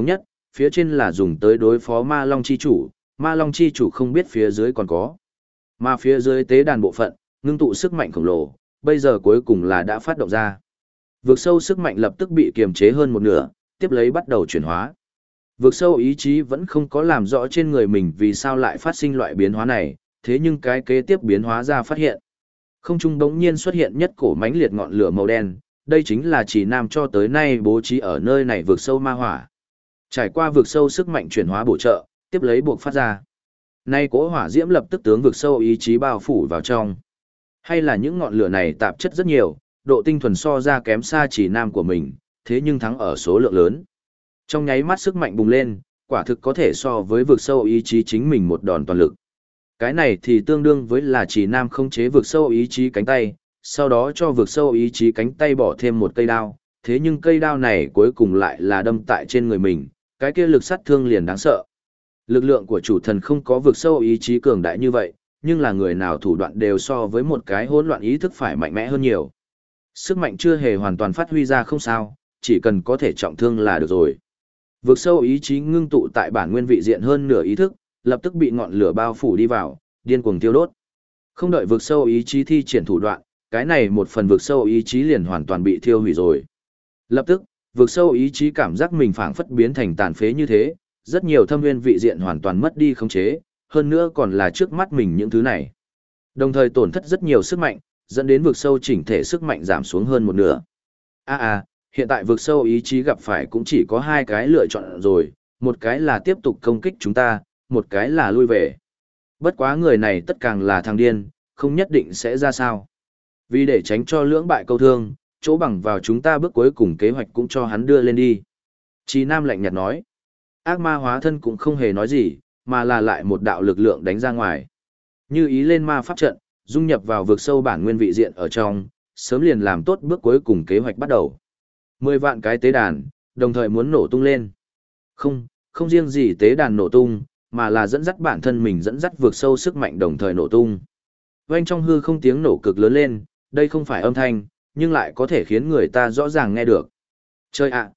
phía trên là dùng tới đối phó ma long chi chủ, ma long chi chủ không biết phía dưới còn có. Mà phía dưới tế đàn bộ phận, ngưng tụ sức mạnh khổng lồ, bây giờ cuối cùng là đã phát động ra. Vực sâu sức mạnh lập tức bị kiềm chế hơn một nửa, tiếp lấy bắt đầu chuyển hóa. Vực sâu ý chí vẫn không có làm rõ trên người mình vì sao lại phát sinh loại biến hóa này, thế nhưng cái kế tiếp biến hóa ra phát hiện. Không trung đống nhiên xuất hiện nhất cổ mãnh liệt ngọn lửa màu đen, đây chính là chỉ nam cho tới nay bố trí ở nơi này vực sâu ma hỏa. Trải qua vực sâu sức mạnh chuyển hóa bổ trợ, tiếp lấy buộc phát ra. Nay cỗ hỏa diễm lập tức tướng vực sâu ý chí bao phủ vào trong. Hay là những ngọn lửa này tạp chất rất nhiều, độ tinh thuần so ra kém xa chỉ nam của mình, thế nhưng thắng ở số lượng lớn. Trong nháy mắt sức mạnh bùng lên, quả thực có thể so với vực sâu ý chí chính mình một đòn toàn lực. Cái này thì tương đương với là chỉ nam không chế vực sâu ý chí cánh tay, sau đó cho vực sâu ý chí cánh tay bỏ thêm một cây đao, thế nhưng cây đao này cuối cùng lại là đâm tại trên người mình, cái kia lực sát thương liền đáng sợ. Lực lượng của chủ thần không có vực sâu ý chí cường đại như vậy, nhưng là người nào thủ đoạn đều so với một cái hỗn loạn ý thức phải mạnh mẽ hơn nhiều. Sức mạnh chưa hề hoàn toàn phát huy ra không sao, chỉ cần có thể trọng thương là được rồi. Vực sâu ý chí ngưng tụ tại bản nguyên vị diện hơn nửa ý thức, lập tức bị ngọn lửa bao phủ đi vào, điên cuồng tiêu đốt. Không đợi vực sâu ý chí thi triển thủ đoạn, cái này một phần vực sâu ý chí liền hoàn toàn bị thiêu hủy rồi. Lập tức, vực sâu ý chí cảm giác mình phảng phất biến thành tàn phế như thế, rất nhiều thâm nguyên vị diện hoàn toàn mất đi khống chế, hơn nữa còn là trước mắt mình những thứ này. Đồng thời tổn thất rất nhiều sức mạnh, dẫn đến vực sâu chỉnh thể sức mạnh giảm xuống hơn một nửa. Hiện tại vực sâu ý chí gặp phải cũng chỉ có hai cái lựa chọn rồi, một cái là tiếp tục công kích chúng ta, một cái là lui về. Bất quá người này tất càng là thằng điên, không nhất định sẽ ra sao. Vì để tránh cho lưỡng bại câu thương, chỗ bằng vào chúng ta bước cuối cùng kế hoạch cũng cho hắn đưa lên đi. Chí Nam lạnh nhạt nói. Ác ma hóa thân cũng không hề nói gì, mà là lại một đạo lực lượng đánh ra ngoài. Như ý lên ma pháp trận, dung nhập vào vực sâu bản nguyên vị diện ở trong, sớm liền làm tốt bước cuối cùng kế hoạch bắt đầu. 10 vạn cái tế đàn, đồng thời muốn nổ tung lên. Không riêng gì tế đàn nổ tung, mà là dẫn dắt bản thân mình dẫn dắt vực sâu sức mạnh đồng thời nổ tung. Vang trong hư không tiếng nổ cực lớn lên, đây không phải âm thanh, nhưng lại có thể khiến người ta rõ ràng nghe được. Chơi ạ,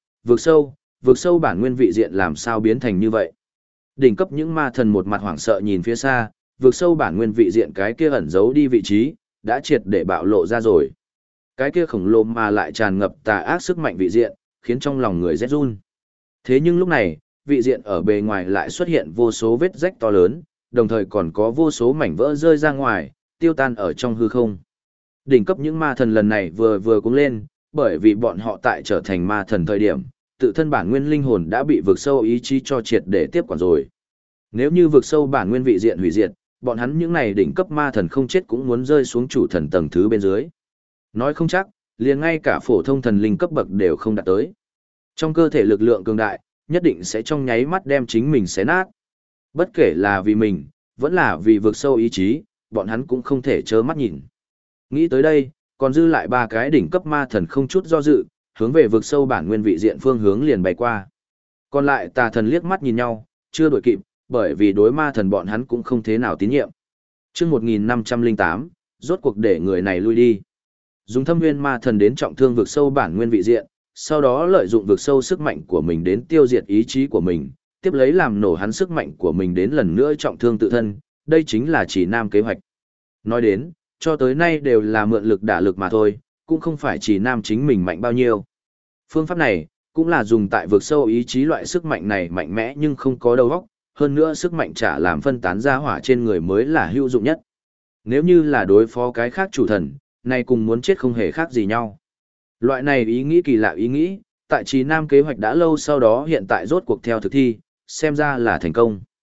vực sâu bản nguyên vị diện làm sao biến thành như vậy? Đỉnh cấp những ma thần một mặt hoảng sợ nhìn phía xa, vực sâu bản nguyên vị diện cái kia ẩn giấu đi vị trí, đã triệt để bạo lộ ra rồi. Cái kia khổng lồ mà lại tràn ngập tà ác sức mạnh vị diện, khiến trong lòng người rét run. Thế nhưng lúc này, vị diện ở bề ngoài lại xuất hiện vô số vết rách to lớn, đồng thời còn có vô số mảnh vỡ rơi ra ngoài, tiêu tan ở trong hư không. Đỉnh cấp những ma thần lần này vừa cũng lên, bởi vì bọn họ tại trở thành ma thần thời điểm, tự thân bản nguyên linh hồn đã bị vực sâu ý chí cho triệt để tiếp quản rồi. Nếu như vực sâu bản nguyên vị diện hủy diệt, bọn hắn những này đỉnh cấp ma thần không chết cũng muốn rơi xuống chủ thần tầng thứ bên dưới. Nói không chắc, liền ngay cả phổ thông thần linh cấp bậc đều không đạt tới. Trong cơ thể lực lượng cường đại, nhất định sẽ trong nháy mắt đem chính mình xé nát. Bất kể là vì mình, vẫn là vì vực sâu ý chí, bọn hắn cũng không thể trơ mắt nhìn. Nghĩ tới đây, còn dư lại 3 cái đỉnh cấp ma thần không chút do dự, hướng về vực sâu bản nguyên vị diện phương hướng liền bay qua. Còn lại tà thần liếc mắt nhìn nhau, chưa đuổi kịp, bởi vì đối ma thần bọn hắn cũng không thế nào tín nhiệm. Chương 1508, rốt cuộc để người này lui đi. Dùng thâm nguyên ma thần đến trọng thương vực sâu bản nguyên vị diện, sau đó lợi dụng vực sâu sức mạnh của mình đến tiêu diệt ý chí của mình, tiếp lấy làm nổ hắn sức mạnh của mình đến lần nữa trọng thương tự thân, đây chính là chỉ nam kế hoạch. Nói đến, cho tới nay đều là mượn lực đả lực mà thôi, cũng không phải chỉ nam chính mình mạnh bao nhiêu. Phương pháp này, cũng là dùng tại vực sâu ý chí loại sức mạnh này mạnh mẽ nhưng không có đầu óc, hơn nữa sức mạnh trả làm phân tán ra hỏa trên người mới là hữu dụng nhất. Nếu như là đối phó cái khác chủ thần, này cùng muốn chết không hề khác gì nhau. Loại này ý nghĩ kỳ lạ ý nghĩ, tại Trì Nam kế hoạch đã lâu sau đó hiện tại rốt cuộc theo thực thi, xem ra là thành công.